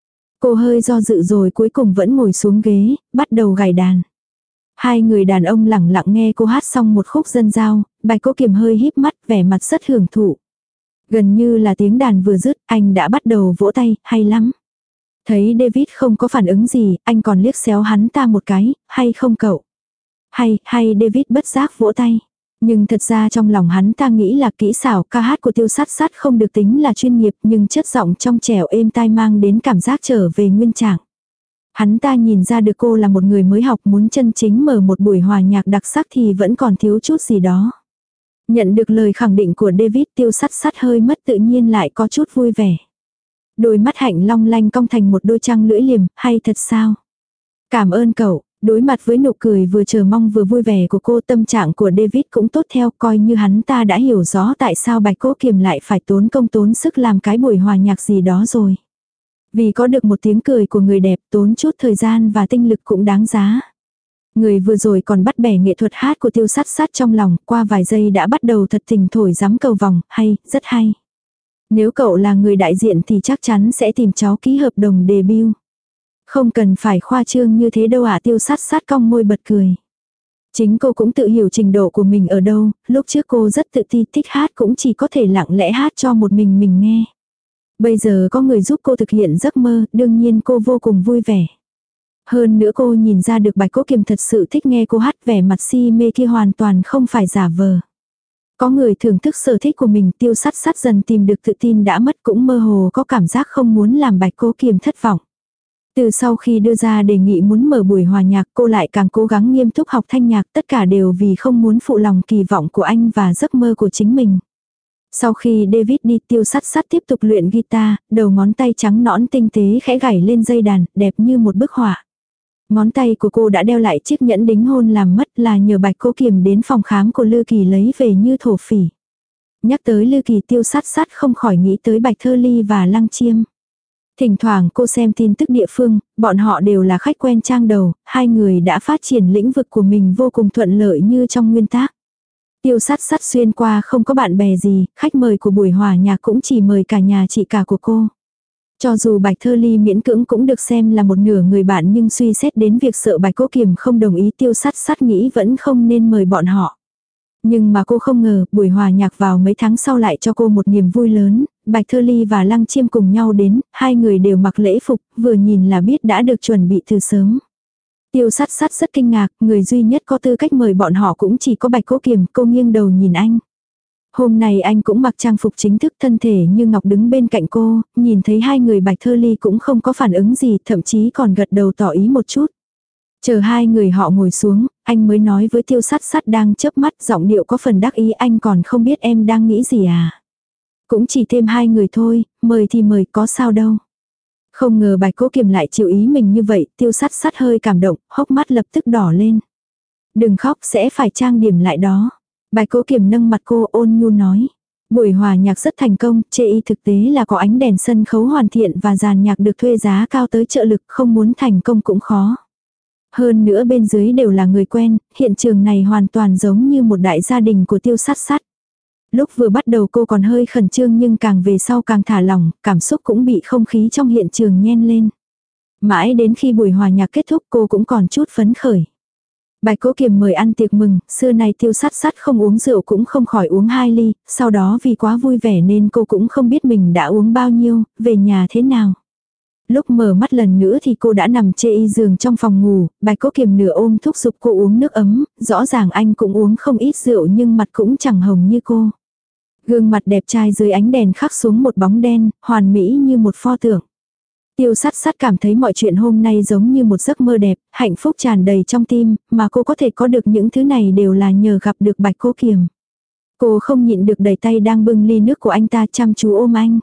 Cô hơi do dự rồi cuối cùng vẫn ngồi xuống ghế, bắt đầu gảy đàn. Hai người đàn ông lẳng lặng nghe cô hát xong một khúc dân giao, Bạch Cố Kiềm hơi híp mắt, vẻ mặt rất hưởng thụ. Gần như là tiếng đàn vừa dứt, anh đã bắt đầu vỗ tay, hay lắm. Thấy David không có phản ứng gì, anh còn liếc xéo hắn ta một cái, hay không cậu? Hay, David bất giác vỗ tay. Nhưng thật ra trong lòng hắn ta nghĩ là kỹ xảo ca hát của Tiêu sát sát không được tính là chuyên nghiệp nhưng chất giọng trong trẻo êm tai mang đến cảm giác trở về nguyên trạng. Hắn ta nhìn ra được cô là một người mới học muốn chân chính mở một buổi hòa nhạc đặc sắc thì vẫn còn thiếu chút gì đó. Nhận được lời khẳng định của David, Tiêu sát sát hơi mất tự nhiên lại có chút vui vẻ. Đôi mắt hạnh long lanh cong thành một đôi trăng lưỡi liềm, hay thật sao? Cảm ơn cậu. Đối mặt với nụ cười vừa chờ mong vừa vui vẻ của cô, tâm trạng của David cũng tốt theo, coi như hắn ta đã hiểu rõ tại sao Bạch Cố Kiềm lại phải tốn công tốn sức làm cái buổi hòa nhạc gì đó rồi. Vì có được một tiếng cười của người đẹp, tốn chút thời gian và tinh lực cũng đáng giá. Người vừa rồi còn bắt bẻ nghệ thuật hát của Tiêu sát sát trong lòng, qua vài giây đã bắt đầu thật tình thổi giám cầu vòng, hay, rất hay. Nếu cậu là người đại diện thì chắc chắn sẽ tìm cháu ký hợp đồng debut. Không cần phải khoa trương như thế đâu ạ. Tiêu sát sát cong môi bật cười. Chính cô cũng tự hiểu trình độ của mình ở đâu, lúc trước cô rất tự ti, thích hát cũng chỉ có thể lặng lẽ hát cho một mình nghe. Bây giờ có người giúp cô thực hiện giấc mơ, đương nhiên cô vô cùng vui vẻ. Hơn nữa cô nhìn ra được Bạch Cố Kiềm thật sự thích nghe cô hát, vẻ mặt si mê kia hoàn toàn không phải giả vờ. Có người thưởng thức sở thích của mình, Tiêu Sắt Sắt dần tìm được tự tin đã mất, cũng mơ hồ có cảm giác không muốn làm Bạch Cố Kiềm thất vọng. Từ sau khi đưa ra đề nghị muốn mở buổi hòa nhạc, cô lại càng cố gắng nghiêm túc học thanh nhạc, tất cả đều vì không muốn phụ lòng kỳ vọng của anh và giấc mơ của chính mình. Sau khi David đi, Tiêu Sắt Sắt tiếp tục luyện guitar, đầu ngón tay trắng nõn tinh tế khẽ gảy lên dây đàn, đẹp như một bức họa. Ngón tay của cô đã đeo lại chiếc nhẫn đính hôn làm mất, là nhờ Bạch Cố Kiềm đến phòng khám của Lư Kỳ lấy về như thổ phỉ. Nhắc tới Lư Kỳ, Tiêu Sắt Sắt không khỏi nghĩ tới Bạch Thơ Ly và Lăng Chiêm. Thỉnh thoảng cô xem tin tức địa phương, bọn họ đều là khách quen trang đầu, hai người đã phát triển lĩnh vực của mình vô cùng thuận lợi như trong nguyên tác. Tiêu Sắt Sắt xuyên qua không có bạn bè gì, khách mời của buổi hòa nhạc cũng chỉ mời cả nhà chị cả của cô. Cho dù Bạch Thơ Ly miễn cưỡng cũng được xem là một nửa người bạn, nhưng suy xét đến việc sợ Bạch Cố Kiềm không đồng ý, Tiêu Sắt Sắt nghĩ vẫn không nên mời bọn họ. Nhưng mà cô không ngờ, buổi hòa nhạc vào mấy tháng sau lại cho cô một niềm vui lớn, Bạch Thơ Ly và Lăng Chiêm cùng nhau đến, hai người đều mặc lễ phục, vừa nhìn là biết đã được chuẩn bị từ sớm. Tiêu Sắt Sắt rất kinh ngạc, người duy nhất có tư cách mời bọn họ cũng chỉ có Bạch Cố Kiềm, cô nghiêng đầu nhìn anh. Hôm nay anh cũng mặc trang phục chính thức, thân thể như ngọc đứng bên cạnh cô, nhìn thấy hai người Bạch Thơ Ly cũng không có phản ứng gì, thậm chí còn gật đầu tỏ ý một chút. Chờ hai người họ ngồi xuống, anh mới nói với Tiêu Sắt Sắt đang chớp mắt, giọng điệu có phần đắc ý, anh còn không biết em đang nghĩ gì à. Cũng chỉ thêm hai người thôi, mời thì mời, có sao đâu. Không ngờ Bạch Cố Kiềm lại chịu ý mình như vậy, Tiêu Sắt Sắt hơi cảm động, hốc mắt lập tức đỏ lên. Đừng khóc, sẽ phải trang điểm lại đó. Bạch Cố Kiềm nâng mặt cô, ôn nhu nói. Buổi hòa nhạc rất thành công, chê y thực tế là có ánh đèn sân khấu hoàn thiện và dàn nhạc được thuê giá cao tới trợ lực, không muốn thành công cũng khó. Hơn nữa bên dưới đều là người quen, hiện trường này hoàn toàn giống như một đại gia đình của Tiêu Sắt Sắt. Lúc vừa bắt đầu cô còn hơi khẩn trương, nhưng càng về sau càng thả lỏng, cảm xúc cũng bị không khí trong hiện trường nhen lên. Mãi đến khi buổi hòa nhạc kết thúc cô cũng còn chút phấn khởi. Bạch Cố Kiềm mời ăn tiệc mừng, xưa nay Tiêu Sắt Sắt không uống rượu cũng không khỏi uống 2 ly, sau đó vì quá vui vẻ nên cô cũng không biết mình đã uống bao nhiêu, về nhà thế nào. Lúc mở mắt lần nữa thì cô đã nằm chê y giường trong phòng ngủ, Bạch Cố Kiềm nửa ôm thúc giục cô uống nước ấm, rõ ràng anh cũng uống không ít rượu nhưng mặt cũng chẳng hồng như cô. Gương mặt đẹp trai dưới ánh đèn khắc xuống một bóng đen, hoàn mỹ như một pho tượng. Tiêu Sắt Sắt cảm thấy mọi chuyện hôm nay giống như một giấc mơ đẹp, hạnh phúc tràn đầy trong tim, mà cô có thể có được những thứ này đều là nhờ gặp được Bạch Cố Kiềm. Cô không nhịn được đẩy tay đang bưng ly nước của anh ta, chăm chú ôm anh.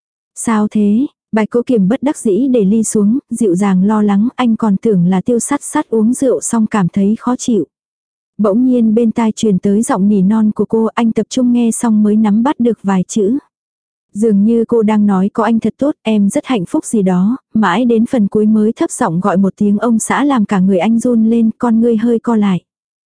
Sao thế? Bạch Cố Kiềm bất đắc dĩ để ly xuống, dịu dàng lo lắng, anh còn tưởng là Tiêu Sắt Sắt uống rượu xong cảm thấy khó chịu. Bỗng nhiên bên tai truyền tới giọng nỉ non của cô, anh tập trung nghe xong mới nắm bắt được vài chữ. Dường như cô đang nói có anh thật tốt, em rất hạnh phúc gì đó, mãi đến phần cuối mới thấp giọng gọi một tiếng ông xã làm cả người anh run lên, con ngươi hơi co lại.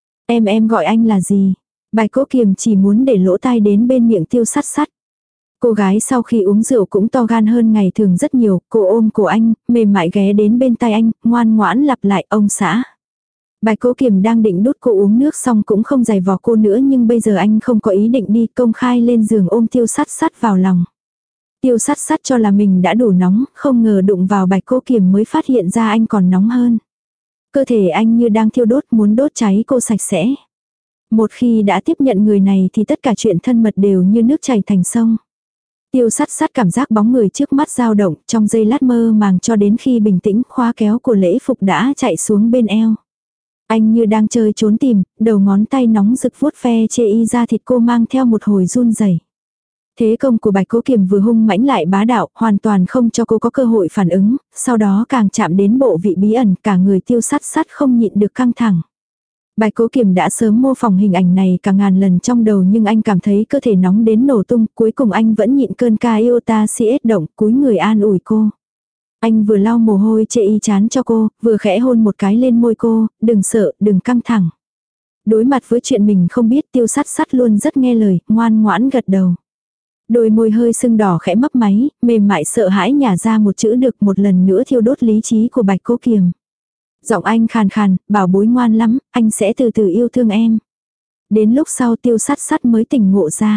Em gọi anh là gì? Bạch Cố Kiềm chỉ muốn để lỗ tai đến bên miệng Tiêu Sắt Sắt. Cô gái sau khi uống rượu cũng to gan hơn ngày thường rất nhiều, cô ôm cổ anh, mềm mại ghé đến bên tai anh, ngoan ngoãn lặp lại ông xã. Bạch Cố Kiềm đang định đút cô uống nước xong cũng không giày vò cô nữa, nhưng bây giờ anh không có ý định đi, công khai lên giường ôm Tiêu Sắt Sắt vào lòng. Tiêu Sắt Sắt cho là mình đã đủ nóng, không ngờ đụng vào Bạch Cố Kiềm mới phát hiện ra anh còn nóng hơn. Cơ thể anh như đang thiêu đốt, muốn đốt cháy cô sạch sẽ. Một khi đã tiếp nhận người này thì tất cả chuyện thân mật đều như nước chảy thành sông. Tiêu Sắt Sắt cảm giác bóng người trước mắt dao động, trong giây lát mơ màng cho đến khi bình tĩnh, khóa kéo của lễ phục đã chạy xuống bên eo. Anh như đang chơi trốn tìm, đầu ngón tay nóng rực vuốt ve chê y da thịt cô mang theo một hồi run rẩy. Thế công của Bạch Cố Kiềm vừa hung mãnh lại bá đạo, hoàn toàn không cho cô có cơ hội phản ứng, sau đó càng chạm đến bộ vị bí ẩn, cả người Tiêu Sắt Sắt không nhịn được căng thẳng. Bạch Cố Kiềm đã sớm mô phỏng hình ảnh này cả ngàn lần trong đầu, nhưng anh cảm thấy cơ thể nóng đến nổ tung, cuối cùng anh vẫn nhịn cơn ca iota siết động, cúi người an ủi cô. Anh vừa lau mồ hôi chê y chán cho cô, vừa khẽ hôn một cái lên môi cô, đừng sợ, đừng căng thẳng. Đối mặt với chuyện mình không biết, Tiêu Sắt Sắt luôn rất nghe lời, ngoan ngoãn gật đầu. Đôi môi hơi sưng đỏ khẽ mấp máy, mềm mại sợ hãi nhả ra một chữ được, một lần nữa thiêu đốt lý trí của Bạch Cố Kiềm. Giọng anh khàn khàn, bảo bối ngoan lắm, anh sẽ từ từ yêu thương em. Đến lúc sau Tiêu Sắt Sắt mới tỉnh ngộ ra.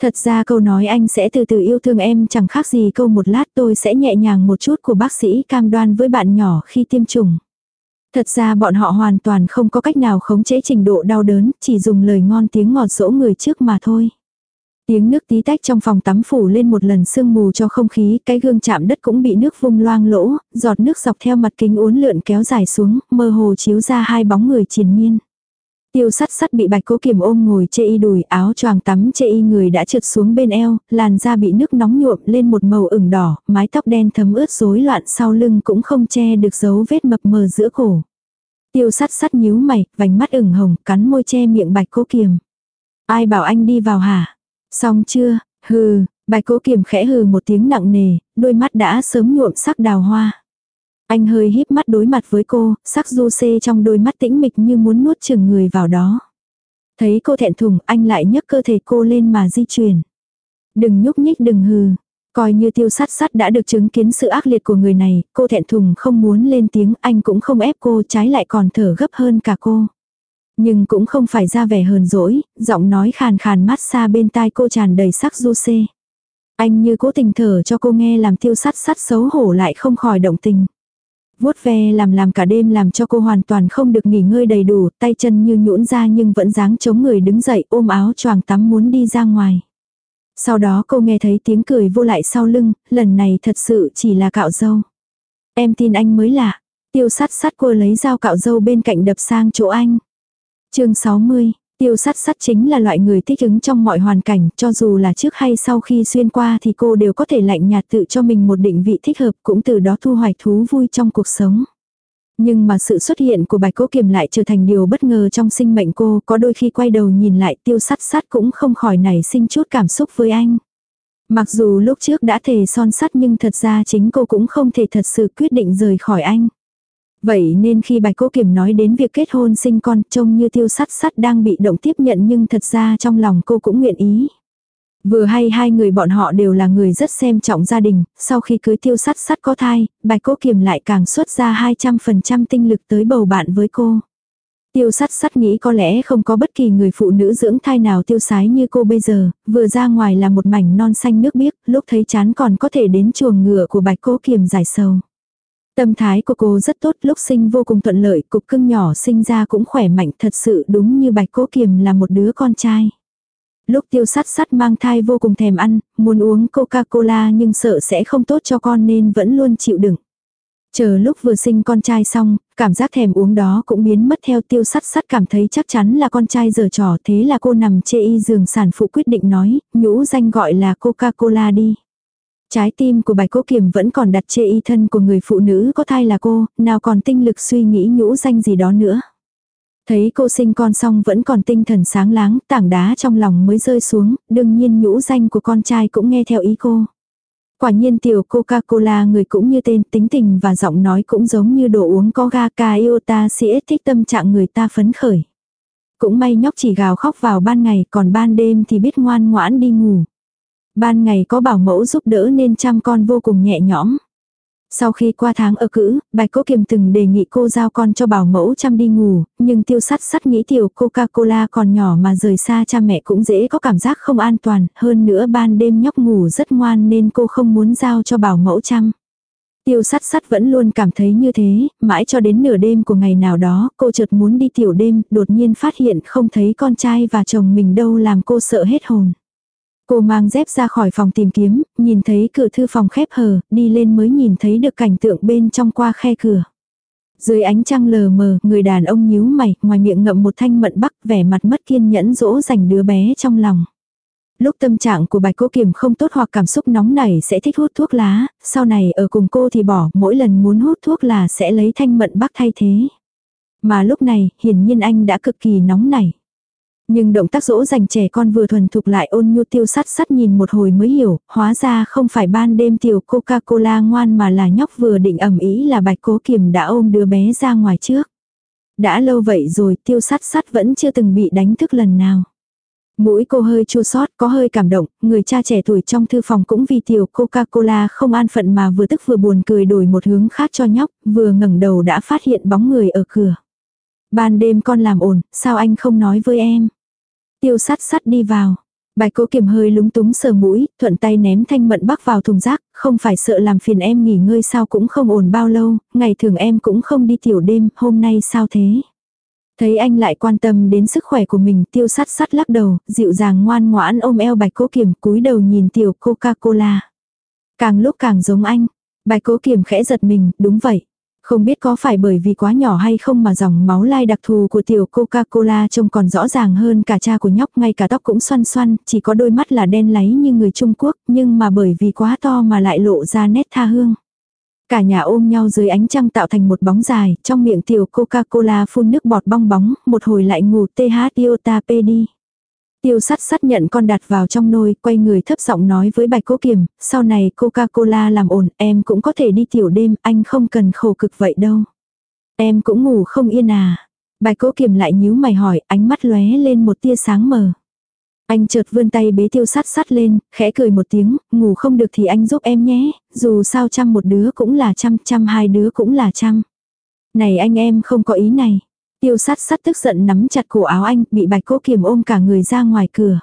Thật ra câu nói anh sẽ từ từ yêu thương em chẳng khác gì câu một lát tôi sẽ nhẹ nhàng một chút của bác sĩ cam đoan với bạn nhỏ khi tiêm chủng. Thật ra bọn họ hoàn toàn không có cách nào khống chế trình độ đau đớn, chỉ dùng lời ngon tiếng ngọt dỗ người trước mà thôi. Tiếng nước tí tách trong phòng tắm phủ lên một lần sương mù cho không khí, cái gương chạm đất cũng bị nước vung loang lỗ, giọt nước dọc theo mặt kính uốn lượn kéo dài xuống, mơ hồ chiếu ra hai bóng người triền miên. Tiêu Sắt Sắt bị Bạch Cố Kiềm ôm ngồi chê y đùi, áo choàng tắm chê y người đã trượt xuống bên eo, làn da bị nước nóng nhuộm lên một màu ửng đỏ, mái tóc đen thấm ướt rối loạn sau lưng cũng không che được dấu vết mập mờ giữa cổ. Tiêu Sắt Sắt nhíu mày, vành mắt ửng hồng, cắn môi che miệng Bạch Cố Kiềm. Ai bảo anh đi vào hả? Xong chưa? Hừ, Bạch Cố Kiềm khẽ hừ một tiếng nặng nề, đôi mắt đã sớm nhuộm sắc đào hoa. Anh hơi híp mắt đối mặt với cô, sắc du xê trong đôi mắt tĩnh mịch như muốn nuốt chửng người vào đó. Thấy cô thẹn thùng, anh lại nhấc cơ thể cô lên mà di chuyển. Đừng nhúc nhích đừng hừ. Coi như Tiêu Sắt Sắt đã được chứng kiến sự ác liệt của người này, cô thẹn thùng không muốn lên tiếng, anh cũng không ép cô, trái lại còn thở gấp hơn cả cô. Nhưng cũng không phải ra vẻ hờn dỗi, giọng nói khàn khàn mát xa bên tai cô tràn đầy sắc du xê. Anh như cố tình thở cho cô nghe làm Tiêu Sắt Sắt xấu hổ lại không khỏi động tình. Vuốt ve làm cả đêm làm cho cô hoàn toàn không được nghỉ ngơi đầy đủ, tay chân như nhũn ra nhưng vẫn dáng chống người đứng dậy ôm áo choàng tắm muốn đi ra ngoài. Sau đó cô nghe thấy tiếng cười vô lại sau lưng, lần này thật sự chỉ là cạo râu. Em tin anh mới lạ. Tiêu Sắt Sắt cô lấy dao cạo râu bên cạnh đập sang chỗ anh. Chương 60, Tiêu Sắt Sắt chính là loại người thích ứng trong mọi hoàn cảnh, cho dù là trước hay sau khi xuyên qua thì cô đều có thể lạnh nhạt tự cho mình một định vị thích hợp, cũng từ đó thu hoạch thú vui trong cuộc sống. Nhưng mà sự xuất hiện của Bạch Cố Kiềm lại trở thành điều bất ngờ trong sinh mệnh cô, có đôi khi quay đầu nhìn lại Tiêu Sắt Sắt cũng không khỏi nảy sinh chút cảm xúc với anh. Mặc dù lúc trước đã thề son sắt nhưng thật ra chính cô cũng không thể thật sự quyết định rời khỏi anh. Vậy nên khi Bạch Cố Kiềm nói đến việc kết hôn sinh con, trông như Tiêu Sắt Sắt đang bị động tiếp nhận nhưng thật ra trong lòng cô cũng nguyện ý. Vừa hay hai người bọn họ đều là người rất xem trọng gia đình, sau khi cưới Tiêu Sắt Sắt có thai, Bạch Cố Kiềm lại càng xuất ra 200% tinh lực tới bầu bạn với cô. Tiêu Sắt Sắt nghĩ có lẽ không có bất kỳ người phụ nữ dưỡng thai nào tiêu sái như cô bây giờ, vừa ra ngoài là một mảnh non xanh nước biếc, lúc thấy chán còn có thể đến chuồng ngựa của Bạch Cố Kiềm giải sầu. Tâm thái của cô rất tốt, lúc sinh vô cùng thuận lợi, cục cưng nhỏ sinh ra cũng khỏe mạnh, thật sự đúng như Bạch Cố Kiềm là một đứa con trai. Lúc Tiêu Sắt Sắt mang thai vô cùng thèm ăn, muốn uống Coca-Cola nhưng sợ sẽ không tốt cho con nên vẫn luôn chịu đựng. Chờ lúc vừa sinh con trai xong, cảm giác thèm uống đó cũng biến mất theo. Tiêu Sắt Sắt cảm thấy chắc chắn là con trai giở trò, thế là cô nằm chê y giường sản phụ quyết định nói, nhũ danh gọi là Coca-Cola đi. Trái tim của Bạch Cố Kiềm vẫn còn đặt chê y thân của người phụ nữ có thai là cô, nào còn tinh lực suy nghĩ nhũ danh gì đó nữa. Thấy cô sinh con xong vẫn còn tinh thần sáng láng, tảng đá trong lòng mới rơi xuống, đương nhiên nhũ danh của con trai cũng nghe theo ý cô. Quả nhiên tiểu Coca-Cola người cũng như tên, tính tình và giọng nói cũng giống như đồ uống có ga, ca iota siết thích tâm trạng người ta phấn khởi. Cũng may nhóc chỉ gào khóc vào ban ngày, còn ban đêm thì biết ngoan ngoãn đi ngủ. Ban ngày có bảo mẫu giúp đỡ nên chăm con vô cùng nhẹ nhõm. Sau khi qua tháng ở cữ, Bạch Cố Kiềm từng đề nghị cô giao con cho bảo mẫu chăm đi ngủ, nhưng Tiêu Sắt Sắt nghĩ tiểu Coca-Cola còn nhỏ mà rời xa cha mẹ cũng dễ có cảm giác không an toàn, hơn nữa ban đêm nhóc ngủ rất ngoan nên cô không muốn giao cho bảo mẫu chăm. Tiêu Sắt Sắt vẫn luôn cảm thấy như thế, mãi cho đến nửa đêm của ngày nào đó, cô chợt muốn đi tiểu đêm, đột nhiên phát hiện không thấy con trai và chồng mình đâu làm cô sợ hết hồn. Cô mang dép ra khỏi phòng tìm kiếm, nhìn thấy cửa thư phòng khép hờ, đi lên mới nhìn thấy được cảnh tượng bên trong qua khe cửa. Dưới ánh trăng lờ mờ, người đàn ông nhíu mày, ngoài miệng ngậm một thanh mận bắc, vẻ mặt mất kiên nhẫn dỗ dành đứa bé trong lòng. Lúc tâm trạng của Bạch Cố Kiềm không tốt hoặc cảm xúc nóng nảy sẽ thích hút thuốc lá, sau này ở cùng cô thì bỏ, mỗi lần muốn hút thuốc là sẽ lấy thanh mận bắc thay thế. Mà lúc này, hiển nhiên anh đã cực kỳ nóng nảy. Nhưng động tác dỗ dành trẻ con vừa thuần thục lại ôn nhu. Tiêu Sắt Sắt nhìn một hồi mới hiểu, hóa ra không phải ban đêm tiểu Coca-Cola ngoan mà là nhóc vừa định ầm ĩ là Bạch Cố Kiềm đã ôm đứa bé ra ngoài trước. Đã lâu vậy rồi Tiêu Sắt Sắt vẫn chưa từng bị đánh thức lần nào. Mũi cô hơi chua xót, có hơi cảm động, người cha trẻ tuổi trong thư phòng cũng vì tiểu Coca-Cola không an phận mà vừa tức vừa buồn cười đổi một hướng khác cho nhóc, vừa ngẩng đầu đã phát hiện bóng người ở cửa. Ban đêm con làm ồn, sao anh không nói với em? Tiêu Sắt Sắt đi vào. Bạch Cố Kiềm hơi lúng túng sờ mũi, thuận tay ném Thanh Mận Bắc vào thùng rác, không phải sợ làm phiền em nghỉ ngơi sao cũng không ổn bao lâu, ngày thường em cũng không đi tiểu đêm, hôm nay sao thế? Thấy anh lại quan tâm đến sức khỏe của mình, Tiêu Sắt Sắt lắc đầu, dịu dàng ngoan ngoãn ôm eo Bạch Cố Kiềm, cúi đầu nhìn tiểu Coca-Cola. Càng lúc càng giống anh. Bạch Cố Kiềm khẽ giật mình, đúng vậy. Không biết có phải bởi vì quá nhỏ hay không mà dòng máu lai đặc thù của tiểu Coca-Cola trông còn rõ ràng hơn cả cha của nhóc, ngay cả tóc cũng xoăn xoăn, chỉ có đôi mắt là đen láy như người Trung Quốc, nhưng mà bởi vì quá to mà lại lộ ra nét tha hương. Cả nhà ôm nhau dưới ánh trăng tạo thành một bóng dài, trong miệng tiểu Coca-Cola phun nước bọt bong bóng, một hồi lại ngủ iota đi. Tiêu Sắt Sắt nhận con đặt vào trong nôi, quay người thấp giọng nói với Bạch Cố Kiềm, sau này Coca-Cola làm ổn, em cũng có thể đi tiểu đêm, anh không cần khổ cực vậy đâu. Em cũng ngủ không yên à. Bạch Cố Kiềm lại nhíu mày hỏi, ánh mắt lóe lên một tia sáng mờ. Anh chợt vươn tay bế Tiêu Sắt Sắt lên, khẽ cười một tiếng, ngủ không được thì anh giúp em nhé, dù sao trăm một đứa cũng là trăm, trăm hai đứa cũng là trăm. Này anh em không có ý này. Tiêu Sắt Sắt tức giận nắm chặt cổ áo anh, bị Bạch Cố Kiềm ôm cả người ra ngoài cửa.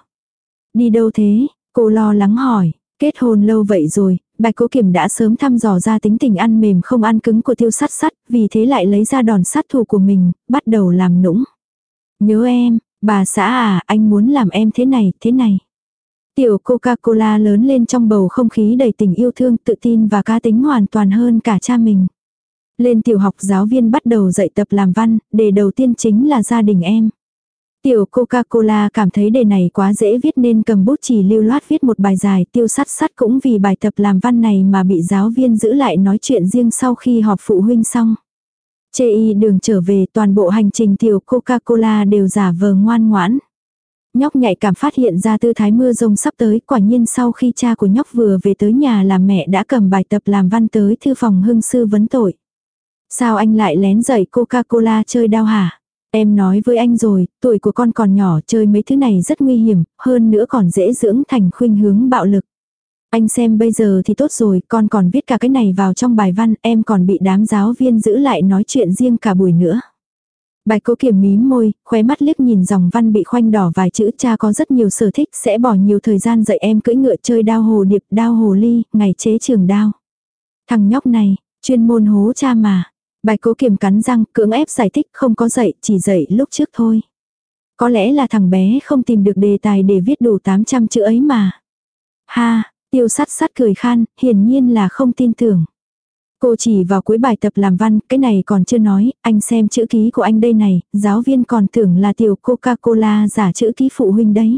Đi đâu thế? Cô lo lắng hỏi. Kết hôn lâu vậy rồi, Bạch Cố Kiềm đã sớm thăm dò ra tính tình ăn mềm không ăn cứng của Tiêu Sắt Sắt, vì thế lại lấy ra đòn sát thủ của mình, bắt đầu làm nũng. Nhớ em, bà xã à, anh muốn làm em thế này, thế này. Tiểu Coca-Cola lớn lên trong bầu không khí đầy tình yêu thương, tự tin và cá tính hoàn toàn hơn cả cha mình. Lên tiểu học giáo viên bắt đầu dạy tập làm văn, đề đầu tiên chính là gia đình em. Tiểu Coca-Cola cảm thấy đề này quá dễ viết nên cầm bút chì lưu loát viết một bài dài. Tiêu Sắt Sắt cũng vì bài tập làm văn này mà bị giáo viên giữ lại nói chuyện riêng sau khi họp phụ huynh xong. Chê đường trở về, toàn bộ hành trình tiểu Coca-Cola đều giả vờ ngoan ngoãn. Nhóc nhạy cảm phát hiện ra tư thái mưa rông sắp tới, quả nhiên sau khi cha của nhóc vừa về tới nhà là mẹ đã cầm bài tập làm văn tới thư phòng hưng sư vấn tội. Sao anh lại lén dạy Coca-Cola chơi đao hả? Em nói với anh rồi, tuổi của con còn nhỏ, chơi mấy thứ này rất nguy hiểm, hơn nữa còn dễ dưỡng thành khuynh hướng bạo lực. Anh xem bây giờ thì tốt rồi, con còn viết cả cái này vào trong bài văn, em còn bị đám giáo viên giữ lại nói chuyện riêng cả buổi nữa. Bạch Cố Kiềm mím môi, khóe mắt liếc nhìn dòng văn bị khoanh đỏ vài chữ, cha có rất nhiều sở thích, sẽ bỏ nhiều thời gian dạy em cưỡi ngựa, chơi đao hồ điệp, đao hồ ly, ngày chế trường đao. Thằng nhóc này, chuyên môn hố cha mà. Bạch Cố Kiềm cắn răng, cưỡng ép giải thích, không có dạy, chỉ dạy lúc trước thôi. Có lẽ là thằng bé không tìm được đề tài để viết đủ 800 chữ ấy mà. Ha, Tiêu Sắt Sắt cười khan, hiển nhiên là không tin tưởng. Cô chỉ vào cuối bài tập làm văn, cái này còn chưa nói, anh xem chữ ký của anh đây này, giáo viên còn tưởng là tiểu Coca-Cola giả chữ ký phụ huynh đấy.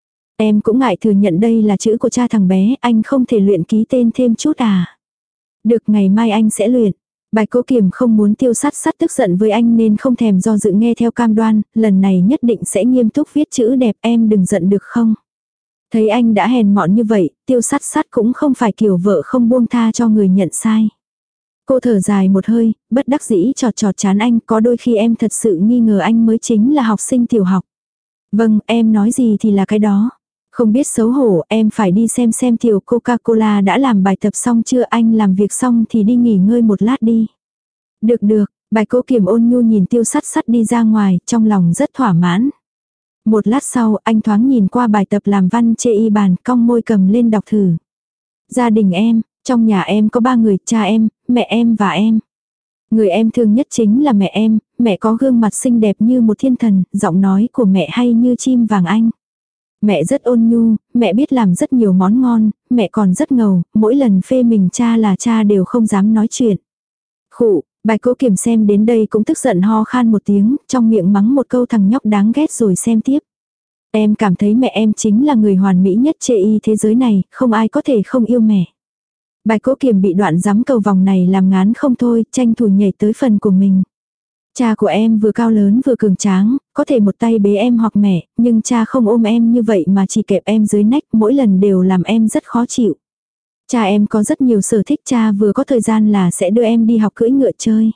Em cũng ngại thừa nhận đây là chữ của cha thằng bé, anh không thể luyện ký tên thêm chút à. Được, ngày mai anh sẽ luyện. Bạch Cố Kiềm không muốn Tiêu Sắt Sắt tức giận với anh nên không thèm do dự nghe theo cam đoan, lần này nhất định sẽ nghiêm túc viết chữ đẹp, em đừng giận được không. Thấy anh đã hèn mọn như vậy, Tiêu Sắt Sắt cũng không phải kiểu vợ không buông tha cho người nhận sai. Cô thở dài một hơi, bất đắc dĩ chọt chọt chán anh, có đôi khi em thật sự nghi ngờ anh mới chính là học sinh tiểu học. Vâng, em nói gì thì là cái đó. Không biết xấu hổ, em phải đi xem tiểu Coca-Cola đã làm bài tập xong chưa, anh làm việc xong thì đi nghỉ ngơi một lát đi. Được được, Bạch Cố Kiềm ôn nhu nhìn Tiêu Sắt Sắt đi ra ngoài, trong lòng rất thỏa mãn. Một lát sau, anh thoáng nhìn qua bài tập làm văn chê bàn, cong môi cầm lên đọc thử. Gia đình em, trong nhà em có 3 người, cha em, mẹ em và em. Người em thương nhất chính là mẹ em, mẹ có gương mặt xinh đẹp như một thiên thần, giọng nói của mẹ hay như chim vàng anh. Mẹ rất ôn nhu, mẹ biết làm rất nhiều món ngon, mẹ còn rất ngầu, mỗi lần phê mình cha là cha đều không dám nói chuyện. Khụ, Bạch Cố Kiềm xem đến đây cũng tức giận ho khan một tiếng, trong miệng mắng một câu thằng nhóc đáng ghét rồi xem tiếp. Em cảm thấy mẹ em chính là người hoàn mỹ nhất trên thế giới này, không ai có thể không yêu mẹ. Bạch Cố Kiềm bị đoạn giám cầu vòng này làm ngán không thôi, tranh thủ nhảy tới phần của mình. Cha của em vừa cao lớn vừa cường tráng, có thể một tay bế em hoặc mẹ, nhưng cha không ôm em như vậy mà chỉ kẹp em dưới nách, mỗi lần đều làm em rất khó chịu. Cha em có rất nhiều sở thích, cha vừa có thời gian là sẽ đưa em đi học cưỡi ngựa chơi.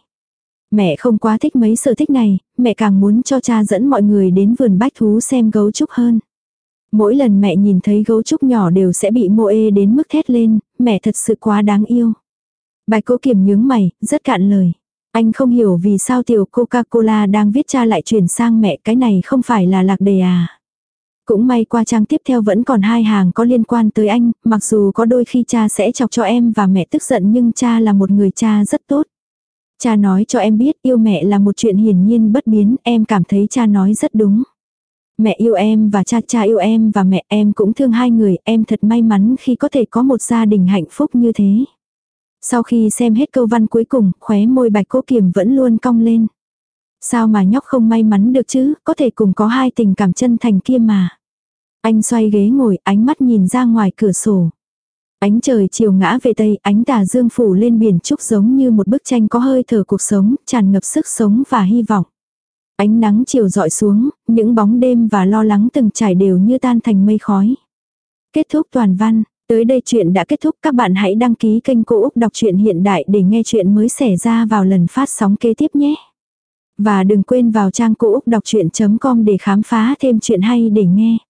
Mẹ không quá thích mấy sở thích này, mẹ càng muốn cho cha dẫn mọi người đến vườn bách thú xem gấu trúc hơn. Mỗi lần mẹ nhìn thấy gấu trúc nhỏ đều sẽ bị mô ê đến mức thét lên, mẹ thật sự quá đáng yêu. Bạch Cố Kiềm nhướng mày, rất cạn lời. Anh không hiểu vì sao tiểu Coca-Cola đang viết cha lại chuyển sang mẹ, cái này không phải là lạc đề à. Cũng may qua trang tiếp theo vẫn còn 2 hàng có liên quan tới anh, mặc dù có đôi khi cha sẽ chọc cho em và mẹ tức giận nhưng cha là một người cha rất tốt. Cha nói cho em biết yêu mẹ là một chuyện hiển nhiên bất biến, em cảm thấy cha nói rất đúng. Mẹ yêu em và cha yêu em và mẹ em cũng thương hai người, em thật may mắn khi có thể có một gia đình hạnh phúc như thế. Sau khi xem hết câu văn cuối cùng, khóe môi Bạch Cố Kiềm vẫn luôn cong lên. Sao mà nhóc không may mắn được chứ, có thể cùng có hai tình cảm chân thành kia mà. Anh xoay ghế ngồi, ánh mắt nhìn ra ngoài cửa sổ. Ánh trời chiều ngã về tây, ánh tà dương phủ lên biển trúc giống như một bức tranh có hơi thở cuộc sống, tràn ngập sức sống và hy vọng. Ánh nắng chiều dọi xuống, những bóng đêm và lo lắng từng trải đều như tan thành mây khói. Kết thúc toàn văn. Tới đây chuyện đã kết thúc, các bạn hãy đăng ký kênh Cô Úc Đọc truyện Hiện Đại để nghe chuyện mới xảy ra vào lần phát sóng kế tiếp nhé. Và đừng quên vào trang cô úc đọc chuyện.com để khám phá thêm chuyện hay để nghe.